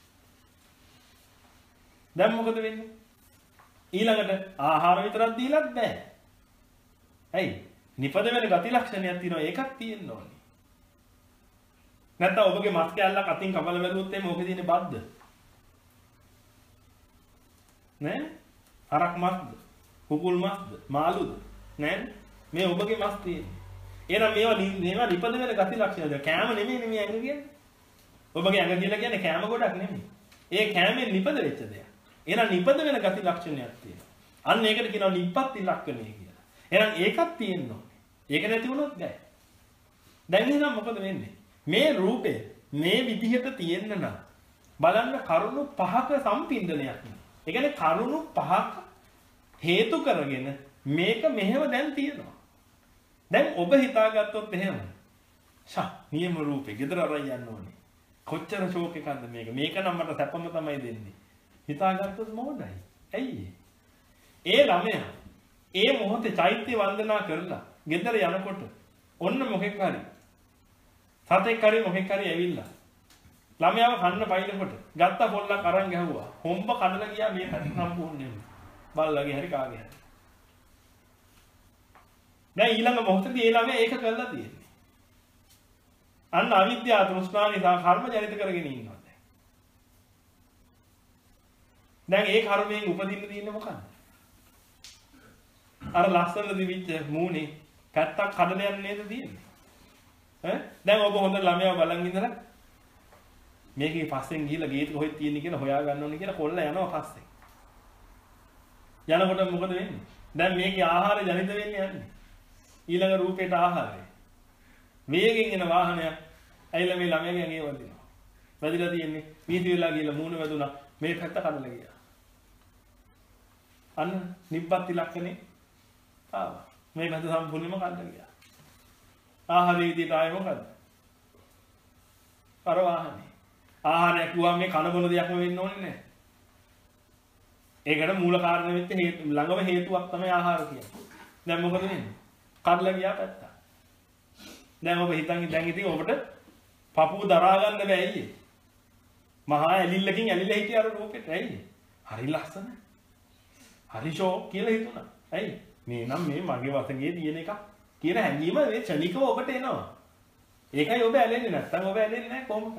දැන් මොකද වෙන්නේ? ඊළඟට ආහාර විතරක් දීලත් බෑ. ඇයි? නිපද වෙන ගති ලක්ෂණයක් තියෙනවා ඒකක් තියෙන්න ඕනේ. නැත්නම් ඔබගේ මස් කැල්ලක් අතින් කපලා බැලුවොත් එimhe ඕකේ තියෙන්නේ බද්ද. නෑ? හරක් මස්ද? කුකුල් මස්ද? මාළුද? නෑ? මේ ඔබගේ මස් තියෙන්නේ. එහෙනම් මේවා මේවා නිපද වෙන ගති ලක්ෂණද? කෑම නෙමෙයි මේ ඇඟ කියන්නේ. ඔබගේ ඇඟ කියලා කියන්නේ කෑම ගොඩක් නෙමෙයි. ඒ කෑමෙන් නිපද වෙච්ච දෙයක්. එහෙනම් නිපද වෙන ගති ලක්ෂණයක් තියෙනවා. අන්න ඒකට කියනවා නිබ්බත් ඉලක්කණය කියලා. එහෙනම් ඒකක් තියෙන්න ඕනේ. ඒක නැති වුණොත් බෑ. දැන් එහෙනම් මොකද වෙන්නේ? මේ රූපේ මේ විදිහට තියෙන්න නම් බලන්න කරුණු පහක සම්පින්දනයක් නේ. ඒ කියන්නේ කරුණු පහක් හේතු කරගෙන මේක මෙහෙම දැන් තියෙනවා. දැන් ඔබ හිතාගත්තොත් එහෙම. ෂා නියම රූපේ ගෙදර අරන් යන්න ඕනේ. කොච්චර ෂෝක් එකක්ද මේක. මේක නම් මට සැපම තමයි දෙන්නේ. හිතාගත්තොත් මොකදයි? ඇයි ඒ ළමයා ඒ මොහොතේ චෛත්‍ය වන්දනා කරලා ගෙදර යනකොට ඔන්න මොකෙක් හරි සතෙක් හරි මොකෙක් හරි ඇවිල්ලා ළමයාව කන්න පයින්නකොට ගත්ත පොල්ලක් අරන් ගැහුවා. හොම්බ කඩලා ගියා මේ පැත්ත සම්පූර්ණයෙන්ම. බල්ලගේ හරි කාගේ හරි. දැන් ඊළඟ මොහොතේදී ඒ ළමයා ඒක කළා තියෙන්නේ. අන්න අවිද්‍යාව තෘෂ්ණාව නිසා කර්ම ජනිත කරගෙන ඉන්නවා දැන්. දැන් ඒ කර්මයෙන් උපදින්න තියෙන්නේ මොකක්ද? අර ලස්සන දිවිච්ච මූණේ පැත්තක් කඩන යන්නේ නේද තියෙන්නේ? ඈ දැන් ඔබ හොඳ ළමයා බලන් ඉඳලා මේකේ පස්සෙන් ගිහිල්ලා ගේට් කොහෙද තියෙන්නේ කියලා හොයා ගන්න ඕනේ කියලා කොල්ල යනවා පස්සෙන්. යනකොට මොකද වෙන්නේ? දැන් මේකේ ආහාර ජනිත වෙන්නේ යන්නේ. ඊළඟ රූපේට ආහාරය. වේගෙන් එන වාහනයක් ඇයිලා මේ ළමයාගේ ඇඟේ වදිනවා. වැදිලා තියෙන්නේ වීදි වෙලා ගිහලා මූණ වැදුනා මේ පැත්ත කඩලා ගියා. අන්න නිබ්බත් ඉලක්කනේ ආවා. මේ පැත්ත සම්පූර්ණයෙන්ම කඩලා ගියා. ආහාරයේ විදිහට ආයේ මොකද? අර වාහනේ. ආහාරයක් වුණා මේ කන බොන දෙයක්ම වෙන්න ඕනේ නැහැ. ඒකට මූල කාරණා වෙච්ච හේතු ළඟම හේතුවක් තමයි ආහාර කියන්නේ. දැන් මොකද වෙන්නේ? කඩලා ගියා පැත්ත. දැන් ඔබ හිතන්නේ දැන් ඉතින් ඔබට පපුව දරා ගන්න බෑ අයියේ. මහා ඇලිල්ලකින් ඇලිලා හිටිය අර රූපෙට ඇයි? හරි ලස්සන. හරි ෂෝ කියලා හිතුණා. ඇයි? මේ නම් මේ මගේ වසඟේ තියෙන එකක් කියන හැඟීම මේ ක්ෂණිකව ඔබට එනවා. ඒකයි ඔබ ඇලෙන්නේ නැත්තම් ඔබ ඇලෙන්නේ නැහැ කොහොමද?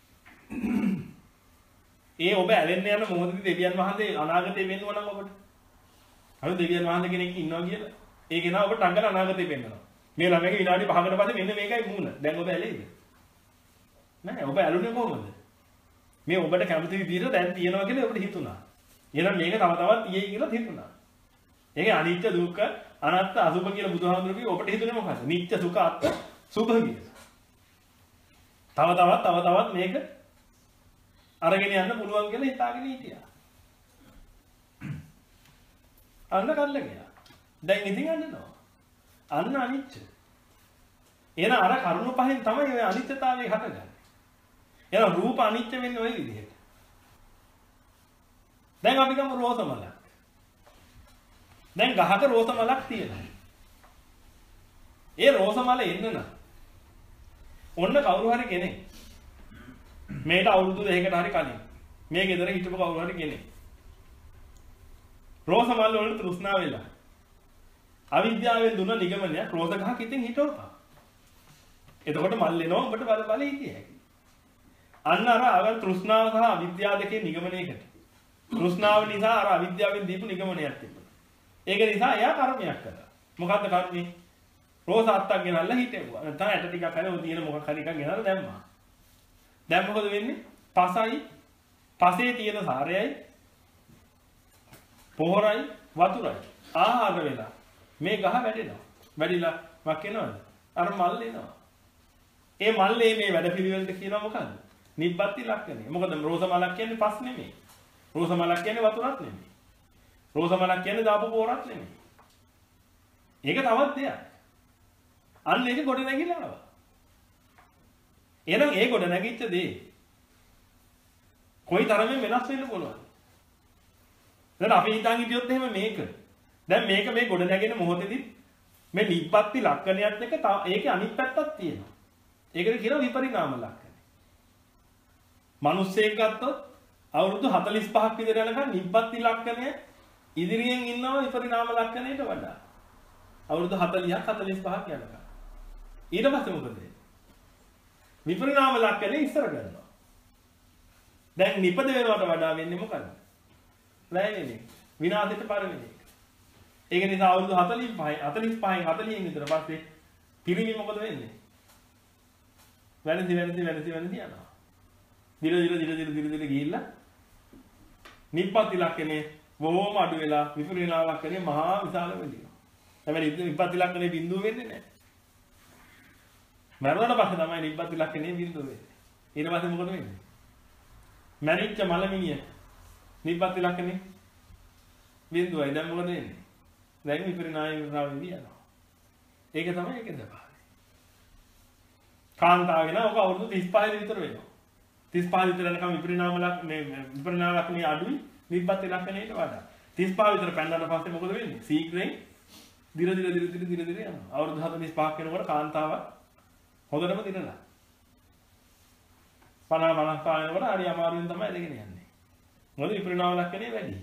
ඒ ඔබ ඇලෙන්න යන මොහොතේ දෙවියන් වහන්සේ අනාගතේ වෙන්නව නම් ඔබට. අර දෙවියන් වහන්සේ කෙනෙක් ඉන්නවා කියලා. ඒ කෙනා ඔබට අංගන අනාගතේ වෙන්නවා. මේ ළමයාගේ විනාඩි පහකට පස්සේ මෙන්න මේකයි මූණ. දැන් ඔබ ඇලෙයිද? නෑ ඔබ ඇලුනේ කොහොමද? මේ ඔබට කැමති විදිහට දැන් තියනවා කියලා ඔබට හිතුණා. එහෙනම් මේක තව තවත් තියෙයි කියලා හිතුණා. ඒකේ අනිත්‍ය දුක්ඛ අනාත්ම අසුභ කියලා බුදුහාමුදුරුවෝ කිව්ව ඔබට හිතුනේ මොකද්ද? නිත්‍ය සුඛ අත්ත සුභ කියලා. තව තවත් තව තවත් මේක අරගෙන යන්න පුළුවන් කියලා හිතාගෙන හිටියා. අන්න කල්ල ගියා. දැන් ඉතින් අන්නනවා. අන්න අනිත්‍ය. එහෙනම් අර කරුණු පහෙන් තමයි ඔය අනිත්‍යතාවය හටගන්නේ. එහෙනම් රූප අනිත්‍ය වෙන්නේ ওই විදිහට. දැන් අපි ගමු රෝස මලක්. දැන් ගහක රෝස මලක් තියෙනවා. ඒ රෝස මල එන්න නම් ඔන්න කවුරු හරි කෙනෙක් මේට අවුරුදු දෙකකට හරි කලින් මේ ගෙදර හිටපු කවුරු හරි කෙනෙක් රෝස මල් වලට තෘෂ්ණා වෙලා අවිද්‍යාවෙන් දුන්න නිගමනයක් රෝස ගහක් ඉතින් හිටවපා. එතකොට මල් එනවා උඹට බල බල හිටිය හැකි. අන්න අර අර තෘෂ්ණාව සහ අවිද්‍යාව දෙකේ නිගමනයකට. තෘෂ්ණාව නිසා අර අවිද්‍යාවෙන් දීපු නිගමනයක් තිබුණා. ඒක නිසා එයා කර්මයක් කළා. මොකද්ද කර්මය? රෝස අත්තක් ගෙනල්ලා හිටෙව්වා. නැත්නම් ඇට ටිකක් හරි ඔය තියෙන මොකක් හරි එකක් ගෙනල්ලා දැම්මා. දැන් මොකද වෙන්නේ? පසයි පසේ තියෙන සාරයයි පොහොරයි වතුරයි ආහාර වෙලා මේ ගහ වැඩෙනවා. වැඩිලා මක් වෙනවද? අර මල් එනවා. ඒ මල්ලේ මේ වැඩ පිළිවෙලට කියනවා මොකද්ද? නිබ්බත් ඉලක්කණය. මොකද රෝස මලක් කියන්නේ පස් නෙමෙයි. රෝස මලක් කියන්නේ වතුරක් නෙමෙයි. රෝස මලක් කියන්නේ දාපු පොහොරක් නෙමෙයි. ඒක තවත් දෙයක්. අන්න ඒක ගොඩ නැගිලා ආවා. එහෙනම් ඒ ගොඩ නැගිච්ච දේ කොයි තරමින් වෙනස් වෙන්න පුළුවන්ද? දැන් අපි හිතන් හිටියොත් එහෙම මේක. දැන් මේක මේ ගොඩ නැගෙන මොහොතේදී මේ නිබ්බත්ති ලක්ෂණයත් එක්ක ඒකේ අනිත් පැත්තක් තියෙනවා. ඒකට කියනවා විපරිණාම ලක්ෂණය. මිනිස්සෙක් ගත්තොත් අවුරුදු හතළිස් පහක් විතර යනකම් නිබ්බත්ති ලක්ෂණය ඉදිරියෙන් ඉන්නවා විපරිණාම ලක්ෂණයට වඩා. අවුරුදු හතළිහක් හතළිස් පහක් යනකම්. ඊට පස්සේ මොකද වෙන්නේ? විපරිණාම ලක්ෂණය ඉස්සර කරනවා. දැන් නිපද වෙනවට වඩා වෙන්නේ මොකද්ද? වැය වෙන්නේ. විනාශයට පර වෙන්නේ. ඒක නිසා අවුරුදු හතළිස් පහයි හතළිස් පහෙන් හතළිහෙන් විතර පස්සේ පිරිමි මොකද වෙන්නේ? වැරදි වැරදි වැරදි වැරදි යනවා. දිල දිල දිල දිල දිල දිල ගිහිල්ලා නිබ්බත් ඉලක්කනේ බොහොම අඩු වෙලා විපරිණාමයක් කරේ මහා විශාල වෙලිය. හැබැයි නිබ්බති ලක්ෂණේ බිඳුව වෙන්නේ නැහැ. මරුණට පස්සේ තමයි නිබ්බති ලක්ෂණේ බිඳුව වෙන්නේ. ඊට පස්සේ මොකද වෙන්නේ? මැරිච්ච මලමිනිය නිබ්බති ලක්ෂණේ බිඳුවයි. දැන් මොකද වෙන්නේ? දැන් විපරිණාමය වෙවි යනවා. ඒක තමයි ඒකේ ස්වභාවය. කාන්තාව වෙන ඔක අවුරුදු තිස් පහේ විතර වෙනවා. තිස් පහ විතර යනකම් විපරිණාම ලක්ෂණේ විපරිණාම ලක්ෂණේ අඩුයි නිබ්බති ලක්ෂණයට වඩා. තිස් පහ විතර පැනනට පස්සේ මොකද වෙන්නේ? සීක්‍රෙන් දිර දිර දිර දිර දිර දිර යනවා. අවුරුදු හතළිස් පහක් වෙනකොට කාන්තාව හොඳටම දිරලා. පනහ පනහ පහ වෙනකොට හරි අමාරුවෙන් තමයි දෙගෙන යන්නේ. මොකද විපරිණාම ලක්ෂණේ වැඩි.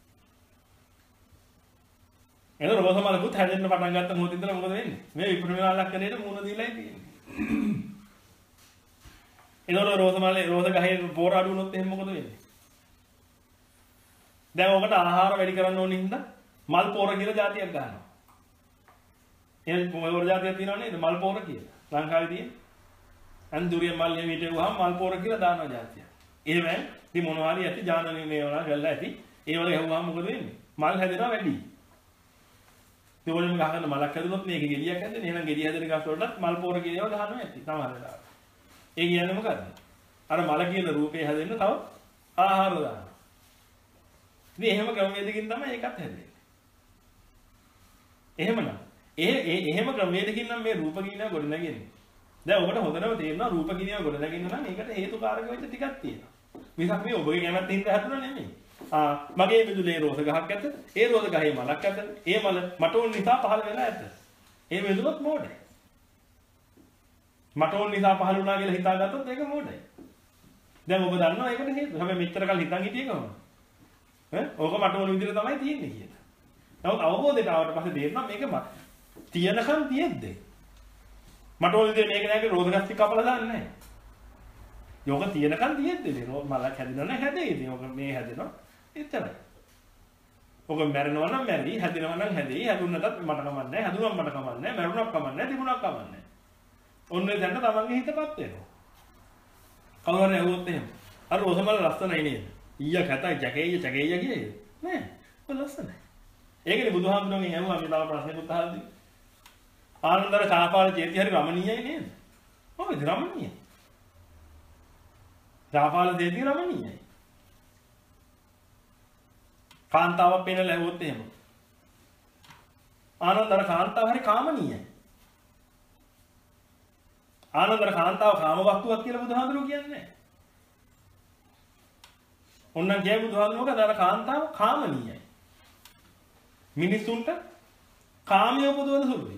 එන රෝසමලකුත් හැදෙන්න පටන් ගත්ත මොහොත ඉඳලා මොකද වෙන්නේ? මේ විපරිණාම ලක්ෂණයට මුහුණ දීලායි තියෙන්නේ. එනකොට රෝසමලේ රෝස ගහේ පෝර අඩු වුණොත් එහෙනම් මොකද වෙන්නේ? දැන් ඔකට ආහාර වැඩි කරන්න ඕන හින්දා මල් පෝර කියලා જાතියක් ගන්නවා. එහෙනම් පෝර જાතියක් තියෙනව නේද? මල් පෝර කියලා. ලංකාවේ තියෙන. අන්දුරිය මල් එහෙම හිටුවාම මල් පෝර කියලා දානවා જાතියක්. එහෙම ඉතින් මොනවා හරි ඇති ඥානනේ මේවලා ගල්ලා ඇති. ඒ වල ගහුවාම මොකද වෙන්නේ? මල් හැදෙනවා වැඩි. ඒ වලින් ගහන මලක් හැදුනොත් මේකේ ගෙඩියක් හැදෙන්නේ. එහෙනම් ගෙඩිය හැදෙන ගස් වලටත් මල් පෝර කියනවා ගහනවා ඇති. සමහර වෙලාවට. ඒ කියන්නේ මොකද්ද? අර මල කියන රූපේ හැදෙන්න තව ආහාර දානවා. ඉතින් එහෙම ක්‍රමවේදකින් තමයි ඒකත් හැදෙන්නේ. එහෙමනම් ඒ ඒ එහෙම ක්‍රමවේදකින් නම් මේ රූප කිනියා ගොඩ නැගෙන්නේ. දැන් ඔබට හොඳටම තේරෙනවා රූප කිනියා ගොඩ නැගෙන්න නම් ඒකට හේතුකාරක වෙච්ච ටිකක් තියෙනවා. මිසක් මේ ඔබගේ කැමැත්ත හින්දා හැදුණා නෙමෙයි. ආ මගේ මිදුලේ රෝස ගහක් ඇත. ඒ රෝස ගහේ මලක් ඇත. ඒ මල මට ඕන නිසා පහළ වෙලා ඇත. ඒ මිදුලත් මෝඩයි. මට ඕන නිසා පහළ වුණා කියලා හිතාගත්තොත් ඒක මෝඩයි. දැන් ඔබ දන්නවා ඒකට හේතුව. හැබැයි මෙච්චර කල් හිතන් හිටියේ කොහොමද? ඈ ඕක මට ඕන විදිහට තමයි තියෙන්නේ කියලා. නමුත් අවබෝධයට ආවට පස්සේ තේරෙනවා මේක තියනකම් තියෙද්ද. මට ඕන විදිහට මේක නෑ කියලා රෝද ගස් ටික කපලා දාන්නේ නැහැ. යෝග තියනකම් තියෙද්ද නේ මලක් හැදෙනවා නෑ හැදේ. ඉතින් ඔක මේ හැදෙනවා එච්චරයි. ඔක මැරෙනවා නම් මැරි, හැදෙනවා නම් හැදේ. හැදුන්නටත් මට කමක් නැහැ. හැදුනම මට කමක් නැහැ. මැරුණක් කමක් නැහැ. තිබුණක් කමක් නැහැ. ඔන්න දැන් තමන්ගේ හිතපත් වෙනවා. කවුරු හරි ඇහුවොත් එහෙම. අර රෝසමල ලස්සනයි නේද? ඊය කතයි ජකේය ජකේය කියේ. නෑ. ඔය ලස්සනයි. ඒකනේ බුදුහාමුදුරන්ගෙන් ඇහුවා මේ තව ප්‍රශ්නෙකුත් අහද්දි. ආනන්දර කාපාල චේති හරි රමණීයයි නේද? ඔව් ඒක රමණීයයි. කාපාල චේති රමණීයයි. කාන්තාවක් පේන ලැබුවොත් එහෙම. ආනන්දර කාන්තාව හරි කාමනීයයි. ආනන්දර කාන්තාව කාම වස්තුවක් කියලා බුදුහාමුදුරුවෝ කියන්නේ නැහැ. ඔන්නම් කියයි බුදුහාමුදුරුවෝ කදාර කාන්තාව කාමනීයයි. මිනිසුන්ට කාමයේ උපදවන සුළුයි.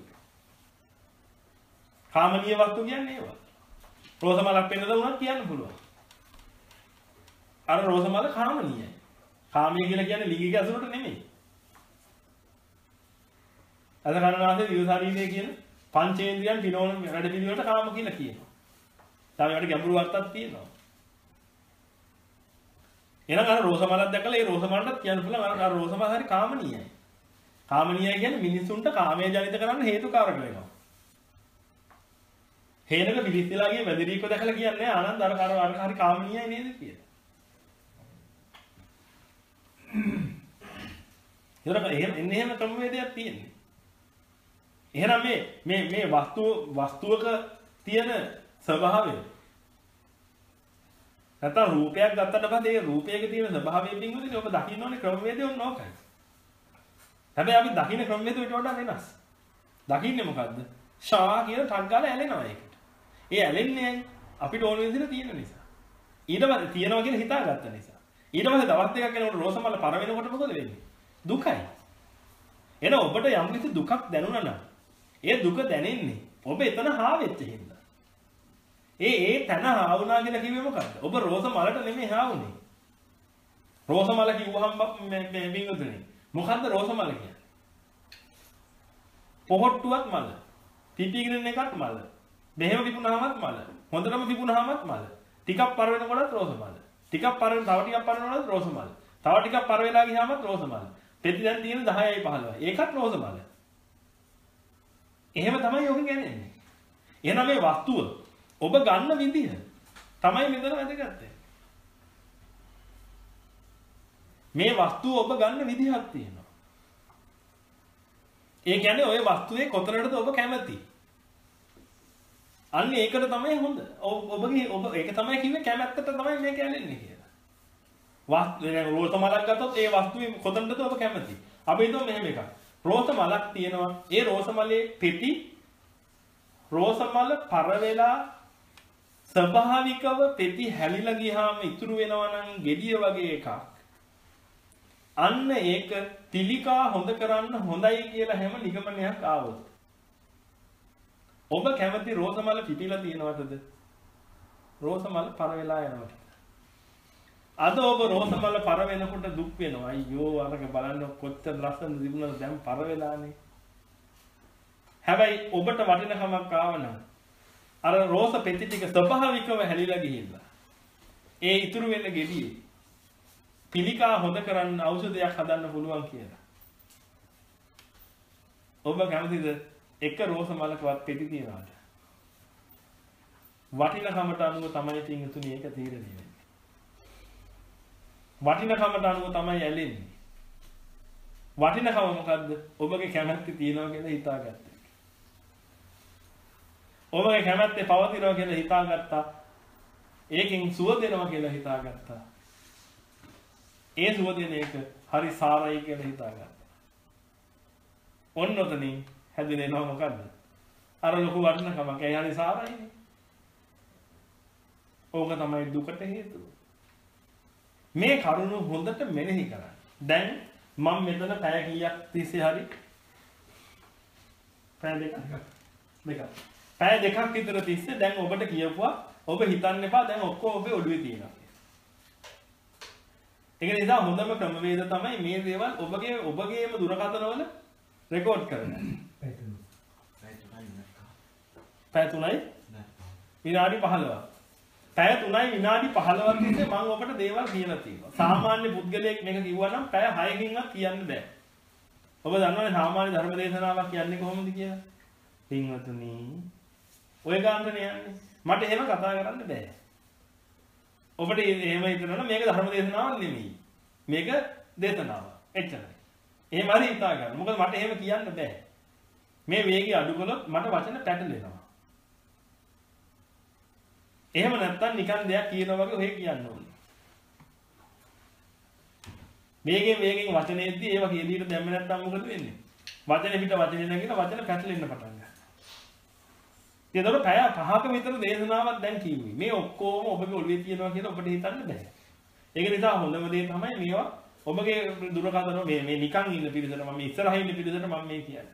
කාමනීය වස්තු කියන්නේ ඒවා. රෝසමලක් පෙන්නද උනත් කියන්න පුළුවන්. අර රෝසමල කාමනීයයි. කාමයේ කියලා කියන්නේ ලිංගික අසුරට නෙමෙයි. අද කනනාසේ දිව ශරීරය කියන පංචේන්ද්‍රයන් පිනෝන වැඩ පිළිවෙලට කාම කියලා කියනවා. තව ඒකට ගැඹුරු අර්ථයක් තියෙනවා. එහෙනම් අර රෝසමලක් දැකලා ඒ රෝසමලට කියන්න පුළුවන් අර රෝසමල හරි කාමනීයයි. කාමනීයයි කියන්නේ මිනිසුන්ට කාමයේ ජනිත කරන්න හේතුකාරක වෙනවා. හේනක පිළිස්සලාගේ වැදිරීක දැකලා කියන්නේ ආනන්ද අර අර හරි කාමනීයයි නේද කියලා. ඒතර එහෙම එන්නේ එහෙම ක්‍රමවේදයක් තියෙන්නේ. එහෙනම් මේ මේ මේ වස්තුව වස්තුවක තියෙන ස්වභාවය නැත්නම් රූපයක් ගත්තට පස්සේ ඒ රූපයක තියෙන ස්වභාවය පිළිබඳව ඔබ දකින්න ඕනේ ක්‍රමවේදය ඔන්න ඕකයි. හැබැයි අපි දකින්න ක්‍රමවේදයට වඩා වෙනස්. දකින්නේ මොකද්ද? ෂා කියන ටක් ගාලා ඇලෙනවා ඒකට. ඒ ඇලෙන්නේ අපිට ඕන විදිහට තියෙන නිසා. ඊට පස්සේ තියනවා කියලා හිතාගත්ත නිසා. ඊට පස්සේ දවස් දෙකක් යනකොට රෝසමල පර වෙනකොට මොකද වෙන්නේ? දුකයි. එන ඔබට යම් කිසි දුකක් දැනුණා නම් ඒ දුක දැනෙන්නේ ඔබ එතන හා වෙච්ච හින්දා. ඒ ඒ තන හා වුණා කියලා කිව්වේ මොකද්ද? ඔබ රෝසමලට නෙමෙයි හා වුනේ. රෝසමල කිව්වහම මේ මේ වින්දුනේ. මොකද්ද රෝසමල කියන්නේ? පොහොට්ටුවක් මල. පිපිගිරෙන එකක් මල. දෙහෙම පිපුණාමත් මල. හොඳටම පිපුණාමත් මල. ටිකක් පර වෙනකොටත් රෝසමල. ටිකක් පර වෙන තව ටිකක් පර වෙනකොටත් රෝසමල. තව ටිකක් පර වෙලා ගියාමත් රෝසමල. පෙති දැන් තියෙන දහයයි පහළොවයි. ඒකත් රෝසමල. එහෙම තමයි යෝග කියන්නේ. එහෙනම් මේ වස්තුව ඔබ ගන්න විදිහ තමයි මෙතන වැදගත්. මේ වස්තුව ඔබ ගන්න විදිහක් තියෙනවා. ඒ කියන්නේ ওই වස්තුවේ කොතනටද ඔබ කැමති? අන්න ඒකට තමයි හොඳ. ඔබගේ ඔබ ඒක තමයි කිව්වේ කැමැත්තට තමයි මේක ඇලෙන්නේ කියලා. වස්තු දැන් රෝස මලක් ගත්තොත් ඒ වස්තුවේ කොතනටද ඔබ කැමති? අපි හිතුව මෙහෙම එකක්. රෝස මලක් තියෙනවා. ඒ රෝස මලේ පෙති රෝස මල පර වෙලා ස්වභාවිකව පෙති හැලිලා ගියාම ඉතුරු වෙනවා නම් gediya වගේ එකක්. අන්න ඒක පිළිකා හොඳ කරන්න හොඳයි කියලා හැම නිගමනයක් ආවොත්. ඔබ කැමති රෝස මල පිපිලා තියෙනවද? රෝස මල පර වෙලා යනවට. අද ඔබ රෝස මල පර වෙනකොට දුක් වෙනවා. අයියෝ අරක බලන්න කොච්චර ලස්සනද තිබුණාද දැන් පර වෙලානේ. හැබැයි ඔබට වටිනකමක් ආවනම් අර රෝස පෙති ටික ස්වභාවිකව හැලිලා ගිහිල්ලා ඒ ඉතුරු වෙන ගෙඩියේ පිළිකා හොඳ කරන්න ඖෂධයක් හදන්න පුළුවන් කියලා. ඔබ කැමතිද එක රෝස මලකවත් පෙති තියනවාට? වටිනකමට අනුව තමයි තින්තුනේ ඒක තීරණය වෙන්නේ. වටිනකමට අනුව තමයි ඇලෙන්නේ. වටිනකම මොකද්ද? ඔබගේ කැමැත්ත තියනවා කියලා හිතාගත්තා. ඔබගේ කැමැත්තේ පවතිනවා කියලා හිතාගත්තා. ඒකෙන් සුව දෙනවා කියලා හිතාගත්තා. ඒ සුව දෙන එක හරි සාරයි කියලා හිතාගත්තා. ඔන්න ඔතනින් හැදෙනවා මොකද්ද? අර ලොකු වටිනකමක්. ඒ හරි සාරයිනේ. ඕක තමයි දුකට හේතුව. මේ කරුණු හොඳට මෙනෙහි කරන්න. දැන් මම මෙතන පැය කීයක් තිස්සේ හරි පැය දෙකක් දෙකක් පැය දෙකක් විතර තිස්සේ දැන් ඔබට කියපුවා ඔබ හිතන්න එපා දැන් ඔක්කොම ඔබේ ඔළුවේ තියෙනවා. ඒක නිසා හොඳම ක්‍රමවේද තමයි මේ දේවල් ඔබගේ ඔබගේම දුරකථනවල රෙකෝඩ් කරගන්න. පැය තුනයි විනාඩි පහළොවක්. පැය තුනයි විනාඩි පහළොවක් තිස්සේ මම ඔබට දේවල් කියලා තියෙනවා. සාමාන්‍ය පුද්ගලයෙක් මේක කිව්වා නම් පැය හයකින්වත් කියන්න බෑ. ඔබ දන්නවනේ සාමාන්‍ය ධර්ම දේශනාවක් කියන්නේ කොහොමද කියලා? පින්වතුනි ඔය ගානනේ යන්නේ. මට එහෙම කතා කරන්න බෑ. ඔබට එහෙම හිතනවා නම් මේක ධර්ම දේශනාවක් නෙමෙයි. මේක දේශනාවක්. එච්චරයි. එහෙම හරි හිතා ගන්න. මොකද මට එහෙම කියන්න බෑ. මේ වේගය අඩු කළොත් මට වචන පැටලෙනවා. එහෙම නැත්තම් නිකන් දෙයක් කියනවා වගේ ඔහෙ කියන්න ඕනේ. වේගෙන් වේගෙන් වචනේද්දී ඒවා කියදීට දැම්ම නැත්තම් මොකද වෙන්නේ? වචනේ පිට වචනේ නැගිලා වචන පැටලෙන්න පටන් ගන්නවා. ඒතකොට පැය පහක විතර දේශනාවක් දැන් කිව්වේ. මේ ඔක්කොම ඔබගේ ඔළුවේ තියෙනවා කියලා ඔබට හිතන්න බෑ. ඒක නිසා හොඳම දේ තමයි මේවා ඔබගේ දුරකථන මේ මේ නිකන් ඉන්න පිළිසර මම ඉස්සරහින් ඉන්න පිළිසර මම මේ කියන්නේ.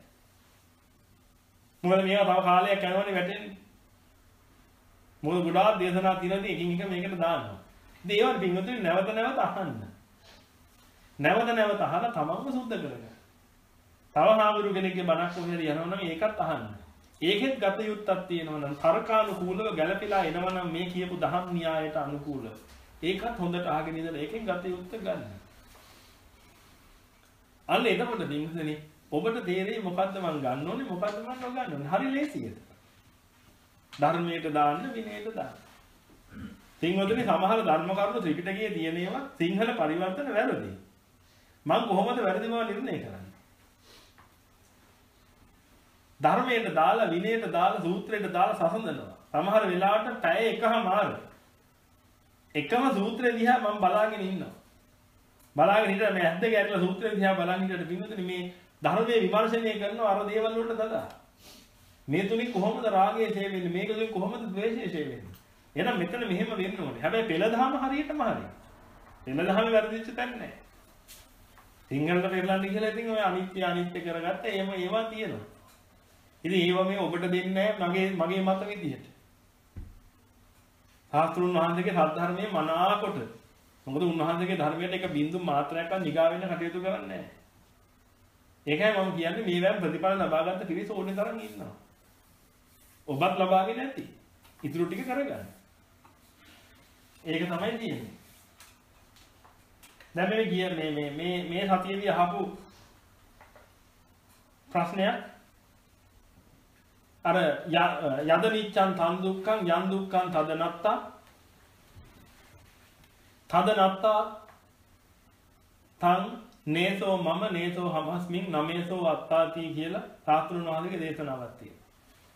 මොකද මේවා තව කාලයක් යනවනේ වැටෙන්නේ. මොකද ගොඩාක් දේශනා තියෙනදී එකින් එක මේකට දානවා. ඉතින් ඒවත් පින්වතුනි නැවත නැවත අහන්න. නැවත නැවත අහලා තමන්ව සුද්ධ කරගන්න. තව හාමුදුරු කෙනෙක්ගේ බණක් කොහේ හරි යනවා නම් ඒකත් අහන්න. ඒකෙත් ගත යුත්තක් තියෙනවා නම් තර්කානුකූලව ගැළපීලා එනවා නම් මේ කියපු දහම් න්‍යායට අනුකූලව. ඒකත් හොඳට අහගෙන ඉඳලා ඒකෙන් ගත යුත්ත ගන්න. අන්න එතකොට පින්වතුනි ඔබට තේරෙයි මොකද්ද මම ගන්න ඕනේ මොකද්ද මම නොගන්න ඕනේ. හරි ලේසියද? ධර්මයට දාන්න විනයට දාන්න. සිංහලදී සමහර ධර්ම කරුණු ත්‍රිපිටකයේ තියෙන ඒවා සිංහල පරිවර්තන වැරදි. මම කොහොමද වැරදි බව නිර්ණය කරන්නේ? ධර්මයට දාලා විනයට දාලා සූත්‍රයට දාලා සසඳනවා. සමහර වෙලාවට පැය එකමාර එකම සූත්‍රය දිහා මම බලාගෙන ඉන්නවා. බලාගෙන හිටියා මේ ඇද්ද ගැටලා සූත්‍රය දිහා බලන් හිටියට පින්වතුනි මේ ධර්මයේ විමර්ශනය කරනවා අර දේවල් වලට දදා. මේ තුලින් කොහොමද රාගය ඡේ වෙන්නේ? මේක තුලින් කොහොමද ද්වේෂය ඡේ වෙන්නේ? එහෙනම් මෙතන මෙහෙම වෙන්න ඕනේ. හැබැයි පෙළ දහම හරියටම හරි. පෙළ දහම වැරදිච්ච තැන නැහැ. සිංහලට පෙරලන්න කියලා ඉතින් ඔය අනිත්‍ය අනිත්‍ය කරගත්ත ඒම ඒවා තියෙනවා. ඉතින් ඒව මේ ඔබට දෙන්නේ නැහැ මගේ මගේ මත විදිහට. සාස්ත්‍රුන් වහන්සේගේ සද්ධර්මයේ මනාකොට. මොකද උන්වහන්සේගේ ධර්මයට එක බින්දු මාත්‍රයක්වත් නිගා වෙන්න කටයුතු කරන්නේ නැහැ. ඒකයි මම කියන්නේ මේවෙන් ප්‍රතිඵල ලබා ගන්න පිරිස ඕනේ තරම් ඉන්නවා. ඔබත් ලබාගෙන නැති. ඉතුරු ටික කරගන්න. ඒක තමයි තියෙන්නේ. දැන් මේ ගිය මේ මේ මේ මේ සතියේදී අහපු ප්‍රශ්නයක් අර යද නිච්ඡන් තන් දුක්ඛං යන් දුක්ඛං තද නත්තා තද නත්තා තං නේසෝ මම නේසෝ හමස්මින් නමේසෝ අත්තාති කියලා සාස්ත්‍රුන් වහන්සේගේ දේශනාවක් තියෙනවා.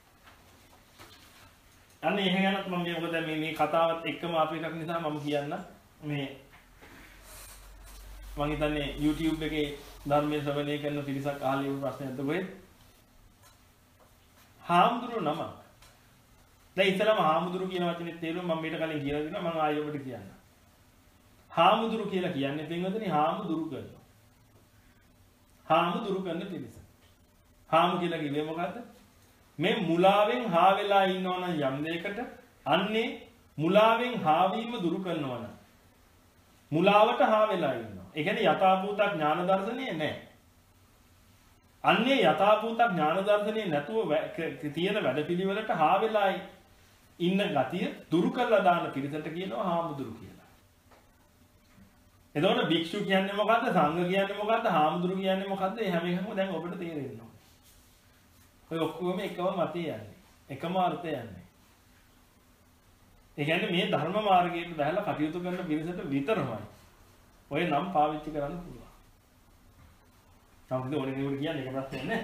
අන්න ඒක ගැනත් මම මොකද මේ මේ කතාවත් එක්කම ආපු එකක් නිසා මම කියන්න මේ මම හිතන්නේ YouTube එකේ ධර්මයේ ශ්‍රවණය කරන පිරිසක් අහලා ඉන්න ප්‍රශ්නයක්ද කොහෙද? හාමුදුරු නම. දැන් ඉතලම හාමුදුරු කියන වචනේ තේරුම මම මීට කලින් කියලා දුන්නා මම ආයෙ ඔබට කියන්න. හාමුදුරු කියලා කියන්නේ පින්වතුනි හාමුදුරු කරනවා. හාමුදුරු කරන පිරිස. හාමු කියලා කිව්වේ මොකද්ද? මේ මුලාවෙන් හා වෙලා ඉන්නවනම් යම් දෙයකට අන්නේ මුලාවෙන් හාවීම දුරු කරනවා නම් මුලාවට හා වෙලා ඉන්නවා. ඒ කියන්නේ යථාභූත ඥාන දර්ශනය නැහැ. අන්නේ යථාභූත ඥාන දර්ශනය නැතුව තියෙන වැඩපිළිවෙලට හා වෙලා ඉන්න ගතිය දුරු කරලා දාන පිරිසට කියනවා හාමුදුරු කියලා. එතකොට භික්ෂු කියන්නේ මොකද්ද? සංඝ කියන්නේ මොකද්ද? හාමුදුරු කියන්නේ මොකද්ද? මේ හැම එකක්ම දැන් ඔබට තේරෙනවා. ඔය ඔක්කොම එකම මතය යන්නේ. එකම අර්ථය යන්නේ. ඒ කියන්නේ මේ ධර්ම මාර්ගයට බහැලා කටයුතු කරන පිරිසට විතරමයි ඔය නම් පාවිච්චි කරන්න පුළුවන්. තමයි ඕනේ නෙවෙයි කියන්නේ ඒක ප්‍රශ්නේ නෑ.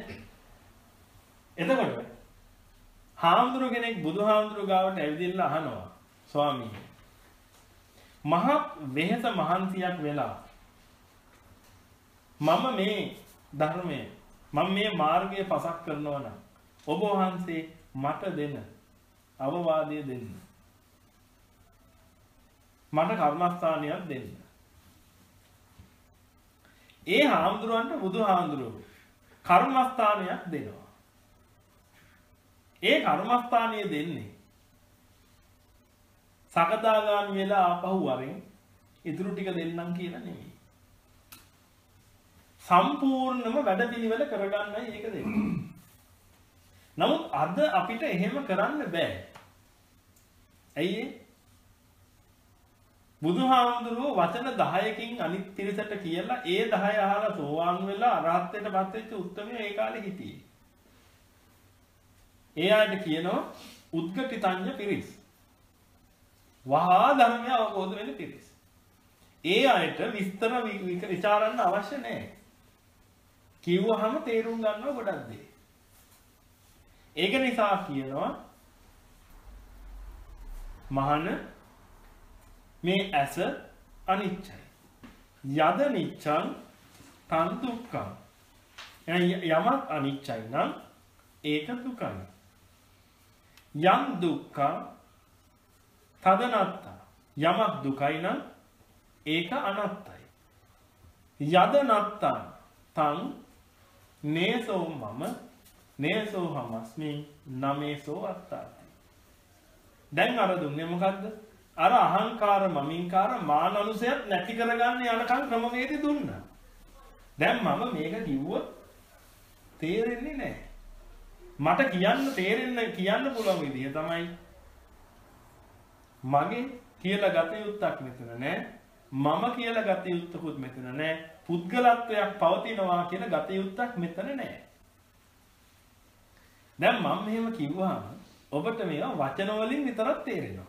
එතකොට හාමුදුරු කෙනෙක් බුදුහාමුදුරු ගාවට ඇවිදින්න අහනවා ස්වාමීනි මහත් වෙහෙස මහන්සියක් වෙලා මම මේ ධර්මයේ මම මේ මාර්ගයේ පසක් කරනවා නම් ඔබ වහන්සේ මට දෙන අවවාදය දෙන්න. මට කර්මස්ථානයක් දෙන්න. ඒ හාමුදුරුවන්ට බුදුහාමුදුරුවෝ කර්මස්ථානයක් දෙනවා. ඒ කර්මස්ථානය දෙන්නේ සකදාගාමි වෙලා ආපහු වරෙන් ඉතුරු ටික දෙන්නම් කියලා නෙමෙයි. සම්පූර්ණම වැඩපිළිවෙල කරගන්නයි ඒක දෙන්නේ. නමුත් අද අපිට එහෙම කරන්න බෑ. ඇයි ඒ? බුදුහාමුදුරුවෝ වචන දහයකින් අනිත් පිරිසට කියලා ඒ දහය අහලා සෝවාන් වෙලා අරහත්ත්වයට පත් වෙච්ච උත්තරමය ඒ කාලේ හිටියේ. ඒ ආයත කියනවා උද්ගටිතඤ්ඤ පිරිස්. වහා ධර්මය අවබෝධ වෙන පිරිස්. ඒ ආයත විස්තර විචාරන්න අවශ්‍ය නැහැ. කිව්වහම තේරුම් ගන්නවා ගොඩක් දේ. ඒක නිසා කියනවා මහාන මේ ඇස අනිච්චයි. යද නිච්ඡං තන් දුක්ඛං. යමක් අනිච්චයි නම් ඒක දුකයි. යම් දුක්ඛං තදනත්ත. යමක් දුකයි නම් ඒක අනත්තයි. යද නත්තං තං නේසෝ මම නේසෝ හමස්මි නමේසෝ අත්තාති. දැන් අර දුන්නේ මොකද්ද? අර අහංකාර මමින්කාර මාන අනුසයත් නැති කරගන්න යනකම් ක්‍රමවේදි දුන්නා. දැන් මම මේක කිව්වොත් තේරෙන්නේ නැහැ. මට කියන්න තේරෙන්න කියන්න පුළුවන් විදිය තමයි මගේ කියලා ගත යුත්තක් මෙතන නැහැ. මම කියලා ගත යුත්තකුත් මෙතන නැහැ. පුද්ගලත්වයක් පවතිනවා කියලා ගත යුත්තක් මෙතන නැහැ. දැන් මම මෙහෙම කිව්වහම ඔබට මේවා වචන වලින් විතරක් තේරෙනවා.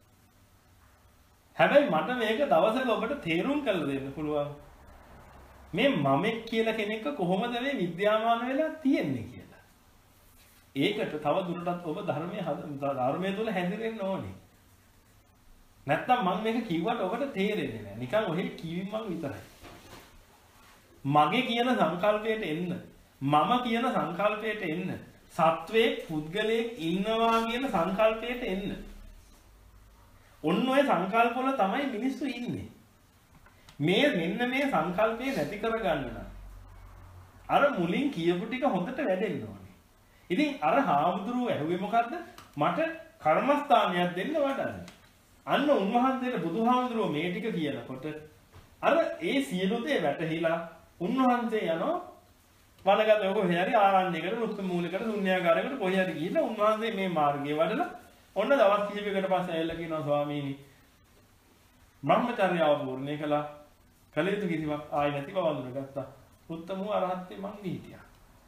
හැබැයි මට මේක දවසක ඔබට තේරුම් කරලා දෙන්න පුළුවන්. මේ මමෙක් කියලා කෙනෙක් කොහොමද මේ විද්‍යාමාන වෙලා තියෙන්නේ කියලා. ඒකට තව දුරටත් ඔබ ධර්මයේ ධර්මයේ තුල හැදිරෙන්න ඕනේ. නැත්තම් මම මේක කිව්වට ඔබට තේරෙන්නේ නැහැ. නිකන් ඔහෙ කිවිමක් විතරයි. මගේ කියන සංකල්පයට එන්න, මම කියන සංකල්පයට එන්න, සත්වයේ පුද්ගලයෙක් ඉන්නවා කියන සංකල්පයට එන්න. ඔන්න ඔය සංකල්පවල තමයි මිනිස්සු ඉන්නේ. මේ මෙන්න මේ සංකල්පේ නැති කරගන්න නම් අර මුලින් කියපු ටික හොඳට වැඩෙන්න ඕනේ. ඉතින් අර හාමුදුරුවෝ ඇහුවේ මොකද්ද? මට කර්මස්ථානයක් දෙන්න වඩන්න. අන්න උන්වහන්සේට බුදුහාමුදුරුවෝ මේ ටික කියනකොට අර ඒ සියලු දේ වැටහිලා උන්වහන්සේ යනවා වනගත කොහේ හරි ආරණ්‍යයකට රුක්ක මූලයකට ශුන්‍යාකාරයකට කොහේ හරි ගිහිල්ලා උන්වහන්සේ මේ මාර්ගයේ වඩලා ඔන්න දවස් කිහිපයකට පස්සේ ඇවිල්ලා කියනවා ස්වාමීනි බ්‍රහ්මචර්යාව පූර්ණේ කළා. කළ යුතු කිසිවක් ආයි නැති බව අඳුනගත්තා. උත්තම වූ අරහත්ත්වයේ මං හිටියා.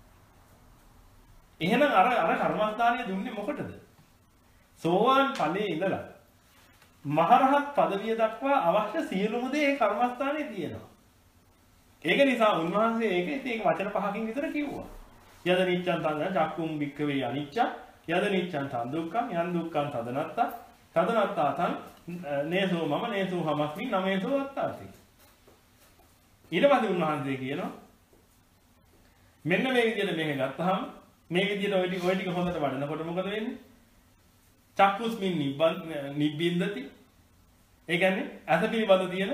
එහෙනම් අර අර කර්මස්ථානය දුන්නේ මොකටද? සෝවාන් ඵලයේ ඉඳලා මහරහත් පදවිය දක්වා අවශ්‍ය සියලුම දේ ඒ කර්මස්ථානයේ තියෙනවා. ඒක නිසා උන්වහන්සේ ඒක ඉතින් ඒක වචන පහකින් විතර කිව්වා. යද නිච්ඡං තං චක්කුම් භික්ඛවේ අනිච්ච යද නිච්ඡං තං දුක්ඛං යන් දුක්ඛං තදනත්ත තදනත්තා තං නේසෝ මම නේසෝ හමස්මි නමේසෝ අත්තාති. ඊට පස්සේ උන්වහන්සේ කියනවා මෙන්න මේ විදිහට මේක ගත්තාම මේ විදිහට ඔය ටික ඔය ටික හොඳට වඩනකොට මොකද වෙන්නේ? චක්කුස්මින් නිබ්බින්දති. ඒ කියන්නේ අස පිළිබඳ තියෙන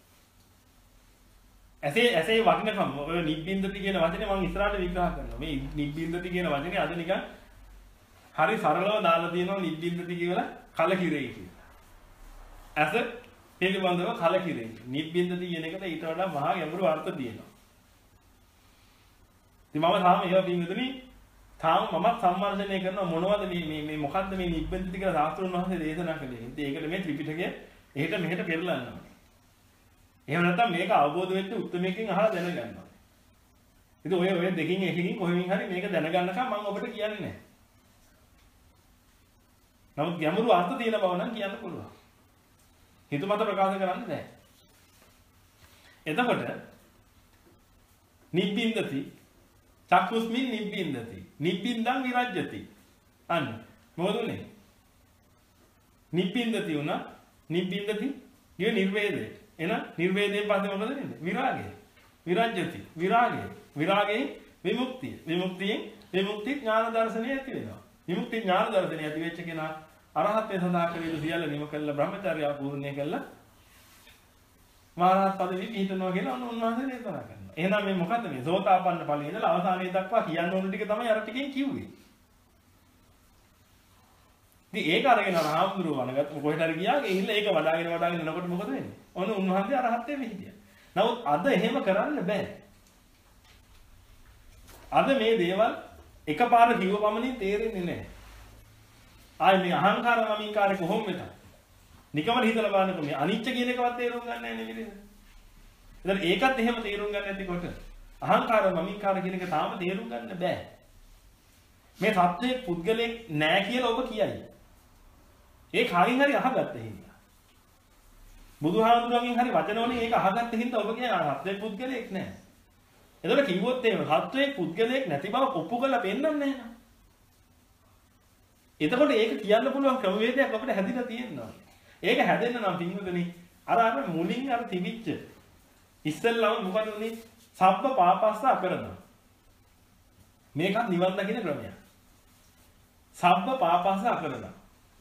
ඇසේ ඇසේ වටිනකම ඔය නිබ්බින්දති කියන වචනේ මම ඉස්සරහට විග්‍රහ කරනවා. මේ නිබ්බින්දති කියන වචනේ අද නිකන් හරි සරලව දාලා තියෙනවා නිබ්බින්දති කියලා කලකිරෙයි කියලා. ඇස පිළිබඳව කලකිරෙයි. නිබ්බින්දති කියන එකට ඊට වඩා මහා ගැඹුරු අර්ථ තියෙනවා. ඉතින් මම තාම ඒවා පින්විතනි තාම මමත් සම්මර්ෂණය කරනවා මොනවද මේ මේ මේ මොකද්ද මේ නිබ්බින්දති කියලා ශාස්ත්‍රඥ වහන්සේ දේශනා කළේ. ඉතින් ඒකට මේ ත්‍රිපිටකය එහෙට මෙහෙට පෙරලන්න ඕනේ. එහෙම නැත්නම් මේක අවබෝධ වෙච්ච උත්තරමකින් අහලා දැනගන්නවා. ඉතින් ඔය ඔය දෙකින් එකකින් කොහෙමින් හරි මේක දැනගන්නකම් මම ඔබට කියන්නේ නැහැ. නමුත් ගැඹුරු අර්ථ තියෙන බව නම් කියන්න පුළුවන්. හිතුමත ප්‍රකාශ කරන්න බෑ. එතකොට නිබ්බින්දති චක්කුස්මින් නිබ්බින්දති නිබ්බින්දං විරජ්‍යති. අන්න මොකද උනේ? නිබ්බින්දති උනා නිබ්බින්දති කිය නිර්වේදේ. එහෙනම් නිර්වේදයෙන් පස්සේ මොකද වෙන්නේ? විරාගය. විරජ්‍යති. විරාගය. විරාගයෙන් විමුක්තිය. විමුක්තියෙන් විමුක්ති ඥාන දර්ශනය ඇති වෙනවා. විමුක්ති ඥාන දර්ශනය ඇති වෙච්ච කෙනා අරහත්ත්වයට සඳහා කළ යුතු සියල්ල නිම කළා බ්‍රහ්මචර්යය පූර්ණය කළා. මහරහත් පදවි පිහිටනවා කියලා ඔන්න උන්වහන්සේ දේශනා කරනවා. එහෙනම් මේ මොකද්ද මේ සෝතාපන්න ඵලයේ ඉඳලා අවසානයේ දක්වා කියන්න ඕන ටික තමයි අර ටිකෙන් කිව්වේ. ඉතින් ඒක අරගෙන රාමඳුරුව වනගත් කොහෙට හරි ගියා ගිහිල්ලා ඒක වඩාගෙන වඩාගෙන යනකොට මොකද වෙන්නේ? ඔන්න උන්වහන්සේ අරහත්ත්වයේ පිහිටියා. නමුත් අද එහෙම කරන්න බෑ. අද මේ දේවල් එකපාර කිව්ව පමණින් තේරෙන්නේ නැහැ. ආයි මේ අහංකාර මමින්කාරේ කොහොම වෙතත්. නිකමර හිතලා බලන්නකො මේ අනිච්ච කියන එකවත් තේරුම් ගන්න නැහැ නේ නේද? ඉතින් ඒකත් එහෙම තේරුම් ගන්න නැතිකොට අහංකාර මමින්කාර කියන එක තාම තේරුම් ගන්න බෑ. මේ සත්‍යයේ පුද්ගලෙක් නැහැ කියලා ඔබ කියයි. ඒ කායින් හරි අහගත්ත හින්දා. බුදුහාමුදුරන්ගෙන් හරි වචනවලින් ඒක අහගත්ත හින්දා ඔබ කියන සත්‍යයේ පුද්ගලෙක් නැහැ. එතකොට කිව්වොත් එහෙම සත්‍යයේ පුද්ගලෙක් නැති බව ඔප්පු කරලා පෙන්නන්නේ නැහැ නේද? එතකොට ඒක කියන්න පුළුවන් ක්‍රමවේදයක් අපිට හැදිලා තියෙනවා. ඒක හැදෙන්න නම් පින්වතුනි අර අර මුලින් අර තිබිච්ච ඉස්සෙල්ලාම මොකද උනේ? සබ්බ පාපස්ස අකරනවා. මේකත් නිවන් දකින්න ක්‍රමයක්. සබ්බ පාපස්ස අකරනවා.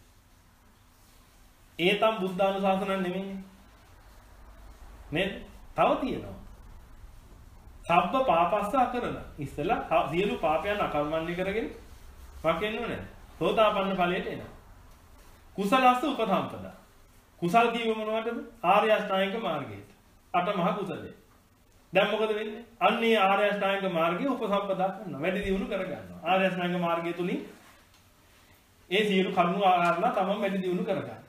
ඒතම් බුද්ධානුශාසන නෙමෙයි. නේද? තව තියෙනවා. සබ්බ පාපස්ස අකරනවා. ඉස්සෙල්ලා සියලු පාපයන් අකර්මණ්‍ය කරගෙන වකෙන්න ඕනේ. සෝතාපන්න ඵලයට එනවා. කුසලස්ස උපසම්පදා. කුසල් කියව මොනවටද? ආර්ය අෂ්ටාංගික මාර්ගයට. අට මහ කුසලයේ. දැන් මොකද වෙන්නේ? අන්නේ ආර්ය අෂ්ටාංගික මාර්ගය උපසම්පදා කරනවා. වැඩි දියුණු කර ගන්නවා. ආර්ය අෂ්ටාංගික මාර්ගය තුලින් ඒ සියලු කරුණු ආරණා තමයි වැඩි දියුණු කර ගන්නවා.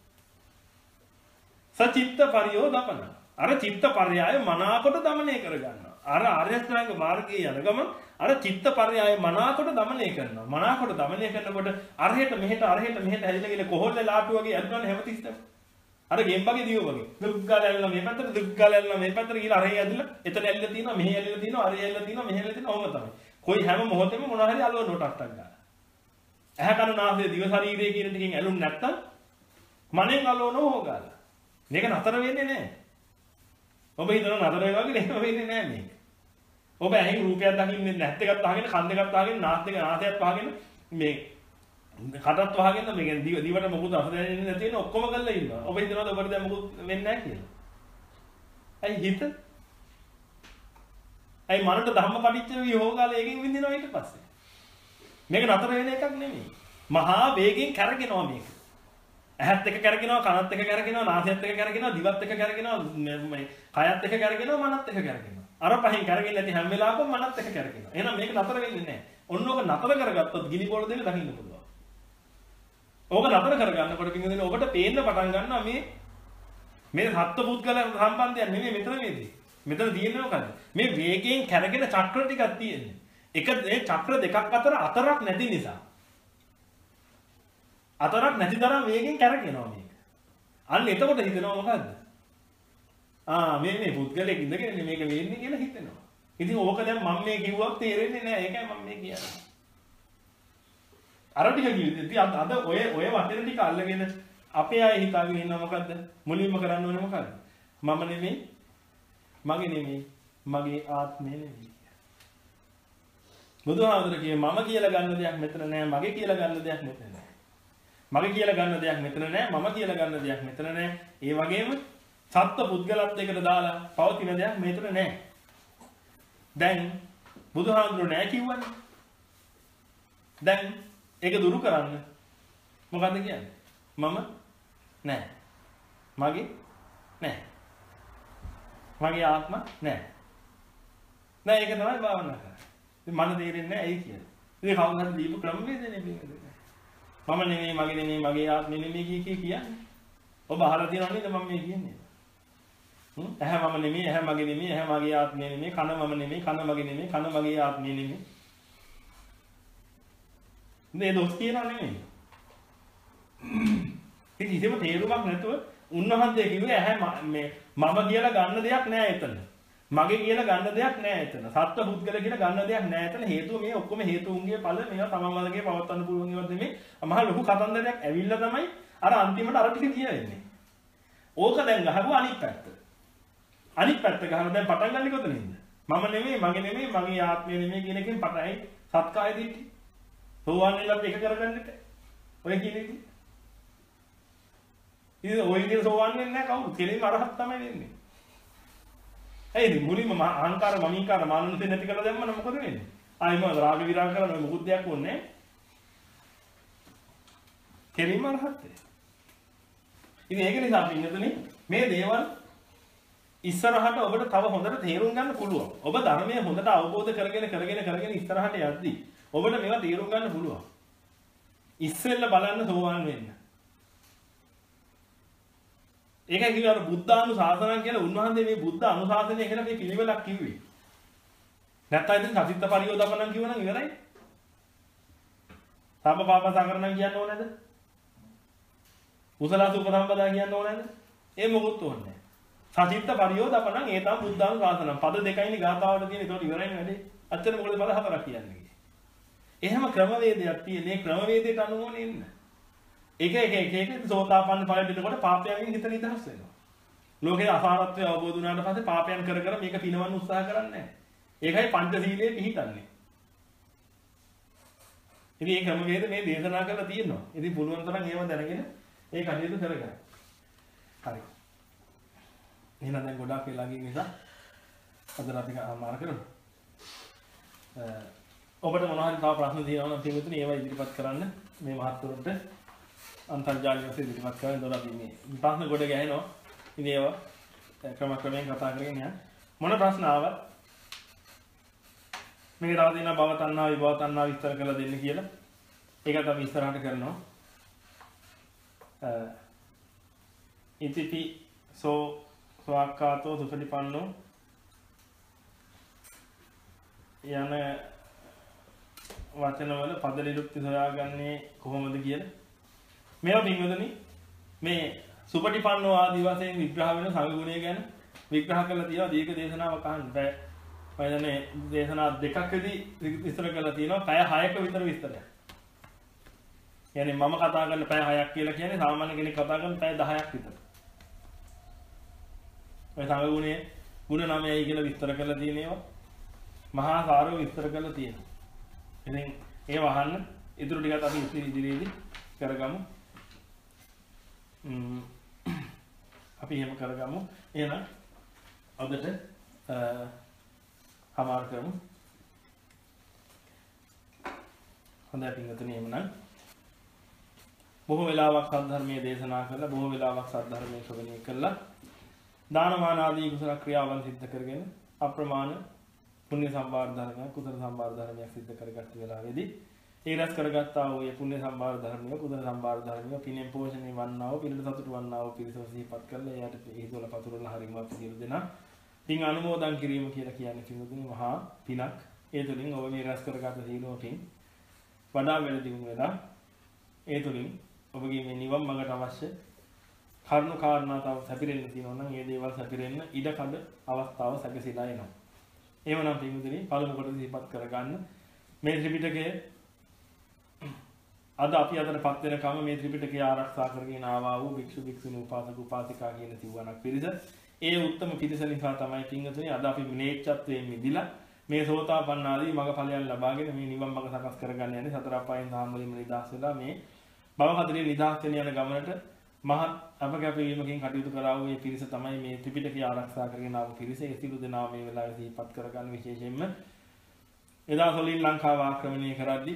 සචිත්ත පරියෝදපන. අර චිත්ත පරයය මනාකොට দমনය කර ගන්නවා. අර ආර්ය අෂ්ටාංගික මාර්ගයේ යන ගමන් අර චිත්ත පරයය මනාකොට দমনය කරනවා. මනාකොට দমনය කරනකොට අරහෙට මෙහෙට අරහෙට මෙහෙට හැදිලා ගිහලා කොහොල්ල ලාටු වගේ ඇල්ලන හැමතිස්සෙම. අර ගෙම්බගේ දියෝ වගේ. දුක් ගාලා ඇල්ලන මේ පැත්තට දුක් ගාලා ඇල්ලන මේ පැත්තට ගිහලා අරහෙ ඇදලා එතන ඇල්ලලා තියෙනවා මෙහෙ ඇල්ලලා තියෙනවා අරහෙ ඇල්ලලා තියෙනවා මෙහෙ ඇල්ලලා තියෙනවා ඔහොම තමයි. කොයි හැම මොහොතෙම මොනවා හරි අලුවනට ටක් ටක් ගාලා. ඇහැ කන නාසය දිව ශරීරය කියන ටිකෙන් ඇලුම් නැත්තම් මනෙන් අලුවනෝ හොගාලා. මේක නතර වෙන්නේ නැහැ. ඔබ හිතනවා නතර වෙනවා කියලා එහෙම වෙන්නේ නැහැ මේක. ඔබ ඇහෙන් රූපයක් දකින්නේ නැත් එකක් අහගෙන කන් දෙකක් අහගෙන නාස් දෙක නාසයක් වහගෙන මේ කටත් වහගෙන මේ දිවට මොකුත් අස දැනෙන්නේ නැති වෙන ඔක්කොම කරලා ඉන්නවා. ඔබ හිතනවාද ඔබට දැන් මොකුත් වෙන්නේ නැහැ කියලා? ඇයි හිත? ඇයි මනට ධම්ම පටිච්ච විහෝගාල එකකින් විඳිනවා ඊට පස්සේ? මේක නතර වෙන එකක් නෙමෙයි. මහා වේගෙන් කැරගෙනවා මේක. ඇහත් එක කැරගෙනවා, කනත් එක කැරගෙනවා, නාසයත් එක කැරගෙනවා, දිවත් එක කැරගෙනවා, මේ කයත් එක කැරගෙනවා, මනත් එක කැරගෙනවා. අර පහෙන් කැරගෙන්නේ නැති හැම වෙලාවකම මනත් එක කැරගෙනවා. එහෙනම් මේක නතර වෙන්නේ නැහැ. ඔන්න ඕක නතර කරගත්තොත් ගිනි බෝල දෙක දකින්න පුළුවන්. ඕක නතර කරගන්නකොට පින්වදින ඔබට පේන්න පටන් ගන්නවා මේ මේ සත්ත්ව පුද්ගල සම්බන්ධයක් නෙමෙයි මෙතන මේදී. මෙතන තියෙන්නේ මොකද්ද? මේ වේගයෙන් කැරගෙන චක්‍ර ටිකක් තියෙන්නේ. එක මේ චක්‍ර දෙකක් අතර අතරක් නැති නිසා. අතරක් නැති තරම් වේගෙන් කැරගෙනවා මේක. අන්න එතකොට හිතෙනවා මොකද්ද? ආ මේ මේ පුද්ගලෙක් ඉඳගෙන මේක වෙන්නේ කියලා හිතෙනවා. ඉතින් ඕක දැන් මම මේ කිව්වක් තේරෙන්නේ නැහැ. ඒකයි මම මේ කියන්නේ. අර ටික කිව්වේ. ඉතින් අද ඔය ඔය වචන ටික අල්ලගෙන අපේ අය හිතාගෙන ඉන්නවා මොකද්ද? මුලින්ම කරන්න ඕනේ මොකද්ද? මම නෙමෙයි, මගේ නෙමෙයි, මගේ ආත්මය නෙමෙයි. බුදුහාමුදුර කියේ මම කියලා ගන්න දෙයක් මෙතන නැහැ, මගේ කියලා ගන්න දෙයක් මෙතන නැහැ. මගේ කියලා ගන්න දෙයක් මෙතන නැහැ, මම කියලා ගන්න දෙයක් මෙතන නැහැ. ඒ වගේම සත්ත්ව පුද්ගලත්වයකට දාලා පවතින දෙයක් මෙතන නැහැ. දැන් බුදුහාමුදුර නැහැ කිව්වනේ. දැන් ඒක දුරු කරන්න මොකද්ද කියන්නේ? මම නැහැ. මගේ නැහැ. මගේ ආත්ම නැහැ. නෑ ඒක තමයි භාවනා කරන්නේ. ඉතින් මන තේරෙන්නේ නැහැ ඇයි කියලා. ඉතින් කවුරු හරි දීපු ක්‍රමවේදනේ මේක. මම නෙමෙයි, මගේ නෙමෙයි, මගේ ආත්මෙ නෙමෙයි කිය කිය කියන්නේ. ඔබ අහලා තියෙනව නේද මම මේ කියන්නේ? හ්ම් ඇහැ මම නෙමෙයි, ඇහැ මගේ නෙමෙයි, ඇහැ මගේ ආත්මෙ නෙමෙයි, කන මම නෙමෙයි, කන මගේ නෙමෙයි, කන මගේ ආත්මෙ නෙමෙයි. නේ දොස් කියනවා නෙමෙයි. ඉතින් ඉතින් තේරුමක් නැතුව උන්වහන්සේ කිව්වේ ඇහැ මේ මම කියලා ගන්න දෙයක් නෑ එතන. මගේ කියලා ගන්න දෙයක් නෑ එතන. සත්ත්ව පුද්ගල කියලා ගන්න දෙයක් නෑ එතන. හේතුව මේ ඔක්කොම හේතුන්ගේ ඵල මේවා තමන් වලගේ පවත්වන්න පුළුවන් ඒවා නෙමෙයි. මහා ලොකු කතන්දරයක් ඇවිල්ලා තමයි අර අන්තිමට අර ටික කියවෙන්නේ. ඕක දැන් ගහපුවා අනිත් පැත්ත. අනිත් පැත්ත ගහන දැන් පටන් ගන්න කොතනින්ද? මම නෙමෙයි, මගේ නෙමෙයි, මගේ ආත්මය නෙමෙයි කියන එකෙන් පටයි සත්කාය දිට්ඨි. සෝවාන් වෙලත් එක කරගන්නට. ඔය කියන්නේ ඉතින්. ඉතින් ඔය විදිහට සෝවාන් වෙන්නේ නැහැ කවුරු. කෙලින්ම අරහත් තමයි වෙන්නේ. ඇයිද මුලින්ම අහංකාර මමීකාර මානසික නැති කරලා දැම්මම මොකද වෙන්නේ? ආයිම රාග විරාග කරන මොකුත් දෙයක් ඕනේ නැහැ. කෙලින්ම අරහත්. ඉතින් ඒක නිසා පින්නතුනේ මේ දේවල් ඉස්සරහට ඔබට තව හොඳට තේරුම් ගන්න පුළුවන්. ඔබ ධර්මයේ හොඳට අවබෝධ කරගෙන කරගෙන කරගෙන ඉස්සරහට යද්දී ඔබට මේවා තේරුම් ගන්න පුළුවන්. ඉස්සෙල්ල බලන්න සෝවාන් වෙන්න. ඒකයි කිව්වේ අර බුද්ධානුශාසනය කියලා උන්වහන්සේ මේ බුද්ධ අනුශාසනය කියලා මේ පිළිවෙලක් කිව්වේ. නැත්නම් ඉතින් සතිත්ත පරියෝදපණම් කියවනම් ඉවරයි. සම්පපාප සංකරණම් කියන්න ඕනේ නැද? කුසල සුපසම්පදා කියන්න ඕනේ නැද? ඒ මොකුත් ඕනේ නැහැ. සතිත්ත පරියෝදපණම් ඒ තමයි බුද්ධානුශාසනය. පද දෙකයිනේ ගාථාවට තියෙන. ඒතකොට ඉවරයිනේ වැඩේ. අච්චර මොකද පද හතරක් කියන්නේ. එහෙම ක්‍රමවේදයක් තියෙන. මේ ක්‍රමවේදයට අනුව නෙන්න. එක එක එක එක සෝතාපන්න ඵලෙ දෙනකොට පාපයෙන් හිත නිදහස් වෙනවා. ලෝකේ අසාරත්වය අවබෝධ වුණාට පස්සේ පාපයන් කර කර මේක පිනවන්න උත්සාහ කරන්නේ නැහැ. ඒකයි පංචශීලයේ පිහිටන්නේ. ඉතින් මේ ක්‍රමවේද මේ දේශනා කරලා තියෙනවා. ඉතින් පුළුවන් තරම් ඒව දැනගෙන ඒ කටයුතු කරගන්න. හරි. එහෙනම් දැන් ගොඩාක් වෙලා ගිය නිසා අද අපි ආමාර කරමු. ඔබට මොනවා හරි තව ප්‍රශ්න තියෙනවා නම් පින්විතනි ඒවා ඉදිරිපත් කරන්න මේ මහත්තුරුන්ට අන්තර්ජාලය ඔස්සේ ඉදිරිපත් කරන්න දොර අපි මේ ප්‍රශ්න ගොඩ ගහනවා. ඉතින් ඒවා ක්‍රම ක්‍රමයෙන් කතා කරගෙන යන්න. මොන ප්‍රශ්න ආවත් මේක තව දිනා භව තණ්හා විභව තණ්හා විස්තර කරලා දෙන්න කියලා. ඒකත් අපි ඉස්සරහට කරනවා. ඉතිපි සෝ සෝක්කාතෝ සුපටිපන්නෝ යන වචනවල පද නිරුක්ති සොයාගන්නේ කොහොමද කියලා මේවා පින්වතුනි මේ සුපටිපන්නෝ ආදී වශයෙන් විග්‍රහ වෙන සංඝ ගුණය ගැන විග්‍රහ කරලා තියෙනවා දීර්ඝ දේශනාවක් අහන්න බෑ. මම දැන් දේශනා දෙකකදී විස්තර කරලා තියෙනවා පැය හයක විතර විස්තරයක්. يعني මම කතා කරන පැය හයක් කියලා කියන්නේ සාමාන්‍ය කෙනෙක් කතා කරන පැය දහයක් විතර. ඔය සංඝ ගුණයේ ගුණ නවයයි කියලා විස්තර කරලා තියෙන ඒවා මහා සාරව විස්තර කරලා තියෙනවා. ඉතින් ඒව අහන්න ඉදිරි ටිකත් අපි ඉදිරියේදී කරගමු. ම්ම් අපි එහෙම කරගමු. එහෙනම් අදට හමාර කරමු. හොඳයි පින්වතුනි එහෙමනම් බොහෝ වෙලාවක් සද්ධර්මයේ දේශනා කරලා බොහෝ වෙලාවක් සද්ධර්මයේ ශ්‍රවණය කරලා දානමාන ආදී කුසල ක්‍රියාවන් සිද්ධ කරගෙන අප්‍රමාණ පුණ්‍ය සම්භාර ධර්මයක් කුසල සම්භාර ධර්මයක් සිද්ධ කරගත්ත වෙලාවේදී ඒ රැස් කරගත්තා වූ ඒ පුණ්‍ය සම්භාර ධර්මිය කුසල සම්භාර ධර්මිය පිනෙන් පෝෂණය වන්නා වූ පිළිද සතුට වන්නා වූ පිරිස සිහිපත් කරලා එයාට හේතුවල පතුරලා හරිම අපි සියලු දෙනා පින් අනුමෝදන් කිරීම කියලා කියන්නේ පින්වතුනි මහා පිනක්. ඒ තුලින් ඔබ මේ රැස් කරගත් සීලෝ පින් වඩා වැඩි දියුණු වෙලා ඒ තුලින් ඔබගේ මේ නිවන් මඟට අවශ්‍ය කරුණු කාරණා තව සැපිරෙන්න තියෙනවා නම් ඒ දේවල් සැපිරෙන්න ඉඩ කඩ අවස්ථාව සැකසීලා එනවා. එහෙමනම් පින්විතනි පළමු කොට සිහිපත් කරගන්න මේ ත්‍රිපිටකය අද අපි අතටපත් වෙනකම් මේ ත්‍රිපිටකය ආරක්ෂා කරගෙන ආවා වූ භික්ෂු භික්ෂුණී උපාසක උපාසිකා කියන සිව්වණක් පිරිස. ඒ උත්තම පිරිස නිසා තමයි පින්විතනි අද අපි ම්ලේච්ඡත්වයෙන් මිදිලා මේ සෝතාපන්න ආදී මගඵලයන් ලබාගෙන මේ නිවන් මඟ සකස් කරගන්න යන්නේ සතර අපායන් දහම් වලින්ම නිදහස් වෙලා මේ භව හතරේ නිදහස් වෙන යන ගමනට මහත් අපකැපවීමකින් කටයුතු කරා වූ මේ පිරිස තමයි මේ ත්‍රිපිටකය ආරක්ෂා කරගෙන ආපු පිරිස. ඒ සිළු දෙනා මේ වෙලාවේ සිහිපත් කරගන්න විශේෂයෙන්ම එදා සොලින් ලංකාව ආක්‍රමණය කරද්දී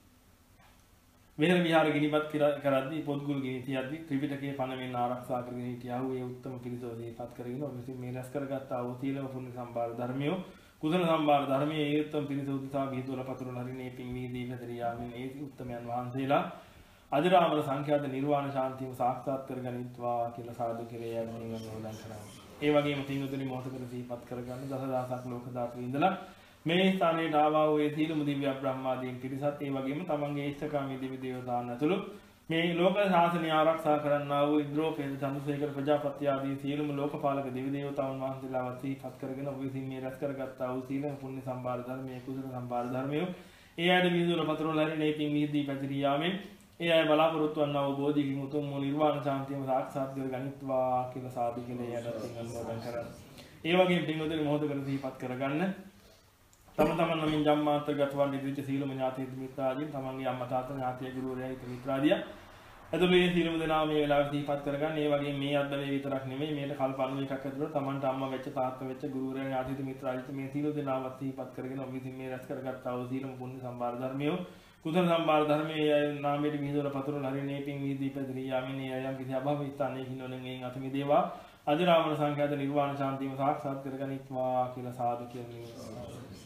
වෙන විහාර ගිනිපත් කරද්දී පොත්ගුල් ගිනි තියද්දී ත්‍රිපිටකයේ පණවෙන්න ආරක්ෂා කරගෙන හිටියා වූ ඒ උත්තම පිරිස සිහිපත් කරගෙන ඔබ මේ රැස් කරගත් ආ වූ සීලම පුණ්‍ය සම්භාර ධර්මියෝ කුසල සම්භාර ධර්මයේ ඒ උත්තම පිරිස උදෙසා බිහිදුවල පතුරන හරිනේ පින් වීදී පැතිරියාමින් ඒ උත්තමයන් වහන්සේලා අජරාමර සංඛ්‍යාත නිර්වාණ ශාන්තියම සාක්ෂාත් කරගනිත්වා කියලා සාදු කෙරේ යන නිවන කරනවා. ඒ වගේම තින්දුනි මොහොතකට සිහිපත් කරගන්න දසදහසක් ලෝක ධාතු ඉඳලා මේ ස්ථානයේ ආවා වූ ඒ සීලමු දිව්‍ය බ්‍රහ්මාදීන් පිරිසත් ඒ වගේම තමන්ගේ ඉෂ්ඨකාමී දිව්‍ය දේවතාවුන් ඇතුළු මේ ලෝක ශාසනය ආරක්ෂා කරන්නා වූ ඉන්ද්‍රෝපේත චන්ද්‍රසේකර ප්‍රජාපති ආදී සීලමු ලෝකපාලක දිව්‍ය දේවතාවුන් වහන්සේලා සිහිපත් කරගෙන ඔබ විසින් මේ රැස් කරගත්තා වූ සීල පුණ්‍ය සම්භාර ධර්මයේ කුසල සම්භාර ධර්මයේ ඒ ආදී විදුල පතරවල හරිනේ පින් විහිදී පැතිරියාමෙන් ඒ අය බලාපොරොත්තු වන්නා වූ බෝධිගින් උතුම් වූ නිර්වාණ ශාන්තියම සාක්ෂාත් කර ගනිත්වා කියලා සාදු කියලා යටත් අනුමෝදන් කරා. ඒ වගේම පින්වතුනි මොහොතකට සිහිපත් කරගන්න තම තමන් නමින් ජම්මාන්තර්ගත වන්නේ දිවිච සීලම ඥාති මිත්‍රාදීන් තමන්ගේ අම්මා තාත්තා ඥාතිය ගුරුවරයා හිත මිත්‍රාදිය. එතකොට මේ සීලම දෙනා මේ වෙලාවට සිහිපත් කරගන්න. ඒ වගේම මේ අද්දමේ විතරක් නෙමෙයි මේකට කල්ප අනූ එකක් ඇතුළත තමන්ට අම්මා වෙච්ච තාත්තා වෙච්ච ගුරුවරයා ඥාති මිත්‍රාදිත මේ සීල දෙනාවත් සිහිපත් කරගෙන ඔබ විසින් මේ රැස් කරගත්තා වූ සීලම පුණ්‍ය සම්භාර ධර්මියෝ කුසල සම්භාර ධර්මයේ නාමයේ මිහිදොර පතුරු හරිනේ පින් වීදී පැතිරී යාමිනේ අයම් කිසි අභව ස්ථානයේ කිනෝනෙන් එයින් අතමි දේවා අජරාමර සංඛ්‍යාත නිර්වාණ ශාන්තියම සාක්ෂාත් කරගනිත්වා කියලා සාදු කියන්නේ.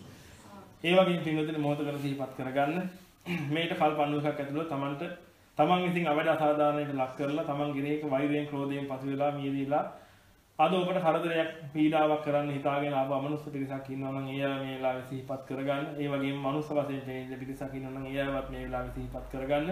ඒ වගේම පින්වතුනි මොහොතකට සිහිපත් කරගන්න මේකට කල්ප අනූ එකක් ඇතුළත තමන්ට තමන් විසින් අවඩ අසාධාරණයට ලක් කරලා තමන් ගිරේක වෛරයෙන් ක්‍රෝධයෙන් පසු වෙලා මියදීලා අද ඔබට කරදරයක් පීඩාවක් කරන්න හිතාගෙන ආපු අමනුෂ්‍ය පිරිසක් ඉන්නවා නම් ඒ අය මේ වෙලාවේ සිහිපත් කරගන්න. ඒ වගේම මනුෂ්‍ය වශයෙන් තේින්න පිරිසක් ඉන්නවා නම් ඒ අයවත් මේ වෙලාවේ සිහිපත් කරගන්න.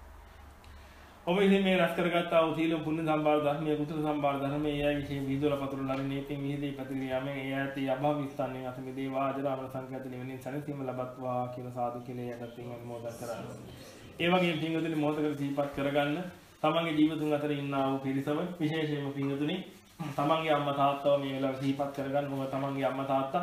ඔබ ඉතින් මේ රැස් කරගත්තා වූ සීල පුණ්‍ය සම්භාර ධර්මයේ කුසල සම්භාර ධර්මයේ ඒ අය විශේෂ විදුල පතුරුලා හරිනේ පින් විහිදී පැතිරියාමෙන් ඒ අයත් අභව ස්ථානයෙන් අත මේ වා අජරාමර සංඛ්‍යාත නිවනින් සැනසීම ලබත්වා කියලා සාදු කියලා යටත් අනුමෝදන් කරනවා. ඒ වගේම පින්වතුනි මොහොතකට සිහිපත් කරගන්න තමන්ගේ ජීවිතුන් අතර ඉන්නා වූ පිරිසම විශේෂයෙන්ම පින්වතුනි තමන්ගේ අම්මා තාත්තව මේ වෙලාවේ සිහිපත් කරගන්න. මොකද තමන්ගේ අම්මා තාත්තා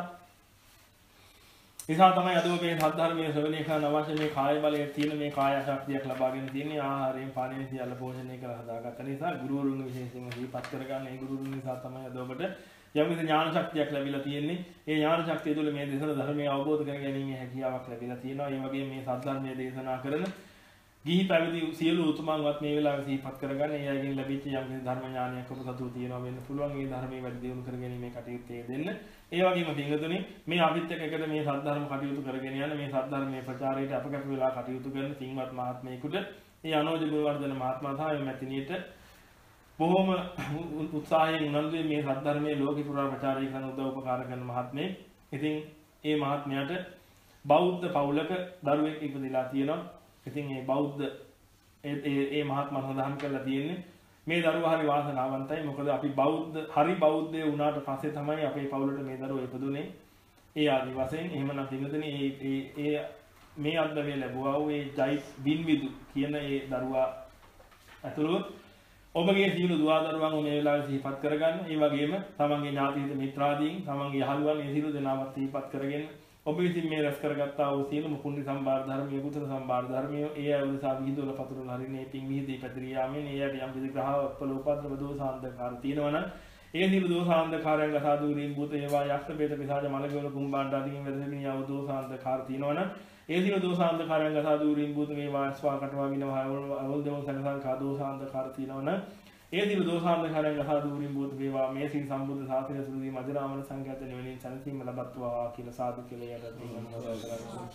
නිසා තමයි අද මේ සද්ධර්මයේ ශ්‍රවණය කරන අවශ්‍ය මේ කාය බලයේ තියෙන මේ කාය ශක්තියක් ලබාගෙන තියෙන්නේ. ආහාරයෙන් පානයෙන් සියල්ල පෝෂණය කරලා හදාගත්ත නිසා ගුරුවරුන් විශේෂයෙන්ම සිහිපත් කරගන්න. ඒ ගුරුවරුන් නිසා තමයි අද ඔබට යම් කිසි ඥාන ශක්තියක් ලැබිලා තියෙන්නේ. ඒ ඥාන ශක්තිය තුළ මේ දේශන ධර්මයේ අවබෝධ කර ගැනීමේ හැකියාවක් ලැබිලා තියෙනවා. ඒ වගේම මේ සද්ධර්මයේ දේශනා කරන ගිහි පැවිදි සියලු උතුමන්වත් මේ වෙලාවේ සිහිපත් කරගන්න. ඒ අයගෙන් ලැබිච්ච යම් කිසි ධර්ම ඥානයක් ඔබ සතුව තියෙනවා වෙන්න පුළුවන්. මේ ධර්මයේ වැඩි දියුණු කර ගැනීමේ කටයුත්තේ දෙන්න. ඒ වගේම පින්වතුනි මේ අවිත් එක්ක එකට මේ සද්ධර්ම කටයුතු කරගෙන යන මේ සද්ධර්මයේ ප්‍රචාරයට අපකැප වෙලා කටයුතු කරන පින්වත් මහත්මයෙකුට ඒ අනෝජ ගුණවර්ධන මහත්මයා සහ මැතිණියට බොහොම උත්සාහයෙන් උනන්දුවෙන් මේ සද්ධර්මයේ ලෝකෙ පුරා ප්‍රචාරය කරන උදව් උපකාර කරන මහත්මයෙක්. ඉතින් ඒ මහත්මයාට බෞද්ධ පවුලක දරුවෙක් ඉපදිලා තියෙනවා. ඉතින් මේ බෞද්ධ ඒ ඒ මහත්මයා සඳහන් කරලා තියෙන්නේ මේ දරුවා හරි වාසනාවන්තයි. මොකද අපි බෞද්ධ හරි බෞද්ධයෝ වුණාට පස්සේ තමයි අපේ පවුලට මේ දරුවෝ ඉපදුනේ. ඒ ආදි වශයෙන් එහෙමනම් පින්වතුනි ඒ ඒ මේ අද්දමේ ලැබුවා වූ ඒ ජයි බින්විදු කියන ඒ දරුවා ඇතුළු ඔබගේ සියලු දුවා දරුවන් මේ වෙලාවේ සිහිපත් කරගන්න. ඒ වගේම තමන්ගේ ඥාතිහිත මිත්‍රාදීන් තමන්ගේ යහළුවන් මේ සියලු දෙනාවත් සිහිපත් කරගෙන ඔබ විසින් මේ රැස් කරගත්තා වූ සීලම පුණ්‍ය සම්භාර ධර්මයේ කුසල සම්භාර ධර්මයේ ඒ අය උදෙසා විහිදුවල පතුරුන හරිනේ පින් විහිදී පැතිරියාමෙන් ඒ අයට යම් කිසි ග්‍රහ උපලෝපද්‍රව දෝසාන්ධකාර තියෙනවනම් ඒ සියලු දෝසාන්ධකාරයන් ගසා දුරින් භූත ඒවා යක්ෂ බේත පිසාච මලකවල කුම්බාණ්ඩ ආදීන් වැදගෙන යව දෝසාන්ධකාර තියෙනවනම් ඒ සියලු දෝසාන්ධකාරයන් ගසා දුරින් භූත මේවා ස්වාකටවා විනවා අවල් දෙවල් සංසංකා දෝසාන්ධකාර තියෙනවනම් ඒ සියලු දෝසාන්ධකාරයන් ගසා දුරින් භූත මේවා මේ සිල් සම්බුද්ධ ශාසනය සුදුදී මජරාමන සංඝයාත නිවනින් සැනසීම ලබත්වා කියලා සාදු කියලා යටත් කරනවා.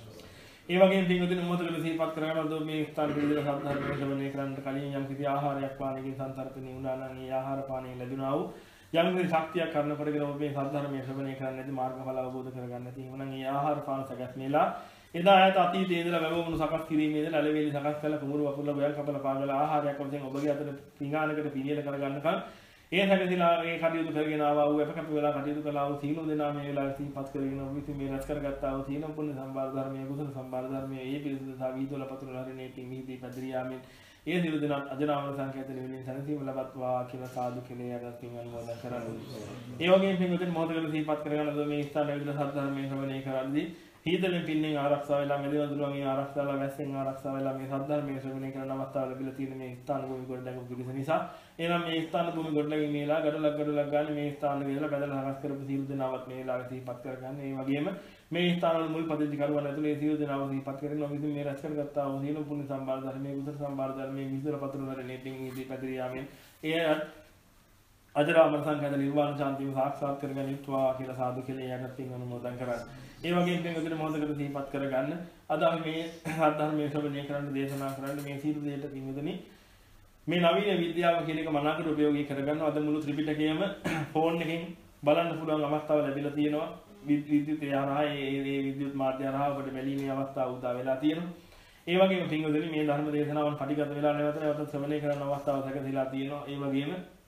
ඒ වගේම පින්වතුනි මොහොතකට සිහිපත් කරගන්න ඔබ මේ ස්ථාන පිළිදෙල සද්ධර්මයේ ශ්‍රවණය කරන්න කලින් යම් කිසි ආහාරයක් පානකින් සංතරපණී වුණා නම් ඒ ආහාර පානයෙන් ලැබුණා වූ යම් කිසි ශක්තියක් කරන කරගෙන ඔබ මේ සද්ධර්මයේ ශ්‍රවණය කරන්න නැති මාර්ගඵල අවබෝධ කරගන්න නැති එහෙනම් ඒ ආහාර පාන සැකස්මෙලා එදා ආයත අතීතයේ ඉඳලා වැවුමුණු සකස් කිරීමේ ඉඳලා ඇලෙවිලි සකස් කරලා කුඹුරු වපුරලා ගොයන් කපලා පාගලා ආහාරයක් වශයෙන් ඔබගේ අතට පිඟානකට පිළියෙල කරගන්නකම් ඒ හැකසිලා ඒ කටයුතු කරගෙන ආවා වූ අප කැප වෙලා කටයුතු කළා වූ සීල දෙනා මේ වෙලාවේ සිහිපත් කරගෙන ඔබ විසින් මේ රැස් කරගත්තා වූ සීල පුණ්‍ය සම්බාර ධර්මයේ කුසල සම්බාර ධර්මයේ ඒ පිළිසුදු සා වීදොල පතුල හරිනේ පිංහිදී පැද්‍රියාමින් ඒ සියලු දෙනා අජරාමර සංකේත නිවිලින් සනසීම ලබත්වා කියලා සාදු කෙලේ යටත් පින් අනුමෝදන් කරන්නේ. ඒ වගේම පින්වතුනි මොහොතකට සිහිපත් කරගන්න මේ ස්ථාන වේදලා සද්ධර්මයේ ශ්‍රවණය කරද්දී හීතලෙන් පින්නෙන් ආරක්ෂා වෙලා මෙලවඳුරුවන්ගේ ආරක්ෂා වෙලා වැස්සෙන් ආරක්ෂා වෙලා මේ සද්ධර්මයේ ශ්‍රවණය කරන අවස්ථාව ලැබිලා තියෙන මේ ස්ථාන භූමි ගොඩනැගිලි පිළිස නිසා එනම් මේ ස්ථාන භූමි ගොඩනැගීමේලා ගඩොලක් ගඩොලක් ගන්න මේ ස්ථාන වේදලා බදලා හරස් කරපු සීල දෙනාවත් මේ වෙලාවේ සිහිපත් කරගන්න. ඒ වගේම මේ ස්ථානවල මුල් පදිච්ච කරුවන් ඇතුළේ සීල දෙනාව සිහිපත් කරගෙන ඔබ විසින් මේ රැස් කරගත්තා වූ සීල පුණ්‍ය සම්බාර ධර්මයේ කුසල සම්බාර ධර්මයේ විසුර පතුරු වරනේ පිංහිදී පැද්‍රියාමින් ඒ අජරාමර සංඛ්‍යාත නිර්වාණ ශාන්තිය සාක්ෂාත් කරගනිත්වා කියලා සාදු කෙලේ යටත් පින් අනුමෝදන් කරන්නේ. ඒ වගේම පින්වතුනි මොහොතකට සිහිපත් කරගන්න අද අපි මේ සද්ධර්මයේ ශ්‍රවණය කරන්න දේශනා කරන්න මේ සීල දෙයට පින්වතුනි මේ නවීන විද්‍යාව කියන එක මනාකොට උපයෝගී කරගන්නවා. අද මුළු ත්‍රිපිටකයම ෆෝන් එකෙන් බලන්න පුළුවන් අවස්ථාව ලැබිලා තියෙනවා. විද්‍යුත් හරහා ඒ විද්‍යුත් මාධ්‍ය හරහා ඔබට බැලීමේ අවස්ථාව උදා වෙලා තියෙනවා. ඒ වගේම පින්වතුනි මේ ධර්ම දේශනාවන් පටිගත වෙලා නැවත නැවත ශ්‍රවණය කරන අවස්ථාව සැකසීලා තියෙනවා. ඒ වගේම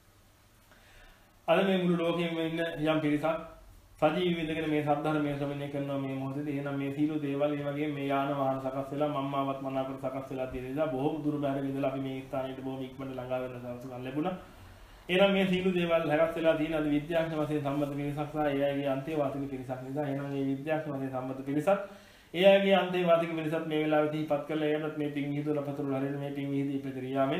අද මේ මුළු ලෝකෙම ඉන්න යම් පිරිසක් සජීවී විඳගෙන මේ සද්ධර්මයේ ශ්‍රවණය කරනවා මේ මොහොතේදී. එහෙනම් මේ සීල දේවල් ඒ වගේම මේ යාන වාහන සකස් වෙලා මම්මාවත් මනාපර සකස් වෙලා තියෙන නිසා බොහොම දුර බැහැර ඉඳලා අපි මේ ස්ථානයට බොහොම ඉක්මනට ළඟා වෙන සතුටක් ලැබුණා. එහෙනම් මේ සීල දේවල් හැරස් වෙලා තියෙන අද විද්‍යාඥ වශයෙන් සම්බන්ධ පිරිසක් සහ ඒ අයගේ අන්තේවාසික පිරිසක් නිසා එහෙනම් මේ විද්‍යාඥ වශයෙන් සම්බන්ධ පිරිසක් ඒ අයගේ අන්තේවාසික පිරිසත් මේ වෙලාවේ සිහිපත් කරලා එයත් මේ පින් විහිදුවල පතුරුල හරින මේ පින් විහිදී ඉපදිරියාමෙන්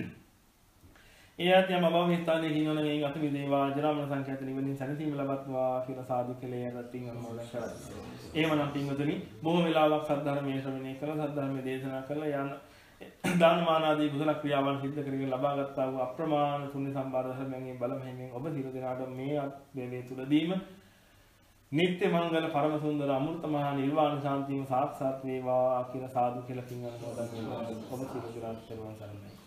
ඒ ඇත් යම බව ස්ථානයේ කිනවන මේ අත විදේවා ජරාමන සංඛ්‍යාත නිවනින් සැනසීම ලබත්වා කියලා සාදු කෙලේ යටත් පින් අනුමෝදන් කරනවා. එහෙමනම් පින්වතුනි බොහෝ වෙලාවක් සද්ධර්මයේ ශ්‍රවණය කරලා සද්ධර්මයේ දේශනා කරලා යන දානමාන ආදී කුසල ක්‍රියාවන් සිද්ධ කරගෙන ලබාගත්තා වූ අප්‍රමාණ පුණ්‍ය සම්බාර ධර්මයෙන් බලමහිමින් ඔබ සියලු දෙනාට මේ අත්වේ තුලදීම නිත්‍ය මංගල පරම සුන්දර අමෘත මහා නිර්වාණ ශාන්තියම සාක්ෂාත් වේවා කියලා සාදු කියලා පින් අනුමෝදන් කරනවා. ඔබ සියලු දෙනාට සර්වසන්නයි.